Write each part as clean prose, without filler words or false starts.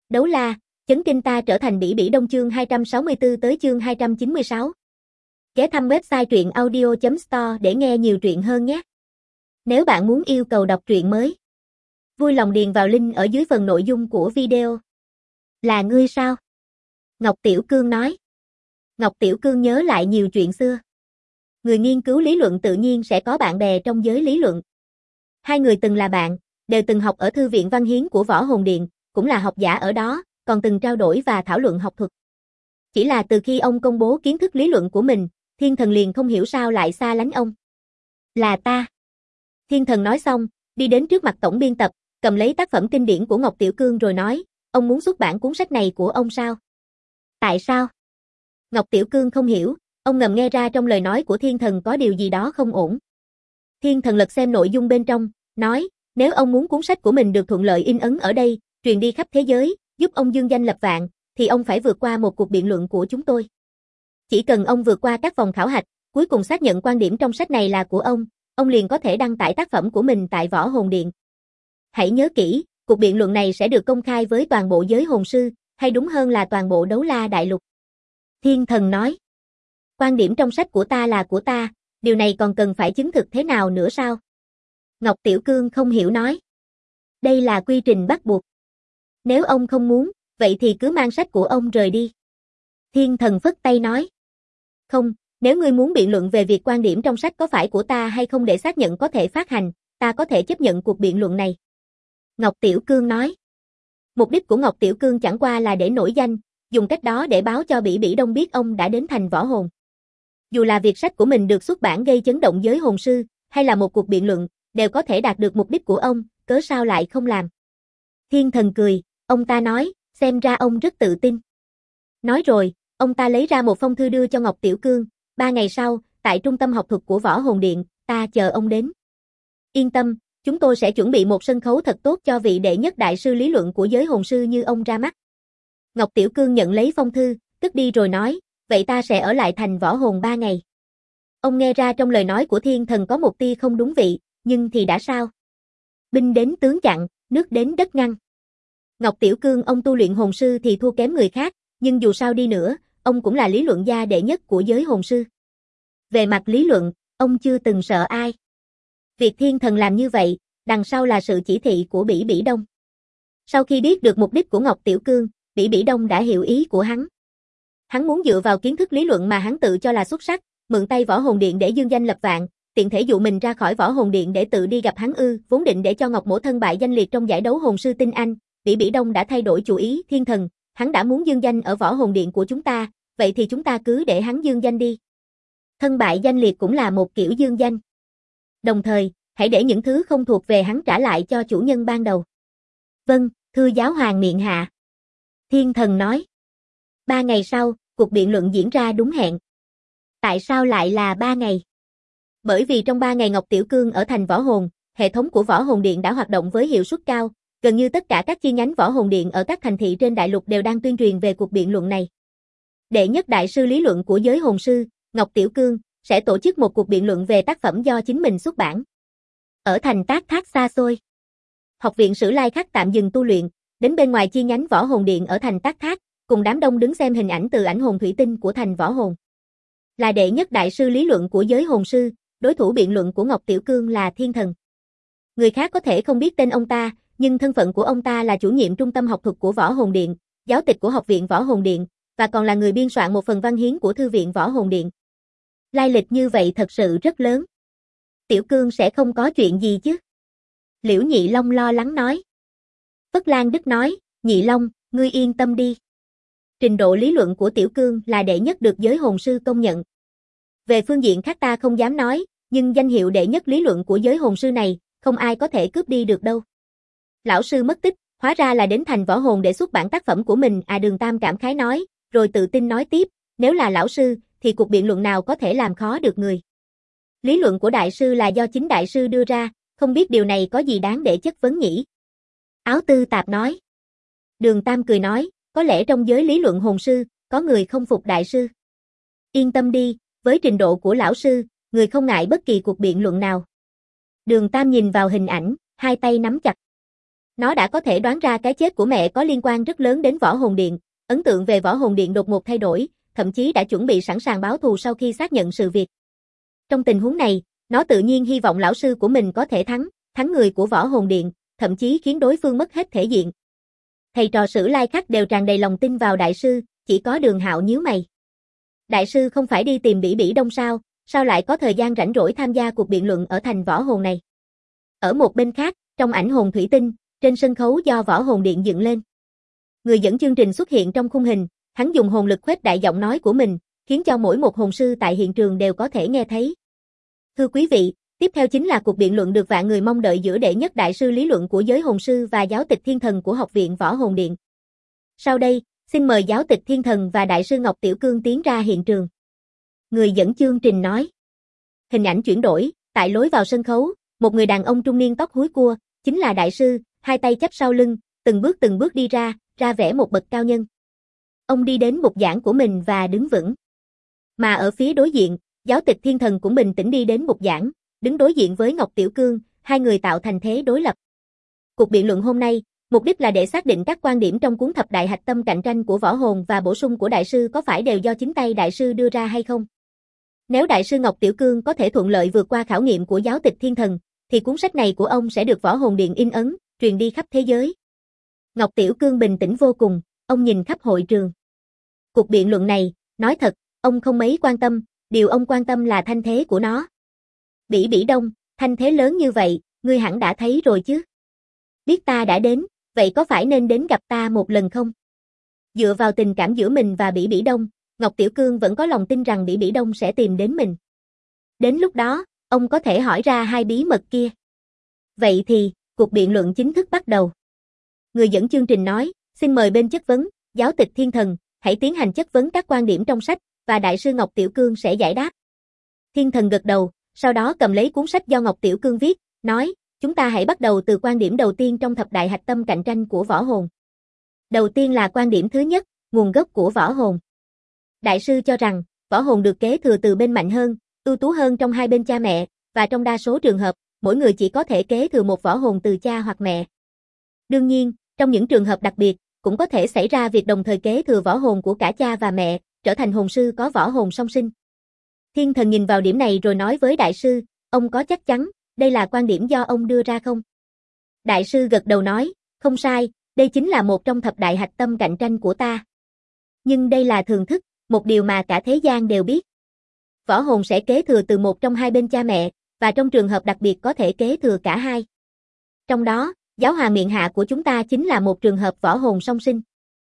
Đấu la, chấn kinh ta trở thành Bỉ Bỉ Đông chương 264 tới chương 296. Ghé thăm website truyện audio.store để nghe nhiều truyện hơn nhé. Nếu bạn muốn yêu cầu đọc truyện mới, vui lòng điền vào link ở dưới phần nội dung của video. Là ngươi sao? Ngọc Tiểu Cương nói. Ngọc Tiểu Cương nhớ lại nhiều chuyện xưa. Người nghiên cứu lý luận tự nhiên sẽ có bạn bè trong giới lý luận. Hai người từng là bạn, đều từng học ở Thư viện Văn Hiến của Võ Hồn Điện, cũng là học giả ở đó, còn từng trao đổi và thảo luận học thuật. Chỉ là từ khi ông công bố kiến thức lý luận của mình, Thiên Thần liền không hiểu sao lại xa lánh ông. Là ta. Thiên Thần nói xong, đi đến trước mặt tổng biên tập, cầm lấy tác phẩm kinh điển của Ngọc Tiểu Cương rồi nói, ông muốn xuất bản cuốn sách này của ông sao? Tại sao? Ngọc Tiểu Cương không hiểu, ông ngầm nghe ra trong lời nói của Thiên Thần có điều gì đó không ổn. Thiên Thần lật xem nội dung bên trong, nói, nếu ông muốn cuốn sách của mình được thuận lợi in ấn ở đây, truyền đi khắp thế giới, giúp ông dương danh lập vạn, thì ông phải vượt qua một cuộc biện luận của chúng tôi. Chỉ cần ông vượt qua các vòng khảo hạch, cuối cùng xác nhận quan điểm trong sách này là của ông liền có thể đăng tải tác phẩm của mình tại Võ Hồn Điện. Hãy nhớ kỹ, cuộc biện luận này sẽ được công khai với toàn bộ giới hồn sư, hay đúng hơn là toàn bộ đấu la đại lục. Thiên Thần nói, quan điểm trong sách của ta là của ta, điều này còn cần phải chứng thực thế nào nữa sao? Ngọc Tiểu Cương không hiểu nói. Đây là quy trình bắt buộc. Nếu ông không muốn, vậy thì cứ mang sách của ông rời đi. Thiên Thần phất tay nói. Không, nếu ngươi muốn biện luận về việc quan điểm trong sách có phải của ta hay không để xác nhận có thể phát hành, ta có thể chấp nhận cuộc biện luận này. Ngọc Tiểu Cương nói. Mục đích của Ngọc Tiểu Cương chẳng qua là để nổi danh, dùng cách đó để báo cho Bỉ Bỉ Đông biết ông đã đến thành võ hồn. Dù là việc sách của mình được xuất bản gây chấn động giới hồn sư, hay là một cuộc biện luận, đều có thể đạt được mục đích của ông, cớ sao lại không làm. Thiên Thần cười, ông ta nói, xem ra ông rất tự tin. Nói rồi, ông ta lấy ra một phong thư đưa cho Ngọc Tiểu Cương, 3 ngày sau, tại trung tâm học thuật của Võ Hồn Điện, ta chờ ông đến. Yên tâm, chúng tôi sẽ chuẩn bị một sân khấu thật tốt cho vị đệ nhất đại sư lý luận của giới hồn sư như ông ra mắt. Ngọc Tiểu Cương nhận lấy phong thư, cất đi rồi nói, vậy ta sẽ ở lại thành võ hồn 3 ngày. Ông nghe ra trong lời nói của Thiên Thần có một tia không đúng vị, nhưng thì đã sao? Binh đến tướng chặn, nước đến đất ngăn. Ngọc Tiểu Cương ông tu luyện hồn sư thì thua kém người khác, nhưng dù sao đi nữa, ông cũng là lý luận gia đệ nhất của giới hồn sư. Về mặt lý luận, ông chưa từng sợ ai. Việc Thiên Thần làm như vậy, đằng sau là sự chỉ thị của Bỉ Bỉ Đông. Sau khi biết được mục đích của Ngọc Tiểu Cương, Bỉ Bỉ Đông đã hiểu ý của hắn. Hắn muốn dựa vào kiến thức lý luận mà hắn tự cho là xuất sắc, mượn tay Võ Hồn Điện để dương danh lập vạn, tiện thể dụ mình ra khỏi Võ Hồn Điện để tự đi gặp hắn vốn định để cho Ngọc Mỗ thân bại danh liệt trong giải đấu hồn sư tinh anh, Bỉ Bỉ Đông đã thay đổi chủ ý. Thiên Thần, hắn đã muốn dương danh ở Võ Hồn Điện của chúng ta, vậy thì chúng ta cứ để hắn dương danh đi. Thân bại danh liệt cũng là một kiểu dương danh. Đồng thời, hãy để những thứ không thuộc về hắn trả lại cho chủ nhân ban đầu. Vâng, thưa giáo hoàng miệng hạ. Thiên Thần nói. 3 ngày sau, cuộc biện luận diễn ra đúng hẹn. Tại sao lại là 3 ngày? Bởi vì trong 3 ngày Ngọc Tiểu Cương ở thành võ hồn, hệ thống của Võ Hồn Điện đã hoạt động với hiệu suất cao, gần như tất cả các chi nhánh Võ Hồn Điện ở các thành thị trên đại lục đều đang tuyên truyền về cuộc biện luận này. Đệ nhất đại sư lý luận của giới hồn sư, Ngọc Tiểu Cương, sẽ tổ chức một cuộc biện luận về tác phẩm do chính mình xuất bản. Ở thành Tác Thác xa xôi, Học viện Sử Lai Khắc tạm dừng tu luyện, đến bên ngoài chi nhánh Võ Hồn Điện ở thành Tác Thác, cùng đám đông đứng xem hình ảnh từ ảnh hồn thủy tinh của thành võ hồn. Là đệ nhất đại sư lý luận của giới hồn sư, đối thủ biện luận của Ngọc Tiểu Cương là Thiên Thần. Người khác có thể không biết tên ông ta, nhưng thân phận của ông ta là chủ nhiệm trung tâm học thuật của Võ Hồn Điện, giáo tịch của Học viện Võ Hồn Điện, và còn là người biên soạn một phần văn hiến của Thư viện Võ Hồn Điện. Lai lịch như vậy thật sự rất lớn. Tiểu Cương sẽ không có chuyện gì chứ? Liễu Nhị Long lo lắng nói. Phất Lan Đức nói, Nhị Long, ngươi yên tâm đi. Trình độ lý luận của Tiểu Cương là đệ nhất được giới hồn sư công nhận. Về phương diện khác ta không dám nói, nhưng danh hiệu đệ nhất lý luận của giới hồn sư này, không ai có thể cướp đi được đâu. Lão sư mất tích, hóa ra là đến thành võ hồn để xuất bản tác phẩm của mình Đường Tam cảm khái nói, rồi tự tin nói tiếp, nếu là lão sư, thì cuộc biện luận nào có thể làm khó được người. Lý luận của đại sư là do chính đại sư đưa ra, không biết điều này có gì đáng để chất vấn nhỉ? Áo Tư Tạp nói. Đường Tam cười nói, có lẽ trong giới lý luận hồn sư, có người không phục đại sư. Yên tâm đi, với trình độ của lão sư, người không ngại bất kỳ cuộc biện luận nào. Đường Tam nhìn vào hình ảnh, hai tay nắm chặt. Nó đã có thể đoán ra cái chết của mẹ có liên quan rất lớn đến Võ Hồn Điện, ấn tượng về Võ Hồn Điện đột ngột thay đổi, thậm chí đã chuẩn bị sẵn sàng báo thù sau khi xác nhận sự việc. Trong tình huống này, nó tự nhiên hy vọng lão sư của mình có thể thắng người của Võ Hồn Điện, thậm chí khiến đối phương mất hết thể diện. Thầy trò Sử Lai Khắc đều tràn đầy lòng tin vào đại sư, chỉ có Đường Hạo nhíu mày. Đại sư không phải đi tìm Bỉ Bỉ Đông sao, sao lại có thời gian rảnh rỗi tham gia cuộc biện luận ở thành Võ Hồn này? Ở một bên khác, trong ảnh hồn thủy tinh, trên sân khấu do Võ Hồn Điện dựng lên. Người dẫn chương trình xuất hiện trong khung hình, hắn dùng hồn lực khuếch đại giọng nói của mình, khiến cho mỗi một hồn sư tại hiện trường đều có thể nghe thấy. Thưa quý vị, tiếp theo chính là cuộc biện luận được vạn người mong đợi giữa đệ nhất đại sư lý luận của giới hồn sư và giáo tịch thiên thần của Học viện Võ Hồn Điện. Sau đây, xin mời giáo tịch thiên thần và đại sư Ngọc Tiểu Cương tiến ra hiện trường. Người dẫn chương trình nói. Hình ảnh chuyển đổi, tại lối vào sân khấu, một người đàn ông trung niên tóc húi cua, chính là đại sư, hai tay chắp sau lưng, từng bước đi ra vẻ một bậc cao nhân. Ông đi đến bục giảng của mình và đứng vững. Mà ở phía đối diện, giáo tịch thiên thần cũng bình tĩnh đi đến bục giảng, đứng đối diện với Ngọc Tiểu Cương, hai người tạo thành thế đối lập. Cuộc biện luận hôm nay, mục đích là để xác định các quan điểm trong cuốn thập đại hạch tâm cạnh tranh của võ hồn và bổ sung của đại sư có phải đều do chính tay đại sư đưa ra hay không. Nếu đại sư Ngọc Tiểu Cương có thể thuận lợi vượt qua khảo nghiệm của giáo tịch thiên thần, thì cuốn sách này của ông sẽ được Võ Hồn Điện in ấn, truyền đi khắp thế giới. Ngọc Tiểu Cương bình tĩnh vô cùng, ông nhìn khắp hội trường. Cuộc biện luận này, nói thật, ông không mấy quan tâm, điều ông quan tâm là thanh thế của nó. Bỉ Bỉ Đông, thanh thế lớn như vậy, ngươi hẳn đã thấy rồi chứ. Biết ta đã đến, vậy có phải nên đến gặp ta một lần không? Dựa vào tình cảm giữa mình và Bỉ Bỉ Đông, Ngọc Tiểu Cương vẫn có lòng tin rằng Bỉ Bỉ Đông sẽ tìm đến mình. Đến lúc đó, ông có thể hỏi ra hai bí mật kia. Vậy thì, cuộc biện luận chính thức bắt đầu. Người dẫn chương trình nói, xin mời bên chất vấn, giáo tịch thiên thần, hãy tiến hành chất vấn các quan điểm trong sách, và đại sư Ngọc Tiểu Cương sẽ giải đáp. Thiên thần gật đầu, sau đó cầm lấy cuốn sách do Ngọc Tiểu Cương viết, nói, chúng ta hãy bắt đầu từ quan điểm đầu tiên trong thập đại hạch tâm cạnh tranh của võ hồn. Đầu tiên là quan điểm thứ nhất, nguồn gốc của võ hồn. Đại sư cho rằng, võ hồn được kế thừa từ bên mạnh hơn, ưu tú hơn trong hai bên cha mẹ, và trong đa số trường hợp, mỗi người chỉ có thể kế thừa một võ hồn từ cha hoặc mẹ. Đương nhiên, trong những trường hợp đặc biệt, cũng có thể xảy ra việc đồng thời kế thừa võ hồn của cả cha và mẹ, trở thành hồn sư có võ hồn song sinh. Thiên thần nhìn vào điểm này rồi nói với đại sư, ông có chắc chắn, đây là quan điểm do ông đưa ra không? Đại sư gật đầu nói, không sai, đây chính là một trong thập đại hạch tâm cạnh tranh của ta. Nhưng đây là thường thức, một điều mà cả thế gian đều biết. Võ hồn sẽ kế thừa từ một trong hai bên cha mẹ, và trong trường hợp đặc biệt có thể kế thừa cả hai. Trong đó, giáo hòa miệng hạ của chúng ta chính là một trường hợp võ hồn song sinh.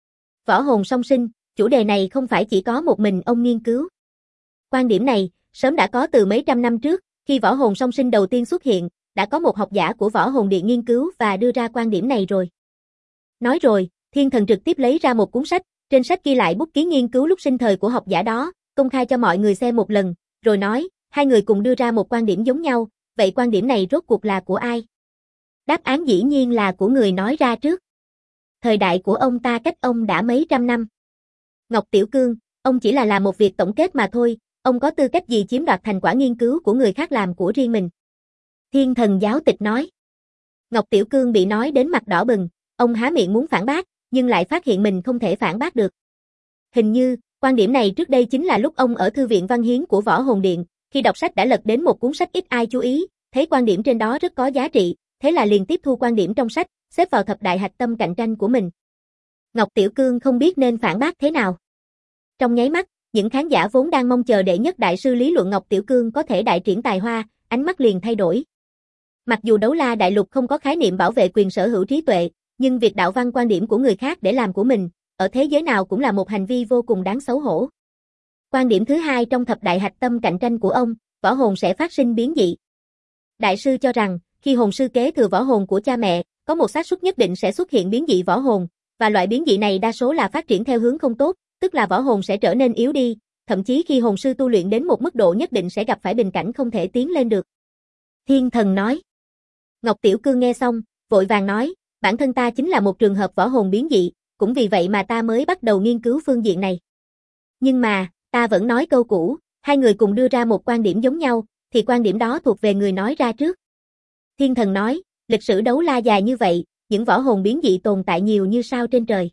Võ hồn song sinh, chủ đề này không phải chỉ có một mình ông nghiên cứu. Quan điểm này, sớm đã có từ mấy trăm năm trước, khi võ hồn song sinh đầu tiên xuất hiện, đã có một học giả của Võ Hồn Điện nghiên cứu và đưa ra quan điểm này rồi. Nói rồi, thiên thần trực tiếp lấy ra một cuốn sách, trên sách ghi lại bút ký nghiên cứu lúc sinh thời của học giả đó, công khai cho mọi người xem một lần, rồi nói, hai người cùng đưa ra một quan điểm giống nhau, vậy quan điểm này rốt cuộc là của ai? Đáp án dĩ nhiên là của người nói ra trước. Thời đại của ông ta cách ông đã mấy trăm năm. Ngọc Tiểu Cương, ông chỉ là làm một việc tổng kết mà thôi, ông có tư cách gì chiếm đoạt thành quả nghiên cứu của người khác làm của riêng mình? Thiên thần giáo tịch nói. Ngọc Tiểu Cương bị nói đến mặt đỏ bừng, ông há miệng muốn phản bác, nhưng lại phát hiện mình không thể phản bác được. Hình như, quan điểm này trước đây chính là lúc ông ở Thư viện Văn Hiến của Võ Hồn Điện, khi đọc sách đã lật đến một cuốn sách ít ai chú ý, thấy quan điểm trên đó rất có giá trị, thế là liền tiếp thu quan điểm trong sách, xếp vào thập đại hạch tâm cạnh tranh của mình. Ngọc Tiểu Cương không biết nên phản bác thế nào. Trong nháy mắt, những khán giả vốn đang mong chờ đệ nhất đại sư lý luận Ngọc Tiểu Cương có thể đại triển tài hoa, ánh mắt liền thay đổi. Mặc dù Đấu La Đại Lục không có khái niệm bảo vệ quyền sở hữu trí tuệ, nhưng việc đạo văn quan điểm của người khác để làm của mình, ở thế giới nào cũng là một hành vi vô cùng đáng xấu hổ. Quan điểm thứ hai trong thập đại hạch tâm cạnh tranh của ông, võ hồn sẽ phát sinh biến dị. Đại sư cho rằng, khi hồn sư kế thừa võ hồn của cha mẹ, có một xác suất nhất định sẽ xuất hiện biến dị võ hồn, và loại biến dị này đa số là phát triển theo hướng không tốt, tức là võ hồn sẽ trở nên yếu đi, thậm chí khi hồn sư tu luyện đến một mức độ nhất định sẽ gặp phải bình cảnh không thể tiến lên được. Thiên thần nói. Ngọc Tiểu Cương nghe xong, vội vàng nói, bản thân ta chính là một trường hợp võ hồn biến dị, cũng vì vậy mà ta mới bắt đầu nghiên cứu phương diện này. Nhưng mà, ta vẫn nói câu cũ, hai người cùng đưa ra một quan điểm giống nhau, thì quan điểm đó thuộc về người nói ra trước. Thiên thần nói, lịch sử đấu la dài như vậy, những võ hồn biến dị tồn tại nhiều như sao trên trời.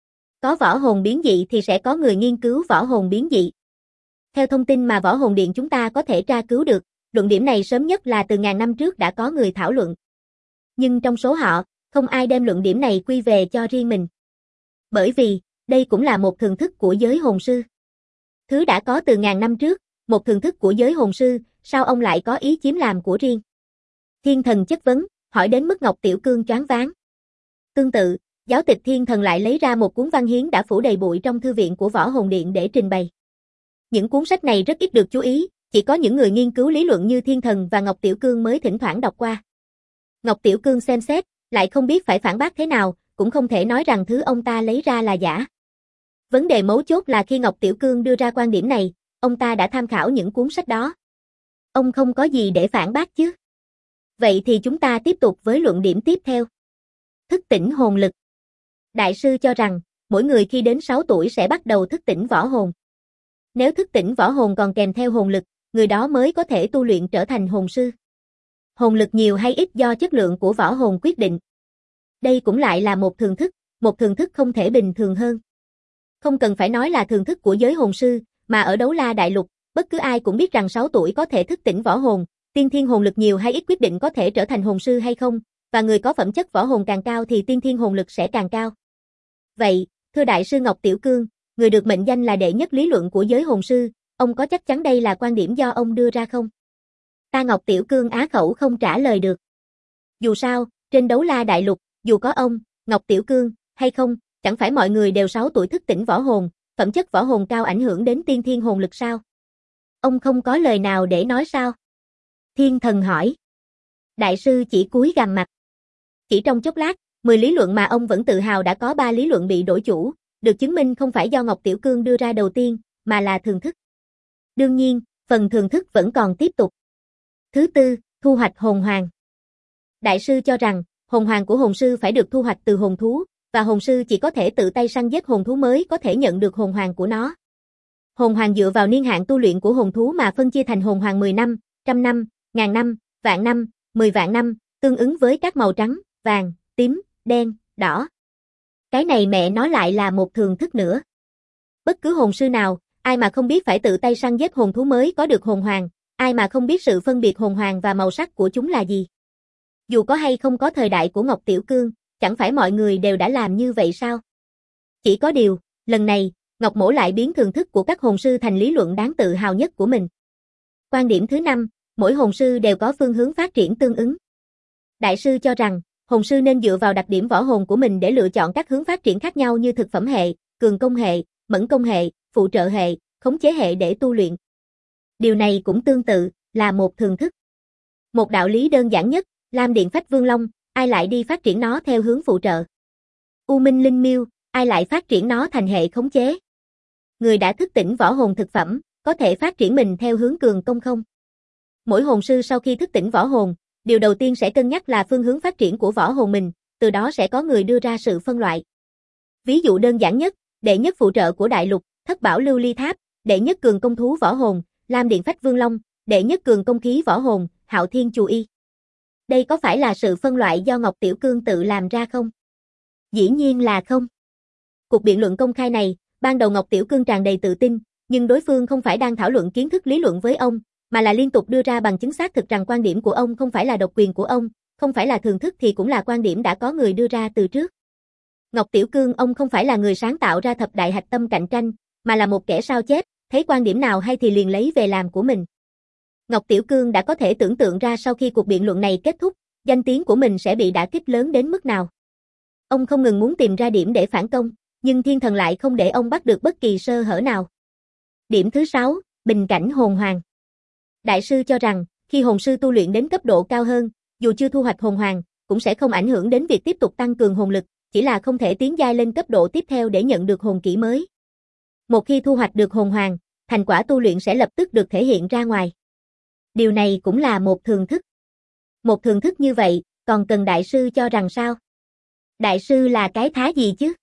Có võ hồn biến dị thì sẽ có người nghiên cứu võ hồn biến dị. Theo thông tin mà Võ Hồn Điện chúng ta có thể tra cứu được, luận điểm này sớm nhất là từ ngàn năm trước đã có người thảo luận. Nhưng trong số họ, không ai đem luận điểm này quy về cho riêng mình. Bởi vì, đây cũng là một thường thức của giới hồn sư. Thứ đã có từ ngàn năm trước, một thường thức của giới hồn sư, sao ông lại có ý chiếm làm của riêng? Thiên Thần chất vấn, hỏi đến mức Ngọc Tiểu Cương choáng váng. Tương tự, giáo tịch Thiên Thần lại lấy ra một cuốn văn hiến đã phủ đầy bụi trong thư viện của Võ Hồn Điện để trình bày. Những cuốn sách này rất ít được chú ý, chỉ có những người nghiên cứu lý luận như Thiên Thần và Ngọc Tiểu Cương mới thỉnh thoảng đọc qua. Ngọc Tiểu Cương xem xét, lại không biết phải phản bác thế nào, cũng không thể nói rằng thứ ông ta lấy ra là giả. Vấn đề mấu chốt là khi Ngọc Tiểu Cương đưa ra quan điểm này, ông ta đã tham khảo những cuốn sách đó. Ông không có gì để phản bác chứ. Vậy thì chúng ta tiếp tục với luận điểm tiếp theo. Thức tỉnh hồn lực. Đại sư cho rằng, mỗi người khi đến 6 tuổi sẽ bắt đầu thức tỉnh võ hồn. Nếu thức tỉnh võ hồn còn kèm theo hồn lực, người đó mới có thể tu luyện trở thành hồn sư. Hồn lực nhiều hay ít do chất lượng của võ hồn quyết định. Đây cũng lại là một thường thức không thể bình thường hơn. Không cần phải nói là thường thức của giới hồn sư, mà ở Đấu La Đại Lục, bất cứ ai cũng biết rằng 6 tuổi có thể thức tỉnh võ hồn, tiên thiên hồn lực nhiều hay ít quyết định có thể trở thành hồn sư hay không, và người có phẩm chất võ hồn càng cao thì tiên thiên hồn lực sẽ càng cao. Vậy, thưa Đại sư Ngọc Tiểu Cương, người được mệnh danh là đệ nhất lý luận của giới hồn sư, ông có chắc chắn đây là quan điểm do ông đưa ra không? Ta Ngọc Tiểu Cương á khẩu không trả lời được. Dù sao, trên Đấu La Đại Lục, dù có ông, Ngọc Tiểu Cương, hay không, chẳng phải mọi người đều 6 tuổi thức tỉnh võ hồn, phẩm chất võ hồn cao ảnh hưởng đến tiên thiên hồn lực sao? Ông không có lời nào để nói sao? Thiên Thần hỏi. Đại sư chỉ cúi gằm mặt. Chỉ trong chốc lát, 10 lý luận mà ông vẫn tự hào đã có 3 lý luận bị đổi chủ, được chứng minh không phải do Ngọc Tiểu Cương đưa ra đầu tiên, mà là thường thức. Đương nhiên, phần thường thức vẫn còn tiếp tục. Thứ tư, thu hoạch hồn hoàng. Đại sư cho rằng, hồn hoàng của hồn sư phải được thu hoạch từ hồn thú, và hồn sư chỉ có thể tự tay săn giết hồn thú mới có thể nhận được hồn hoàng của nó. Hồn hoàng dựa vào niên hạn tu luyện của hồn thú mà phân chia thành hồn hoàng 10 năm, 100 năm, 1000 năm, vạn năm, 10 vạn năm, tương ứng với các màu trắng, vàng, tím, đen, đỏ. Cái này mẹ nói lại là một thường thức nữa. Bất cứ hồn sư nào, ai mà không biết phải tự tay săn giết hồn thú mới có được hồn hoàng, ai mà không biết sự phân biệt hồn hoàng và màu sắc của chúng là gì. Dù có hay không có thời đại của Ngọc Tiểu Cương, chẳng phải mọi người đều đã làm như vậy sao? Chỉ có điều, lần này, Ngọc Mỗ lại biến thường thức của các hồn sư thành lý luận đáng tự hào nhất của mình. Quan điểm thứ 5, mỗi hồn sư đều có phương hướng phát triển tương ứng. Đại sư cho rằng, hồn sư nên dựa vào đặc điểm võ hồn của mình để lựa chọn các hướng phát triển khác nhau như thực phẩm hệ, cường công hệ, mẫn công hệ, phụ trợ hệ, khống chế hệ để tu luyện. Điều này cũng tương tự, là một thường thức. Một đạo lý đơn giản nhất, Lam Điện Phách Vương Long, ai lại đi phát triển nó theo hướng phụ trợ. U Minh Linh Miêu, ai lại phát triển nó thành hệ khống chế. Người đã thức tỉnh võ hồn thực phẩm, có thể phát triển mình theo hướng cường công không? Mỗi hồn sư sau khi thức tỉnh võ hồn, điều đầu tiên sẽ cân nhắc là phương hướng phát triển của võ hồn mình, từ đó sẽ có người đưa ra sự phân loại. Ví dụ đơn giản nhất, đệ nhất phụ trợ của đại lục, Thất Bảo Lưu Ly Tháp, đệ nhất cường công thú võ hồn, Lam Điện Phách Vương Long, đệ nhất cường công khí võ hồn, Hạo Thiên Chù Y. Đây có phải là sự phân loại do Ngọc Tiểu Cương tự làm ra không? Dĩ nhiên là không. Cuộc biện luận công khai này, ban đầu Ngọc Tiểu Cương tràn đầy tự tin, nhưng đối phương không phải đang thảo luận kiến thức lý luận với ông, mà là liên tục đưa ra bằng chứng xác thực rằng quan điểm của ông không phải là độc quyền của ông, không phải là thường thức thì cũng là quan điểm đã có người đưa ra từ trước. Ngọc Tiểu Cương ông không phải là người sáng tạo ra thập đại hạch tâm cạnh tranh, mà là một kẻ sao chép, thấy quan điểm nào hay thì liền lấy về làm của mình. Ngọc Tiểu Cương đã có thể tưởng tượng ra sau khi cuộc biện luận này kết thúc, danh tiếng của mình sẽ bị đả kích lớn đến mức nào. Ông không ngừng muốn tìm ra điểm để phản công, nhưng Thiên Thần lại không để ông bắt được bất kỳ sơ hở nào. Điểm thứ 6, bình cảnh hồn hoàng. Đại sư cho rằng, khi hồn sư tu luyện đến cấp độ cao hơn, dù chưa thu hoạch hồn hoàng, cũng sẽ không ảnh hưởng đến việc tiếp tục tăng cường hồn lực, chỉ là không thể tiến giai lên cấp độ tiếp theo để nhận được hồn kỹ mới. Một khi thu hoạch được hồn hoàng, thành quả tu luyện sẽ lập tức được thể hiện ra ngoài. Điều này cũng là một thường thức. Một thường thức như vậy, còn cần đại sư cho rằng sao? Đại sư là cái thá gì chứ?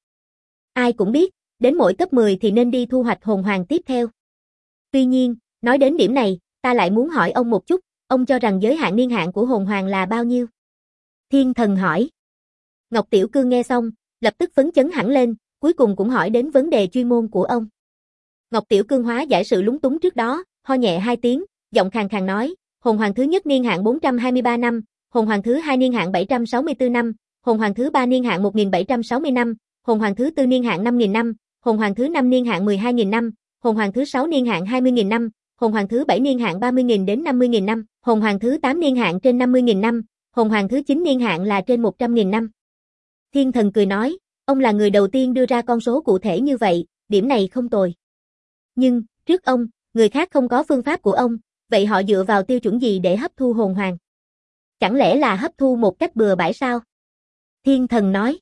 Ai cũng biết, đến mỗi cấp 10 thì nên đi thu hoạch hồn hoàng tiếp theo. Tuy nhiên, nói đến điểm này, ta lại muốn hỏi ông một chút, ông cho rằng giới hạn niên hạn của hồn hoàng là bao nhiêu? Thiên Thần hỏi. Ngọc Tiểu Cương nghe xong, lập tức phấn chấn hẳn lên, cuối cùng cũng hỏi đến vấn đề chuyên môn của ông. Ngọc Tiểu Cương hóa giải sự lúng túng trước đó, ho nhẹ 2 tiếng, giọng khàn khàn nói, hồn hoàng thứ nhất niên hạn 423 năm, hồn hoàng thứ hai niên hạn 764 năm, hồn hoàng thứ ba niên hạn 1760 năm, hồn hoàng thứ tư niên hạn 5000 năm, hồn hoàng thứ năm niên hạn 12000 năm, hồn hoàng thứ sáu niên hạn 20000 năm, hồn hoàng thứ bảy niên hạn 30.000 đến 50.000 năm, hồn hoàng thứ 8 niên hạn trên 50.000 năm, hồn hoàng thứ 9 niên hạn là trên 100.000 năm. Thiên Thần cười nói, ông là người đầu tiên đưa ra con số cụ thể như vậy, điểm này không tồi. Nhưng, trước ông, người khác không có phương pháp của ông, vậy họ dựa vào tiêu chuẩn gì để hấp thu hồn hoàng? Chẳng lẽ là hấp thu một cách bừa bãi sao? Thiên Thần nói.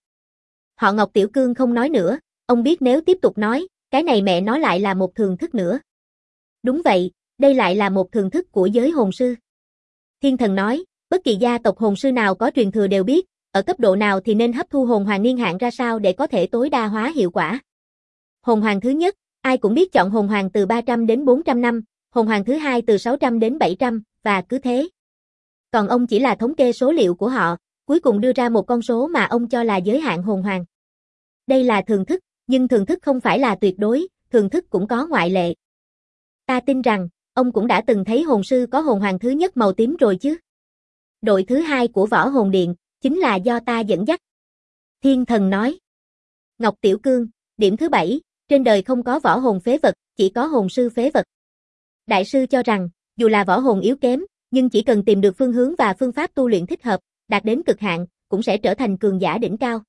Họ Ngọc Tiểu Cương không nói nữa, ông biết nếu tiếp tục nói, cái này mẹ nói lại là một thường thức nữa. Đúng vậy, đây lại là một thường thức của giới hồn sư. Thiên Thần nói, bất kỳ gia tộc hồn sư nào có truyền thừa đều biết, ở cấp độ nào thì nên hấp thu hồn hoàng niên hạn ra sao để có thể tối đa hóa hiệu quả. Hồn hoàng thứ nhất, ai cũng biết chọn hồn hoàng từ 300 đến 400 năm, hồn hoàng thứ hai từ 600 đến 700, và cứ thế. Còn ông chỉ là thống kê số liệu của họ, cuối cùng đưa ra một con số mà ông cho là giới hạn hồn hoàng. Đây là thường thức, nhưng thường thức không phải là tuyệt đối, thường thức cũng có ngoại lệ. Ta tin rằng, ông cũng đã từng thấy hồn sư có hồn hoàng thứ nhất màu tím rồi chứ. Đội thứ hai của Võ Hồn Điện, chính là do ta dẫn dắt. Thiên Thần nói. Ngọc Tiểu Cương, điểm thứ 7, trên đời không có võ hồn phế vật, chỉ có hồn sư phế vật. Đại sư cho rằng, dù là võ hồn yếu kém, nhưng chỉ cần tìm được phương hướng và phương pháp tu luyện thích hợp, đạt đến cực hạn, cũng sẽ trở thành cường giả đỉnh cao.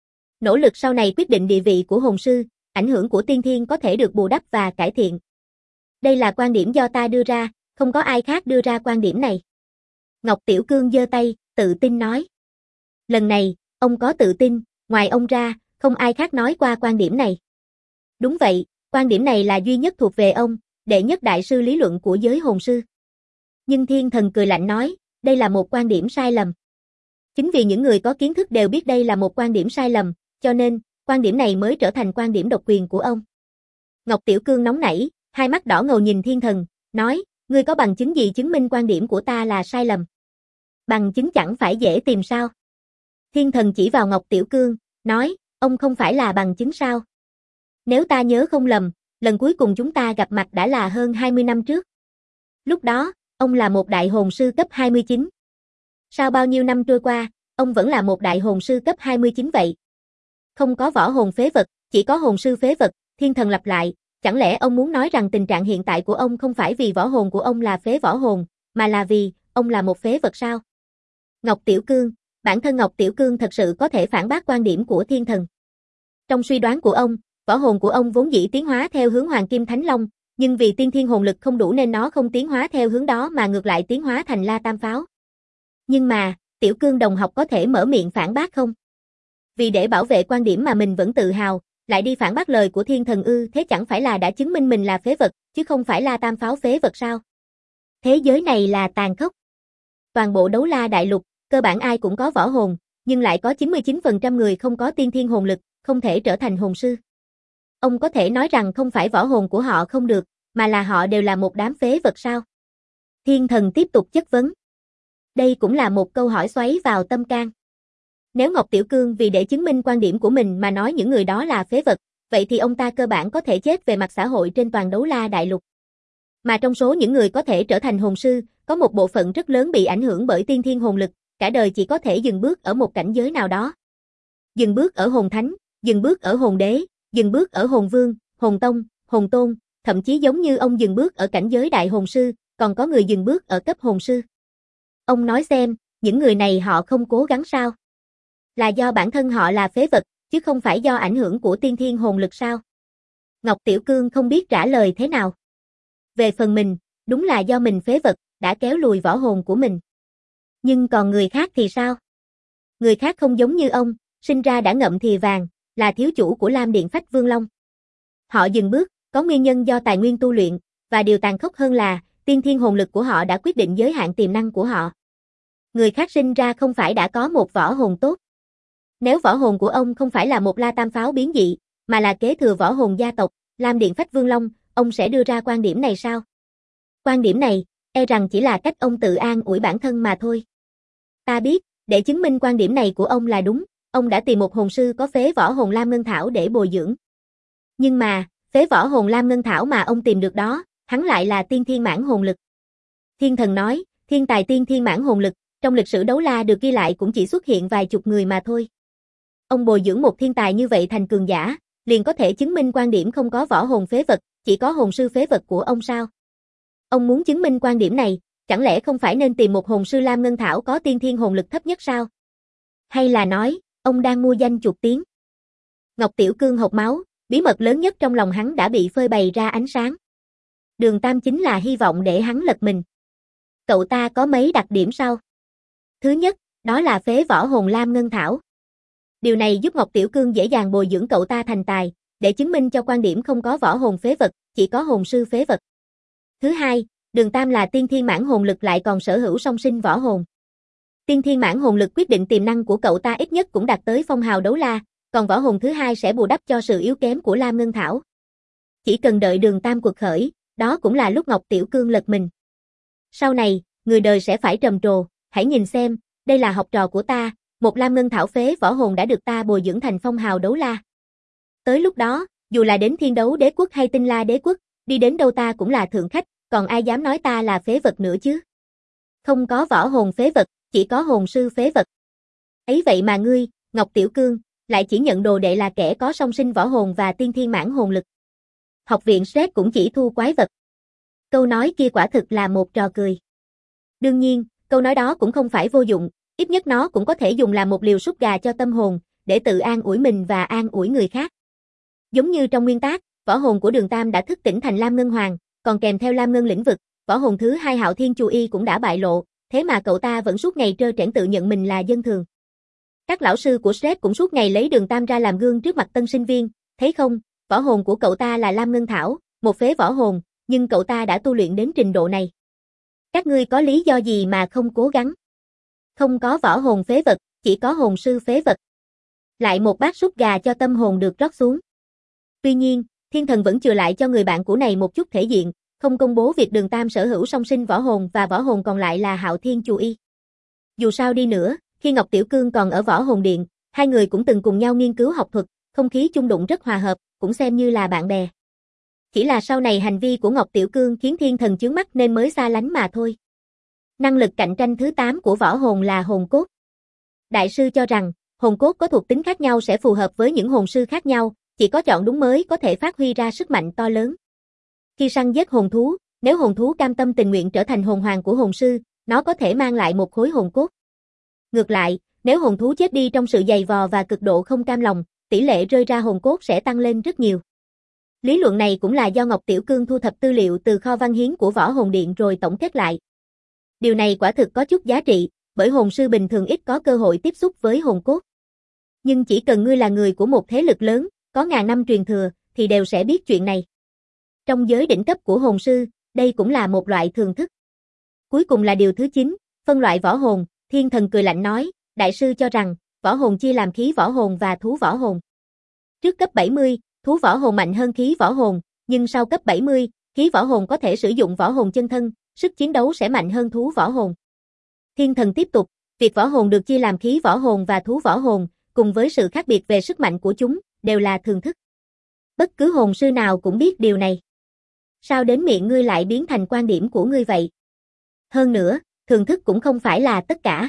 Nỗ lực sau này quyết định địa vị của hồn sư, ảnh hưởng của tiên thiên có thể được bù đắp và cải thiện. Đây là quan điểm do ta đưa ra, không có ai khác đưa ra quan điểm này. Ngọc Tiểu Cương giơ tay, tự tin nói. Lần này, ông có tự tin, ngoài ông ra, không ai khác nói qua quan điểm này. Đúng vậy, quan điểm này là duy nhất thuộc về ông, đệ nhất đại sư lý luận của giới hồn sư. Nhưng Thiên Thần cười lạnh nói, đây là một quan điểm sai lầm. Chính vì những người có kiến thức đều biết đây là một quan điểm sai lầm, cho nên, quan điểm này mới trở thành quan điểm độc quyền của ông. Ngọc Tiểu Cương nóng nảy, hai mắt đỏ ngầu nhìn Thiên Thần, nói, ngươi có bằng chứng gì chứng minh quan điểm của ta là sai lầm? Bằng chứng chẳng phải dễ tìm sao? Thiên Thần chỉ vào Ngọc Tiểu Cương, nói, ông không phải là bằng chứng sao? Nếu ta nhớ không lầm, lần cuối cùng chúng ta gặp mặt đã là hơn 20 năm trước. Lúc đó, ông là một đại hồn sư cấp 29. Sau bao nhiêu năm trôi qua, ông vẫn là một đại hồn sư cấp 29 vậy. Không có võ hồn phế vật, chỉ có hồn sư phế vật, Thiên Thần lặp lại, chẳng lẽ ông muốn nói rằng tình trạng hiện tại của ông không phải vì võ hồn của ông là phế võ hồn, mà là vì, ông là một phế vật sao? Ngọc Tiểu Cương, bản thân Ngọc Tiểu Cương thật sự có thể phản bác quan điểm của Thiên Thần. Trong suy đoán của ông, võ hồn của ông vốn dĩ tiến hóa theo hướng Hoàng Kim Thánh Long, nhưng vì tiên thiên hồn lực không đủ nên nó không tiến hóa theo hướng đó mà ngược lại tiến hóa thành La Tam Pháo. Nhưng mà, Tiểu Cương đồng học có thể mở miệng phản bác không? Vì để bảo vệ quan điểm mà mình vẫn tự hào, lại đi phản bác lời của Thiên Thần ư, thế chẳng phải là đã chứng minh mình là phế vật, chứ không phải La Tam Pháo phế vật sao? Thế giới này là tàn khốc. Toàn bộ Đấu La Đại Lục, cơ bản ai cũng có võ hồn, nhưng lại có 99% người không có tiên thiên hồn lực, không thể trở thành hồn sư. Ông có thể nói rằng không phải võ hồn của họ không được, mà là họ đều là một đám phế vật sao? Thiên Thần tiếp tục chất vấn. Đây cũng là một câu hỏi xoáy vào tâm can. Nếu Ngọc Tiểu Cương vì để chứng minh quan điểm của mình mà nói những người đó là phế vật, vậy thì ông ta cơ bản có thể chết về mặt xã hội trên toàn Đấu La Đại Lục. Mà trong số những người có thể trở thành hồn sư, có một bộ phận rất lớn bị ảnh hưởng bởi tiên thiên hồn lực, cả đời chỉ có thể dừng bước ở một cảnh giới nào đó. Dừng bước ở hồn thánh, dừng bước ở hồn đế, dừng bước ở hồn vương, hồn tông, hồn tôn, thậm chí giống như ông dừng bước ở cảnh giới đại hồn sư, còn có người dừng bước ở cấp hồn sư. Ông nói xem, những người này họ không cố gắng sao? Là do bản thân họ là phế vật, chứ không phải do ảnh hưởng của tiên thiên hồn lực sao? Ngọc Tiểu Cương không biết trả lời thế nào. Về phần mình, đúng là do mình phế vật, đã kéo lùi võ hồn của mình. Nhưng còn người khác thì sao? Người khác không giống như ông, sinh ra đã ngậm thìa vàng, là thiếu chủ của Lam Điện Phách Vương Long. Họ dừng bước, có nguyên nhân do tài nguyên tu luyện, và điều tàn khốc hơn là, tiên thiên hồn lực của họ đã quyết định giới hạn tiềm năng của họ. Người khác sinh ra không phải đã có một võ hồn tốt. Nếu võ hồn của ông không phải là một La Tam Pháo biến dị, mà là kế thừa võ hồn gia tộc, Lam Điện Phách Vương Long, ông sẽ đưa ra quan điểm này sao? Quan điểm này, e rằng chỉ là cách ông tự an ủi bản thân mà thôi. Ta biết, để chứng minh quan điểm này của ông là đúng, ông đã tìm một hồn sư có phế võ hồn lam ngân thảo để bồi dưỡng. Nhưng mà, phế võ hồn lam ngân thảo mà ông tìm được đó, hắn lại là tiên thiên mãn hồn lực. Thiên thần nói, thiên tài tiên thiên mãn hồn lực, trong lịch sử đấu la được ghi lại cũng chỉ xuất hiện vài chục người mà thôi. Ông bồi dưỡng một thiên tài như vậy thành cường giả, liền có thể chứng minh quan điểm không có võ hồn phế vật, chỉ có hồn sư phế vật của ông sao? Ông muốn chứng minh quan điểm này, chẳng lẽ không phải nên tìm một hồn sư lam ngân thảo có tiên thiên hồn lực thấp nhất sao? Hay là nói, ông đang mua danh chuột tiếng? Ngọc Tiểu Cương hộc máu, bí mật lớn nhất trong lòng hắn đã bị phơi bày ra ánh sáng. Đường Tam chính là hy vọng để hắn lật mình. Cậu ta có mấy đặc điểm sau? Thứ nhất, đó là phế võ hồn lam ngân thảo. Điều này giúp Ngọc Tiểu Cương dễ dàng bồi dưỡng cậu ta thành tài, để chứng minh cho quan điểm không có võ hồn phế vật, chỉ có hồn sư phế vật. Thứ hai, Đường Tam là tiên thiên mãn hồn lực lại còn sở hữu song sinh võ hồn. Tiên thiên mãn hồn lực quyết định tiềm năng của cậu ta ít nhất cũng đạt tới phong hào đấu la, còn võ hồn thứ hai sẽ bù đắp cho sự yếu kém của lam ngân thảo. Chỉ cần đợi Đường Tam quật khởi, đó cũng là lúc Ngọc Tiểu Cương lật mình. Sau này, người đời sẽ phải trầm trồ, hãy nhìn xem, đây là học trò của ta, một lam ngân thảo phế võ hồn đã được ta bồi dưỡng thành phong hào đấu la. Tới lúc đó, dù là đến Thiên Đấu Đế Quốc hay Tinh La Đế Quốc, đi đến đâu ta cũng là thượng khách, còn ai dám nói ta là phế vật nữa chứ? Không có võ hồn phế vật, chỉ có hồn sư phế vật. Ấy vậy mà ngươi, Ngọc Tiểu Cương, lại chỉ nhận đồ đệ là kẻ có song sinh võ hồn và tiên thiên mãn hồn lực. Học viện Stress cũng chỉ thu quái vật. Câu nói kia quả thực là một trò cười. Đương nhiên, câu nói đó cũng không phải vô dụng, ít nhất nó cũng có thể dùng làm một liều súp gà cho tâm hồn, để tự an ủi mình và an ủi người khác. Giống như trong nguyên tác, võ hồn của Đường Tam đã thức tỉnh thành Lam Ngân Hoàng, còn kèm theo Lam Ngân lĩnh vực, võ hồn thứ hai Hạo Thiên Chu Y cũng đã bại lộ, thế mà cậu ta vẫn suốt ngày trơ trẽn tự nhận mình là dân thường. Các lão sư của Stress cũng suốt ngày lấy Đường Tam ra làm gương trước mặt tân sinh viên, thấy không, võ hồn của cậu ta là Lam Ngân Thảo, một phế võ hồn, nhưng cậu ta đã tu luyện đến trình độ này. Các ngươi có lý do gì mà không cố gắng? Không có võ hồn phế vật, chỉ có hồn sư phế vật. Lại một bát súp gà cho tâm hồn được rót xuống. Tuy nhiên, Thiên Thần vẫn chừa lại cho người bạn của này một chút thể diện, không công bố việc Đường Tam sở hữu song sinh võ hồn và võ hồn còn lại là Hạo Thiên Chu Y. Dù sao đi nữa, khi Ngọc Tiểu Cương còn ở Võ Hồn Điện, hai người cũng từng cùng nhau nghiên cứu học thuật, không khí chung đụng rất hòa hợp, cũng xem như là bạn bè. Chỉ là sau này hành vi của Ngọc Tiểu Cương khiến Thiên Thần chướng mắt nên mới xa lánh mà thôi. Năng lực cạnh tranh thứ 8 của võ hồn là hồn cốt. Đại sư cho rằng, hồn cốt có thuộc tính khác nhau sẽ phù hợp với những hồn sư khác nhau, chỉ có chọn đúng mới có thể phát huy ra sức mạnh to lớn. Khi săn giết hồn thú, nếu hồn thú cam tâm tình nguyện trở thành hồn hoàng của hồn sư, nó có thể mang lại một khối hồn cốt. Ngược lại, nếu hồn thú chết đi trong sự dày vò và cực độ không cam lòng, tỷ lệ rơi ra hồn cốt sẽ tăng lên rất nhiều. Lý luận này cũng là do Ngọc Tiểu Cương thu thập tư liệu từ kho văn hiến của Võ Hồn Điện rồi tổng kết lại. Điều này quả thực có chút giá trị, bởi hồn sư bình thường ít có cơ hội tiếp xúc với hồn cốt. Nhưng chỉ cần ngươi là người của một thế lực lớn, có ngàn năm truyền thừa, thì đều sẽ biết chuyện này. Trong giới đỉnh cấp của hồn sư, đây cũng là một loại thường thức. Cuối cùng là điều thứ 9, phân loại võ hồn. Thiên Thần cười lạnh nói, đại sư cho rằng, võ hồn chia làm khí võ hồn và thú võ hồn. Trước cấp 70, thú võ hồn mạnh hơn khí võ hồn, nhưng sau cấp 70, khí võ hồn có thể sử dụng võ hồn chân thân, sức chiến đấu sẽ mạnh hơn thú võ hồn. Thiên Thần tiếp tục, việc võ hồn được chia làm khí võ hồn và thú võ hồn, cùng với sự khác biệt về sức mạnh của chúng, đều là thường thức. Bất cứ hồn sư nào cũng biết điều này. Sao đến miệng ngươi lại biến thành quan điểm của ngươi vậy? Hơn nữa, thường thức cũng không phải là tất cả.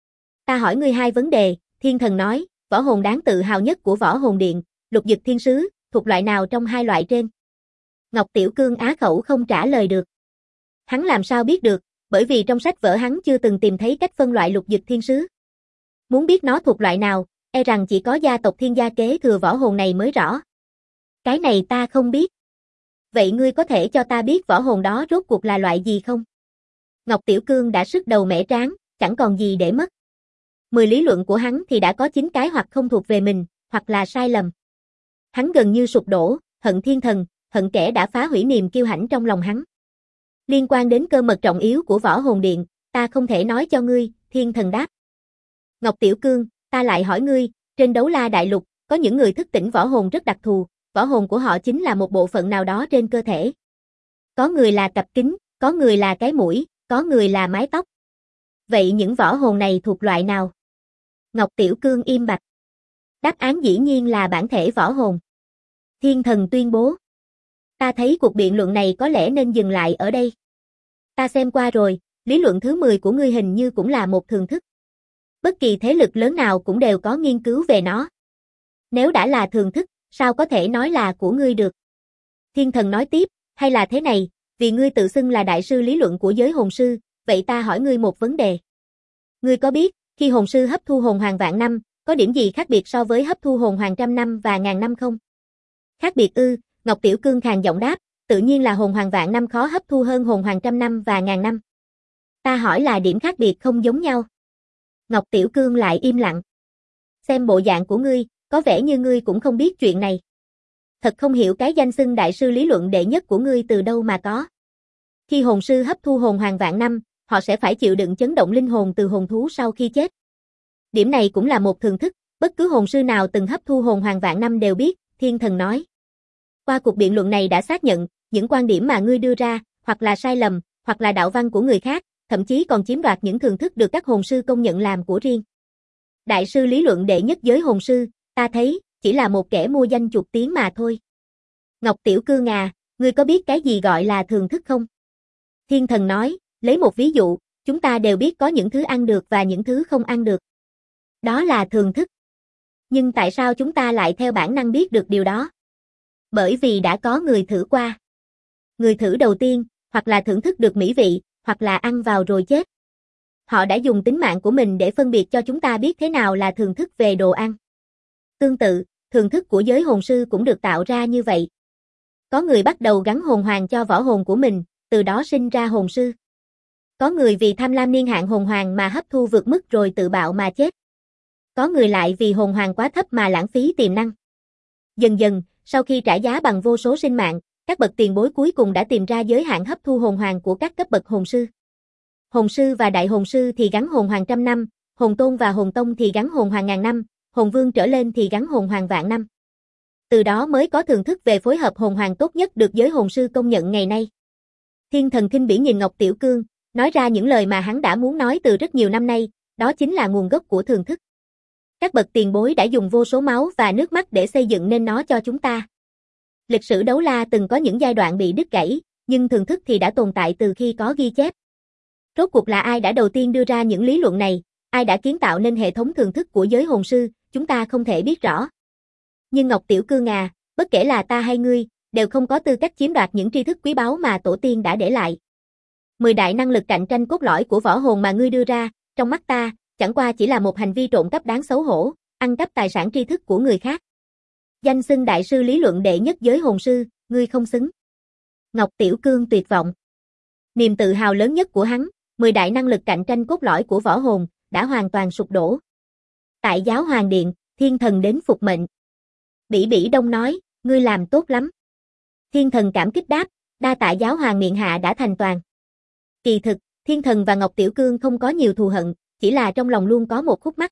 Ta hỏi ngươi hai vấn đề, Thiên Thần nói, võ hồn đáng tự hào nhất của Võ Hồn Điện, Lục Dực Thiên Sứ, thuộc loại nào trong hai loại trên? Ngọc Tiểu Cương á khẩu không trả lời được. Hắn làm sao biết được, bởi vì trong sách vở hắn chưa từng tìm thấy cách phân loại Lục Dực Thiên Sứ. Muốn biết nó thuộc loại nào, e rằng chỉ có gia tộc Thiên Gia kế thừa võ hồn này mới rõ. Cái này ta không biết. Vậy ngươi có thể cho ta biết võ hồn đó rốt cuộc là loại gì không? Ngọc Tiểu Cương đã sứt đầu mẻ trán, chẳng còn gì để mất. 10 lý luận của hắn thì đã có 9 cái hoặc không thuộc về mình, hoặc là sai lầm. Hắn gần như sụp đổ, hận Thiên Thần, hận kẻ đã phá hủy niềm kiêu hãnh trong lòng hắn. Liên quan đến cơ mật trọng yếu của Võ Hồn Điện, ta không thể nói cho ngươi, Thiên Thần đáp. Ngọc Tiểu Cương, ta lại hỏi ngươi, trên Đấu La Đại Lục, có những người thức tỉnh võ hồn rất đặc thù, võ hồn của họ chính là một bộ phận nào đó trên cơ thể. Có người là cặp kính, có người là cái mũi, có người là mái tóc. Vậy những võ hồn này thuộc loại nào? Ngọc Tiểu Cương im bặt. Đáp án dĩ nhiên là bản thể võ hồn. Thiên thần tuyên bố. Ta thấy cuộc biện luận này có lẽ nên dừng lại ở đây. Ta xem qua rồi, lý luận thứ 10 của ngươi hình như cũng là một thường thức. Bất kỳ thế lực lớn nào cũng đều có nghiên cứu về nó. Nếu đã là thường thức, sao có thể nói là của ngươi được? Thiên thần nói tiếp, hay là thế này, vì ngươi tự xưng là đại sư lý luận của giới hồn sư, vậy ta hỏi ngươi một vấn đề. Ngươi có biết, khi hồn sư hấp thu hồn hoàng vạn năm, có điểm gì khác biệt so với hấp thu hồn hoàng trăm năm và ngàn năm không? Khác biệt ư? Ngọc Tiểu Cương khàn giọng đáp, tự nhiên là hồn hoàng vạn năm khó hấp thu hơn hồn hoàng trăm năm và ngàn năm. Ta hỏi là điểm khác biệt không giống nhau. Ngọc Tiểu Cương lại im lặng. Xem bộ dạng của ngươi, có vẻ như ngươi cũng không biết chuyện này. Thật không hiểu cái danh xưng đại sư lý luận đệ nhất của ngươi từ đâu mà có. Khi hồn sư hấp thu hồn hoàng vạn năm, họ sẽ phải chịu đựng chấn động linh hồn từ hồn thú sau khi chết. Điểm này cũng là một thường thức, bất cứ hồn sư nào từng hấp thu hồn hoàng vạn năm đều biết, Thiên thần nói. Qua cuộc biện luận này đã xác nhận, những quan điểm mà ngươi đưa ra, hoặc là sai lầm, hoặc là đạo văn của người khác, thậm chí còn chiếm đoạt những thường thức được các hồn sư công nhận làm của riêng. Đại sư lý luận đệ nhất giới hồn sư, ta thấy, chỉ là một kẻ mua danh chuộc tiếng mà thôi. Ngọc Tiểu Cương à, ngươi có biết cái gì gọi là thường thức không? Thiên thần nói, lấy một ví dụ, chúng ta đều biết có những thứ ăn được và những thứ không ăn được. Đó là thường thức. Nhưng tại sao chúng ta lại theo bản năng biết được điều đó? Bởi vì đã có người thử qua. Người thử đầu tiên, hoặc là thưởng thức được mỹ vị, hoặc là ăn vào rồi chết. Họ đã dùng tính mạng của mình để phân biệt cho chúng ta biết thế nào là thường thức về đồ ăn. Tương tự, thường thức của giới hồn sư cũng được tạo ra như vậy. Có người bắt đầu gắn hồn hoàng cho võ hồn của mình, từ đó sinh ra hồn sư. Có người vì tham lam niên hạn hồn hoàng mà hấp thu vượt mức rồi tự bạo mà chết. Có người lại vì hồn hoàng quá thấp mà lãng phí tiềm năng. Dần dần, sau khi trả giá bằng vô số sinh mạng, các bậc tiền bối cuối cùng đã tìm ra giới hạn hấp thu hồn hoàng của các cấp bậc hồn sư. Hồn sư và đại hồn sư thì gắn hồn hoàng trăm năm, hồn tôn và hồn tông thì gắn hồn hoàng ngàn năm, hồn vương trở lên thì gắn hồn hoàng vạn năm. Từ đó mới có thường thức về phối hợp hồn hoàng tốt nhất được giới hồn sư công nhận ngày nay. Thiên thần khinh bỉ nhìn Ngọc Tiểu Cương, nói ra những lời mà hắn đã muốn nói từ rất nhiều năm nay, đó chính là nguồn gốc của thường thức. Các bậc tiền bối đã dùng vô số máu và nước mắt để xây dựng nên nó cho chúng ta. Lịch sử đấu la từng có những giai đoạn bị đứt gãy, nhưng thường thức thì đã tồn tại từ khi có ghi chép. Rốt cuộc là ai đã đầu tiên đưa ra những lý luận này, ai đã kiến tạo nên hệ thống thường thức của giới hồn sư, chúng ta không thể biết rõ. Nhưng Ngọc Tiểu Cương à, bất kể là ta hay ngươi, đều không có tư cách chiếm đoạt những tri thức quý báu mà tổ tiên đã để lại. 10 đại năng lực cạnh tranh cốt lõi của võ hồn mà ngươi đưa ra, trong mắt ta, chẳng qua chỉ là một hành vi trộm cắp đáng xấu hổ, ăn cắp tài sản tri thức của người khác. Danh xưng đại sư lý luận đệ nhất giới hồn sư, ngươi không xứng. Ngọc Tiểu Cương tuyệt vọng. Niềm tự hào lớn nhất của hắn, 10 đại năng lực cạnh tranh cốt lõi của võ hồn, đã hoàn toàn sụp đổ. Tại Giáo Hoàng Điện, Thiên thần đến phục mệnh. Bỉ Bỉ Đông nói, ngươi làm tốt lắm. Thiên thần cảm kích đáp, đa tạ Giáo Hoàng miện hạ đã thành toàn. Kỳ thực, Thiên thần và Ngọc Tiểu Cương không có nhiều thù hận, chỉ là trong lòng luôn có một khúc mắc.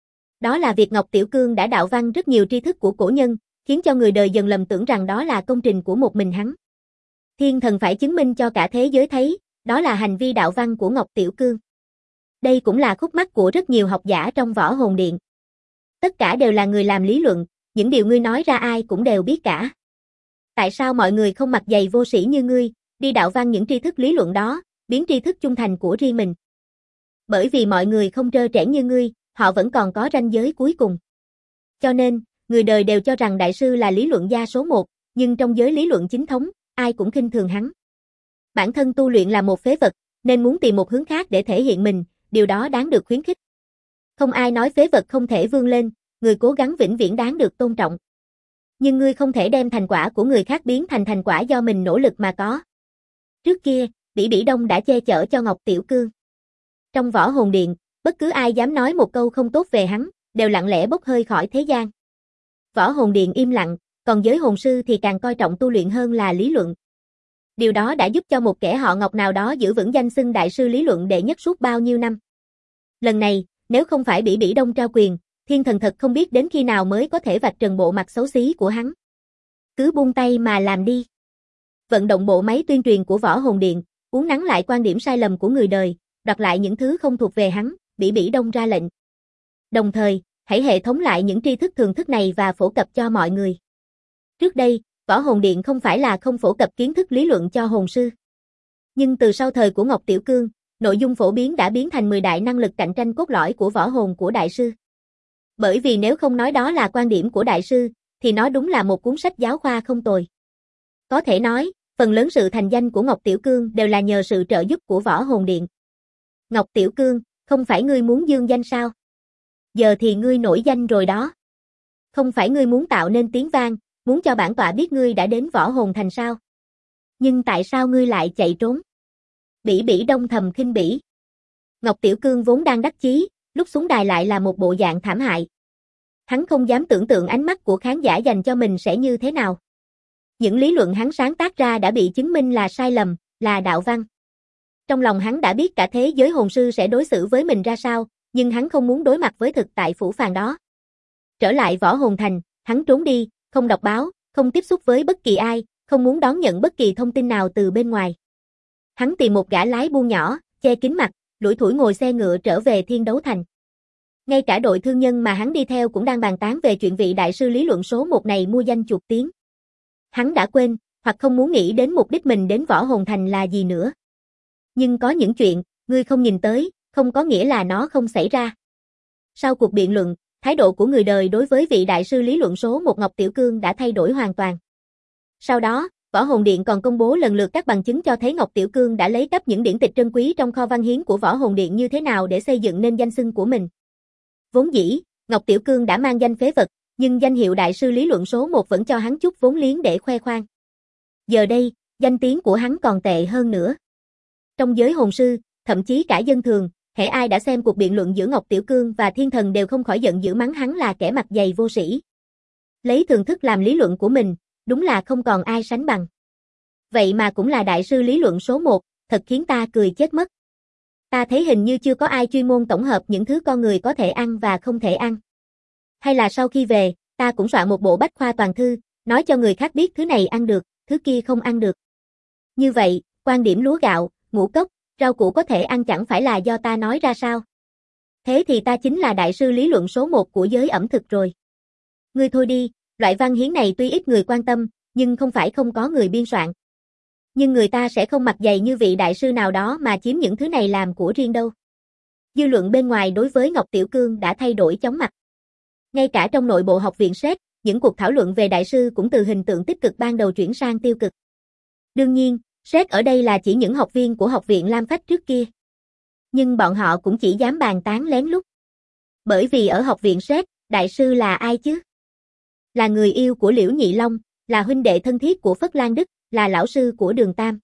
Đó là việc Ngọc Tiểu Cương đã đạo văn rất nhiều tri thức của cổ nhân, khiến cho người đời dần lầm tưởng rằng đó là công trình của một mình hắn. Thiên thần phải chứng minh cho cả thế giới thấy, đó là hành vi đạo văn của Ngọc Tiểu Cương. Đây cũng là khúc mắc của rất nhiều học giả trong Võ Hồn Điện. Tất cả đều là người làm lý luận, những điều ngươi nói ra ai cũng đều biết cả. Tại sao mọi người không mặc giày vô sĩ như ngươi, đi đạo văn những tri thức lý luận đó, biến tri thức trung thành của riêng mình? Bởi vì mọi người không trơ trẽn như ngươi, họ vẫn còn có ranh giới cuối cùng. Cho nên, người đời đều cho rằng đại sư là lý luận gia số 1, nhưng trong giới lý luận chính thống, ai cũng khinh thường hắn. Bản thân tu luyện là một phế vật, nên muốn tìm một hướng khác để thể hiện mình, điều đó đáng được khuyến khích. Không ai nói phế vật không thể vươn lên, người cố gắng vĩnh viễn đáng được tôn trọng. Nhưng ngươi không thể đem thành quả của người khác biến thành thành quả do mình nỗ lực mà có. Trước kia, Bỉ Bỉ Đông đã che chở cho Ngọc Tiểu Cương. Trong Võ Hồn Điện, bất cứ ai dám nói một câu không tốt về hắn, đều lặng lẽ bốc hơi khỏi thế gian. Võ Hồn Điện im lặng, còn giới hồn sư thì càng coi trọng tu luyện hơn là lý luận. Điều đó đã giúp cho một kẻ họ Ngọc nào đó giữ vững danh xưng đại sư lý luận đệ nhất suốt bao nhiêu năm. Lần này, nếu không phải Bỉ Bỉ Đông trao quyền, Thiên thần thật không biết đến khi nào mới có thể vạch trần bộ mặt xấu xí của hắn. Cứ buông tay mà làm đi. Vận động bộ máy tuyên truyền của Võ Hồn Điện, uốn nắn lại quan điểm sai lầm của người đời, đoạt lại những thứ không thuộc về hắn, Bỉ Bỉ Đông ra lệnh. Đồng thời, hãy hệ thống lại những tri thức thường thức này và phổ cập cho mọi người. Trước đây, Võ Hồn Điện không phải là không phổ cập kiến thức lý luận cho hồn sư. Nhưng từ sau thời của Ngọc Tiểu Cương, nội dung phổ biến đã biến thành 10 đại năng lực cạnh tranh cốt lõi của võ hồn của đại sư. Bởi vì nếu không nói đó là quan điểm của đại sư, thì nó đúng là một cuốn sách giáo khoa không tồi. Có thể nói, phần lớn sự thành danh của Ngọc Tiểu Cương đều là nhờ sự trợ giúp của Võ Hồn Điện. Ngọc Tiểu Cương, không phải ngươi muốn dương danh sao? Giờ thì ngươi nổi danh rồi đó. Không phải ngươi muốn tạo nên tiếng vang, muốn cho bản tọa biết ngươi đã đến Võ Hồn Thành sao? Nhưng tại sao ngươi lại chạy trốn? Bỉ Bỉ Đông thầm khinh bỉ. Ngọc Tiểu Cương vốn đang đắc chí, lúc xuống đài lại là một bộ dạng thảm hại. Hắn không dám tưởng tượng ánh mắt của khán giả dành cho mình sẽ như thế nào. Những lý luận hắn sáng tác ra đã bị chứng minh là sai lầm, là đạo văn. Trong lòng hắn đã biết cả thế giới hồn sư sẽ đối xử với mình ra sao, nhưng hắn không muốn đối mặt với thực tại phũ phàng đó. Trở lại Võ Hồn Thành, hắn trốn đi, không đọc báo, không tiếp xúc với bất kỳ ai, không muốn đón nhận bất kỳ thông tin nào từ bên ngoài. Hắn tìm một gã lái buôn nhỏ, che kín mặt, lủi thủi ngồi xe ngựa trở về Thiên Đấu Thành. Ngay cả đội thương nhân mà hắn đi theo cũng đang bàn tán về chuyện vị đại sư lý luận số 1 này mua danh chuộc tiếng. Hắn đã quên, hoặc không muốn nghĩ đến mục đích mình đến Võ Hồn Thành là gì nữa. Nhưng có những chuyện, ngươi không nhìn tới, không có nghĩa là nó không xảy ra. Sau cuộc biện luận, thái độ của người đời đối với vị đại sư lý luận số 1 Ngọc Tiểu Cương đã thay đổi hoàn toàn. Sau đó, Võ Hồn Điện còn công bố lần lượt các bằng chứng cho thấy Ngọc Tiểu Cương đã lấy cắp những điển tịch trân quý trong kho văn hiến của Võ Hồn Điện như thế nào để xây dựng nên danh xưng của mình. Vốn dĩ, Ngọc Tiểu Cương đã mang danh phế vật, nhưng danh hiệu đại sư lý luận số 1 vẫn cho hắn chút vốn liếng để khoe khoang. Giờ đây, danh tiếng của hắn còn tệ hơn nữa. Trong giới hồn sư, thậm chí cả dân thường, hễ ai đã xem cuộc biện luận giữa Ngọc Tiểu Cương và Thiên Thần đều không khỏi giận dữ mắng hắn là kẻ mặt dày vô sĩ. Lấy thường thức làm lý luận của mình, đúng là không còn ai sánh bằng. Vậy mà cũng là đại sư lý luận số 1, thật khiến ta cười chết mất. Ta thấy hình như chưa có ai chuyên môn tổng hợp những thứ con người có thể ăn và không thể ăn. Hay là sau khi về, ta cũng soạn một bộ bách khoa toàn thư, nói cho người khác biết thứ này ăn được, thứ kia không ăn được. Như vậy, quan điểm lúa gạo, ngũ cốc, rau củ có thể ăn chẳng phải là do ta nói ra sao? Thế thì ta chính là đại sư lý luận số 1 của giới ẩm thực rồi. Ngươi thôi đi, loại văn hiến này tuy ít người quan tâm, nhưng không phải không có người biên soạn. Nhưng người ta sẽ không mặt dày như vị đại sư nào đó mà chiếm những thứ này làm của riêng đâu. Dư luận bên ngoài đối với Ngọc Tiểu Cương đã thay đổi chóng mặt. Ngay cả trong nội bộ học viện SET, những cuộc thảo luận về đại sư cũng từ hình tượng tích cực ban đầu chuyển sang tiêu cực. Đương nhiên, SET ở đây là chỉ những học viên của học viện Lam Phách trước kia. Nhưng bọn họ cũng chỉ dám bàn tán lén lút. Bởi vì ở học viện SET, đại sư là ai chứ? Là người yêu của Liễu Nhị Long, là huynh đệ thân thiết của Phất Lan Đức, là lão sư của Đường Tam.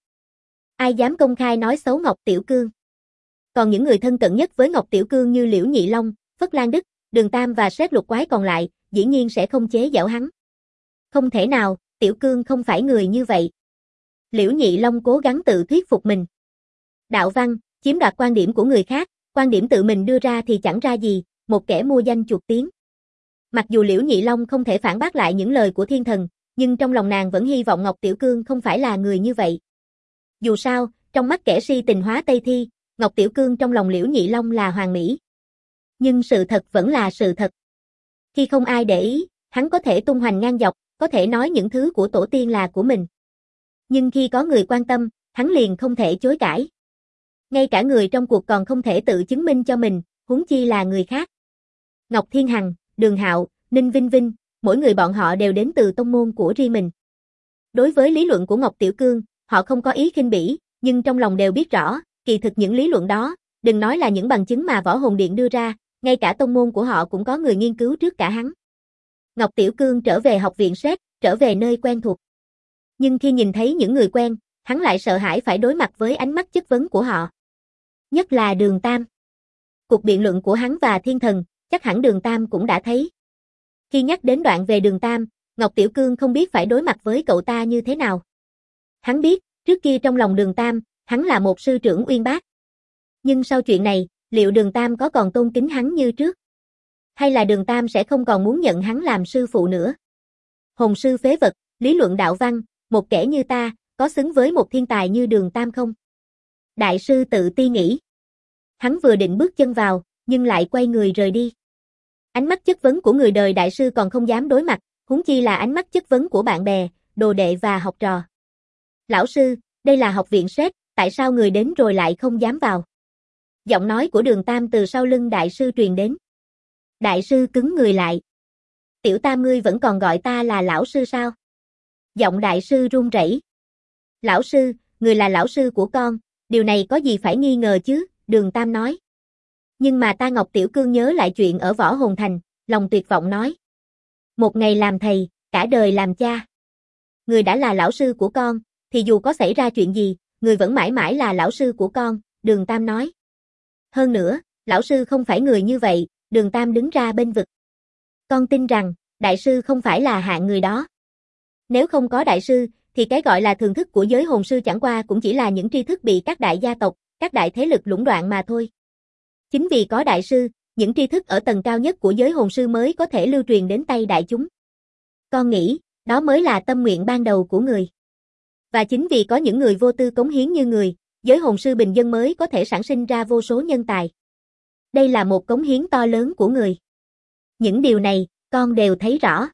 Ai dám công khai nói xấu Ngọc Tiểu Cương? Còn những người thân cận nhất với Ngọc Tiểu Cương như Liễu Nhị Long, Phất Lan Đức, Đường Tam và SET lục quái còn lại, dĩ nhiên sẽ không chế giễu hắn. Không thể nào, Tiểu Cương không phải người như vậy. Liễu Nhị Long cố gắng tự thuyết phục mình. Đạo văn, chiếm đoạt quan điểm của người khác, quan điểm tự mình đưa ra thì chẳng ra gì, một kẻ mua danh chuộc tiếng. Mặc dù Liễu Nhị Long không thể phản bác lại những lời của Thiên Thần, nhưng trong lòng nàng vẫn hy vọng Ngọc Tiểu Cương không phải là người như vậy. Dù sao, trong mắt kẻ si tình hóa Tây Thi, Ngọc Tiểu Cương trong lòng Liễu Nhị Long là hoàn mỹ. Nhưng sự thật vẫn là sự thật. Khi không ai để ý, hắn có thể tung hoành ngang dọc, có thể nói những thứ của tổ tiên là của mình. Nhưng khi có người quan tâm, hắn liền không thể chối cãi. Ngay cả người trong cuộc còn không thể tự chứng minh cho mình, huống chi là người khác. Ngọc Thiên Hằng, Đường Hạo, Ninh Vinh Vinh, mỗi người bọn họ đều đến từ tông môn của riêng mình. Đối với lý luận của Ngọc Tiểu Cương, họ không có ý khinh bỉ, nhưng trong lòng đều biết rõ, kỳ thực những lý luận đó, đừng nói là những bằng chứng mà Võ Hồn Điện đưa ra, ngay cả tông môn của họ cũng có người nghiên cứu trước cả hắn. Ngọc Tiểu Cương trở về học viện SET, trở về nơi quen thuộc. Nhưng khi nhìn thấy những người quen, hắn lại sợ hãi phải đối mặt với ánh mắt chất vấn của họ. Nhất là Đường Tam. Cuộc biện luận của hắn và Thiên Thần, chắc hẳn Đường Tam cũng đã thấy. Khi nhắc đến đoạn về Đường Tam, Ngọc Tiểu Cương không biết phải đối mặt với cậu ta như thế nào. Hắn biết, trước kia trong lòng Đường Tam, hắn là một sư trưởng uyên bác. Nhưng sau chuyện này, liệu Đường Tam có còn tôn kính hắn như trước? Hay là Đường Tam sẽ không còn muốn nhận hắn làm sư phụ nữa? Hồn sư phế vật, lý luận đạo văn, một kẻ như ta, có xứng với một thiên tài như Đường Tam không? Đại sư tự ti nghĩ. Hắn vừa định bước chân vào, nhưng lại quay người rời đi. Ánh mắt chất vấn của người đời đại sư còn không dám đối mặt, huống chi là ánh mắt chất vấn của bạn bè, đồ đệ và học trò. Lão sư, đây là học viện SET, tại sao người đến rồi lại không dám vào? Giọng nói của Đường Tam từ sau lưng đại sư truyền đến. Đại sư cứng người lại. Tiểu Tam ngươi vẫn còn gọi ta là lão sư sao? Giọng đại sư run rẩy. Lão sư, người là lão sư của con, điều này có gì phải nghi ngờ chứ, Đường Tam nói. Nhưng mà ta Ngọc Tiểu Cương nhớ lại chuyện ở Võ Hồn Thành, lòng tuyệt vọng nói. Một ngày làm thầy, cả đời làm cha. Người đã là lão sư của con, thì dù có xảy ra chuyện gì, người vẫn mãi mãi là lão sư của con, Đường Tam nói. Hơn nữa, lão sư không phải người như vậy, Đường Tam đứng ra bên vực. Con tin rằng, đại sư không phải là hạng người đó. Nếu không có đại sư, thì cái gọi là thường thức của giới hồn sư chẳng qua cũng chỉ là những tri thức bị các đại gia tộc, các đại thế lực lũng đoạn mà thôi. Chính vì có đại sư, những tri thức ở tầng cao nhất của giới hồn sư mới có thể lưu truyền đến tay đại chúng. Con nghĩ, đó mới là tâm nguyện ban đầu của người. Và chính vì có những người vô tư cống hiến như người, giới hồn sư bình dân mới có thể sản sinh ra vô số nhân tài. Đây là một cống hiến to lớn của người. Những điều này, con đều thấy rõ.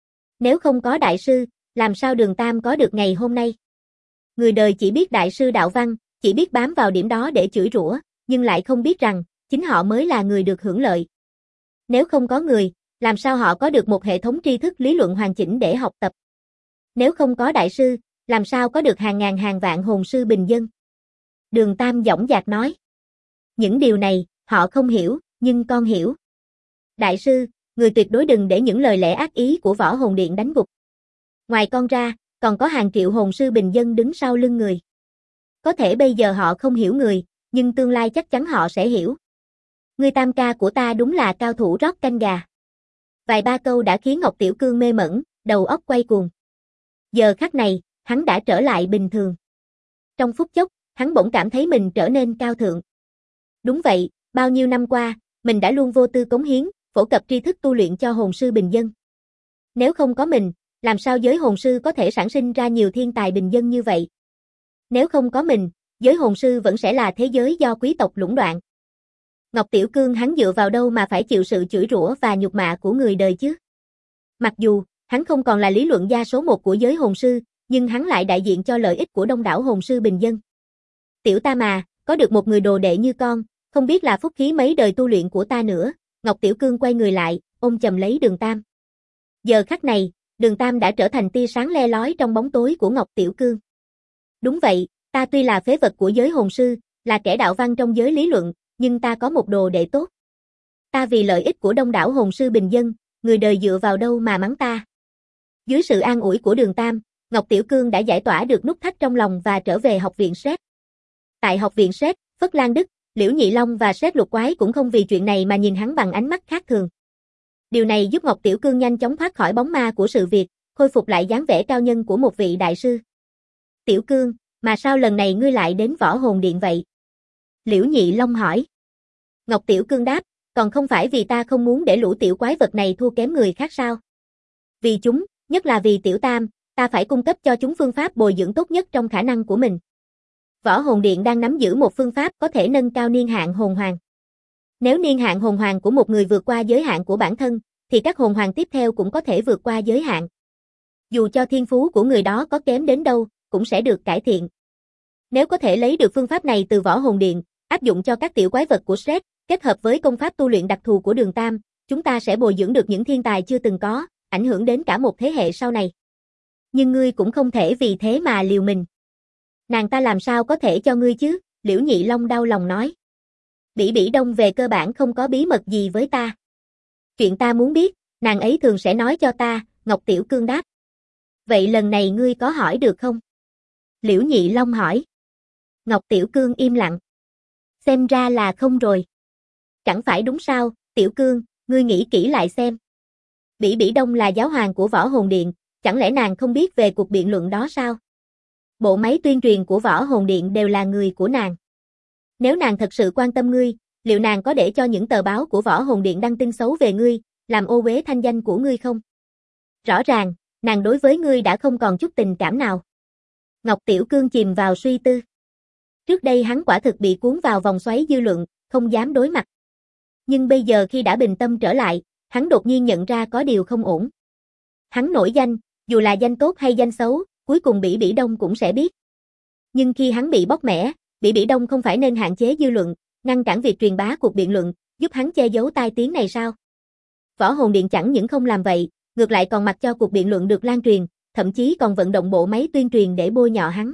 Nếu không có đại sư, làm sao Đường Tam có được ngày hôm nay? Người đời chỉ biết đại sư đạo văn, chỉ biết bám vào điểm đó để chửi rủa, nhưng lại không biết rằng, chính họ mới là người được hưởng lợi. Nếu không có người, làm sao họ có được một hệ thống tri thức lý luận hoàn chỉnh để học tập? Nếu không có đại sư, làm sao có được hàng ngàn hàng vạn hồn sư bình dân? Đường Tam dõng dạc nói. Những điều này, họ không hiểu, nhưng con hiểu. Đại sư, người tuyệt đối đừng để những lời lẽ ác ý của Võ Hồn Điện đánh gục. Ngoài con ra, còn có hàng triệu hồn sư bình dân đứng sau lưng người. Có thể bây giờ họ không hiểu người, nhưng tương lai chắc chắn họ sẽ hiểu. Người Tam ca của ta đúng là cao thủ rót canh gà. Vài ba câu đã khiến Ngọc Tiểu Cương mê mẩn, đầu óc quay cuồng. Giờ khắc này, hắn đã trở lại bình thường. Trong phút chốc, hắn bỗng cảm thấy mình trở nên cao thượng. Đúng vậy, bao nhiêu năm qua, mình đã luôn vô tư cống hiến, phổ cập tri thức tu luyện cho hồn sư bình dân. Nếu không có mình, làm sao giới hồn sư có thể sản sinh ra nhiều thiên tài bình dân như vậy? Nếu không có mình, giới hồn sư vẫn sẽ là thế giới do quý tộc lũng đoạn. Ngọc Tiểu Cương hắn dựa vào đâu mà phải chịu sự chửi rủa và nhục mạ của người đời chứ? Mặc dù, hắn không còn là lý luận gia số 1 của giới hồn sư, nhưng hắn lại đại diện cho lợi ích của đông đảo hồn sư bình dân. Tiểu Tam à, có được một người đồ đệ như con, không biết là phúc khí mấy đời tu luyện của ta nữa. Ngọc Tiểu Cương quay người lại, ôm chầm lấy Đường Tam. Giờ khắc này, Đường Tam đã trở thành tia sáng le lói trong bóng tối của Ngọc Tiểu Cương. Đúng vậy, ta tuy là phế vật của giới hồn sư, là kẻ đạo văn trong giới lý luận, nhưng ta có một đồ đệ tốt. Ta vì lợi ích của đông đảo hồn sư bình dân, người đời dựa vào đâu mà mắng ta. Dưới sự an ủi của Đường Tam, Ngọc Tiểu Cương đã giải tỏa được nút thắt trong lòng và trở về học viện SET. Tại học viện SET, Phất Lan Đức, Liễu Nhị Long và SET Lục Quái cũng không vì chuyện này mà nhìn hắn bằng ánh mắt khác thường. Điều này giúp Ngọc Tiểu Cương nhanh chóng thoát khỏi bóng ma của sự việc, khôi phục lại dáng vẻ cao nhân của một vị đại sư. Tiểu Cương, mà sao lần này ngươi lại đến Võ Hồn Điện vậy? Liễu Nhị Long hỏi. Ngọc Tiểu Cương đáp, còn không phải vì ta không muốn để lũ tiểu quái vật này thua kém người khác sao? Vì chúng, nhất là vì Tiểu Tam, ta phải cung cấp cho chúng phương pháp bồi dưỡng tốt nhất trong khả năng của mình. Võ Hồn Điện đang nắm giữ một phương pháp có thể nâng cao niên hạn hồn hoàng. Nếu niên hạn hồn hoàng của một người vượt qua giới hạn của bản thân, thì các hồn hoàng tiếp theo cũng có thể vượt qua giới hạn. Dù cho thiên phú của người đó có kém đến đâu, cũng sẽ được cải thiện. Nếu có thể lấy được phương pháp này từ Võ Hồn Điện, áp dụng cho các tiểu quái vật của SET, kết hợp với công pháp tu luyện đặc thù của Đường Tam, chúng ta sẽ bồi dưỡng được những thiên tài chưa từng có, ảnh hưởng đến cả một thế hệ sau này. Nhưng ngươi cũng không thể vì thế mà liều mình. Nàng ta làm sao có thể cho ngươi chứ? Liễu Nhị Long đau lòng nói. Bỉ Bỉ Đông về cơ bản không có bí mật gì với ta. Chuyện ta muốn biết, nàng ấy thường sẽ nói cho ta, Ngọc Tiểu Cương đáp. Vậy lần này ngươi có hỏi được không? Liễu Nhị Long hỏi. Ngọc Tiểu Cương im lặng. Xem ra là không rồi. Chẳng phải đúng sao, Tiểu Cương, ngươi nghĩ kỹ lại xem. Bỉ Bỉ Đông là giáo hoàng của Võ Hồn Điện, chẳng lẽ nàng không biết về cuộc biện luận đó sao? Bộ máy tuyên truyền của Võ Hồn Điện đều là người của nàng. Nếu nàng thật sự quan tâm ngươi, liệu nàng có để cho những tờ báo của Võ Hồn Điện đăng tin xấu về ngươi, làm ô uế thanh danh của ngươi không? Rõ ràng, nàng đối với ngươi đã không còn chút tình cảm nào. Ngọc Tiểu Cương chìm vào suy tư. Trước đây hắn quả thực bị cuốn vào vòng xoáy dư luận, không dám đối mặt. Nhưng bây giờ khi đã bình tâm trở lại, Hắn đột nhiên nhận ra có điều không ổn. Hắn nổi danh, dù là danh tốt hay danh xấu, cuối cùng Bỉ Bỉ Đông cũng sẽ biết. Nhưng khi hắn bị bóc mẽ, Bỉ Bỉ Đông không phải nên hạn chế dư luận, ngăn cản việc truyền bá cuộc biện luận, giúp hắn che giấu tai tiếng này sao? Võ Hồn Điện chẳng những không làm vậy, ngược lại còn mặc cho cuộc biện luận được lan truyền, thậm chí còn vận động bộ máy tuyên truyền để bôi nhọ hắn.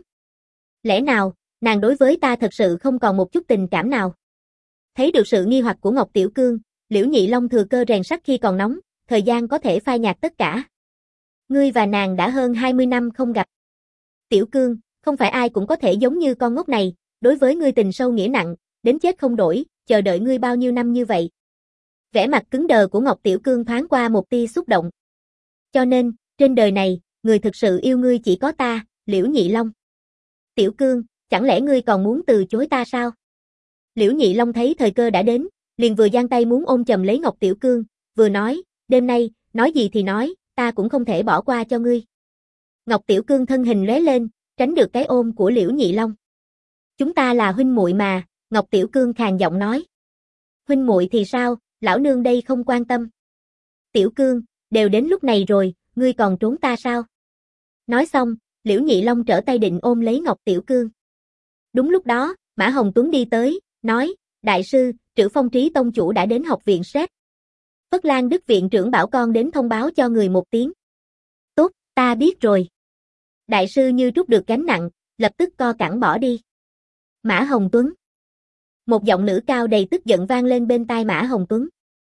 Lẽ nào, nàng đối với ta thật sự không còn một chút tình cảm nào? Thấy được sự nghi hoặc của Ngọc Tiểu Cương, Liễu Nhị Long thừa cơ rèn sắt khi còn nóng, thời gian có thể phai nhạt tất cả. Ngươi và nàng đã hơn 20 năm không gặp. Tiểu Cương, không phải ai cũng có thể giống như con ngốc này, đối với ngươi tình sâu nghĩa nặng, đến chết không đổi, chờ đợi ngươi bao nhiêu năm như vậy. Vẻ mặt cứng đờ của Ngọc Tiểu Cương thoáng qua một tia xúc động. Cho nên, trên đời này, người thực sự yêu ngươi chỉ có ta, Liễu Nhị Long. Tiểu Cương, chẳng lẽ ngươi còn muốn từ chối ta sao? Liễu Nhị Long thấy thời cơ đã đến, liền vừa giang tay muốn ôm chầm lấy Ngọc Tiểu Cương, vừa nói, đêm nay, nói gì thì nói, ta cũng không thể bỏ qua cho ngươi. Ngọc Tiểu Cương thân hình lóe lên, tránh được cái ôm của Liễu Nhị Long. Chúng ta là huynh muội mà, Ngọc Tiểu Cương khàn giọng nói. Huynh muội thì sao, lão nương đây không quan tâm. Tiểu Cương, đều đến lúc này rồi, ngươi còn trốn ta sao? Nói xong, Liễu Nhị Long trở tay định ôm lấy Ngọc Tiểu Cương. Đúng lúc đó, Mã Hồng Tuấn đi tới, nói, đại sư, Trữ Phong Trí tông chủ đã đến học viện SET. Phất Lan Đức viện trưởng bảo con đến thông báo cho người một tiếng. Tốt, ta biết rồi. Đại sư như trút được gánh nặng, lập tức co cẳng bỏ đi. Mã Hồng Tuấn. Một giọng nữ cao đầy tức giận vang lên bên tai Mã Hồng Tuấn.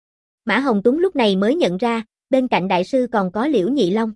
Mã Hồng Tuấn lúc này mới nhận ra, bên cạnh đại sư còn có Liễu Nhị Long.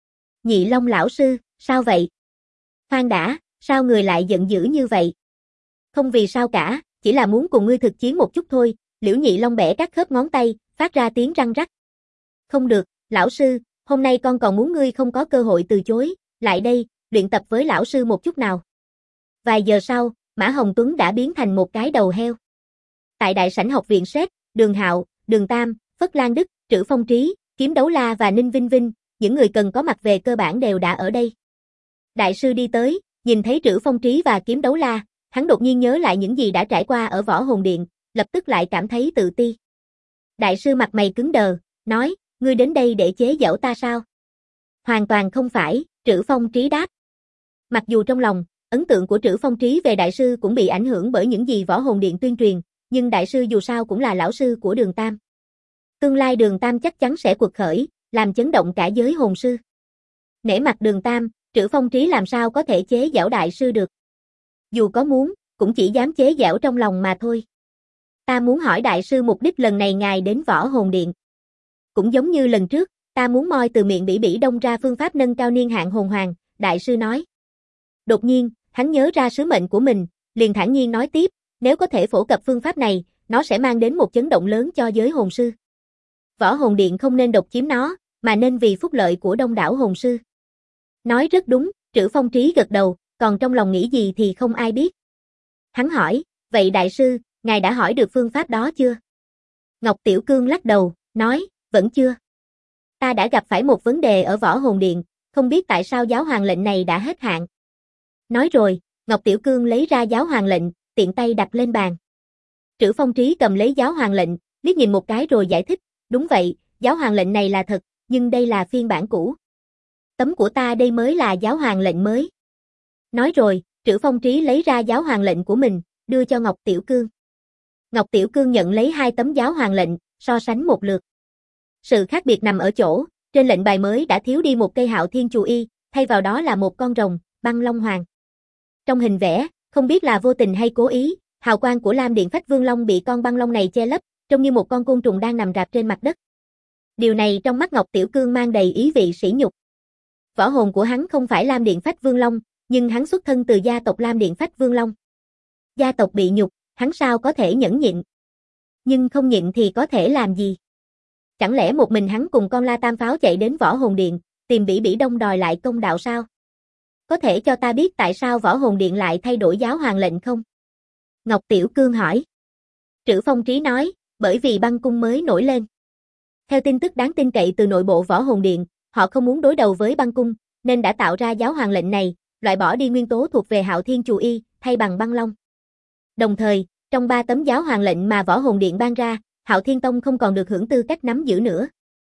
Nhị Long lão sư, sao vậy? Khoan đã, sao người lại giận dữ như vậy? Không vì sao cả, chỉ là muốn cùng ngươi thực chiến một chút thôi, Liễu Nhị Long bẻ các khớp ngón tay, phát ra tiếng răng rắc. Không được, lão sư, hôm nay con còn muốn ngươi không có cơ hội từ chối, lại đây, luyện tập với lão sư một chút nào. Vài giờ sau, Mã Hồng Tuấn đã biến thành một cái đầu heo. Tại đại sảnh học viện SET, Đường Hạo, Đường Tam, Phất Lan Đức, Trữ Phong Trí, Kiếm Đấu La và Ninh Vinh Vinh, những người cần có mặt về cơ bản đều đã ở đây. Đại sư đi tới, nhìn thấy Trữ Phong Trí và Kiếm Đấu La, hắn đột nhiên nhớ lại những gì đã trải qua ở Võ Hồn Điện, lập tức lại cảm thấy tự ti. Đại sư mặt mày cứng đờ, nói, ngươi đến đây để chế giễu ta sao? Hoàn toàn không phải, Trữ Phong Trí đáp. Mặc dù trong lòng, ấn tượng của Trữ Phong Trí về đại sư cũng bị ảnh hưởng bởi những gì Võ Hồn Điện tuyên truyền, nhưng đại sư dù sao cũng là lão sư của Đường Tam. Tương lai Đường Tam chắc chắn sẽ quật khởi, làm chấn động cả giới hồn sư. Nể mặt Đường Tam, Trữ Phong Trí làm sao có thể chế giễu đại sư được. Dù có muốn, cũng chỉ dám chế giễu trong lòng mà thôi. Ta muốn hỏi đại sư mục đích lần này ngài đến Võ Hồn Điện. Cũng giống như lần trước, ta muốn moi từ miệng Bỉ Bỉ Đông ra phương pháp nâng cao niên hạn hồn hoàng, đại sư nói. Đột nhiên, hắn nhớ ra sứ mệnh của mình, liền thản nhiên nói tiếp, nếu có thể phổ cập phương pháp này, nó sẽ mang đến một chấn động lớn cho giới hồn sư. Võ Hồn Điện không nên độc chiếm nó, mà nên vì phúc lợi của đông đảo hồn sư. Nói rất đúng, Trữ Phong Trí gật đầu, còn trong lòng nghĩ gì thì không ai biết. Hắn hỏi, vậy đại sư, ngài đã hỏi được phương pháp đó chưa? Ngọc Tiểu Cương lắc đầu, nói, vẫn chưa. Ta đã gặp phải một vấn đề ở Võ Hồn Điện, không biết tại sao giáo hoàng lệnh này đã hết hạn. Nói rồi, Ngọc Tiểu Cương lấy ra giáo hoàng lệnh, tiện tay đặt lên bàn. Trữ Phong Trí cầm lấy giáo hoàng lệnh, liếc nhìn một cái rồi giải thích, đúng vậy, giáo hoàng lệnh này là thật, nhưng đây là phiên bản cũ. Tấm của ta đây mới là giáo hoàng lệnh mới. Nói rồi, Trữ Phong Trí lấy ra giáo hoàng lệnh của mình, đưa cho Ngọc Tiểu Cương. Ngọc Tiểu Cương nhận lấy 2 tấm giáo hoàng lệnh, so sánh một lượt. Sự khác biệt nằm ở chỗ, trên lệnh bài mới đã thiếu đi một cây Hạo Thiên Chù Y, thay vào đó là một con rồng, Băng Long Hoàng. Trong hình vẽ, không biết là vô tình hay cố ý, hào quang của Lam Điện Phách Vương Long bị con băng long này che lấp, trông như một con côn trùng đang nằm rạp trên mặt đất. Điều này trong mắt Ngọc Tiểu Cương mang đầy ý vị sỉ nhục. Võ hồn của hắn không phải Lam Điện Phách Vương Long, nhưng hắn xuất thân từ gia tộc Lam Điện Phách Vương Long. Gia tộc bị nhục, hắn sao có thể nhẫn nhịn? Nhưng không nhịn thì có thể làm gì? Chẳng lẽ một mình hắn cùng con La Tam Pháo chạy đến Võ Hồn Điện, tìm Bỉ Bỉ Đông đòi lại công đạo sao? Có thể cho ta biết tại sao Võ Hồn Điện lại thay đổi giáo hoàng lệnh không? Ngọc Tiểu Cương hỏi. Trữ Phong Trí nói, bởi vì băng cung mới nổi lên. Theo tin tức đáng tin cậy từ nội bộ Võ Hồn Điện, họ không muốn đối đầu với băng cung, nên đã tạo ra giáo hoàng lệnh này, loại bỏ đi nguyên tố thuộc về Hạo Thiên Chù Y, thay bằng băng long. Đồng thời, trong 3 tấm giáo hoàng lệnh mà Võ Hồn Điện ban ra, Hạo Thiên Tông không còn được hưởng tư cách nắm giữ nữa.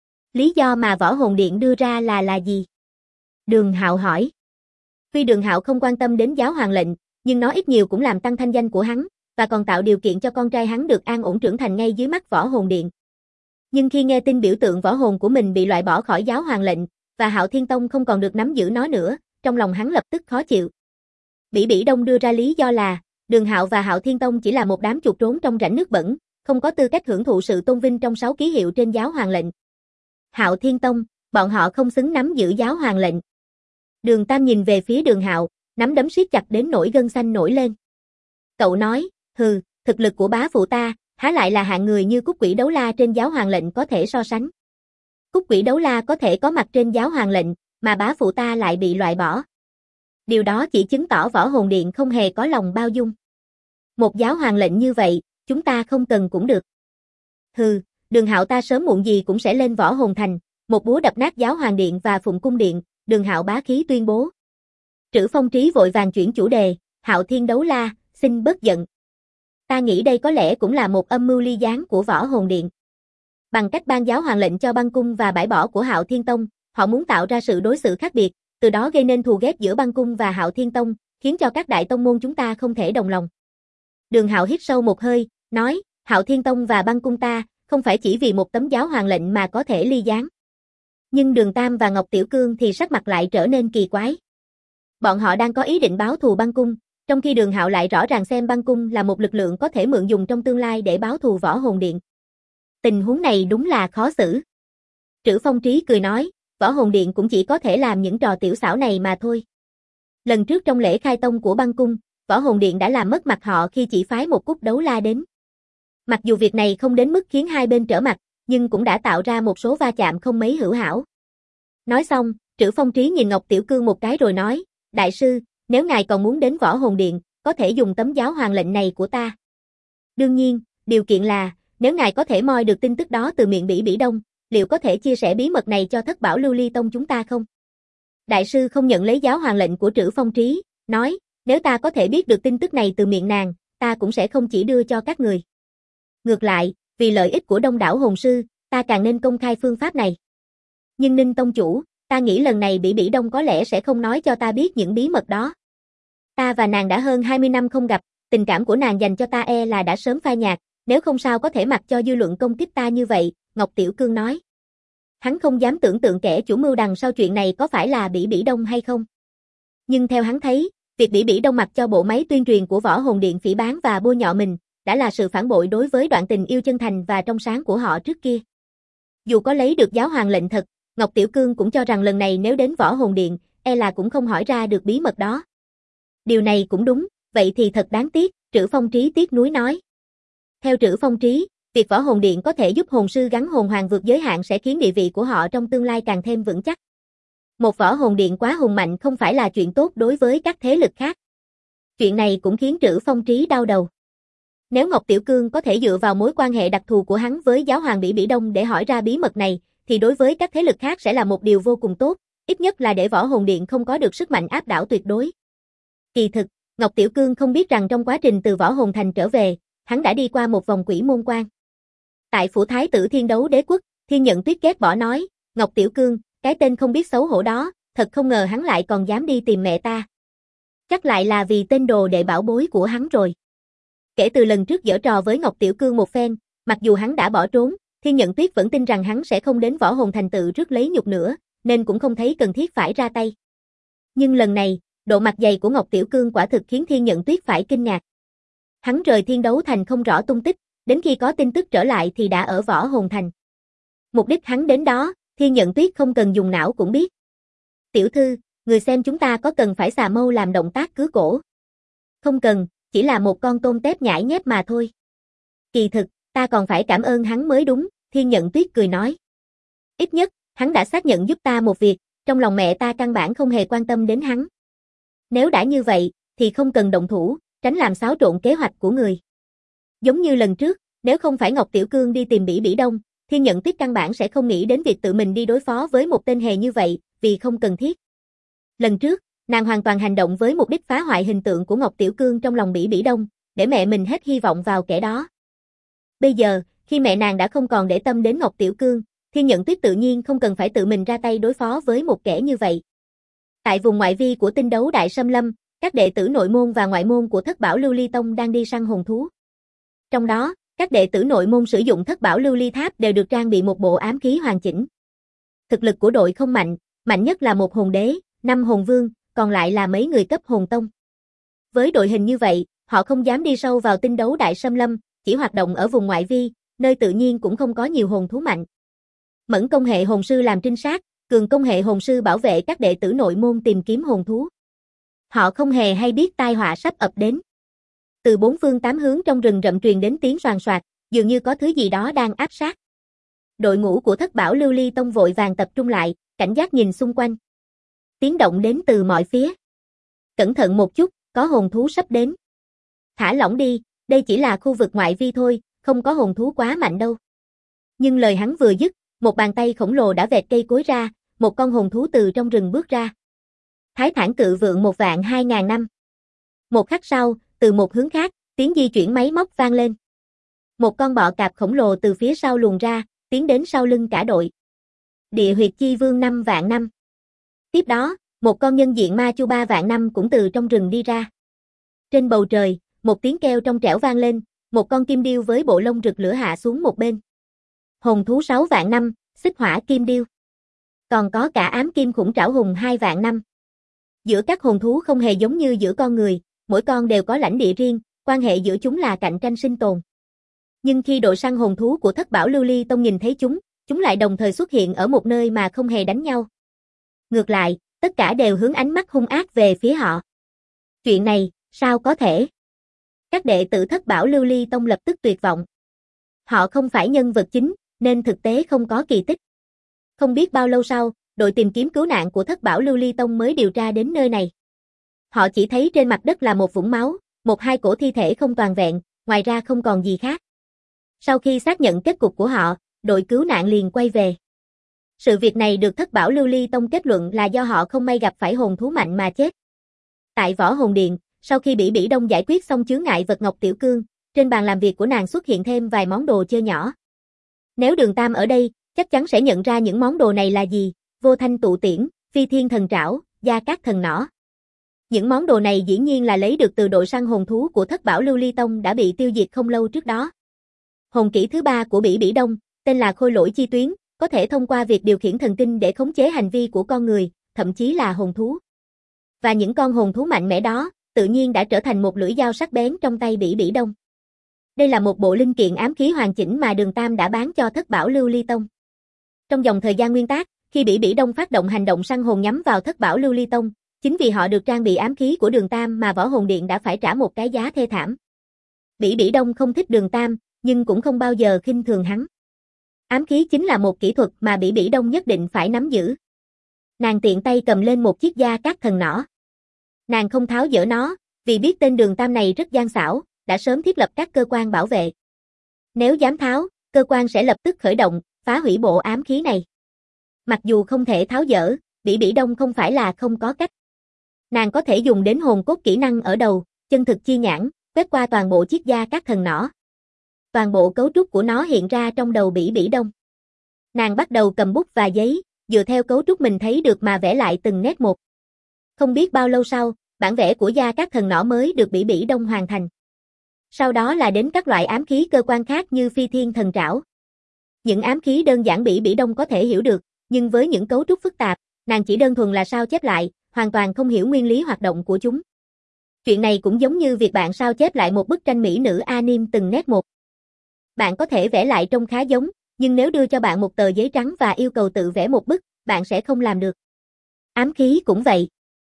Lý do mà Võ Hồn Điện đưa ra là gì? Đường Hạo hỏi. Tuy Đường Hạo không quan tâm đến giáo hoàng lệnh, nhưng nó ít nhiều cũng làm tăng thanh danh của hắn, và còn tạo điều kiện cho con trai hắn được an ổn trưởng thành ngay dưới mắt Võ Hồn Điện. Nhưng khi nghe tin biểu tượng võ hồn của mình bị loại bỏ khỏi giáo hoàng lệnh, và Hạo Thiên Tông không còn được nắm giữ nó nữa, trong lòng hắn lập tức khó chịu. Bỉ Bỉ Đông đưa ra lý do là, Đường Hạo và Hạo Thiên Tông chỉ là một đám chuột trốn trong rãnh nước bẩn, không có tư cách hưởng thụ sự tôn vinh trong 6 ký hiệu trên giáo hoàng lệnh. Hạo Thiên Tông, bọn họ không xứng nắm giữ giáo hoàng lệnh. Đường Tam nhìn về phía Đường Hạo, nắm đấm siết chặt đến nỗi gân xanh nổi lên. Cậu nói, hừ, thực lực của bá phụ ta, há lại là hạng người như Cúc Quỷ Đấu La trên giáo hoàng lệnh có thể so sánh. Cúc Quỷ Đấu La có thể có mặt trên giáo hoàng lệnh, mà bá phụ ta lại bị loại bỏ. Điều đó chỉ chứng tỏ Võ Hồn Điện không hề có lòng bao dung. Một giáo hoàng lệnh như vậy, chúng ta không cần cũng được. Hừ, Đường Hạo ta sớm muộn gì cũng sẽ lên Võ Hồn Thành, một búa đập nát giáo hoàng điện và Phụng Cung Điện, Đường Hạo bá khí tuyên bố. Trữ Phong Trí vội vàng chuyển chủ đề, Hạo Thiên Đấu La, xin bớt giận. Ta nghĩ đây có lẽ cũng là một âm mưu ly gián của Võ Hồn Điện. Bằng cách ban giáo hoàng lệnh cho băng cung và bãi bỏ của Hạo Thiên Tông, họ muốn tạo ra sự đối xử khác biệt, từ đó gây nên thù ghét giữa băng cung và Hạo Thiên Tông, khiến cho các đại tông môn chúng ta không thể đồng lòng. Đường Hạo hít sâu một hơi, nói, Hạo Thiên Tông và băng cung ta, không phải chỉ vì một tấm giáo hoàng lệnh mà có thể ly gián. Nhưng Đường Tam và Ngọc Tiểu Cương thì sắc mặt lại trở nên kỳ quái. Bọn họ đang có ý định báo thù băng cung, trong khi Đường Hạo lại rõ ràng xem băng cung là một lực lượng có thể mượn dùng trong tương lai để báo thù Võ Hồn Điện. Tình huống này đúng là khó xử. Trữ Phong Trí cười nói, Võ Hồn Điện cũng chỉ có thể làm những trò tiểu xảo này mà thôi. Lần trước trong lễ khai tông của băng cung, Võ Hồn Điện đã làm mất mặt họ khi chỉ phái một Cúc Đấu La đến. Mặc dù việc này không đến mức khiến hai bên trở mặt, nhưng cũng đã tạo ra một số va chạm không mấy hữu hảo. Nói xong, Trữ Phong Trí nhìn Ngọc Tiểu Cương một cái rồi nói, Đại sư, nếu ngài còn muốn đến Võ Hồn Điện, có thể dùng tấm giáo hoàng lệnh này của ta. Đương nhiên, điều kiện là, nếu ngài có thể moi được tin tức đó từ miệng Bỉ Bỉ Đông, liệu có thể chia sẻ bí mật này cho Thất Bảo Lưu Ly Tông chúng ta không? Đại sư không nhận lấy giáo hoàng lệnh của Trữ Phong Trí, nói, nếu ta có thể biết được tin tức này từ miệng nàng, ta cũng sẽ không chỉ đưa cho các người. Ngược lại, vì lợi ích của đông đảo hồn sư, ta càng nên công khai phương pháp này. Nhưng Ninh Tông chủ, ta nghĩ lần này Bỉ Bỉ Đông có lẽ sẽ không nói cho ta biết những bí mật đó. Ta và nàng đã hơn 20 năm không gặp, tình cảm của nàng dành cho ta là đã sớm phai nhạt, nếu không sao có thể mặc cho dư luận công kích ta như vậy, Ngọc Tiểu Cương nói. Hắn không dám tưởng tượng kẻ chủ mưu đằng sau chuyện này có phải là Bỉ Bỉ Đông hay không. Nhưng theo hắn thấy, việc Bỉ Bỉ Đông mặc cho bộ máy tuyên truyền của Võ Hồn Điện phỉ báng và bôi nhọ mình, đã là sự phản bội đối với đoạn tình yêu chân thành và trong sáng của họ trước kia. Dù có lấy được giáo hoàng lệnh thật, Ngọc Tiểu Cương cũng cho rằng lần này nếu đến Võ Hồn Điện, là cũng không hỏi ra được bí mật đó. Điều này cũng đúng, vậy thì thật đáng tiếc, Trữ Phong Trí tiếc nuối nói. Theo Trữ Phong Trí, việc Võ Hồn Điện có thể giúp hồn sư gắn hồn hoàng vượt giới hạn sẽ khiến địa vị của họ trong tương lai càng thêm vững chắc. Một Võ Hồn Điện quá hùng mạnh không phải là chuyện tốt đối với các thế lực khác. Chuyện này cũng khiến Trữ Phong Trí đau đầu. Nếu Ngọc Tiểu Cương có thể dựa vào mối quan hệ đặc thù của hắn với giáo hoàng Bỉ Bỉ Đông để hỏi ra bí mật này, thì đối với các thế lực khác sẽ là một điều vô cùng tốt, ít nhất là để Võ Hồn Điện không có được sức mạnh áp đảo tuyệt đối. Kỳ thực, Ngọc Tiểu Cương không biết rằng trong quá trình từ Võ Hồn Thành trở về, hắn đã đi qua một vòng quỷ môn quan. Tại phủ thái tử Thiên Đấu Đế Quốc, Thiên Nhận Tuyết ghét bỏ nói, Ngọc Tiểu Cương, cái tên không biết xấu hổ đó, thật không ngờ hắn lại còn dám đi tìm mẹ ta. Chắc lại là vì tên đồ đệ bảo bối của hắn rồi. Kể từ lần trước giở trò với Ngọc Tiểu Cương một phen, mặc dù hắn đã bỏ trốn, Thiên Nhận Tuyết vẫn tin rằng hắn sẽ không đến Võ Hồn Thành tự rước lấy nhục nữa, nên cũng không thấy cần thiết phải ra tay. Nhưng lần này, độ mặt dày của Ngọc Tiểu Cương quả thực khiến Thiên Nhận Tuyết phải kinh ngạc. Hắn rời Thiên Đấu Thành không rõ tung tích, đến khi có tin tức trở lại thì đã ở Võ Hồn Thành. Mục đích hắn đến đó, Thiên Nhận Tuyết không cần dùng não cũng biết. Tiểu thư, người xem chúng ta có cần phải xà mâu làm động tác cứa cổ? Không cần, chỉ là một con tôm tép nhãi nhép mà thôi. Kỳ thực, ta còn phải cảm ơn hắn mới đúng, Thiên Nhận Tuyết cười nói. Ít nhất, hắn đã xác nhận giúp ta một việc, trong lòng mẹ ta căn bản không hề quan tâm đến hắn. Nếu đã như vậy, thì không cần động thủ, tránh làm xáo trộn kế hoạch của người. Giống như lần trước, nếu không phải Ngọc Tiểu Cương đi tìm Bỉ Bỉ Đông, Thiên Nhận Tuyết căn bản sẽ không nghĩ đến việc tự mình đi đối phó với một tên hề như vậy, vì không cần thiết. Lần trước, nàng hoàn toàn hành động với mục đích phá hoại hình tượng của Ngọc Tiểu Cương trong lòng Bỉ Bỉ Đông, để mẹ mình hết hy vọng vào kẻ đó. Bây giờ, khi mẹ nàng đã không còn để tâm đến Ngọc Tiểu Cương, Thiên Nhận Tuyết tự nhiên không cần phải tự mình ra tay đối phó với một kẻ như vậy. Tại vùng ngoại vi của tinh đấu Đại Sâm Lâm, các đệ tử nội môn và ngoại môn của Thất Bảo Lưu Ly Tông đang đi săn hồn thú. Trong đó, các đệ tử nội môn sử dụng Thất Bảo Lưu Ly Tháp đều được trang bị một bộ ám khí hoàn chỉnh. Thực lực của đội không mạnh, mạnh nhất là một hồn đế, 5 hồn vương, còn lại là mấy người cấp hồn tông. Với đội hình như vậy, họ không dám đi sâu vào tinh đấu Đại Sâm Lâm, chỉ hoạt động ở vùng ngoại vi, nơi tự nhiên cũng không có nhiều hồn thú mạnh. Mẫn công hệ hồn sư làm trinh sát, Cường công hệ hồn sư bảo vệ các đệ tử nội môn tìm kiếm hồn thú. Họ không hề hay biết tai họa sắp ập đến. Từ bốn phương tám hướng trong rừng rậm truyền đến tiếng xoàn xoạc, dường như có thứ gì đó đang áp sát. Đội ngũ của Thất Bảo Lưu Ly Tông vội vàng tập trung lại, cảnh giác nhìn xung quanh. Tiếng động đến từ mọi phía. Cẩn thận một chút, có hồn thú sắp đến. Thả lỏng đi, đây chỉ là khu vực ngoại vi thôi, không có hồn thú quá mạnh đâu. Nhưng lời hắn vừa dứt, một bàn tay khổng lồ đã vẹt cây cối ra, một con hồn thú từ trong rừng bước ra. Thái Thản Cự Vượng 1.200.000 năm. Một khắc sau, từ một hướng khác, tiếng di chuyển máy móc vang lên. Một con bọ cạp khổng lồ từ phía sau luồn ra, tiến đến sau lưng cả đội. Địa huyệt chi vương 5 vạn năm. Tiếp đó, một con nhân diện ma chu 3 vạn năm cũng từ trong rừng đi ra. Trên bầu trời, một tiếng kêu trong trẻo vang lên, một con kim điêu với bộ lông rực lửa hạ xuống một bên. Hồn thú 6 vạn năm, xích hỏa kim điêu. Còn có cả ám kim khủng trảo hùng 2 vạn năm. Giữa các hồn thú không hề giống như giữa con người, mỗi con đều có lãnh địa riêng, quan hệ giữa chúng là cạnh tranh sinh tồn. Nhưng khi đội săn hồn thú của Thất Bảo Lưu Ly Tông nhìn thấy chúng lại đồng thời xuất hiện ở một nơi mà không hề đánh nhau. Ngược lại, tất cả đều hướng ánh mắt hung ác về phía họ. Chuyện này, sao có thể? Các đệ tử Thất Bảo Lưu Ly Tông lập tức tuyệt vọng. Họ không phải nhân vật chính, nên thực tế không có kỳ tích. Không biết bao lâu sau, đội tìm kiếm cứu nạn của Thất Bảo Lưu Ly Tông mới điều tra đến nơi này. Họ chỉ thấy trên mặt đất là một vũng máu, một hai cổ thi thể không toàn vẹn, ngoài ra không còn gì khác. Sau khi xác nhận kết cục của họ, đội cứu nạn liền quay về. Sự việc này được Thất Bảo Lưu Ly Tông kết luận là do họ không may gặp phải hồn thú mạnh mà chết. Tại Võ Hồn Điện, sau khi Bỉ Bỉ Đông giải quyết xong chướng ngại vật Ngọc Tiểu Cương, trên bàn làm việc của nàng xuất hiện thêm vài món đồ chơi nhỏ. Nếu Đường Tam ở đây, chắc chắn sẽ nhận ra những món đồ này là gì: Vô Thanh Tụ Tiễn, Phi Thiên Thần Trảo, Gia Cát Thần Nỏ. Những món đồ này dĩ nhiên là lấy được từ đội săn hồn thú của Thất Bảo Lưu Ly Tông đã bị tiêu diệt không lâu trước đó. Hồn kỹ thứ 3 của Bỉ Bỉ Đông, tên là Khôi Lỗi Chi Tuyến, có thể thông qua việc điều khiển thần kinh để khống chế hành vi của con người, thậm chí là hồn thú. Và những con hồn thú mạnh mẽ đó, tự nhiên đã trở thành một lưỡi dao sắc bén trong tay Bỉ Bỉ Đông. Đây là một bộ linh kiện ám khí hoàn chỉnh mà Đường Tam đã bán cho Thất Bảo Lưu Ly Tông. Trong dòng thời gian nguyên tác, khi Bỉ Bỉ Đông phát động hành động săn hồn nhắm vào Thất Bảo Lưu Ly Tông, chính vì họ được trang bị ám khí của Đường Tam mà Võ Hồn Điện đã phải trả một cái giá thê thảm. Bỉ Bỉ Đông không thích Đường Tam, nhưng cũng không bao giờ khinh thường hắn. Ám khí chính là một kỹ thuật mà Bỉ Bỉ Đông nhất định phải nắm giữ. Nàng tiện tay cầm lên một chiếc Gia Cát Thần Nỏ. Nàng không tháo dỡ nó, vì biết tên Đường Tam này rất gian xảo, đã sớm thiết lập các cơ quan bảo vệ. Nếu dám tháo, cơ quan sẽ lập tức khởi động, phá hủy bộ ám khí này. Mặc dù không thể tháo dỡ, Bỉ Bỉ Đông không phải là không có cách. Nàng có thể dùng đến hồn cốt kỹ năng ở đầu, chân thực chi nhãn, quét qua toàn bộ chiếc Gia Cát Thần Nỏ. Toàn bộ cấu trúc của nó hiện ra trong đầu Bỉ Bỉ Đông. Nàng bắt đầu cầm bút và giấy, dựa theo cấu trúc mình thấy được mà vẽ lại từng nét một. Không biết bao lâu sau, bản vẽ của Gia Cát Thần Nỏ mới được Bỉ Bỉ Đông hoàn thành. Sau đó là đến các loại ám khí cơ quan khác như Phi Thiên Thần Trảo. Những ám khí đơn giản Bỉ Bỉ Đông có thể hiểu được, nhưng với những cấu trúc phức tạp, nàng chỉ đơn thuần là sao chép lại, hoàn toàn không hiểu nguyên lý hoạt động của chúng. Chuyện này cũng giống như việc bạn sao chép lại một bức tranh mỹ nữ anime từng nét một. Bạn có thể vẽ lại trông khá giống, nhưng nếu đưa cho bạn một tờ giấy trắng và yêu cầu tự vẽ một bức, bạn sẽ không làm được. Ám khí cũng vậy.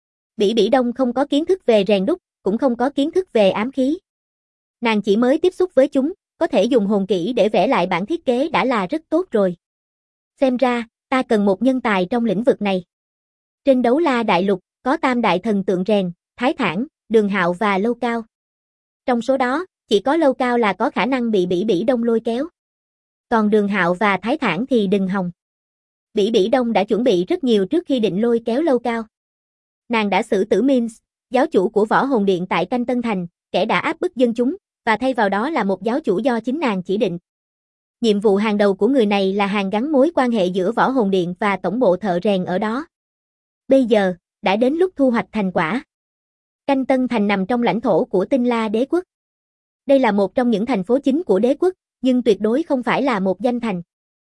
Bỉ Bỉ Đông không có kiến thức về rèn đúc, cũng không có kiến thức về ám khí. Nàng chỉ mới tiếp xúc với chúng, có thể dùng hồn kỹ để vẽ lại bản thiết kế đã là rất tốt rồi. Xem ra, ta cần một nhân tài trong lĩnh vực này. Trên Đấu La Đại Lục, có tam đại thần tượng rèn, Thái Thản, Đường Hạo và Lâu Cao. Trong số đó, chỉ có Lâu Cao là có khả năng bị Bỉ Bỉ Đông lôi kéo. Còn Đường Hạo và Thái Thản thì đừng hòng. Bỉ Bỉ Đông đã chuẩn bị rất nhiều trước khi định lôi kéo Lâu Cao. Nàng đã xử tử Mins, giáo chủ của Võ Hồn Điện tại Canh Tân Thành, kẻ đã áp bức dân chúng, và thay vào đó là một giáo chủ do chính nàng chỉ định. Nhiệm vụ hàng đầu của người này là hàn gắn mối quan hệ giữa Võ Hồn Điện và tổng bộ thợ rèn ở đó. Bây giờ, đã đến lúc thu hoạch thành quả. Canh Tân Thành nằm trong lãnh thổ của Tinh La Đế quốc. Đây là một trong những thành phố chính của đế quốc, nhưng tuyệt đối không phải là một danh thành.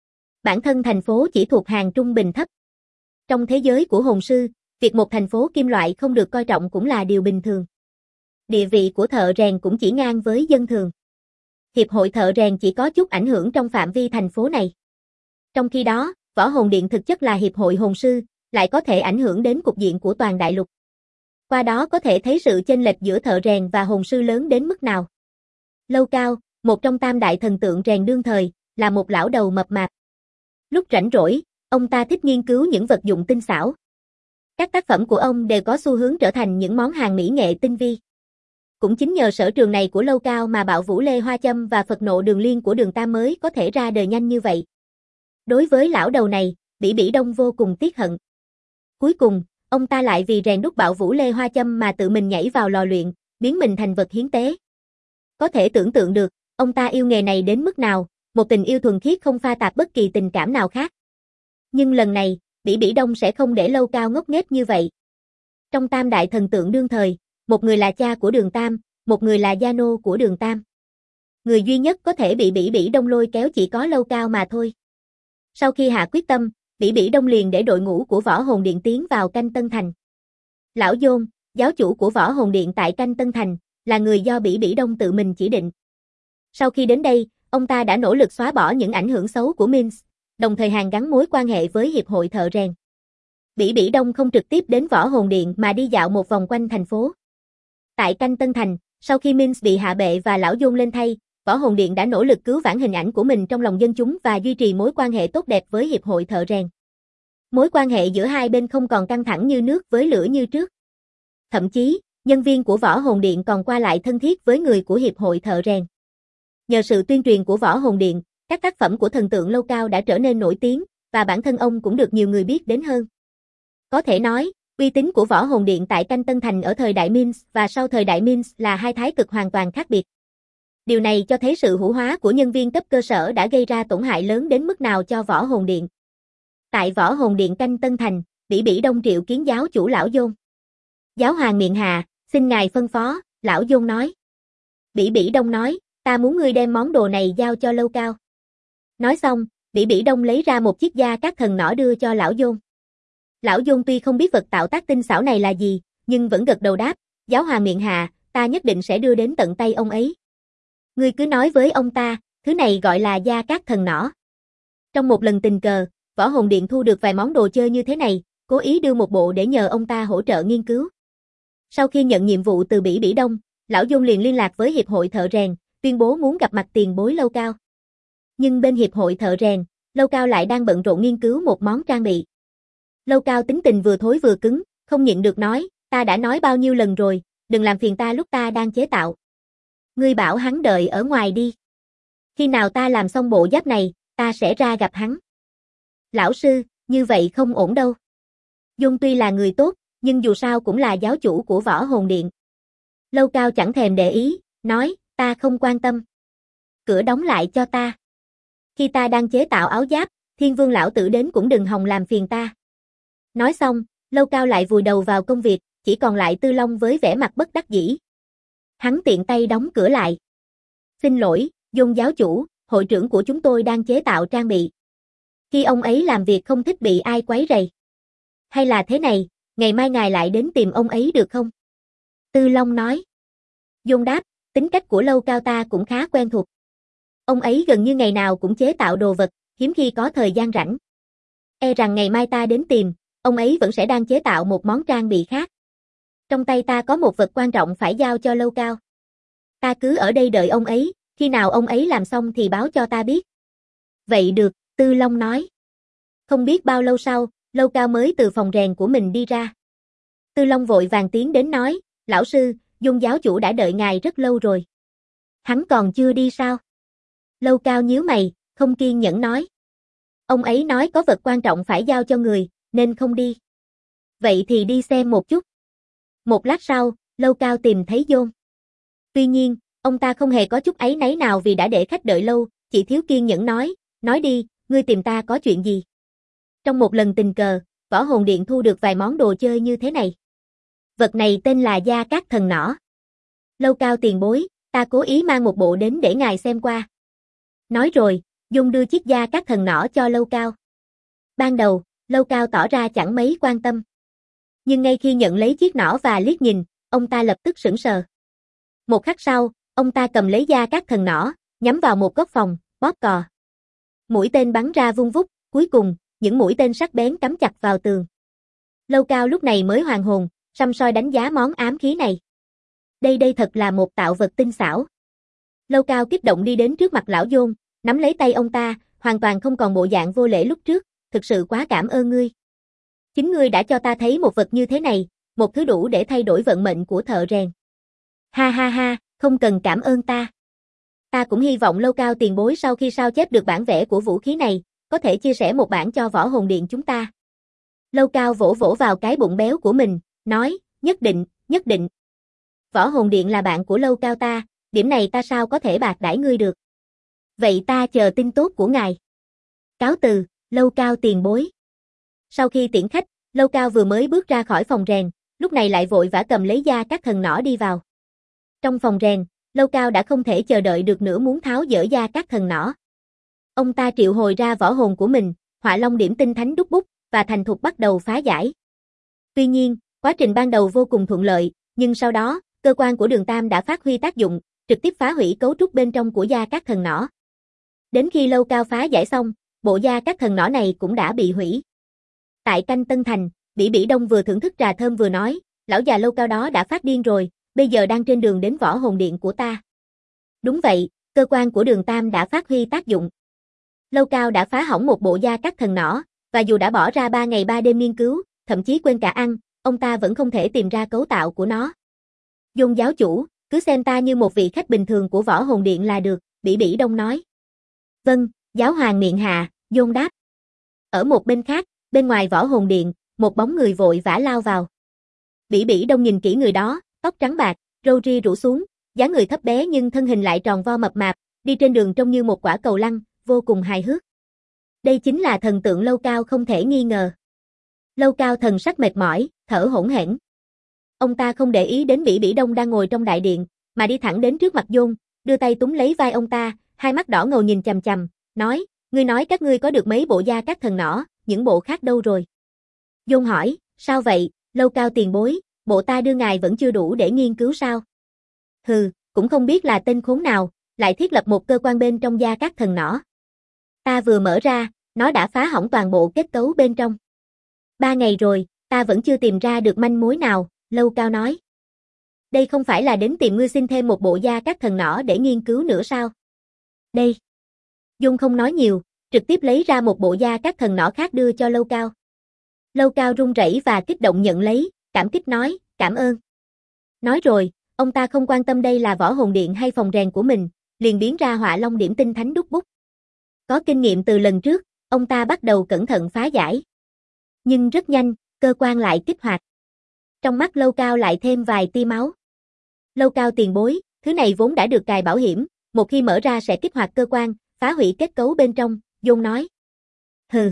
Bản thân thành phố chỉ thuộc hàng trung bình thấp. Trong thế giới của hồn sư, việc một thành phố kim loại không được coi trọng cũng là điều bình thường. Địa vị của thợ rèn cũng chỉ ngang với dân thường. Hiệp hội thợ rèn chỉ có chút ảnh hưởng trong phạm vi thành phố này. Trong khi đó, Võ Hồn Điện thực chất là hiệp hội hồn sư, lại có thể ảnh hưởng đến cục diện của toàn đại lục. Qua đó có thể thấy sự chênh lệch giữa thợ rèn và hồn sư lớn đến mức nào. Lâu Cao, một trong tam đại thần tượng rèn đương thời, là một lão đầu mập mạp. Lúc rảnh rỗi, ông ta thích nghiên cứu những vật dụng tinh xảo. Các tác phẩm của ông đều có xu hướng trở thành những món hàng mỹ nghệ tinh vi. Cũng chính nhờ sở trường này của Lâu Cao mà Bạo Vũ Lê Hoa Châm và Phật Nộ Đường Liên của Đường Tam mới có thể ra đời nhanh như vậy. Đối với lão đầu này, Bỉ Bỉ Đông vô cùng tiếc hận. Cuối cùng, ông ta lại vì rèn đúc Bạo Vũ Lê Hoa Châm mà tự mình nhảy vào lò luyện, biến mình thành vật hiến tế. Có thể tưởng tượng được, ông ta yêu nghề này đến mức nào, một tình yêu thuần khiết không pha tạp bất kỳ tình cảm nào khác. Nhưng lần này, Bỉ Bỉ Đông sẽ không để Lâu Cao ngốc nghếch như vậy. Trong tam đại thần tượng đương thời, một người là cha của Đường Tam, một người là gia nô của Đường Tam. Người duy nhất có thể bị Bỉ Bỉ Đông lôi kéo chỉ có Lâu Cao mà thôi. Sau khi hạ quyết tâm, Bỉ Bỉ Đông liền để đội ngũ của Võ Hồn Điện tiến vào Canh Tân Thành. Lão Dôn, giáo chủ của Võ Hồn Điện tại Canh Tân Thành, là người do Bỉ Bỉ Đông tự mình chỉ định. Sau khi đến đây, ông ta đã nỗ lực xóa bỏ những ảnh hưởng xấu của Minsk, đồng thời hàn gắn mối quan hệ với Hiệp hội thợ rèn. Bỉ Bỉ Đông không trực tiếp đến Võ Hồn Điện mà đi dạo một vòng quanh thành phố. Tại Canh Tân Thành, sau khi Minsk bị hạ bệ và lão Dôn lên thay, Võ Hồn Điện đã nỗ lực cứu vãn hình ảnh của mình trong lòng dân chúng và duy trì mối quan hệ tốt đẹp với Hiệp hội thợ rèn. Mối quan hệ giữa hai bên không còn căng thẳng như nước với lửa như trước. Thậm chí, nhân viên của Võ Hồn Điện còn qua lại thân thiết với người của Hiệp hội thợ rèn. Nhờ sự tuyên truyền của Võ Hồn Điện, các tác phẩm của thần tượng Lâu Cao đã trở nên nổi tiếng, và bản thân ông cũng được nhiều người biết đến hơn. Có thể nói, uy tín của Võ Hồn Điện tại Canh Tân Thành ở thời đại Minsk và sau thời đại Minsk là hai thái cực hoàn toàn khác biệt. Điều này cho thấy sự hữu hóa của nhân viên cấp cơ sở đã gây ra tổn hại lớn đến mức nào cho Võ Hồn Điện. Tại Võ Hồn Điện Canh Tân Thành, Bỉ Bỉ Đông triệu kiến giáo chủ lão Dôn. Giáo hoàng miệng hà, xin ngài phân phó, lão Dôn nói. Bỉ Bỉ Đông nói, ta muốn ngươi đem món đồ này giao cho Lâu Cao. Nói xong, Bỉ Bỉ Đông lấy ra một chiếc da các thần nỏ đưa cho lão Dôn. Lão Dôn tuy không biết vật tạo tác tinh xảo này là gì, nhưng vẫn gật đầu đáp, giáo hoàng miệng hà, ta nhất định sẽ đưa đến tận tay ông ấy. Ngươi cứ nói với ông ta, thứ này gọi là da các thần nỏ. Trong một lần tình cờ, Võ Hồn Điện thu được vài món đồ chơi như thế này, cố ý đưa một bộ để nhờ ông ta hỗ trợ nghiên cứu. Sau khi nhận nhiệm vụ từ Bỉ Bỉ Đông, lão Dôn liền liên lạc với Hiệp hội thợ rèn, tuyên bố muốn gặp mặt tiền bối Lâu Cao. Nhưng bên Hiệp hội thợ rèn, Lâu Cao lại đang bận rộn nghiên cứu một món trang bị. Lâu Cao tính tình vừa thối vừa cứng, không nhịn được nói, ta đã nói bao nhiêu lần rồi, đừng làm phiền ta lúc ta đang chế tạo. Ngươi bảo hắn đợi ở ngoài đi. Khi nào ta làm xong bộ giáp này, ta sẽ ra gặp hắn. Lão sư, như vậy không ổn đâu. Dung tuy là người tốt, nhưng dù sao cũng là giáo chủ của Võ Hồn Điện. Lâu Cao chẳng thèm để ý, nói, ta không quan tâm. Cửa đóng lại cho ta. Khi ta đang chế tạo áo giáp, Thiên Vương lão tử đến cũng đừng hòng làm phiền ta. Nói xong, Lâu Cao lại vùi đầu vào công việc, chỉ còn lại Tư Long với vẻ mặt bất đắc dĩ. Hắn tiện tay đóng cửa lại. Xin lỗi, Dung giáo chủ, hội trưởng của chúng tôi đang chế tạo trang bị. Khi ông ấy làm việc không thích bị ai quấy rầy. Hay là thế này, ngày mai ngài lại đến tìm ông ấy được không? Tư Long nói. Dung đáp, tính cách của Lâu Cao ta cũng khá quen thuộc. Ông ấy gần như ngày nào cũng chế tạo đồ vật, hiếm khi có thời gian rảnh. E rằng ngày mai ta đến tìm, ông ấy vẫn sẽ đang chế tạo một món trang bị khác. Trong tay ta có một vật quan trọng phải giao cho Lâu Cao. Ta cứ ở đây đợi ông ấy, khi nào ông ấy làm xong thì báo cho ta biết. Vậy được, Tư Long nói. Không biết bao lâu sau, Lâu Cao mới từ phòng rèn của mình đi ra. Tư Long vội vàng tiến đến nói, lão sư, Dung giáo chủ đã đợi ngài rất lâu rồi. Hắn còn chưa đi sao? Lâu Cao nhíu mày, không kiên nhẫn nói. Ông ấy nói có vật quan trọng phải giao cho người, nên không đi. Vậy thì đi xem một chút. Một lát sau, Lâu Cao tìm thấy Dôn. Tuy nhiên, ông ta không hề có chút áy náy nào vì đã để khách đợi lâu, chị thiếu kiên nhẫn nói đi, ngươi tìm ta có chuyện gì? Trong một lần tình cờ, Võ Hồn Điện thu được vài món đồ chơi như thế này. Vật này tên là Gia Cát Thần Nỏ. Lâu Cao tiền bối, ta cố ý mang một bộ đến để ngài xem qua. Nói rồi, Dung đưa chiếc Gia Cát Thần Nỏ cho Lâu Cao. Ban đầu, Lâu Cao tỏ ra chẳng mấy quan tâm. Nhưng ngay khi nhận lấy chiếc nỏ và liếc nhìn, ông ta lập tức sững sờ. Một khắc sau, ông ta cầm lấy Gia Cát Thần Nỏ, nhắm vào một góc phòng, bóp cò. Mũi tên bắn ra vung vút, cuối cùng, những mũi tên sắc bén cắm chặt vào tường. Lâu Cao lúc này mới hoàn hồn, săm soi đánh giá món ám khí này. Đây thật là một tạo vật tinh xảo. Lâu Cao kích động đi đến trước mặt lão Dôn, nắm lấy tay ông ta, hoàn toàn không còn bộ dạng vô lễ lúc trước, thực sự quá cảm ơn ngươi. Chính ngươi đã cho ta thấy một vật như thế này, một thứ đủ để thay đổi vận mệnh của thợ rèn. Ha ha ha, không cần cảm ơn ta. Ta cũng hy vọng Lâu Cao tiền bối sau khi sao chép được bản vẽ của vũ khí này, có thể chia sẻ một bản cho Võ Hồn Điện chúng ta. Lâu Cao vỗ vỗ vào cái bụng béo của mình, nói, nhất định, nhất định. Võ Hồn Điện là bạn của Lâu Cao ta, điểm này ta sao có thể bạc đãi ngươi được. Vậy ta chờ tin tốt của ngài. Cáo từ, Lâu Cao tiền bối. Sau khi tiễn khách, Lâu Cao vừa mới bước ra khỏi phòng rèn, lúc này lại vội vã cầm lấy Gia Cát Thần Nỏ đi vào. Trong phòng rèn, Lâu Cao đã không thể chờ đợi được nữa muốn tháo dỡ Gia Cát Thần Nỏ. Ông ta triệu hồi ra võ hồn của mình, Hỏa Long Điểm Tinh Thánh đúc bút, và thành thục bắt đầu phá giải. Tuy nhiên, quá trình ban đầu vô cùng thuận lợi, nhưng sau đó, cơ quan của Đường Tam đã phát huy tác dụng, trực tiếp phá hủy cấu trúc bên trong của Gia Cát Thần Nỏ. Đến khi Lâu Cao phá giải xong, bộ Gia Cát Thần Nỏ này cũng đã bị hủy. Tại Canh Tân Thành, Bỉ Bỉ Đông vừa thưởng thức trà thơm vừa nói, lão già Lâu Cao đó đã phát điên rồi, bây giờ đang trên đường đến Võ Hồn Điện của ta. Đúng vậy, cơ quan của Đường Tam đã phát huy tác dụng. Lâu Cao đã phá hỏng một bộ Gia Cát Thần Nỏ, và dù đã bỏ ra 3 ngày 3 đêm nghiên cứu, thậm chí quên cả ăn, ông ta vẫn không thể tìm ra cấu tạo của nó. Dôn giáo chủ, cứ xem ta như một vị khách bình thường của Võ Hồn Điện là được, Bỉ Bỉ Đông nói. Vâng, giáo hoàng miệng hạ, Dôn đáp. Ở một bên khác, bên ngoài Võ Hồn Điện, một bóng người vội vã lao vào. Bỉ Bỉ Đông nhìn kỹ người đó, tóc trắng bạc, râu ria rủ xuống, dáng người thấp bé nhưng thân hình lại tròn vo mập mạp, đi trên đường trông như một quả cầu lăn, vô cùng hài hước. Đây chính là thần tượng Lâu Cao không thể nghi ngờ. Lâu Cao thần sắc mệt mỏi, thở hổn hển. Ông ta không để ý đến Bỉ Bỉ Đông đang ngồi trong đại điện, mà đi thẳng đến trước mặt Dôn, đưa tay túm lấy vai ông ta, hai mắt đỏ ngầu nhìn chằm chằm, nói, ngươi nói các ngươi có được mấy bộ Gia Cát Thần Nỏ, những bộ khác đâu rồi? Dôn hỏi, sao vậy, Lâu Cao tiền bối, bộ ta đưa ngài vẫn chưa đủ để nghiên cứu sao? Hừ, cũng không biết là tên khốn nào, lại thiết lập một cơ quan bên trong Gia Cát Thần Nỏ. Ta vừa mở ra, nó đã phá hỏng toàn bộ kết cấu bên trong. 3 ngày rồi, ta vẫn chưa tìm ra được manh mối nào, Lâu Cao nói. Đây không phải là đến tìm ngươi xin thêm một bộ Gia Cát Thần Nỏ để nghiên cứu nữa sao? Đây. Dung không nói nhiều, trực tiếp lấy ra một bộ Gia Cát Thần Nỏ khác đưa cho Lâu Cao. Lâu Cao run rẩy và kích động nhận lấy, cảm kích nói, cảm ơn. Nói rồi, ông ta không quan tâm đây là Võ Hồn Điện hay phòng rèn của mình, liền biến ra Hỏa Long Điểm Tinh Thánh đúc bút. Có kinh nghiệm từ lần trước, ông ta bắt đầu cẩn thận phá giải. Nhưng rất nhanh, cơ quan lại kích hoạt. Trong mắt Lâu Cao lại thêm vài tia máu. Lâu Cao tiền bối, thứ này vốn đã được cài bảo hiểm, một khi mở ra sẽ kích hoạt cơ quan, phá hủy kết cấu bên trong, Dôn nói. Hừ.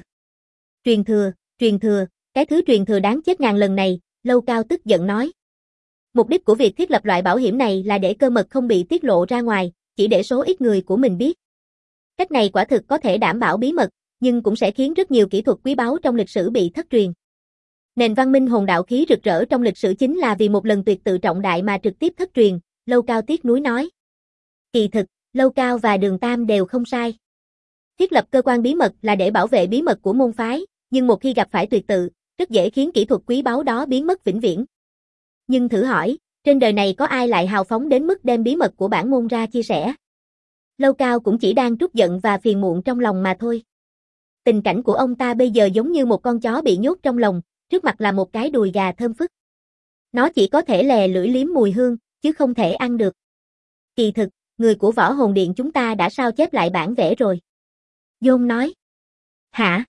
Truyền thừa, cái thứ truyền thừa đáng chết ngàn lần này, Lâu Cao tức giận nói. Mục đích của việc thiết lập loại bảo hiểm này là để cơ mật không bị tiết lộ ra ngoài, chỉ để số ít người của mình biết. Cách này quả thực có thể đảm bảo bí mật, nhưng cũng sẽ khiến rất nhiều kỹ thuật quý báu trong lịch sử bị thất truyền. Nền văn minh hồn đạo khí rực rỡ trong lịch sử chính là vì một lần tuyệt tự trọng đại mà trực tiếp thất truyền, Lâu Cao tiếc nuối nói. Kỳ thực, Lâu Cao và Đường Tam đều không sai. Thiết lập cơ quan bí mật là để bảo vệ bí mật của môn phái, nhưng một khi gặp phải tuyệt tự, rất dễ khiến kỹ thuật quý báu đó biến mất vĩnh viễn. Nhưng thử hỏi, trên đời này có ai lại hào phóng đến mức đem bí mật của bản môn ra chia sẻ? Lâu Cao cũng chỉ đang trút giận và phiền muộn trong lòng mà thôi. Tình cảnh của ông ta bây giờ giống như một con chó bị nhốt trong lồng, trước mặt là một cái đùi gà thơm phức. Nó chỉ có thể lè lưỡi liếm mùi hương, chứ không thể ăn được. Kỳ thực, người của Võ Hồn Điện chúng ta đã sao chép lại bản vẽ rồi. Dôn nói. Hả?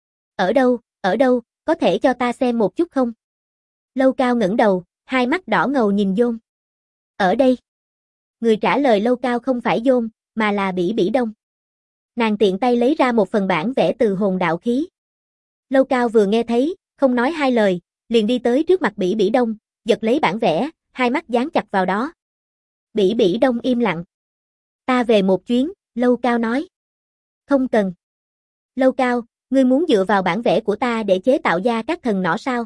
Ở đâu, có thể cho ta xem một chút không? Lâu Cao ngẩng đầu, hai mắt đỏ ngầu nhìn Dôn. Ở đây. Người trả lời Lâu Cao không phải Dôn, mà là Bỉ Bỉ Đông. Nàng tiện tay lấy ra một phần bản vẽ từ hồn đạo khí. Lâu Cao vừa nghe thấy, không nói hai lời, liền đi tới trước mặt Bỉ Bỉ Đông, giật lấy bản vẽ, hai mắt dán chặt vào đó. Bỉ Bỉ Đông im lặng. Ta về một chuyến, Lâu Cao nói. Không cần. Lâu Cao, ngươi muốn dựa vào bản vẽ của ta để chế tạo ra các thần nỏ sao?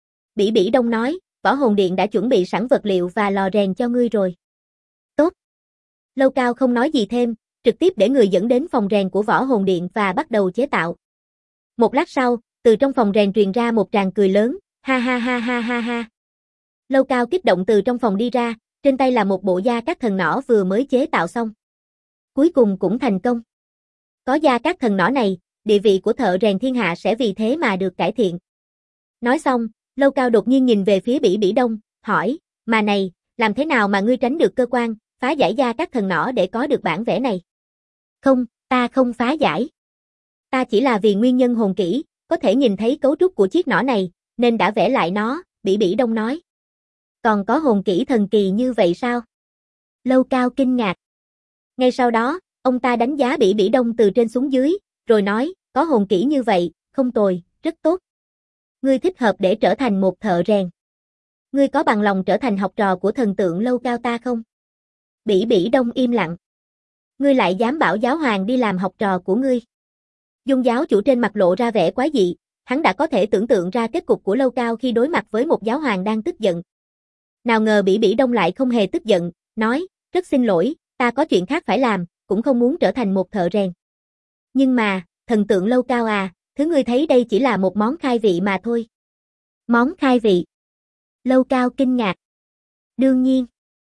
Bỉ Bỉ Đông nói, Võ Hồn Điện đã chuẩn bị sẵn vật liệu và lò rèn cho ngươi rồi. Tốt. Lâu Cao không nói gì thêm, trực tiếp để người dẫn đến phòng rèn của Võ Hồn Điện và bắt đầu chế tạo. Một lát sau, từ trong phòng rèn truyền ra một tràng cười lớn, ha ha ha ha ha ha. Lâu Cao kích động từ trong phòng đi ra, trên tay là một bộ da các thần nỏ vừa mới chế tạo xong. Cuối cùng cũng thành công. Có da các thần nỏ này, địa vị của thợ rèn thiên hạ sẽ vì thế mà được cải thiện. Nói xong, Lâu Cao đột nhiên nhìn về phía Bỉ Bỉ Đông, hỏi, mà này, làm thế nào mà ngươi tránh được cơ quan, phá giải da các thần nỏ để có được bản vẽ này? Không, ta không phá giải. Ta chỉ là vì nguyên nhân hồn kỹ, có thể nhìn thấy cấu trúc của chiếc nỏ này, nên đã vẽ lại nó, Bỉ Bỉ Đông nói. Còn có hồn kỹ thần kỳ như vậy sao? Lâu Cao kinh ngạc. Ngay sau đó, ông ta đánh giá Bỉ Bỉ Đông từ trên xuống dưới, rồi nói, có hồn kỹ như vậy, không tồi, rất tốt. Ngươi thích hợp để trở thành một thợ rèn. Ngươi có bằng lòng trở thành học trò của thần tượng Lâu Cao ta không? Bỉ Bỉ Đông im lặng. Ngươi lại dám bảo giáo hoàng đi làm học trò của ngươi? Dung giáo chủ trên mặt lộ ra vẻ quái dị, hắn đã có thể tưởng tượng ra kết cục của Lâu Cao khi đối mặt với một giáo hoàng đang tức giận. Nào ngờ Bỉ Bỉ Đông lại không hề tức giận, nói, rất xin lỗi, ta có chuyện khác phải làm, cũng không muốn trở thành một thợ rèn. Nhưng mà, thần tượng Lâu Cao à, thứ ngươi thấy đây chỉ là một món khai vị mà thôi. Món khai vị. Lâu Cao kinh ngạc. Đương nhiên.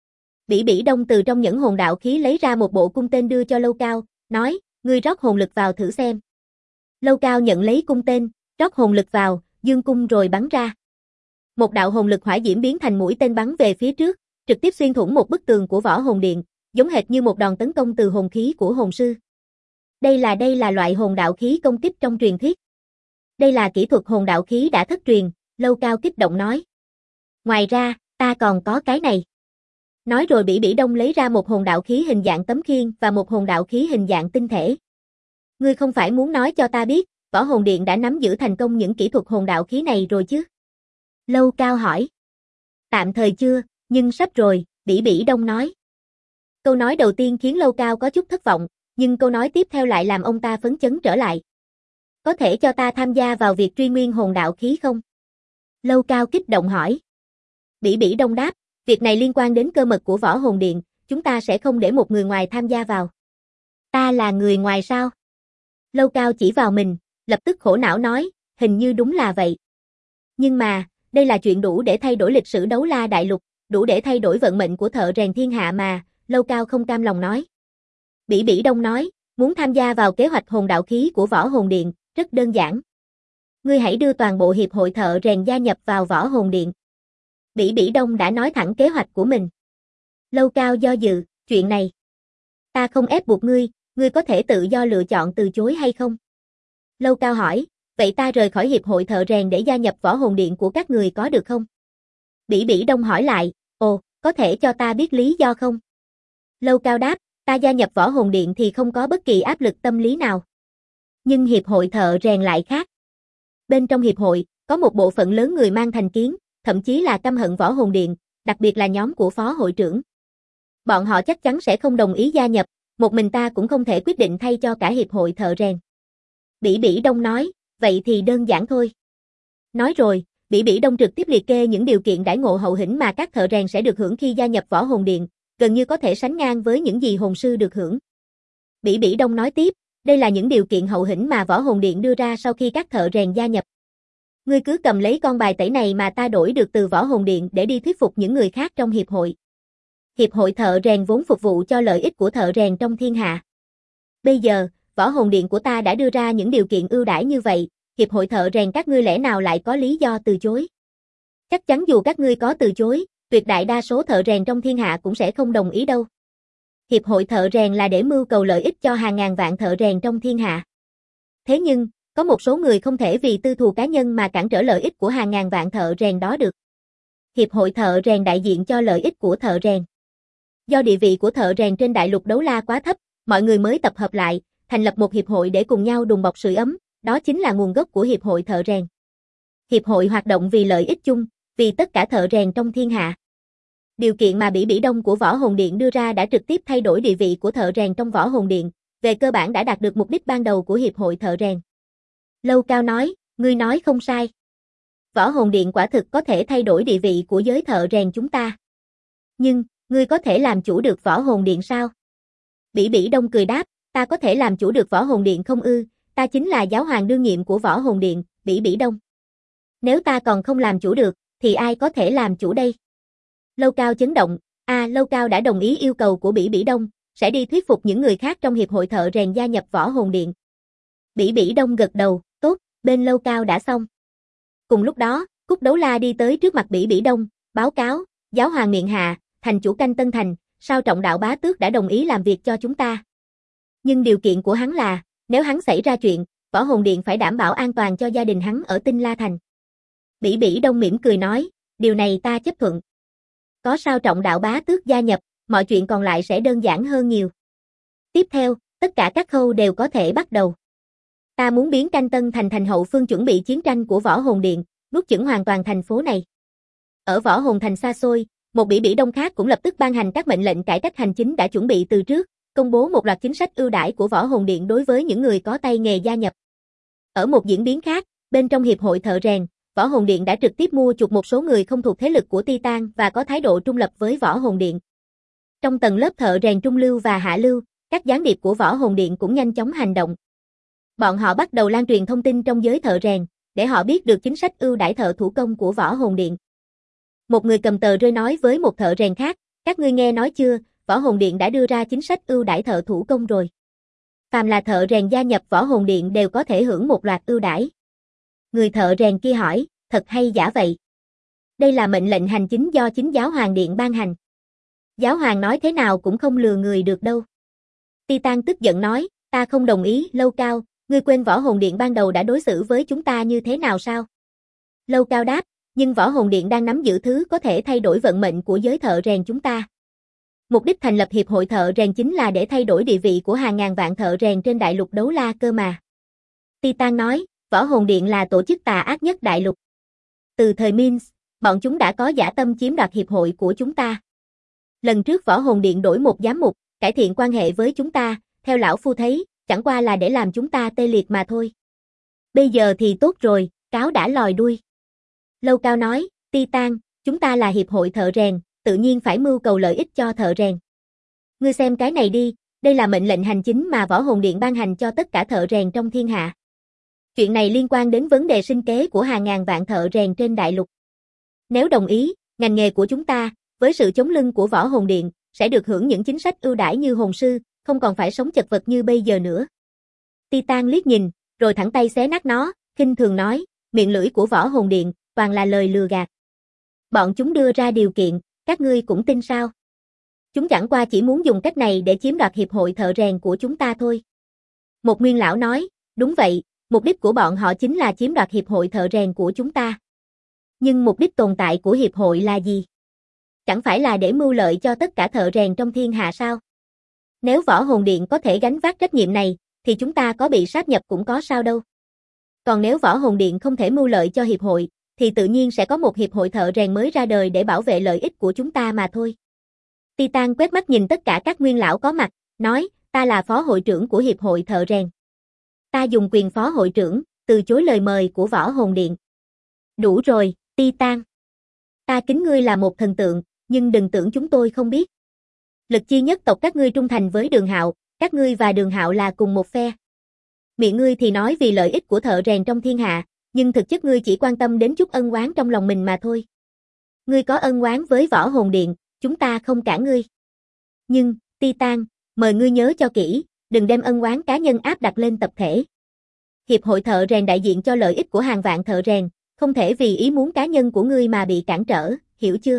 Bỉ Bỉ Đông từ trong nhẫn hồn đạo khí lấy ra một bộ cung tên đưa cho Lâu Cao, nói, ngươi rót hồn lực vào thử xem. Lâu Cao nhận lấy cung tên, rót hồn lực vào, dương cung rồi bắn ra. Một đạo hồn lực hỏa diễm biến thành mũi tên bắn về phía trước, trực tiếp xuyên thủng một bức tường của Võ Hồn Điện, giống hệt như một đòn tấn công từ hồn khí của hồn sư. Đây là loại hồn đạo khí công kích trong truyền thuyết. Đây là kỹ thuật hồn đạo khí đã thất truyền, Lâu Cao kích động nói. Ngoài ra, ta còn có cái này. Nói rồi Bỉ Bỉ Đông lấy ra một hồn đạo khí hình dạng tấm khiên và một hồn đạo khí hình dạng tinh thể. Ngươi không phải muốn nói cho ta biết, Võ Hồn Điện đã nắm giữ thành công những kỹ thuật hồn đạo khí này rồi chứ? Lâu Cao hỏi. Tạm thời chưa, nhưng sắp rồi, Bỉ Bỉ Đông nói. Câu nói đầu tiên khiến Lâu Cao có chút thất vọng, nhưng câu nói tiếp theo lại làm ông ta phấn chấn trở lại. Có thể cho ta tham gia vào việc truy nguyên hồn đạo khí không? Lâu Cao kích động hỏi. Bỉ Bỉ Đông đáp, việc này liên quan đến cơ mật của Võ Hồn Điện, chúng ta sẽ không để một người ngoài tham gia vào. Ta là người ngoài sao? Lâu Cao chỉ vào mình, lập tức khổ não nói, hình như đúng là vậy. Nhưng mà, đây là chuyện đủ để thay đổi lịch sử đấu la đại lục, đủ để thay đổi vận mệnh của thợ rèn thiên hạ mà, Lâu Cao không cam lòng nói. Bỉ Bỉ Đông nói, muốn tham gia vào kế hoạch hồn đạo khí của Võ Hồn Điện, rất đơn giản. Ngươi hãy đưa toàn bộ hiệp hội thợ rèn gia nhập vào Võ Hồn Điện. Bỉ Bỉ Đông đã nói thẳng kế hoạch của mình. Lâu Cao do dự, chuyện này. Ta không ép buộc ngươi, ngươi có thể tự do lựa chọn từ chối hay không? Lâu Cao hỏi, vậy ta rời khỏi hiệp hội thợ rèn để gia nhập Võ Hồn Điện của các người có được không? Bỉ Bỉ Đông hỏi lại, ồ, có thể cho ta biết lý do không? Lâu Cao đáp, ta gia nhập Võ Hồn Điện thì không có bất kỳ áp lực tâm lý nào. Nhưng hiệp hội thợ rèn lại khác. Bên trong hiệp hội, có một bộ phận lớn người mang thành kiến, thậm chí là căm hận Võ Hồn Điện, đặc biệt là nhóm của phó hội trưởng. Bọn họ chắc chắn sẽ không đồng ý gia nhập, một mình ta cũng không thể quyết định thay cho cả hiệp hội thợ rèn. Bỉ Bỉ Đông nói, vậy thì đơn giản thôi. Nói rồi, Bỉ Bỉ Đông trực tiếp liệt kê những điều kiện đãi ngộ hậu hĩnh mà các thợ rèn sẽ được hưởng khi gia nhập Võ Hồn Điện, gần như có thể sánh ngang với những gì hồn sư được hưởng. Bỉ Bỉ Đông nói tiếp, đây là những điều kiện hậu hĩnh mà Võ Hồn Điện đưa ra sau khi các thợ rèn gia nhập. Ngươi cứ cầm lấy con bài tẩy này mà ta đổi được từ Võ Hồn Điện để đi thuyết phục những người khác trong hiệp hội. Hiệp hội thợ rèn vốn phục vụ cho lợi ích của thợ rèn trong thiên hạ. Bây giờ, Võ Hồn Điện của ta đã đưa ra những điều kiện ưu đãi như vậy, hiệp hội thợ rèn các ngươi lẽ nào lại có lý do từ chối? Chắc chắn dù các ngươi có từ chối, tuyệt đại đa số thợ rèn trong thiên hạ cũng sẽ không đồng ý đâu. Hiệp hội thợ rèn là để mưu cầu lợi ích cho hàng ngàn vạn thợ rèn trong thiên hạ. Thế nhưng, có một số người không thể vì tư thù cá nhân mà cản trở lợi ích của hàng ngàn vạn thợ rèn đó được. Hiệp hội thợ rèn đại diện cho lợi ích của thợ rèn. Do địa vị của thợ rèn trên đại lục đấu la quá thấp, mọi người mới tập hợp lại, thành lập một hiệp hội để cùng nhau đùm bọc sưởi ấm, đó chính là nguồn gốc của Hiệp hội Thợ Rèn. Hiệp hội hoạt động vì lợi ích chung, vì tất cả thợ rèn trong thiên hạ. Điều kiện mà Bỉ Bỉ Đông của Võ Hồn Điện đưa ra đã trực tiếp thay đổi địa vị của thợ rèn trong Võ Hồn Điện, về cơ bản đã đạt được mục đích ban đầu của Hiệp hội Thợ Rèn. Lâu Cao nói, ngươi nói không sai. Võ Hồn Điện quả thực có thể thay đổi địa vị của giới thợ rèn chúng ta. Nhưng, ngươi có thể làm chủ được Võ Hồn Điện sao? Bỉ Bỉ Đông cười đáp, ta có thể làm chủ được Võ Hồn Điện không ư, ta chính là giáo hoàng đương nhiệm của Võ Hồn Điện, Bỉ Bỉ Đông. Nếu ta còn không làm chủ được, thì ai có thể làm chủ đây? Lâu Cao chấn động, Lâu Cao đã đồng ý yêu cầu của Bỉ Bỉ Đông, sẽ đi thuyết phục những người khác trong Hiệp hội Thợ Rèn gia nhập Võ Hồn Điện. Bỉ Bỉ Đông gật đầu, tốt, bên Lâu Cao đã xong. Cùng lúc đó, Cúc Đấu La đi tới trước mặt Bỉ Bỉ Đông, báo cáo, giáo hoàng miện hạ, thành chủ Canh Tân Thành, Sao Trọng Đạo Bá Tước đã đồng ý làm việc cho chúng ta. Nhưng điều kiện của hắn là, nếu hắn xảy ra chuyện, Võ Hồn Điện phải đảm bảo an toàn cho gia đình hắn ở Tinh La Thành. Bỉ Bỉ Đông mỉm cười nói, điều này ta chấp thuận. Có Sao Trọng Đạo Bá Tước gia nhập, mọi chuyện còn lại sẽ đơn giản hơn nhiều. Tiếp theo, tất cả các khâu đều có thể bắt đầu. Ta muốn biến Canh Tân Thành thành hậu phương chuẩn bị chiến tranh của Võ Hồn Điện, nuốt chửng hoàn toàn thành phố này. Ở Võ Hồn Thành xa xôi, một Bỉ Bỉ Đông khác cũng lập tức ban hành các mệnh lệnh cải cách hành chính đã chuẩn bị từ trước, công bố một loạt chính sách ưu đãi của Võ Hồn Điện đối với những người có tay nghề gia nhập. Ở một diễn biến khác, bên trong Hiệp hội Thợ Rèn, Võ Hồn Điện đã trực tiếp mua chuộc một số người không thuộc thế lực của Titan và có thái độ trung lập với Võ Hồn Điện. Trong tầng lớp thợ rèn trung lưu và hạ lưu, các gián điệp của Võ Hồn Điện cũng nhanh chóng hành động. Bọn họ bắt đầu lan truyền thông tin trong giới thợ rèn, để họ biết được chính sách ưu đãi thợ thủ công của Võ Hồn Điện. Một người cầm tờ rơi nói với một thợ rèn khác, các ngươi nghe nói chưa, Võ Hồn Điện đã đưa ra chính sách ưu đãi thợ thủ công rồi. Phàm là thợ rèn gia nhập Võ Hồn Điện đều có thể hưởng một loạt ưu đãi. Người thợ rèn kia hỏi, thật hay giả vậy? Đây là mệnh lệnh hành chính do chính giáo hoàng điện ban hành. Giáo hoàng nói thế nào cũng không lừa người được đâu. Titan tức giận nói, ta không đồng ý, Lâu Cao, ngươi quên Võ Hồn Điện ban đầu đã đối xử với chúng ta như thế nào sao? Lâu Cao đáp, nhưng Võ Hồn Điện đang nắm giữ thứ có thể thay đổi vận mệnh của giới thợ rèn chúng ta. Mục đích thành lập Hiệp hội Thợ Rèn chính là để thay đổi địa vị của hàng ngàn vạn thợ rèn trên đại lục Đấu La cơ mà. Titan nói, Võ Hồn Điện là tổ chức tà ác nhất đại lục. Từ thời Mins, bọn chúng đã có dã tâm chiếm đoạt hiệp hội của chúng ta. Lần trước Võ Hồn Điện đổi một giám mục, cải thiện quan hệ với chúng ta, theo lão phu thấy, chẳng qua là để làm chúng ta tê liệt mà thôi. Bây giờ thì tốt rồi, cáo đã lòi đuôi. Lâu Cao nói, Titan, chúng ta là hiệp hội thợ rèn, tự nhiên phải mưu cầu lợi ích cho thợ rèn. Ngươi xem cái này đi, đây là mệnh lệnh hành chính mà Võ Hồn Điện ban hành cho tất cả thợ rèn trong thiên hạ. Chuyện này liên quan đến vấn đề sinh kế của hàng ngàn vạn thợ rèn trên đại lục. Nếu đồng ý, ngành nghề của chúng ta, với sự chống lưng của Võ Hồn Điện, sẽ được hưởng những chính sách ưu đãi như hồn sư, không còn phải sống chật vật như bây giờ nữa. Titan liếc nhìn, rồi thẳng tay xé nát nó, khinh thường nói, miệng lưỡi của Võ Hồn Điện, toàn là lời lừa gạt. Bọn chúng đưa ra điều kiện, các ngươi cũng tin sao? Chúng chẳng qua chỉ muốn dùng cách này để chiếm đoạt hiệp hội thợ rèn của chúng ta thôi. Một nguyên lão nói, đúng vậy, mục đích của bọn họ chính là chiếm đoạt hiệp hội thợ rèn của chúng ta. Nhưng mục đích tồn tại của hiệp hội là gì? Chẳng phải là để mưu lợi cho tất cả thợ rèn trong thiên hạ sao? Nếu Võ Hồn Điện có thể gánh vác trách nhiệm này, thì chúng ta có bị sáp nhập cũng có sao đâu. Còn nếu Võ Hồn Điện không thể mưu lợi cho hiệp hội, thì tự nhiên sẽ có một hiệp hội thợ rèn mới ra đời để bảo vệ lợi ích của chúng ta mà thôi. Titan quét mắt nhìn tất cả các nguyên lão có mặt, nói, ta là phó hội trưởng của hiệp hội thợ rèn. Ta dùng quyền phó hội trưởng, từ chối lời mời của Võ Hồn Điện. Đủ rồi, Titan. Ta kính ngươi là một thần tượng, nhưng đừng tưởng chúng tôi không biết. Lực chi nhất tộc các ngươi trung thành với Đường Hạo, các ngươi và Đường Hạo là cùng một phe. Miệng ngươi thì nói vì lợi ích của thợ rèn trong thiên hạ, nhưng thực chất ngươi chỉ quan tâm đến chút ân oán trong lòng mình mà thôi. Ngươi có ân oán với Võ Hồn Điện, chúng ta không cản ngươi. Nhưng, Titan, mời ngươi nhớ cho kỹ, đừng đem ân oán cá nhân áp đặt lên tập thể. Hiệp hội thợ rèn đại diện cho lợi ích của hàng vạn thợ rèn, không thể vì ý muốn cá nhân của ngươi mà bị cản trở, hiểu chưa?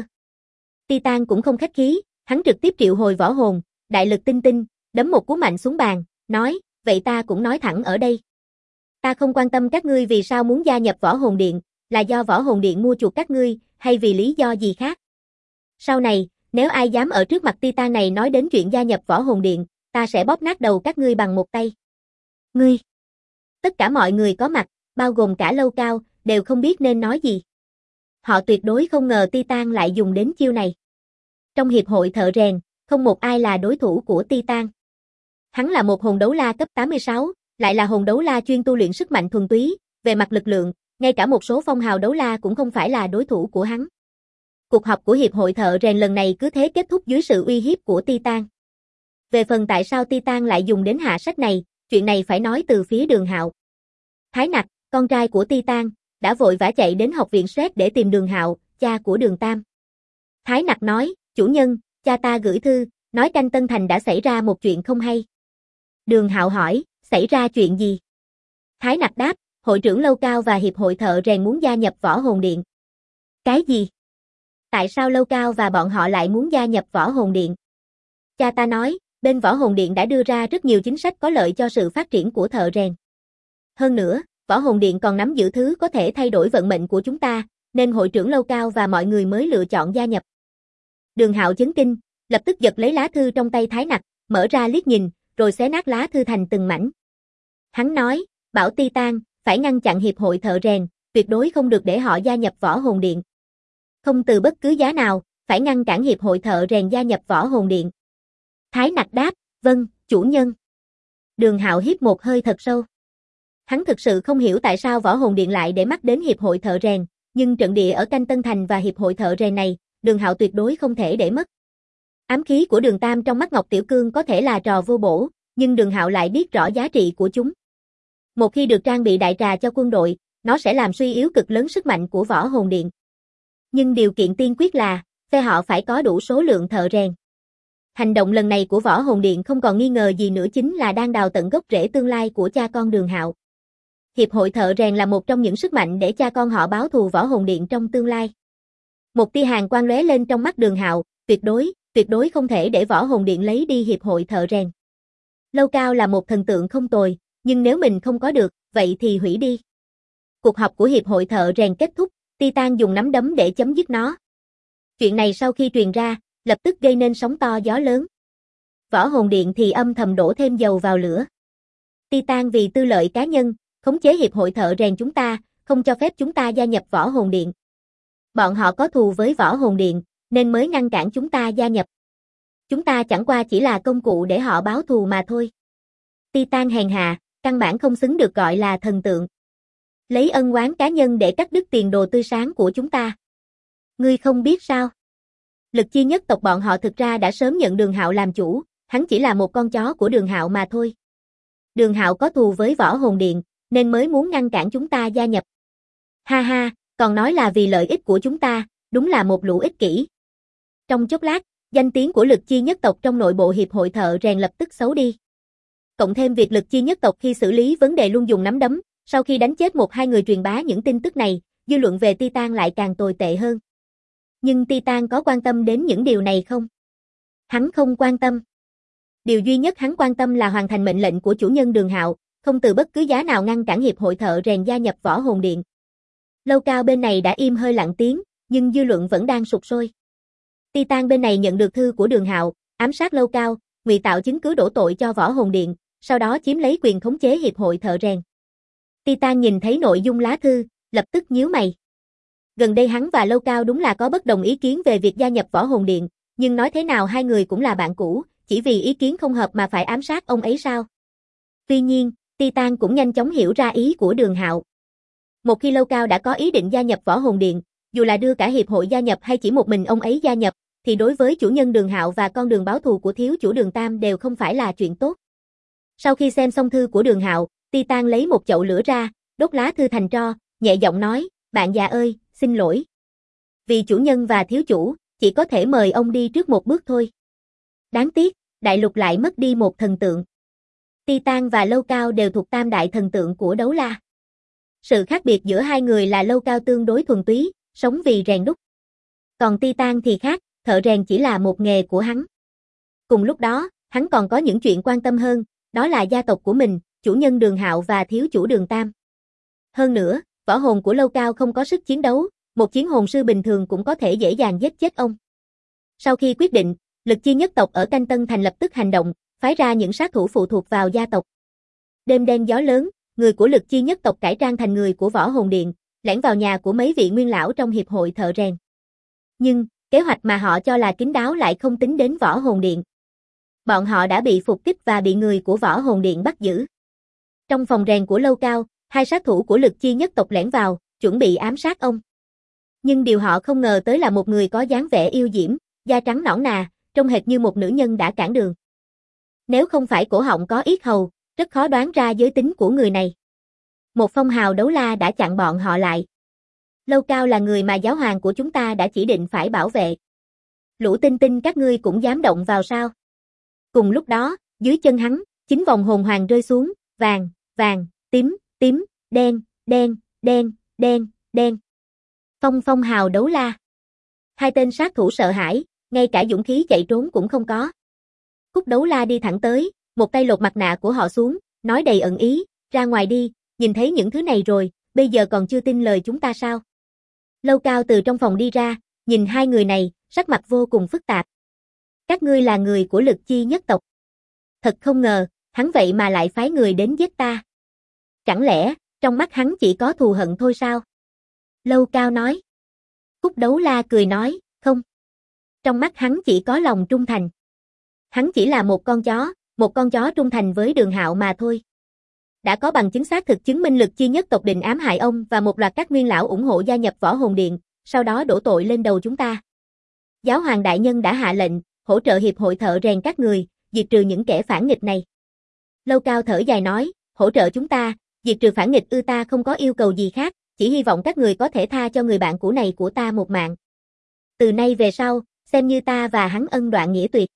Titan cũng không khách khí, hắn trực tiếp triệu hồi võ hồn, đại lực tinh tinh, đấm một cú mạnh xuống bàn, nói, vậy ta cũng nói thẳng ở đây. Ta không quan tâm các ngươi vì sao muốn gia nhập Võ Hồn Điện, là do Võ Hồn Điện mua chuộc các ngươi, hay vì lý do gì khác. Sau này, nếu ai dám ở trước mặt Titan này nói đến chuyện gia nhập Võ Hồn Điện, ta sẽ bóp nát đầu các ngươi bằng một tay. Ngươi! Tất cả mọi người có mặt, bao gồm cả Lâu Cao, đều không biết nên nói gì. Họ tuyệt đối không ngờ Titan lại dùng đến chiêu này. Trong hiệp hội thợ rèn, không một ai là đối thủ của Titan. Hắn là một hồn đấu la cấp 86, lại là hồn đấu la chuyên tu luyện sức mạnh thuần túy, về mặt lực lượng, ngay cả một số phong hào đấu la cũng không phải là đối thủ của hắn. Cuộc họp của hiệp hội thợ rèn lần này cứ thế kết thúc dưới sự uy hiếp của Titan. Về phần tại sao Titan lại dùng đến hạ sách này, chuyện này phải nói từ phía Đường Hạo. Thái Nặc, con trai của Titan, đã vội vã chạy đến học viện Sret để tìm Đường Hạo, cha của Đường Tam. Thái Nặc nói, chủ nhân, cha ta gửi thư, nói Canh Tân Thành đã xảy ra một chuyện không hay. Đường Hạo hỏi, xảy ra chuyện gì? Thái Nặc đáp, hội trưởng Lâu Cao và hiệp hội thợ rèn muốn gia nhập Võ Hồn Điện. Cái gì? Tại sao Lâu Cao và bọn họ lại muốn gia nhập Võ Hồn Điện? Cha ta nói, bên Võ Hồn Điện đã đưa ra rất nhiều chính sách có lợi cho sự phát triển của thợ rèn. Hơn nữa, Võ Hồn Điện còn nắm giữ thứ có thể thay đổi vận mệnh của chúng ta, nên hội trưởng Lâu Cao và mọi người mới lựa chọn gia nhập. Đường Hạo chấn kinh, lập tức giật lấy lá thư trong tay Thái Nặc, mở ra liếc nhìn, rồi xé nát lá thư thành từng mảnh. Hắn nói, bảo Titan, phải ngăn chặn hiệp hội thợ rèn, tuyệt đối không được để họ gia nhập Võ Hồn Điện. Không từ bất cứ giá nào, phải ngăn cản hiệp hội thợ rèn gia nhập Võ Hồn Điện. Thái Nặc đáp, vâng, chủ nhân. Đường Hạo hít một hơi thật sâu. Hắn thực sự không hiểu tại sao Võ Hồn Điện lại để mắt đến hiệp hội thợ rèn, nhưng trận địa ở Canh Tân Thành và hiệp hội thợ rèn này, Đường Hạo tuyệt đối không thể để mất. Ám khí của Đường Tam trong mắt Ngọc Tiểu Cương có thể là trò vô bổ, nhưng Đường Hạo lại biết rõ giá trị của chúng. Một khi được trang bị đại trà cho quân đội, nó sẽ làm suy yếu cực lớn sức mạnh của Võ Hồn Điện. Nhưng điều kiện tiên quyết là, phe họ phải có đủ số lượng thợ rèn. Hành động lần này của Võ Hồn Điện không còn nghi ngờ gì nữa chính là đang đào tận gốc rễ tương lai của cha con Đường Hạo. Hiệp hội thợ rèn là một trong những sức mạnh để cha con họ báo thù Võ Hồn Điện trong tương lai. Một tia hàn quang lóe lên trong mắt Đường Hạo, tuyệt đối không thể để Võ Hồn Điện lấy đi hiệp hội thợ rèn. Lâu Cao là một thần tượng không tồi, nhưng nếu mình không có được, vậy thì hủy đi. Cuộc họp của hiệp hội thợ rèn kết thúc, Titan dùng nắm đấm để chấm dứt nó. Chuyện này sau khi truyền ra, lập tức gây nên sóng to gió lớn. Võ Hồn Điện thì âm thầm đổ thêm dầu vào lửa. Titan vì tư lợi cá nhân, khống chế hiệp hội thợ rèn chúng ta, không cho phép chúng ta gia nhập Võ Hồn Điện. Bọn họ có thù với Võ Hồn Điện, nên mới ngăn cản chúng ta gia nhập. Chúng ta chẳng qua chỉ là công cụ để họ báo thù mà thôi. Titan hèn hạ, căn bản không xứng được gọi là thần tượng. Lấy ân oán cá nhân để cắt đứt tiền đồ tươi sáng của chúng ta. Ngươi không biết sao? Lực chi nhất tộc bọn họ thực ra đã sớm nhận Đường Hạo làm chủ, hắn chỉ là một con chó của Đường Hạo mà thôi. Đường Hạo có thù với Võ Hồn Điện, nên mới muốn ngăn cản chúng ta gia nhập. Ha ha, còn nói là vì lợi ích của chúng ta, đúng là một lũ ích kỷ. Trong chốc lát, danh tiếng của lực chi nhất tộc trong nội bộ hiệp hội thợ rèn lập tức xấu đi. Cộng thêm việc lực chi nhất tộc khi xử lý vấn đề luôn dùng nắm đấm, sau khi đánh chết một hai người truyền bá những tin tức này, dư luận về Titan lại càng tồi tệ hơn. Nhưng Titan có quan tâm đến những điều này không? Hắn không quan tâm. Điều duy nhất hắn quan tâm là hoàn thành mệnh lệnh của chủ nhân Đường Hạo, không từ bất cứ giá nào ngăn cản hiệp hội thợ rèn gia nhập Võ Hồn Điện. Lâu Cao bên này đã im hơi lặng tiếng, nhưng dư luận vẫn đang sục sôi. Titan bên này nhận được thư của Đường Hạo, ám sát Lâu Cao, ngụy tạo chứng cứ đổ tội cho Võ Hồn Điện, sau đó chiếm lấy quyền khống chế hiệp hội thợ rèn. Titan nhìn thấy nội dung lá thư, lập tức nhíu mày. Gần đây hắn và Lâu Cao đúng là có bất đồng ý kiến về việc gia nhập Võ Hồn Điện, nhưng nói thế nào hai người cũng là bạn cũ, chỉ vì ý kiến không hợp mà phải ám sát ông ấy sao? Tuy nhiên, Titan cũng nhanh chóng hiểu ra ý của Đường Hạo. Một khi Lâu Cao đã có ý định gia nhập Võ Hồn Điện, dù là đưa cả hiệp hội gia nhập hay chỉ một mình ông ấy gia nhập, thì đối với chủ nhân Đường Hạo và con đường báo thù của thiếu chủ Đường Tam đều không phải là chuyện tốt. Sau khi xem xong thư của Đường Hạo, Titan lấy một chậu lửa ra, đốt lá thư thành tro, nhẹ giọng nói, bạn già ơi, xin lỗi. Vì chủ nhân và thiếu chủ, chỉ có thể mời ông đi trước một bước thôi. Đáng tiếc, đại lục lại mất đi một thần tượng. Titan và Lâu Cao đều thuộc tam đại thần tượng của đấu la. Sự khác biệt giữa hai người là Lâu Cao tương đối thuần túy, sống vì rèn đúc. Còn Titan thì khác, thợ rèn chỉ là một nghề của hắn. Cùng lúc đó, hắn còn có những chuyện quan tâm hơn, đó là gia tộc của mình, chủ nhân Đường Hạo và thiếu chủ Đường Tam. Hơn nữa, võ hồn của Lâu Cao không có sức chiến đấu, một chiến hồn sư bình thường cũng có thể dễ dàng giết chết ông. Sau khi quyết định, lực chi nhất tộc ở Canh Tân Thành lập tức hành động, phái ra những sát thủ phụ thuộc vào gia tộc. Đêm đen gió lớn, người của Lực Chi nhất tộc cải trang thành người của Võ Hồn Điện, lẻn vào nhà của mấy vị nguyên lão trong hiệp hội thợ rèn. Nhưng, kế hoạch mà họ cho là kín đáo lại không tính đến Võ Hồn Điện. Bọn họ đã bị phục kích và bị người của Võ Hồn Điện bắt giữ. Trong phòng rèn của Lâu Cao, hai sát thủ của Lực Chi nhất tộc lẻn vào, chuẩn bị ám sát ông. Nhưng điều họ không ngờ tới là một người có dáng vẻ yêu diễm, da trắng nõn nà, trông hệt như một nữ nhân đã cản đường. Nếu không phải cổ họng có yết hầu, rất khó đoán ra giới tính của người này. Một phong hào đấu la đã chặn bọn họ lại. Lâu Cao là người mà giáo hoàng của chúng ta đã chỉ định phải bảo vệ. Lũ tinh tinh các ngươi cũng dám động vào sao? Cùng lúc đó, dưới chân hắn, 9 vòng hồn hoàng rơi xuống, vàng, vàng, tím, tím, đen, đen, đen, đen, đen. Phong hào đấu la. Hai tên sát thủ sợ hãi, ngay cả dũng khí chạy trốn cũng không có. Cúc đấu la đi thẳng tới, một tay lột mặt nạ của họ xuống, nói đầy ẩn ý, ra ngoài đi, nhìn thấy những thứ này rồi, bây giờ còn chưa tin lời chúng ta sao? Lâu Cao từ trong phòng đi ra, nhìn hai người này, sắc mặt vô cùng phức tạp. Các ngươi là người của Lực Chi nhất tộc. Thật không ngờ, hắn vậy mà lại phái người đến giết ta. Chẳng lẽ, trong mắt hắn chỉ có thù hận thôi sao? Lâu Cao nói. Cúc đấu la cười nói, không. Trong mắt hắn chỉ có lòng trung thành. Hắn chỉ là một con chó trung thành với Đường Hạo mà thôi. Đã có bằng chứng xác thực chứng minh Lực Chi nhất tộc định ám hại ông và một loạt các nguyên lão ủng hộ gia nhập Võ Hồn Điện, sau đó đổ tội lên đầu chúng ta. Giáo hoàng đại nhân đã hạ lệnh, hỗ trợ hiệp hội thợ rèn các người, diệt trừ những kẻ phản nghịch này. Lâu Cao thở dài nói, hỗ trợ chúng ta, diệt trừ phản nghịch ta không có yêu cầu gì khác, chỉ hy vọng các người có thể tha cho người bạn cũ này của ta một mạng. Từ nay về sau, xem như ta và hắn ân đoạn nghĩa tuyệt.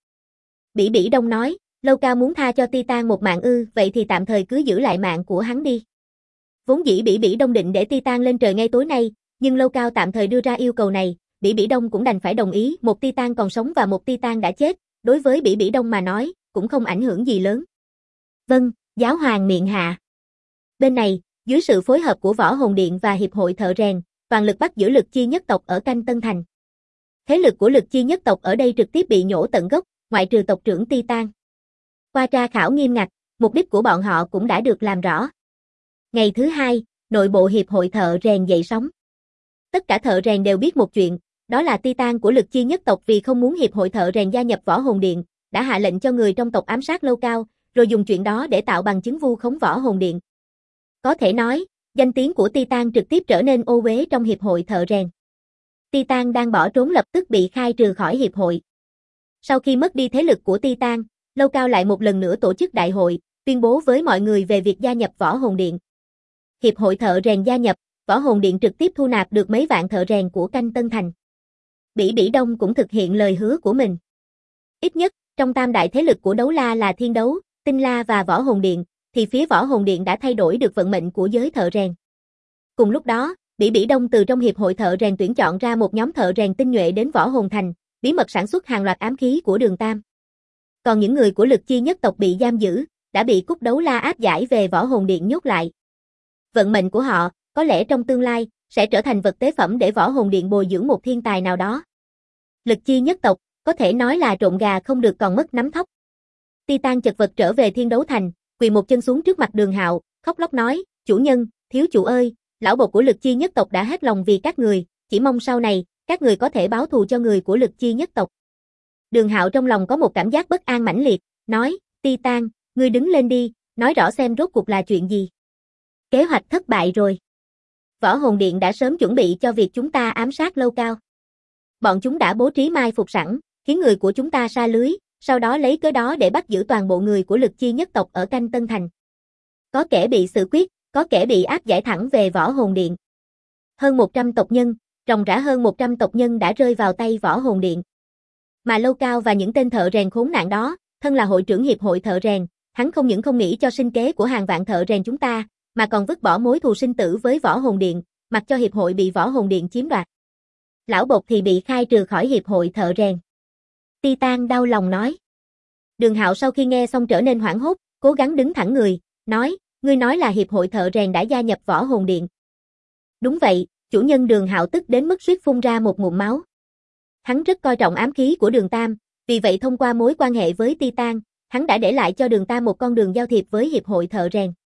Bỉ Đông nói, Lâu Cao muốn tha cho Titan một mạng vậy thì tạm thời cứ giữ lại mạng của hắn đi. Vốn dĩ Bỉ Đông định để Titan lên trời ngay tối nay, nhưng Lâu Cao tạm thời đưa ra yêu cầu này, Bỉ Đông cũng đành phải đồng ý, một Titan còn sống và một Titan đã chết, đối với Bỉ Đông mà nói, cũng không ảnh hưởng gì lớn. Vâng, giáo hoàng miệng hạ. Bên này, dưới sự phối hợp của Võ Hồn Điện và Hiệp hội thợ rèn, toàn lực bắt giữ Lực Chi nhất tộc ở Canh Tân Thành. Thế lực của Lực Chi nhất tộc ở đây trực tiếp bị nhổ tận gốc, ngoại trừ tộc trưởng Titan. Qua tra khảo nghiêm ngặt, mục đích của bọn họ cũng đã được làm rõ. Ngày thứ hai, nội bộ Hiệp hội thợ rèn dậy sóng. Tất cả thợ rèn đều biết một chuyện, đó là Titan của Lực Chi nhất tộc vì không muốn Hiệp hội thợ rèn gia nhập Võ Hồn Điện, đã hạ lệnh cho người trong tộc ám sát Lâu Cao, rồi dùng chuyện đó để tạo bằng chứng vu khống Võ Hồn Điện. Có thể nói, danh tiếng của Titan trực tiếp trở nên ô uế trong Hiệp hội thợ rèn. Titan đang bỏ trốn lập tức bị khai trừ khỏi Hiệp hội. Sau khi mất đi thế lực của Titan, Lâu Cao lại một lần nữa tổ chức đại hội, tuyên bố với mọi người về việc gia nhập Võ Hồn Điện. Hiệp hội thợ rèn gia nhập, Võ Hồn Điện trực tiếp thu nạp được mấy vạn thợ rèn của Canh Tân Thành. Bỉ Đông cũng thực hiện lời hứa của mình. Ít nhất, trong tam đại thế lực của đấu la là Thiên Đấu, Tinh La và Võ Hồn Điện, thì phía Võ Hồn Điện đã thay đổi được vận mệnh của giới thợ rèn. Cùng lúc đó, Bỉ Đông từ trong Hiệp hội thợ rèn tuyển chọn ra một nhóm thợ rèn tinh nhuệ đến Võ Hồn Thành, bí mật sản xuất hàng loạt ám khí của Đường Tam. Còn những người của Lực Chi nhất tộc bị giam giữ, đã bị Cúc đấu la áp giải về Võ Hồn Điện nhốt lại. Vận mệnh của họ, có lẽ trong tương lai, sẽ trở thành vật tế phẩm để Võ Hồn Điện bồi dưỡng một thiên tài nào đó. Lực Chi nhất tộc, có thể nói là trộn gà không được còn mất nắm thóc. Titan chật vật trở về Thiên Đấu Thành, quỳ một chân xuống trước mặt Đường Hạo, khóc lóc nói, chủ nhân, thiếu chủ ơi, lão bột của Lực Chi nhất tộc đã hết lòng vì các người, chỉ mong sau này, các người có thể báo thù cho người của Lực Chi nhất tộc. Đường Hạo trong lòng có một cảm giác bất an mãnh liệt, nói, Titan, ngươi đứng lên đi, nói rõ xem rốt cuộc là chuyện gì. Kế hoạch thất bại rồi. Võ Hồn Điện đã sớm chuẩn bị cho việc chúng ta ám sát Lâu Cao. Bọn chúng đã bố trí mai phục sẵn, khiến người của chúng ta sa lưới, sau đó lấy cớ đó để bắt giữ toàn bộ người của Lực Chi nhất tộc ở Canh Tân Thành. Có kẻ bị xử quyết, có kẻ bị áp giải thẳng về Võ Hồn Điện. Hơn 100 tộc nhân, ròng rã hơn 100 tộc nhân đã rơi vào tay Võ Hồn Điện. Mà Lâu Cao và những tên thợ rèn khốn nạn đó, thân là hội trưởng hiệp hội thợ rèn, hắn không những không nghĩ cho sinh kế của hàng vạn thợ rèn chúng ta, mà còn vứt bỏ mối thù sinh tử với Võ Hồn Điện, mặc cho hiệp hội bị Võ Hồn Điện chiếm đoạt. Lão bột thì bị khai trừ khỏi hiệp hội thợ rèn. Titan đau lòng nói. Đường Hạo sau khi nghe xong trở nên hoảng hốt, cố gắng đứng thẳng người, nói, ngươi nói là hiệp hội thợ rèn đã gia nhập Võ Hồn Điện. Đúng vậy, chủ nhân. Đường Hạo tức đến mức suýt phun ra một ngụm máu. Hắn rất coi trọng ám khí của Đường Tam, vì vậy thông qua mối quan hệ với Titan, hắn đã để lại cho Đường Tam một con đường giao thiệp với hiệp hội thợ rèn.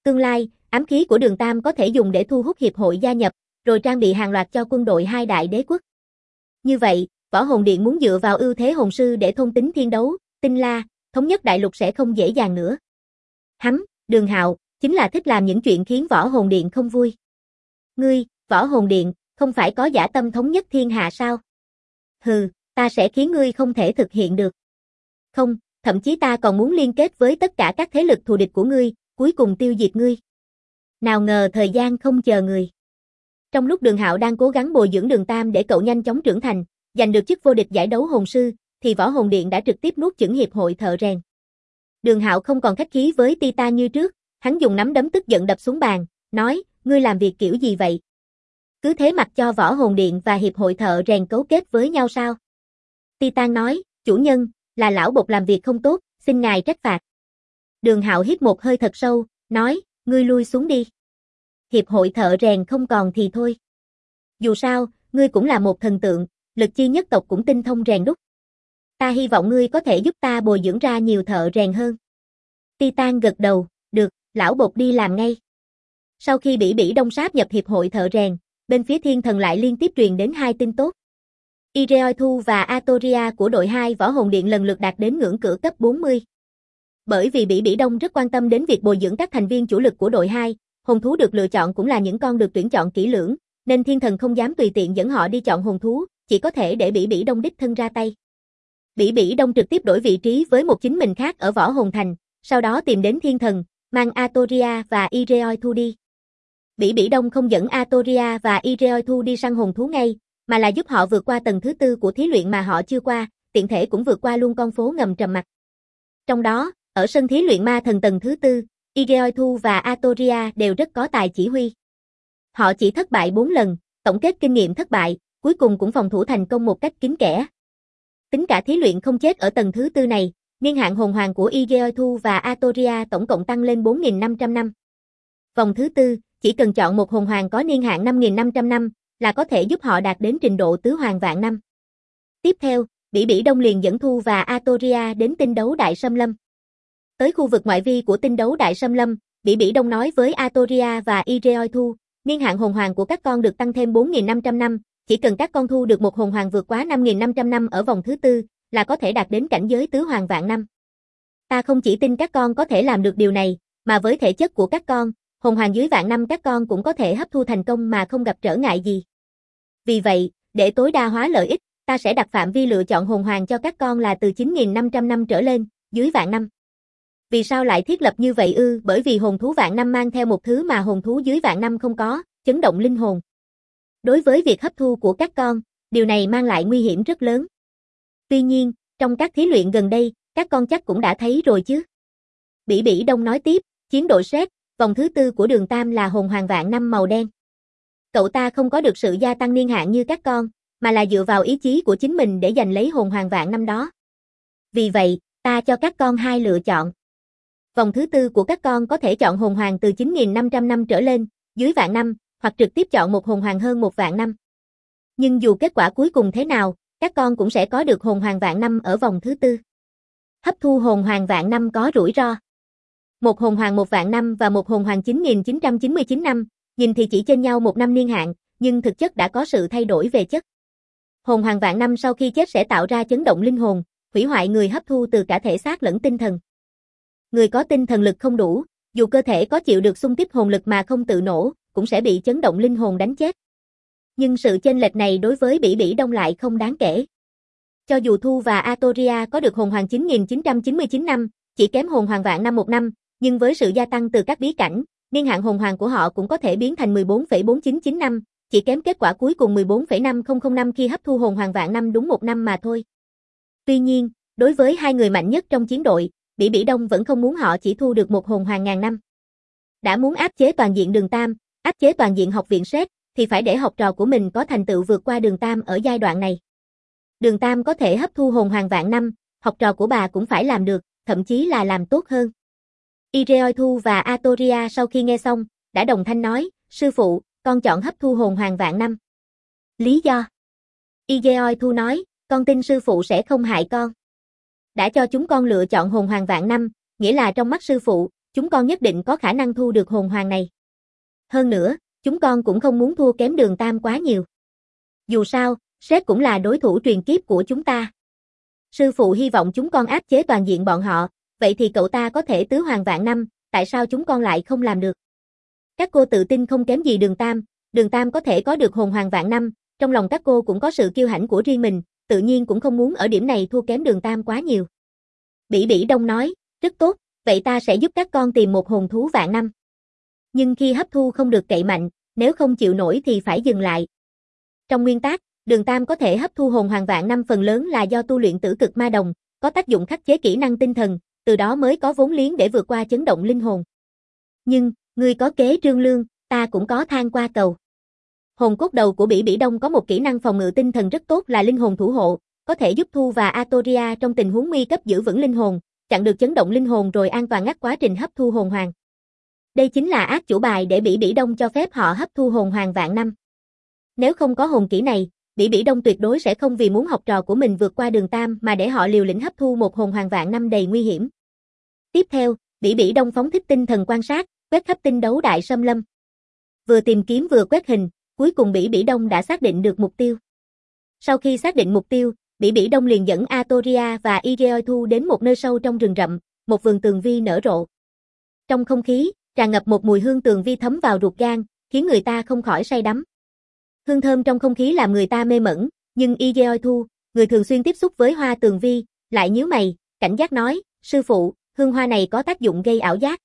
Tương lai, ám khí của Đường Tam có thể dùng để thu hút hiệp hội gia nhập, rồi trang bị hàng loạt cho quân đội hai đại đế quốc. Như vậy, Võ Hồn Điện muốn dựa vào ưu thế hồn sư để thôn tính thiên đấu, tinh la, thống nhất đại lục sẽ không dễ dàng nữa. Đường Hạo, chính là thích làm những chuyện khiến Võ Hồn Điện không vui. Ngươi, Võ Hồn Điện, không phải có dã tâm thống nhất thiên hạ sao? Hừ, ta sẽ khiến ngươi không thể thực hiện được. Không, thậm chí ta còn muốn liên kết với tất cả các thế lực thù địch của ngươi, cuối cùng tiêu diệt ngươi. Nào ngờ thời gian không chờ người. Trong lúc Đường Hạo đang cố gắng bồi dưỡng Đường Tam để cậu nhanh chóng trưởng thành, giành được chức vô địch giải đấu hồn sư, thì Võ Hồn Điện đã trực tiếp nuốt chửng hiệp hội thợ rèn. Đường Hạo không còn khách khí với Titan như trước, hắn dùng nắm đấm tức giận đập xuống bàn, nói, ngươi làm việc kiểu gì vậy? Cứ thế mặc cho Võ Hồn Điện và hiệp hội thợ rèn cấu kết với nhau sao? Titan nói, chủ nhân, là lão bột làm việc không tốt, xin ngài trách phạt. Đường Hạo hít một hơi thật sâu, nói, ngươi lui xuống đi. Hiệp hội thợ rèn không còn thì thôi. Dù sao, ngươi cũng là một thần tượng, lực chi nhất tộc cũng tinh thông rèn đúc. Ta hy vọng ngươi có thể giúp ta bồi dưỡng ra nhiều thợ rèn hơn. Titan gật đầu, được, lão bột đi làm ngay. Sau khi Bỉ Bỉ Đông sáp nhập hiệp hội thợ rèn, bên phía Thiên Thần lại liên tiếp truyền đến hai tin tốt. Ireoithu và Atoria của đội 2 Võ Hồn Điện lần lượt đạt đến ngưỡng cửa cấp 40. Bởi vì Bỉ Bỉ Đông rất quan tâm đến việc bồi dưỡng các thành viên chủ lực của đội 2, hồn thú được lựa chọn cũng là những con được tuyển chọn kỹ lưỡng, nên Thiên Thần không dám tùy tiện dẫn họ đi chọn hồn thú, chỉ có thể để Bỉ Bỉ Đông đích thân ra tay. Bỉ Bỉ Đông trực tiếp đổi vị trí với một chính mình khác ở Võ Hồn Thành, sau đó tìm đến Thiên Thần, mang Atoria và Ireoithu đi. Bỉ Bỉ Đông không dẫn Atoria và Ireoithu đi săn hồn thú ngay, mà là giúp họ vượt qua tầng thứ 4 của thí luyện mà họ chưa qua, tiện thể cũng vượt qua luôn con phố ngầm trầm mặc. Trong đó, ở sân thí luyện ma thần tầng thứ 4, Ireoithu và Atoria đều rất có tài chỉ huy. Họ chỉ thất bại 4 lần, tổng kết kinh nghiệm thất bại, cuối cùng cũng phòng thủ thành công một cách kín kẽ. Tính cả thí luyện không chết ở tầng thứ 4 này, niên hạn hồn hoàng của Ireoithu và Atoria tổng cộng tăng lên 4.500 năm. Vòng thứ 4, chỉ cần chọn một hồn hoàng có niên hạn 5.500 năm, là có thể giúp họ đạt đến trình độ tứ hoàng vạn năm. Tiếp theo, Bỉ Bỉ Đông liền dẫn Thu và Atoria đến tinh đấu Đại Sâm Lâm. Tới khu vực ngoại vi của tinh đấu Đại Sâm Lâm, Bỉ Bỉ Đông nói với Atoria và Ireoithu, niên hạn hồn hoàng của các con được tăng thêm 4.500 năm, chỉ cần các con thu được một hồn hoàng vượt quá 5.500 năm ở vòng thứ 4, là có thể đạt đến cảnh giới tứ hoàng vạn năm. Ta không chỉ tin các con có thể làm được điều này, mà với thể chất của các con, hồn hoàng dưới vạn năm các con cũng có thể hấp thu thành công mà không gặp trở ngại gì. Vì vậy, để tối đa hóa lợi ích, ta sẽ đặt phạm vi lựa chọn hồn hoàng cho các con là từ 9.500 năm trở lên, dưới vạn năm. Vì sao lại thiết lập như vậy ư? Bởi vì hồn thú vạn năm mang theo một thứ mà hồn thú dưới vạn năm không có, chấn động linh hồn. Đối với việc hấp thu của các con, điều này mang lại nguy hiểm rất lớn. Tuy nhiên, trong các thí luyện gần đây, các con chắc cũng đã thấy rồi chứ. Bỉ Bỉ Đông nói tiếp, chiến đội xét, vòng thứ 4 của Đường Tam là hồn hoàng vạn năm màu đen. Cậu ta không có được sự gia tăng niên hạn như các con, mà là dựa vào ý chí của chính mình để giành lấy hồn hoàng vạn năm đó. Vì vậy, ta cho các con hai lựa chọn. Vòng thứ 4 của các con có thể chọn hồn hoàng từ 9.500 năm trở lên, dưới vạn năm, hoặc trực tiếp chọn một hồn hoàng hơn một vạn năm. Nhưng dù kết quả cuối cùng thế nào, các con cũng sẽ có được hồn hoàng vạn năm ở vòng thứ 4. Hấp thu hồn hoàng vạn năm có rủi ro. Một hồn hoàng một vạn năm và một hồn hoàng 9.999 năm, nhìn thì chỉ chênh nhau một năm niên hạn, nhưng thực chất đã có sự thay đổi về chất. Hồn hoàng vạn năm sau khi chết sẽ tạo ra chấn động linh hồn, hủy hoại người hấp thu từ cả thể xác lẫn tinh thần. Người có tinh thần lực không đủ, dù cơ thể có chịu được xung kích hồn lực mà không tự nổ, cũng sẽ bị chấn động linh hồn đánh chết. Nhưng sự chênh lệch này đối với Bỉ Bỉ Đông lại không đáng kể. Cho dù Thu và Atoria có được hồn hoàng 9.999 năm, chỉ kém hồn hoàng vạn năm một năm, nhưng với sự gia tăng từ các bí cảnh, niên hạn hồn hoàng của họ cũng có thể biến thành 14,499 năm, chỉ kém kết quả cuối cùng 14,5005 năm khi hấp thu hồn hoàng vạn năm đúng một năm mà thôi. Tuy nhiên, đối với hai người mạnh nhất trong chiến đội, Bỉ Bỉ Đông vẫn không muốn họ chỉ thu được một hồn hoàng ngàn năm. Đã muốn áp chế toàn diện Đường Tam, áp chế toàn diện học viện xét, thì phải để học trò của mình có thành tựu vượt qua Đường Tam ở giai đoạn này. Đường Tam có thể hấp thu hồn hoàng vạn năm, học trò của bà cũng phải làm được, thậm chí là làm tốt hơn. Ireoithu và Atoria sau khi nghe xong, đã đồng thanh nói, sư phụ, con chọn hấp thu hồn hoàng vạn năm. Lý do? Ireoithu nói, con tin sư phụ sẽ không hại con. Đã cho chúng con lựa chọn hồn hoàng vạn năm, nghĩa là trong mắt sư phụ, chúng con nhất định có khả năng thu được hồn hoàng này. Hơn nữa, chúng con cũng không muốn thua kém Đường Tam quá nhiều. Dù sao, sếp cũng là đối thủ truyền kiếp của chúng ta. Sư phụ hy vọng chúng con áp chế toàn diện bọn họ, vậy thì cậu ta có thể tứ hoàng vạn năm, tại sao chúng con lại không làm được? Các cô tự tin không kém gì Đường Tam có thể có được hồn hoàng vạn năm, trong lòng các cô cũng có sự kiêu hãnh của riêng mình, tự nhiên cũng không muốn ở điểm này thua kém Đường Tam quá nhiều. Bỉ Bỉ Đông nói, rất tốt, vậy ta sẽ giúp các con tìm một hồn thú vạn năm. Nhưng khi hấp thu không được cậy mạnh, nếu không chịu nổi thì phải dừng lại. Trong nguyên tắc, Đường Tam có thể hấp thu hồn hoàng vạn năm phần lớn là do tu luyện tử cực ma đồng, có tác dụng khắc chế kỹ năng tinh thần, từ đó mới có vốn liếng để vượt qua chấn động linh hồn. Nhưng, ngươi có kế trương lương, ta cũng có than qua cầu. Hồn cốt đầu của Bỉ Bỉ Đông có một kỹ năng phòng ngự tinh thần rất tốt là linh hồn thủ hộ, có thể giúp Thu và Atoria trong tình huống nguy cấp giữ vững linh hồn, chặn được chấn động linh hồn rồi an toàn ngắt quá trình hấp thu hồn hoàng. Đây chính là ác chủ bài để Bỉ Bỉ Đông cho phép họ hấp thu hồn hoàng vạn năm. Nếu không có hồn kỹ này, Bỉ Bỉ Đông tuyệt đối sẽ không vì muốn học trò của mình vượt qua Đường Tam mà để họ liều lĩnh hấp thu một hồn hoàng vạn năm đầy nguy hiểm. Tiếp theo, Bỉ Bỉ Đông phóng thích tinh thần quan sát, quét khắp tinh đấu đại xâm lâm. Vừa tìm kiếm vừa quét hình, cuối cùng Bỉ Bỉ Đông đã xác định được mục tiêu. Sau khi xác định mục tiêu, Bỉ Bỉ Đông liền dẫn Atoria và Igeoithu đến một nơi sâu trong rừng rậm, một vườn tường vi nở rộ. Trong không khí, tràn ngập một mùi hương tường vi thấm vào ruột gan, khiến người ta không khỏi say đắm. Hương thơm trong không khí làm người ta mê mẩn, nhưng Igeoithu, người thường xuyên tiếp xúc với hoa tường vi, lại nhíu mày, cảnh giác nói, sư phụ, hương hoa này có tác dụng gây ảo giác.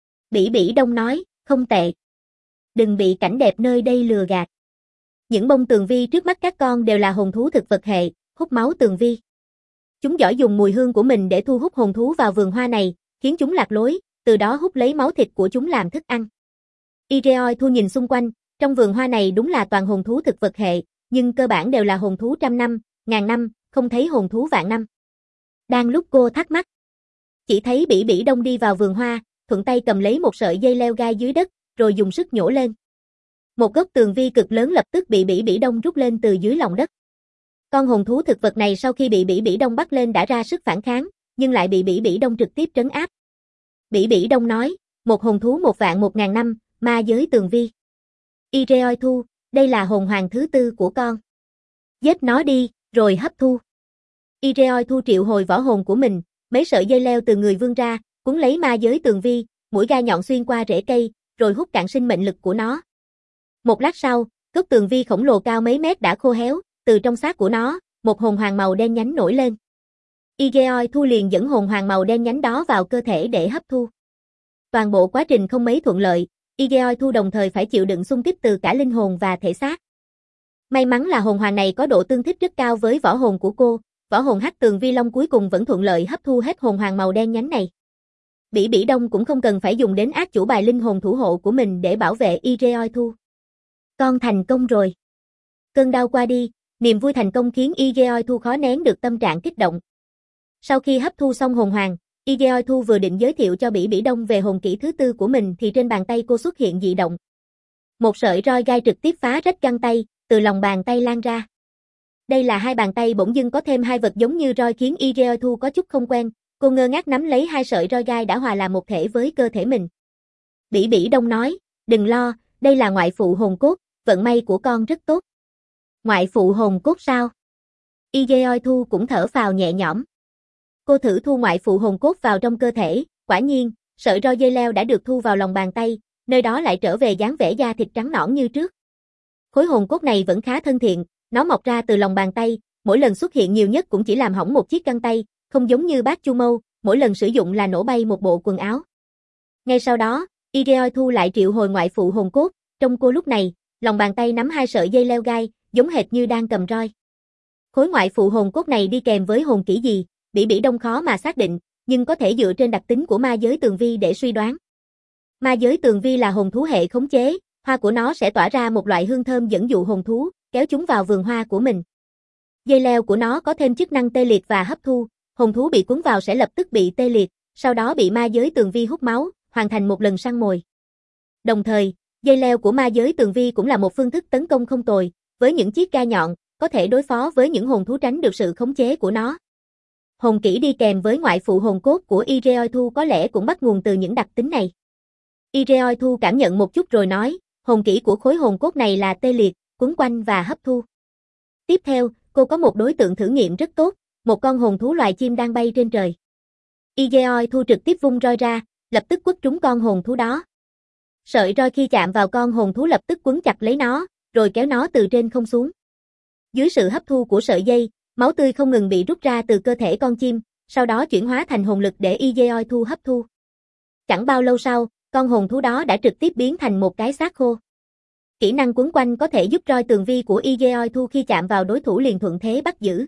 Bỉ Bỉ Đông nói, không tệ. Đừng bị cảnh đẹp nơi đây lừa gạt. Những bông tường vi trước mắt các con đều là hồn thú thực vật hệ, hút máu tường vi. Chúng giỏi dùng mùi hương của mình để thu hút hồn thú vào vườn hoa này, khiến chúng lạc lối, từ đó hút lấy máu thịt của chúng làm thức ăn. Igeoithu nhìn xung quanh, trong vườn hoa này đúng là toàn hồn thú thực vật hệ, nhưng cơ bản đều là hồn thú trăm năm, ngàn năm, không thấy hồn thú vạn năm. Đang lúc cô thắc mắc, chỉ thấy Bỉ Bỉ Đông đi vào vườn hoa, thuận tay cầm lấy một sợi dây leo gai dưới đất, rồi dùng sức nhổ lên. Một gốc tường vi cực lớn lập tức bị Bỉ Bỉ Đông rút lên từ dưới lòng đất. Con hồn thú thực vật này sau khi bị Bỉ Bỉ Đông bắt lên đã ra sức phản kháng, nhưng lại bị Bỉ Bỉ Đông trực tiếp trấn áp. Bỉ Bỉ Đông nói, một hồn thú 1.000.000 năm, ma giới tường vi. Igeoithu, đây là hồn hoàng thứ tư của con. Giết nó đi, rồi hấp thu. Igeoithu triệu hồi võ hồn của mình, mấy sợi dây leo từ người vươn ra, cuốn lấy ma giới tường vi, mũi gai nhọn xuyên qua rễ cây, rồi hút cạn sinh mệnh lực của nó. Một lát sau, gốc tường vi khổng lồ cao mấy mét đã khô héo, từ trong xác của nó, một hồn hoàng màu đen nhánh nổi lên. Igeoithu liền dẫn hồn hoàng màu đen nhánh đó vào cơ thể để hấp thu. Toàn bộ quá trình không mấy thuận lợi, Igeoithu đồng thời phải chịu đựng xung kích từ cả linh hồn và thể xác. May mắn là hồn hoàng này có độ tương thích rất cao với võ hồn của cô, võ hồn Hắc Tường Vi Long cuối cùng vẫn thuận lợi hấp thu hết hồn hoàng màu đen nhánh này. Bỉ Bỉ Đông cũng không cần phải dùng đến ác chủ bài linh hồn thủ hộ của mình để bảo vệ Igeoithu. Con thành công rồi. Cơn đau qua đi, niềm vui thành công khiến Igeoithu khó nén được tâm trạng kích động. Sau khi hấp thu xong hồn hoàng, Igeoithu vừa định giới thiệu cho Bỉ Bỉ Đông về hồn kỹ thứ tư của mình thì trên bàn tay cô xuất hiện dị động. Một sợi roi gai trực tiếp phá rách găng tay, từ lòng bàn tay lan ra. Đây là hai bàn tay bỗng dưng có thêm hai vật giống như roi khiến Igeoithu có chút không quen, cô ngơ ngác nắm lấy hai sợi roi gai đã hòa làm một thể với cơ thể mình. Bỉ Bỉ Đông nói, đừng lo, đây là ngoại phụ hồn cốt, vận may của con rất tốt. Ngoại phụ hồn cốt sao? Igeoithu cũng thở phào nhẹ nhõm. Cô thử thu ngoại phụ hồn cốt vào trong cơ thể, quả nhiên, sợi roi dây leo đã được thu vào lòng bàn tay, nơi đó lại trở về dáng vẻ da thịt trắng nõn như trước. Khối hồn cốt này vẫn khá thân thiện, nó mọc ra từ lòng bàn tay, mỗi lần xuất hiện nhiều nhất cũng chỉ làm hỏng một chiếc găng tay, không giống như bác Chu Mâu, mỗi lần sử dụng là nổ bay một bộ quần áo. Ngay sau đó, Igeoithu lại triệu hồi ngoại phụ hồn cốt, trong cô lúc này, lòng bàn tay nắm hai sợi dây leo gai, giống hệt như đang cầm roi. Khối ngoại phụ hồn cốt này đi kèm với hồn kỹ gì, Bỉ Bỉ Đông khó mà xác định, nhưng có thể dựa trên đặc tính của ma giới tường vi để suy đoán. Ma giới tường vi là hồn thú hệ khống chế, hoa của nó sẽ tỏa ra một loại hương thơm dẫn dụ hồn thú, kéo chúng vào vườn hoa của mình. Dây leo của nó có thêm chức năng tê liệt và hấp thu, hồn thú bị cuốn vào sẽ lập tức bị tê liệt, sau đó bị ma giới tường vi hút máu, hoàn thành một lần săn mồi. Đồng thời, dây leo của ma giới tường vi cũng là một phương thức tấn công không tồi, với những chiếc gai nhọn, có thể đối phó với những hồn thú tránh được sự khống chế của nó. Hồn kỹ đi kèm với ngoại phụ hồn cốt của Ireoithu có lẽ cũng bắt nguồn từ những đặc tính này. Ireoithu cảm nhận một chút rồi nói, hồn kỹ của khối hồn cốt này là tê liệt, quấn quanh và hấp thu. Tiếp theo, cô có một đối tượng thử nghiệm rất tốt, một con hồn thú loài chim đang bay trên trời. Ireoithu trực tiếp vung roi ra, lập tức quất trúng con hồn thú đó. Sợi roi khi chạm vào con hồn thú lập tức quấn chặt lấy nó, rồi kéo nó từ trên không xuống. Dưới sự hấp thu của sợi dây, máu tươi không ngừng bị rút ra từ cơ thể con chim, sau đó chuyển hóa thành hồn lực để Ireoithu hấp thu. Chẳng bao lâu sau, con hồn thú đó đã trực tiếp biến thành một cái xác khô. Kỹ năng quấn quanh có thể giúp roi tường vi của Ireoithu khi chạm vào đối thủ liền thuận thế bắt giữ.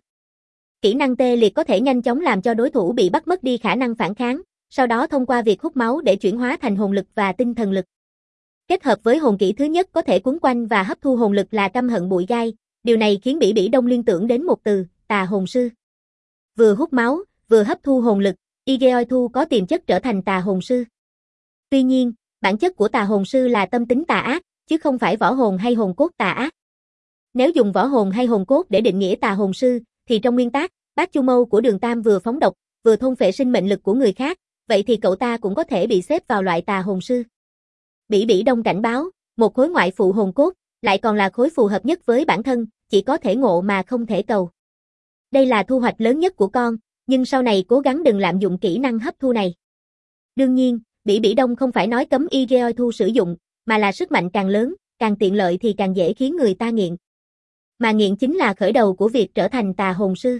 Kỹ năng tê liệt có thể nhanh chóng làm cho đối thủ bị bắt mất đi khả năng phản kháng, sau đó thông qua việc hút máu để chuyển hóa thành hồn lực và tinh thần lực. Kết hợp với hồn kỹ thứ nhất có thể quấn quanh và hấp thu hồn lực là căm hận bụi gai, điều này khiến Bỉ Bỉ Đông liên tưởng đến một từ, tà hồn sư. Vừa hút máu, vừa hấp thu hồn lực, Ireoithu có tiềm chất trở thành tà hồn sư. Tuy nhiên, bản chất của tà hồn sư là tâm tính tà ác, chứ không phải võ hồn hay hồn cốt tà ác. Nếu dùng võ hồn hay hồn cốt để định nghĩa tà hồn sư, thì trong nguyên tắc, Bát Chu Mâu của Đường Tam vừa phóng độc, vừa thôn phệ sinh mệnh lực của người khác, vậy thì cậu ta cũng có thể bị xếp vào loại tà hồn sư. Bỉ Bỉ Đông cảnh báo, một khối ngoại phụ hồn cốt, lại còn là khối phù hợp nhất với bản thân, chỉ có thể ngộ mà không thể cầu. Đây là thu hoạch lớn nhất của con, nhưng sau này cố gắng đừng lạm dụng kỹ năng hấp thu này. Đương nhiên, Bỉ Bỉ Đông không phải nói cấm Ireoithu sử dụng, mà là sức mạnh càng lớn, càng tiện lợi thì càng dễ khiến người ta nghiện. Mà nghiện chính là khởi đầu của việc trở thành tà hồn sư.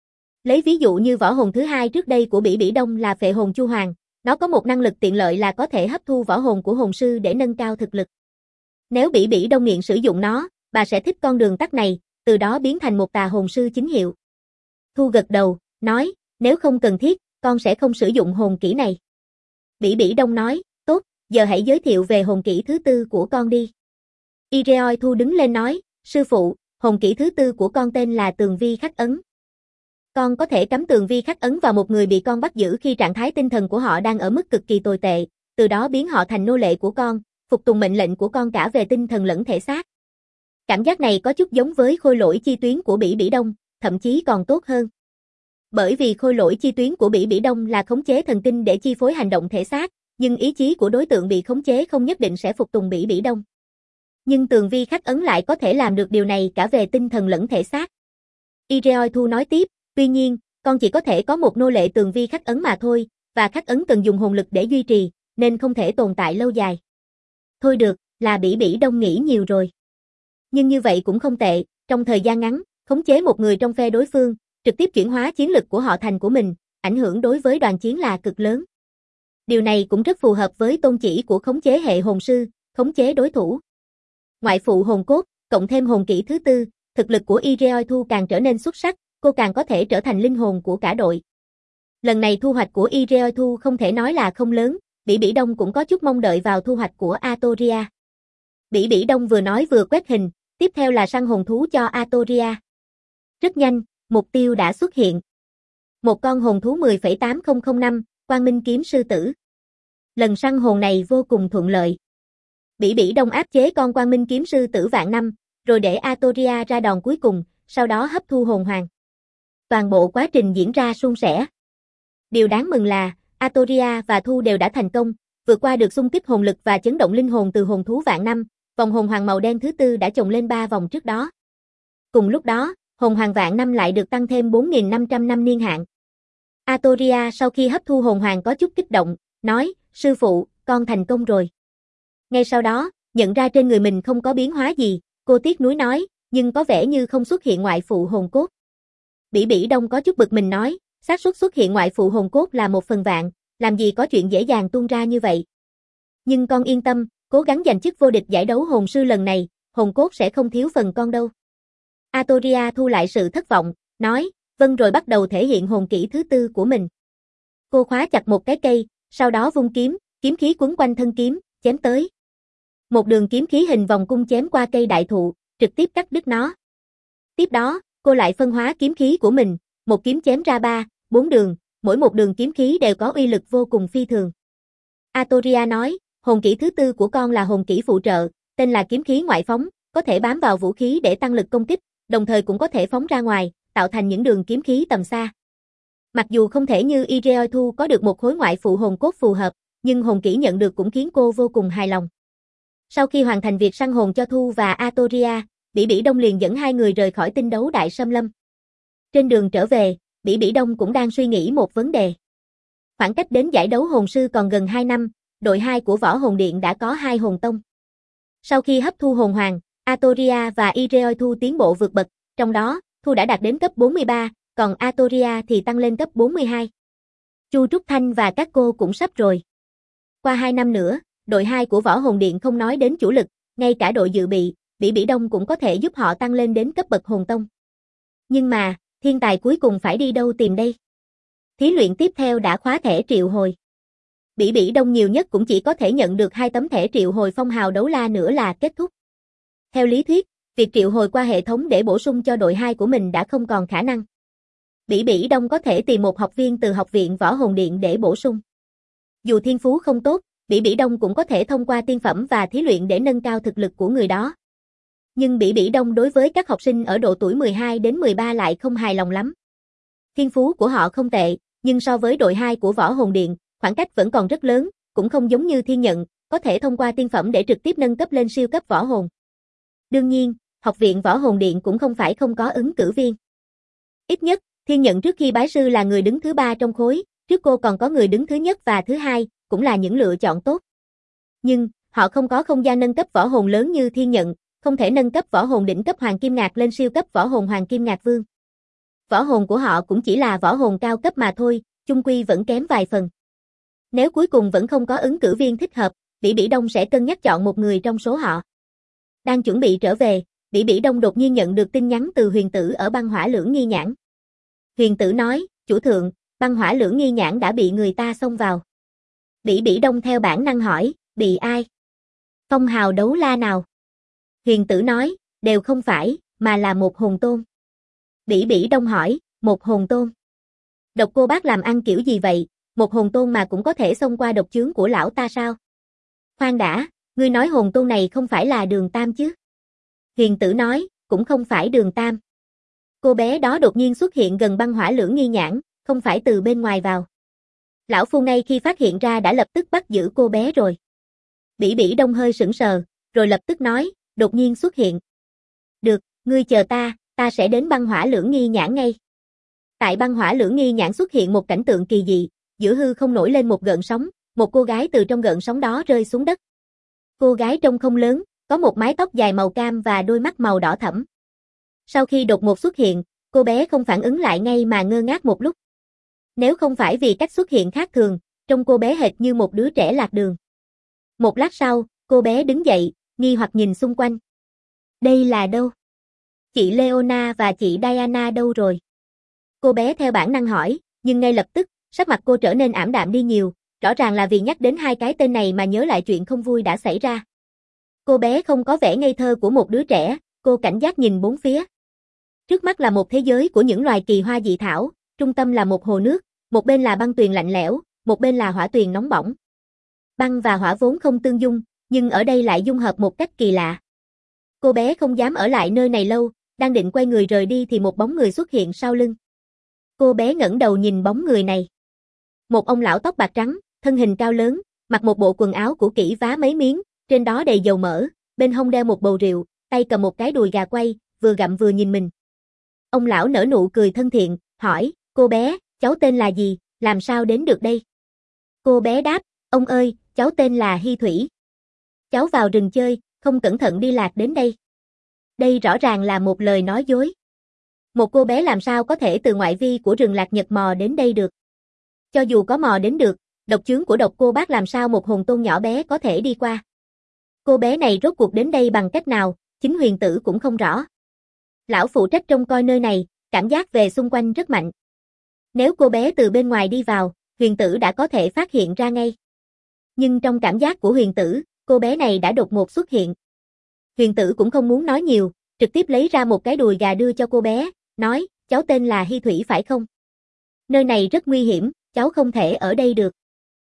Lấy ví dụ như võ hồn thứ hai trước đây của Bỉ Bỉ Đông là phệ hồn Chu Hoàng, nó có một năng lực tiện lợi là có thể hấp thu võ hồn của hồn sư để nâng cao thực lực. Nếu Bỉ Bỉ Đông nghiện sử dụng nó, bà sẽ thích con đường tắt này, từ đó biến thành một tà hồn sư chính hiệu. Thu gật đầu, nói, nếu không cần thiết, con sẽ không sử dụng hồn kỹ này. Bỉ Bỉ Đông nói, tốt, giờ hãy giới thiệu về hồn kỹ thứ tư của con đi. Ireoithu đứng lên nói, sư phụ, hồn kỹ thứ tư của con tên là tường vi khắc ấn. Con có thể cắm tường vi khắc ấn vào một người bị con bắt giữ khi trạng thái tinh thần của họ đang ở mức cực kỳ tồi tệ, từ đó biến họ thành nô lệ của con, phục tùng mệnh lệnh của con cả về tinh thần lẫn thể xác. Cảm giác này có chút giống với khôi lỗi chi tuyến của Bỉ Bỉ Đông, thậm chí còn tốt hơn. Bởi vì khôi lỗi chi tuyến của Bỉ Bỉ Đông là khống chế thần kinh để chi phối hành động thể xác, nhưng ý chí của đối tượng bị khống chế không nhất định sẽ phục tùng Bỉ Bỉ Đông. Nhưng tường vi khắc ấn lại có thể làm được điều này cả về tinh thần lẫn thể xác. Ireoithu nói tiếp, tuy nhiên, con chỉ có thể có một nô lệ tường vi khắc ấn mà thôi, và khắc ấn cần dùng hồn lực để duy trì, nên không thể tồn tại lâu dài. Thôi được, là Bỉ Bỉ Đông nghĩ nhiều rồi. Nhưng như vậy cũng không tệ, trong thời gian ngắn, khống chế một người trong phe đối phương, trực tiếp chuyển hóa chiến lực của họ thành của mình, ảnh hưởng đối với đoàn chiến là cực lớn. Điều này cũng rất phù hợp với tôn chỉ của khống chế hệ hồn sư, khống chế đối thủ. Ngoại phụ hồn cốt, cộng thêm hồn kỹ thứ tư, thực lực của Ireoithu càng trở nên xuất sắc, cô càng có thể trở thành linh hồn của cả đội. Lần này thu hoạch của Ireoithu không thể nói là không lớn, Bỉ Bỉ Đông cũng có chút mong đợi vào thu hoạch của Artoria. Bỉ Bỉ Đông vừa nói vừa quét hình, tiếp theo là săn hồn thú cho Artoria. Rất nhanh, mục tiêu đã xuất hiện. Một con hồn thú 10,8005, Quang Minh kiếm sư tử. Lần săn hồn này vô cùng thuận lợi. Bỉ Bỉ Đông áp chế con Quang Minh kiếm sư tử vạn năm, rồi để Artoria ra đòn cuối cùng, sau đó hấp thu hồn hoàng. Toàn bộ quá trình diễn ra suôn sẻ. Điều đáng mừng là, Artoria và Thu đều đã thành công, vượt qua được xung kích hồn lực và chấn động linh hồn từ hồn thú vạn năm, vòng hồn hoàng màu đen thứ tư đã chồng lên 3 vòng trước đó. Cùng lúc đó, hồn hoàng vạn năm lại được tăng thêm 4.500 năm niên hạn. Artoria sau khi hấp thu hồn hoàng có chút kích động, nói, sư phụ, con thành công rồi. Ngay sau đó, nhận ra trên người mình không có biến hóa gì, cô tiếc nuối nói, nhưng có vẻ như không xuất hiện ngoại phụ hồn cốt. Bỉ Bỉ Đông có chút bực mình nói, xác suất xuất hiện ngoại phụ hồn cốt là 1 phần vạn, làm gì có chuyện dễ dàng tuôn ra như vậy. Nhưng con yên tâm, cố gắng giành chức vô địch giải đấu hồn sư lần này, hồn cốt sẽ không thiếu phần con đâu. Artoria thu lại sự thất vọng, nói, vâng rồi bắt đầu thể hiện hồn kỹ thứ tư của mình. Cô khóa chặt một cái cây, sau đó vung kiếm, kiếm khí quấn quanh thân kiếm, chém tới. Một đường kiếm khí hình vòng cung chém qua cây đại thụ, trực tiếp cắt đứt nó. Tiếp đó, cô lại phân hóa kiếm khí của mình, một kiếm chém ra 3, 4 đường, mỗi một đường kiếm khí đều có uy lực vô cùng phi thường. Artoria nói, hồn kỹ thứ tư của con là hồn kỹ phụ trợ, tên là kiếm khí ngoại phóng, có thể bám vào vũ khí để tăng lực công kích, đồng thời cũng có thể phóng ra ngoài, tạo thành những đường kiếm khí tầm xa. Mặc dù không thể như Ireoi Thu có được một khối ngoại phụ hồn cốt phù hợp, nhưng hồn kỹ nhận được cũng khiến cô vô cùng hài lòng. Sau khi hoàn thành việc săn hồn cho Thu và Atoria, Bỉ Bỉ Đông liền dẫn hai người rời khỏi tinh đấu đại xâm lâm. Trên đường trở về, Bỉ Bỉ Đông cũng đang suy nghĩ một vấn đề. Khoảng cách đến giải đấu hồn sư còn gần 2 năm, đội 2 của Võ Hồn Điện đã có 2 hồn tông. Sau khi hấp thu hồn hoàng, Atoria và Ireoi Thu tiến bộ vượt bậc, trong đó, Thu đã đạt đến cấp 43, còn Atoria thì tăng lên cấp 42. Chu Trúc Thanh và các cô cũng sắp rồi. Qua 2 năm nữa, đội 2 của Võ Hồn Điện không nói đến chủ lực, ngay cả đội dự bị, Bỉ Bỉ Đông cũng có thể giúp họ tăng lên đến cấp bậc hồn tông. Nhưng mà, thiên tài cuối cùng phải đi đâu tìm đây? Thí luyện tiếp theo đã khóa thẻ triệu hồi. Bỉ Bỉ Đông nhiều nhất cũng chỉ có thể nhận được 2 tấm thẻ triệu hồi phong hào đấu la nữa là kết thúc. Theo lý thuyết, việc triệu hồi qua hệ thống để bổ sung cho đội 2 của mình đã không còn khả năng. Bỉ Bỉ Đông có thể tìm một học viên từ học viện Võ Hồn Điện để bổ sung. Dù thiên phú không tốt, Bỉ Bỉ Đông cũng có thể thông qua tiên phẩm và thí luyện để nâng cao thực lực của người đó. Nhưng Bỉ Bỉ Đông đối với các học sinh ở độ tuổi 12 đến 13 lại không hài lòng lắm. Thiên phú của họ không tệ, nhưng so với đội 2 của Võ Hồn Điện, khoảng cách vẫn còn rất lớn, cũng không giống như Thiên Nhận, có thể thông qua tiên phẩm để trực tiếp nâng cấp lên siêu cấp võ hồn. Đương nhiên, học viện Võ Hồn Điện cũng không phải không có ứng cử viên. Ít nhất, Thiên Nhận trước khi bái sư là người đứng thứ 3 trong khối, trước cô còn có người đứng thứ nhất và thứ 2, cũng là những lựa chọn tốt. Nhưng, họ không có không gian nâng cấp võ hồn lớn như Thiên Nhận, không thể nâng cấp võ hồn đỉnh cấp Hoàng Kim Ngạc lên siêu cấp võ hồn Hoàng Kim Ngạc Vương. Võ hồn của họ cũng chỉ là võ hồn cao cấp mà thôi, chung quy vẫn kém vài phần. Nếu cuối cùng vẫn không có ứng cử viên thích hợp, Bỉ Bỉ Đông sẽ cân nhắc chọn một người trong số họ. Đang chuẩn bị trở về, Bỉ Bỉ Đông đột nhiên nhận được tin nhắn từ Huyền Tử ở băng hỏa lưỡng nghi nhãn. Huyền Tử nói, chủ thượng, băng hỏa lưỡng nghi nhãn đã bị người ta xông vào. Bỉ Bỉ Đông theo bản năng hỏi, bị ai? Phong hào đấu la nào? Huyền Tử nói, đều không phải, mà là một hồn tôn. Bỉ Bỉ Đông hỏi, một hồn tôn. Độc Cô Bác làm ăn kiểu gì vậy, một hồn tôn mà cũng có thể xông qua độc chướng của lão ta sao? Khoan đã, ngươi nói hồn tôn này không phải là Đường Tam chứ? Huyền Tử nói, cũng không phải Đường Tam. Cô bé đó đột nhiên xuất hiện gần băng hỏa lưỡng nghi nhãn, không phải từ bên ngoài vào. Lão phu ngay khi phát hiện ra đã lập tức bắt giữ cô bé rồi. Bỉ Bỉ Đông hơi sững sờ, rồi lập tức nói, đột nhiên xuất hiện. Được, ngươi chờ ta sẽ đến băng hỏa lưỡng nghi nhãn ngay. Tại băng hỏa lưỡng nghi nhãn xuất hiện một cảnh tượng kỳ dị, giữa hư không nổi lên một gợn sóng, một cô gái từ trong gợn sóng đó rơi xuống đất. Cô gái trông không lớn, có một mái tóc dài màu cam và đôi mắt màu đỏ thẫm. Sau khi đột ngột xuất hiện, cô bé không phản ứng lại ngay mà ngơ ngác một lúc. Nếu không phải vì cách xuất hiện khác thường, trông cô bé hệt như một đứa trẻ lạc đường. Một lát sau, cô bé đứng dậy, nghi hoặc nhìn xung quanh. Đây là đâu? Chị Leona và chị Diana đâu rồi? Cô bé theo bản năng hỏi, nhưng ngay lập tức, sắc mặt cô trở nên ảm đạm đi nhiều, rõ ràng là vì nhắc đến hai cái tên này mà nhớ lại chuyện không vui đã xảy ra. Cô bé không có vẻ ngây thơ của một đứa trẻ, cô cảnh giác nhìn bốn phía. Trước mắt là một thế giới của những loài kỳ hoa dị thảo, trung tâm là một hồ nước, một bên là băng tuyền lạnh lẽo, một bên là hỏa tuyền nóng bỏng. Băng và hỏa vốn không tương dung, nhưng ở đây lại dung hợp một cách kỳ lạ. Cô bé không dám ở lại nơi này lâu, đang định quay người rời đi thì một bóng người xuất hiện sau lưng. Cô bé ngẩng đầu nhìn bóng người này. Một ông lão tóc bạc trắng, thân hình cao lớn, mặc một bộ quần áo cũ kỹ vá mấy miếng, trên đó đầy dầu mỡ, bên hông đeo một bầu rượu, tay cầm một cái đùi gà quay, vừa gặm vừa nhìn mình. Ông lão nở nụ cười thân thiện, hỏi, cô bé, cháu tên là gì, làm sao đến được đây? Cô bé đáp, ông ơi, cháu tên là Hy Thủy. Cháu vào rừng chơi, không cẩn thận đi lạc đến đây. Đây rõ ràng là một lời nói dối. Một cô bé làm sao có thể từ ngoại vi của rừng Lạc Nhật mò đến đây được? Cho dù có mò đến được, độc chướng của Độc Cô Bác làm sao một hồn tôn nhỏ bé có thể đi qua? Cô bé này rốt cuộc đến đây bằng cách nào, chính Huyền Tử cũng không rõ. Lão phụ trách trông coi nơi này, cảm giác về xung quanh rất mạnh. Nếu cô bé từ bên ngoài đi vào, Huyền Tử đã có thể phát hiện ra ngay. Nhưng trong cảm giác của Huyền Tử, cô bé này đã đột ngột xuất hiện. Huyền Tử cũng không muốn nói nhiều, trực tiếp lấy ra một cái đùi gà đưa cho cô bé, nói, cháu tên là Hy Thủy phải không? Nơi này rất nguy hiểm, cháu không thể ở đây được.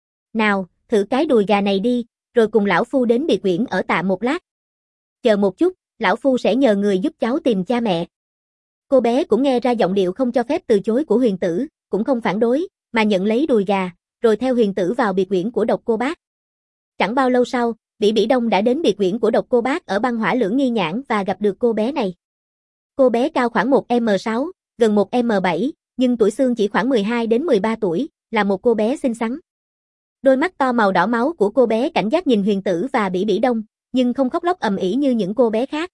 Nào, thử cái đùi gà này đi, rồi cùng lão phu đến biệt viện ở tạm một lát. Chờ một chút, lão phu sẽ nhờ người giúp cháu tìm cha mẹ. Cô bé cũng nghe ra giọng điệu không cho phép từ chối của Huyền Tử, cũng không phản đối, mà nhận lấy đùi gà, rồi theo Huyền Tử vào biệt viện của Độc Cô Bác. Chẳng bao lâu sau, Bỉ Bỉ Đông đã đến biệt viện của Độc Cô Bác ở băng hỏa lưỡng nghi nhãn và gặp được cô bé này. Cô bé cao khoảng 1m6, gần 1m7, nhưng tuổi xương chỉ khoảng 12 đến 13 tuổi, là một cô bé xinh xắn. Đôi mắt to màu đỏ máu của cô bé cảnh giác nhìn Huyền Tử và Bỉ Bỉ Đông, nhưng không khóc lóc ầm ĩ như những cô bé khác.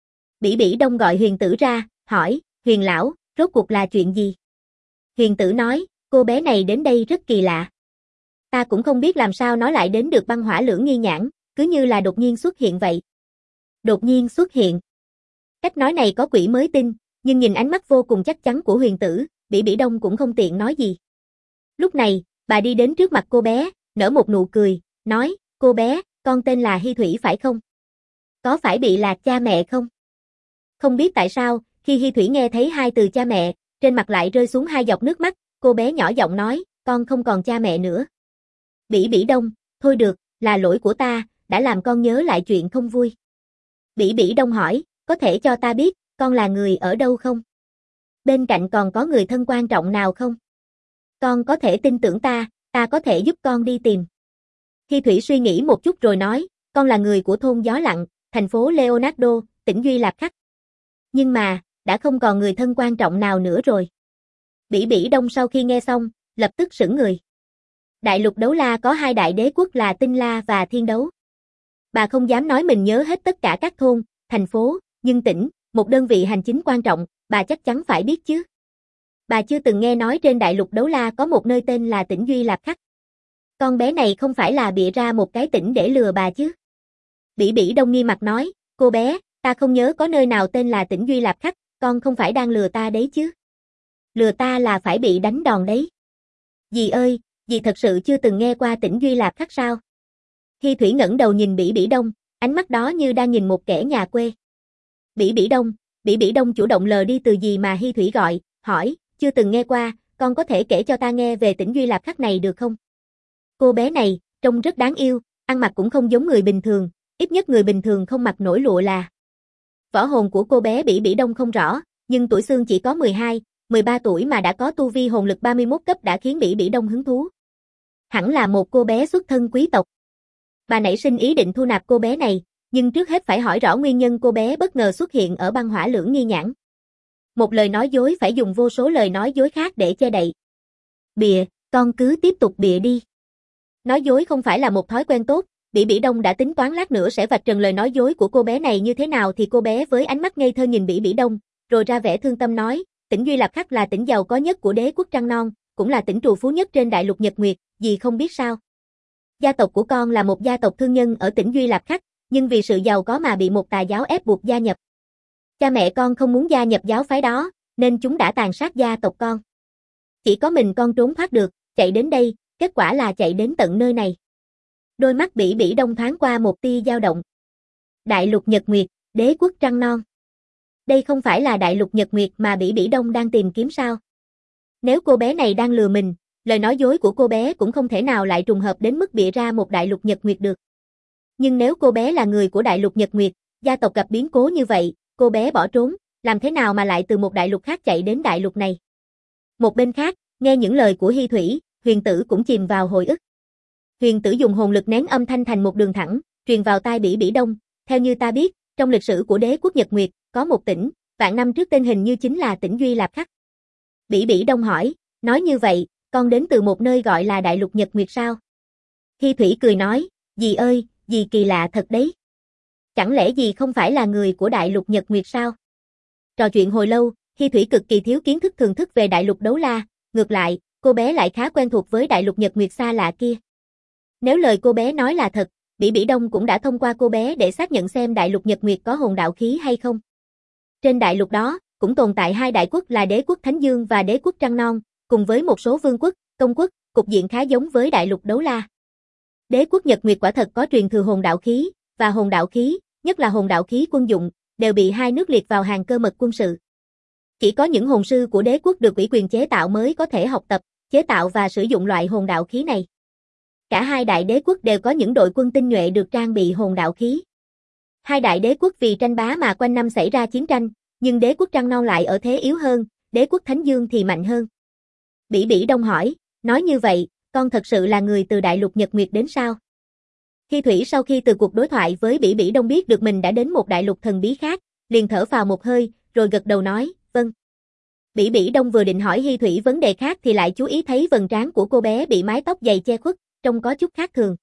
Bỉ Bỉ Đông gọi Huyền Tử ra, hỏi, Huyền lão, rốt cuộc là chuyện gì? Huyền Tử nói, cô bé này đến đây rất kỳ lạ. Ta cũng không biết làm sao nó lại đến được băng hỏa lưỡng nghi nhãn, cứ như là đột nhiên xuất hiện vậy. Đột nhiên xuất hiện. Cách nói này có quỷ mới tin, nhưng nhìn ánh mắt vô cùng chắc chắn của Huyền Tử, Bỉ Bỉ Đông cũng không tiện nói gì. Lúc này, bà đi đến trước mặt cô bé, nở một nụ cười, nói, cô bé, con tên là Hi Thủy phải không? Có phải bị lạc cha mẹ không? Không biết tại sao, khi Hi Thủy nghe thấy hai từ cha mẹ, trên mặt lại rơi xuống hai giọt nước mắt, cô bé nhỏ giọng nói, con không còn cha mẹ nữa. Bỉ Bỉ Đông, thôi được, là lỗi của ta, đã làm con nhớ lại chuyện không vui. Bỉ Bỉ Đông hỏi, có thể cho ta biết, con là người ở đâu không? Bên cạnh còn có người thân quan trọng nào không? Con có thể tin tưởng ta có thể giúp con đi tìm. Hi Thủy suy nghĩ một chút rồi nói, con là người của thôn Gió Lặng, thành phố Leonardo, tỉnh Duy Lạp Khắc. Nhưng mà, đã không còn người thân quan trọng nào nữa rồi. Bỉ Bỉ Đông sau khi nghe xong, lập tức sững người. Đại lục đấu la có hai đại đế quốc là Tinh La và Thiên Đấu. Bà không dám nói mình nhớ hết tất cả các thôn, thành phố, nhưng tỉnh, một đơn vị hành chính quan trọng, bà chắc chắn phải biết chứ. Bà chưa từng nghe nói trên đại lục đấu la có một nơi tên là tỉnh Duy Lạp Khắc. Con bé này không phải là bịa ra một cái tỉnh để lừa bà chứ. Bỉ Bỉ Đông nghi mặt nói, cô bé, ta không nhớ có nơi nào tên là tỉnh Duy Lạp Khắc, con không phải đang lừa ta đấy chứ. Lừa ta là phải bị đánh đòn đấy. Dì ơi, dì thật sự chưa từng nghe qua tỉnh Duy Lạp Khắc sao? Hi Thủy ngẩng đầu nhìn Bỉ Bỉ Đông, ánh mắt đó như đang nhìn một kẻ nhà quê. Bỉ Bỉ Đông chủ động lờ đi từ gì mà Hi Thủy gọi, hỏi, chưa từng nghe qua, con có thể kể cho ta nghe về tỉnh Duy Lạp Khắc này được không? Cô bé này, trông rất đáng yêu, ăn mặc cũng không giống người bình thường, ít nhất người bình thường không mặc nổi lụa là. Võ hồn của cô bé Bỉ Bỉ Đông không rõ, nhưng tuổi xương chỉ có 12, 13 tuổi mà đã có tu vi hồn lực 31 cấp đã khiến Bỉ Bỉ Đông hứng thú. Hẳn là một cô bé xuất thân quý tộc. Bà nảy sinh ý định thu nạp cô bé này, nhưng trước hết phải hỏi rõ nguyên nhân cô bé bất ngờ xuất hiện ở băng hỏa lưỡng nghi nhãn. Một lời nói dối phải dùng vô số lời nói dối khác để che đậy. Bịa, con cứ tiếp tục bịa đi. Nói dối không phải là một thói quen tốt, Bỉ Bỉ Đông đã tính toán lát nữa sẽ vạch trần lời nói dối của cô bé này như thế nào thì cô bé với ánh mắt ngây thơ nhìn Bỉ Bỉ Đông, rồi ra vẻ thương tâm nói, tỉnh Duy Lạp Khắc là tỉnh giàu có nhất của đế quốc Trăng Non, cũng là tỉnh trù phú nhất trên đại lục Nhật Nguyệt, dì không biết sao. Gia tộc của con là một gia tộc thương nhân ở tỉnh Duy Lạp Khắc, nhưng vì sự giàu có mà bị một tà giáo ép buộc gia nhập. Cha mẹ con không muốn gia nhập giáo phái đó, nên chúng đã tàn sát gia tộc con. Chỉ có mình con trốn thoát được, chạy đến đây, kết quả là chạy đến tận nơi này. Đôi mắt Bỉ Bỉ Đông thoáng qua một tia dao động. Đại lục Nhật Nguyệt, đế quốc Trăng Non. Đây không phải là đại lục Nhật Nguyệt mà Bỉ Bỉ Đông đang tìm kiếm sao? Nếu cô bé này đang lừa mình, lời nói dối của cô bé cũng không thể nào lại trùng hợp đến mức bịa ra một đại lục Nhật Nguyệt được. Nhưng nếu cô bé là người của đại lục Nhật Nguyệt, gia tộc gặp biến cố như vậy, cô bé bỏ trốn, làm thế nào mà lại từ một đại lục khác chạy đến đại lục này? Một bên khác, nghe những lời của Hi Thủy, Huyền Tử cũng chìm vào hồi ức. Huyền Tử dùng hồn lực nén âm thanh thành một đường thẳng, truyền vào tai Bỉ Bỉ Đông, theo như ta biết, trong lịch sử của đế quốc Nhật Nguyệt, có một tỉnh, vạn năm trước tên hình như chính là tỉnh Duy Lạp Khắc. Bỉ Bỉ Đông hỏi, nói như vậy, con đến từ một nơi gọi là đại lục Nhật Nguyệt sao? Hi Thủy cười nói, dì ơi, dì kỳ lạ thật đấy. Chẳng lẽ dì không phải là người của đại lục Nhật Nguyệt sao? Trò chuyện hồi lâu, Hi Thủy cực kỳ thiếu kiến thức thường thức về đại lục đấu la, ngược lại, cô bé lại khá quen thuộc với đại lục Nhật Nguyệt xa lạ kia. Nếu lời cô bé nói là thật, Bỉ Bỉ Đông cũng đã thông qua cô bé để xác nhận xem đại lục Nhật Nguyệt có hồn đạo khí hay không. Trên đại lục đó, cũng tồn tại hai đại quốc là đế quốc Thánh Dương và đế quốc Trăng Non, cùng với một số vương quốc, công quốc, cục diện khá giống với đại lục đấu la. Đế quốc Nhật Nguyệt quả thật có truyền thừa hồn đạo khí, và hồn đạo khí, nhất là hồn đạo khí quân dụng, đều bị hai nước liệt vào hàng cơ mật quân sự. Chỉ có những hồn sư của đế quốc được ủy quyền chế tạo mới có thể học tập, chế tạo và sử dụng loại hồn đạo khí này. Cả hai đại đế quốc đều có những đội quân tinh nhuệ được trang bị hồn đạo khí. Hai đại đế quốc vì tranh bá mà quanh năm xảy ra chiến tranh, nhưng đế quốc Trăng Non lại ở thế yếu hơn, đế quốc Thánh Dương thì mạnh hơn. Bỉ Bỉ Đông hỏi, nói như vậy, con thật sự là người từ Đại Lục Nhật Nguyệt đến sao? Hi Thủy sau khi từ cuộc đối thoại với Bỉ Bỉ Đông biết được mình đã đến một đại lục thần bí khác, liền thở phào một hơi, rồi gật đầu nói, vâng. Bỉ Bỉ Đông vừa định hỏi Hi Thủy vấn đề khác thì lại chú ý thấy vầng trán của cô bé bị mái tóc dày che khuất, trông có chút khác thường.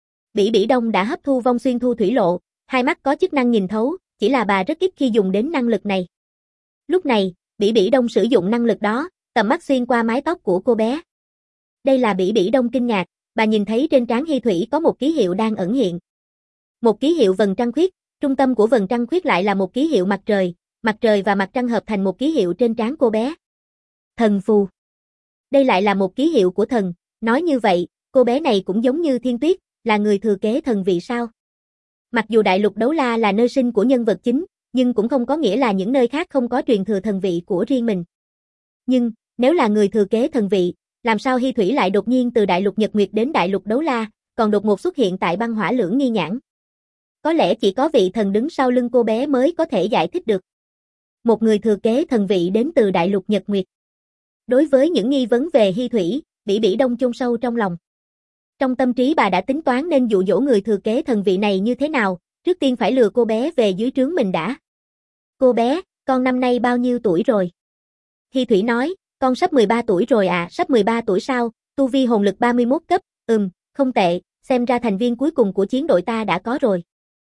Bỉ Bỉ Đông đã hấp thu vong xuyên thu thủy lộ, hai mắt có chức năng nhìn thấu, chỉ là bà rất ít khi dùng đến năng lực này. Lúc này, Bỉ Bỉ Đông sử dụng năng lực đó, tầm mắt xuyên qua mái tóc của cô bé. Đây là Bỉ Bỉ Đông kinh ngạc, bà nhìn thấy trên trán Hi Thủy có một ký hiệu đang ẩn hiện. Một ký hiệu vầng trăng khuyết, trung tâm của vầng trăng khuyết lại là một ký hiệu mặt trời và mặt trăng hợp thành một ký hiệu trên trán cô bé. Thần phù. Đây lại là một ký hiệu của thần, nói như vậy, cô bé này cũng giống như Thiên Tuyết, là người thừa kế thần vị sao? Mặc dù Đại Lục Đấu La là nơi sinh của nhân vật chính, nhưng cũng không có nghĩa là những nơi khác không có truyền thừa thần vị của riêng mình. Nhưng, nếu là người thừa kế thần vị, làm sao Hi Thủy lại đột nhiên từ Đại Lục Nhật Nguyệt đến Đại Lục Đấu La, còn đột ngột xuất hiện tại băng hỏa lưỡng nghi nhãn? Có lẽ chỉ có vị thần đứng sau lưng cô bé mới có thể giải thích được. Một người thừa kế thần vị đến từ Đại Lục Nhật Nguyệt. Đối với những nghi vấn về Hi Thủy, Bỉ Bỉ Đông chôn sâu trong lòng. Trong tâm trí bà đã tính toán nên dụ dỗ người thừa kế thần vị này như thế nào, trước tiên phải lừa cô bé về dưới trướng mình đã. Cô bé, con năm nay bao nhiêu tuổi rồi? Hi Thủy nói, con sắp 13 tuổi rồi à, sắp 13 tuổi sao, tu vi hồn lực 31 cấp, không tệ, xem ra thành viên cuối cùng của chiến đội ta đã có rồi.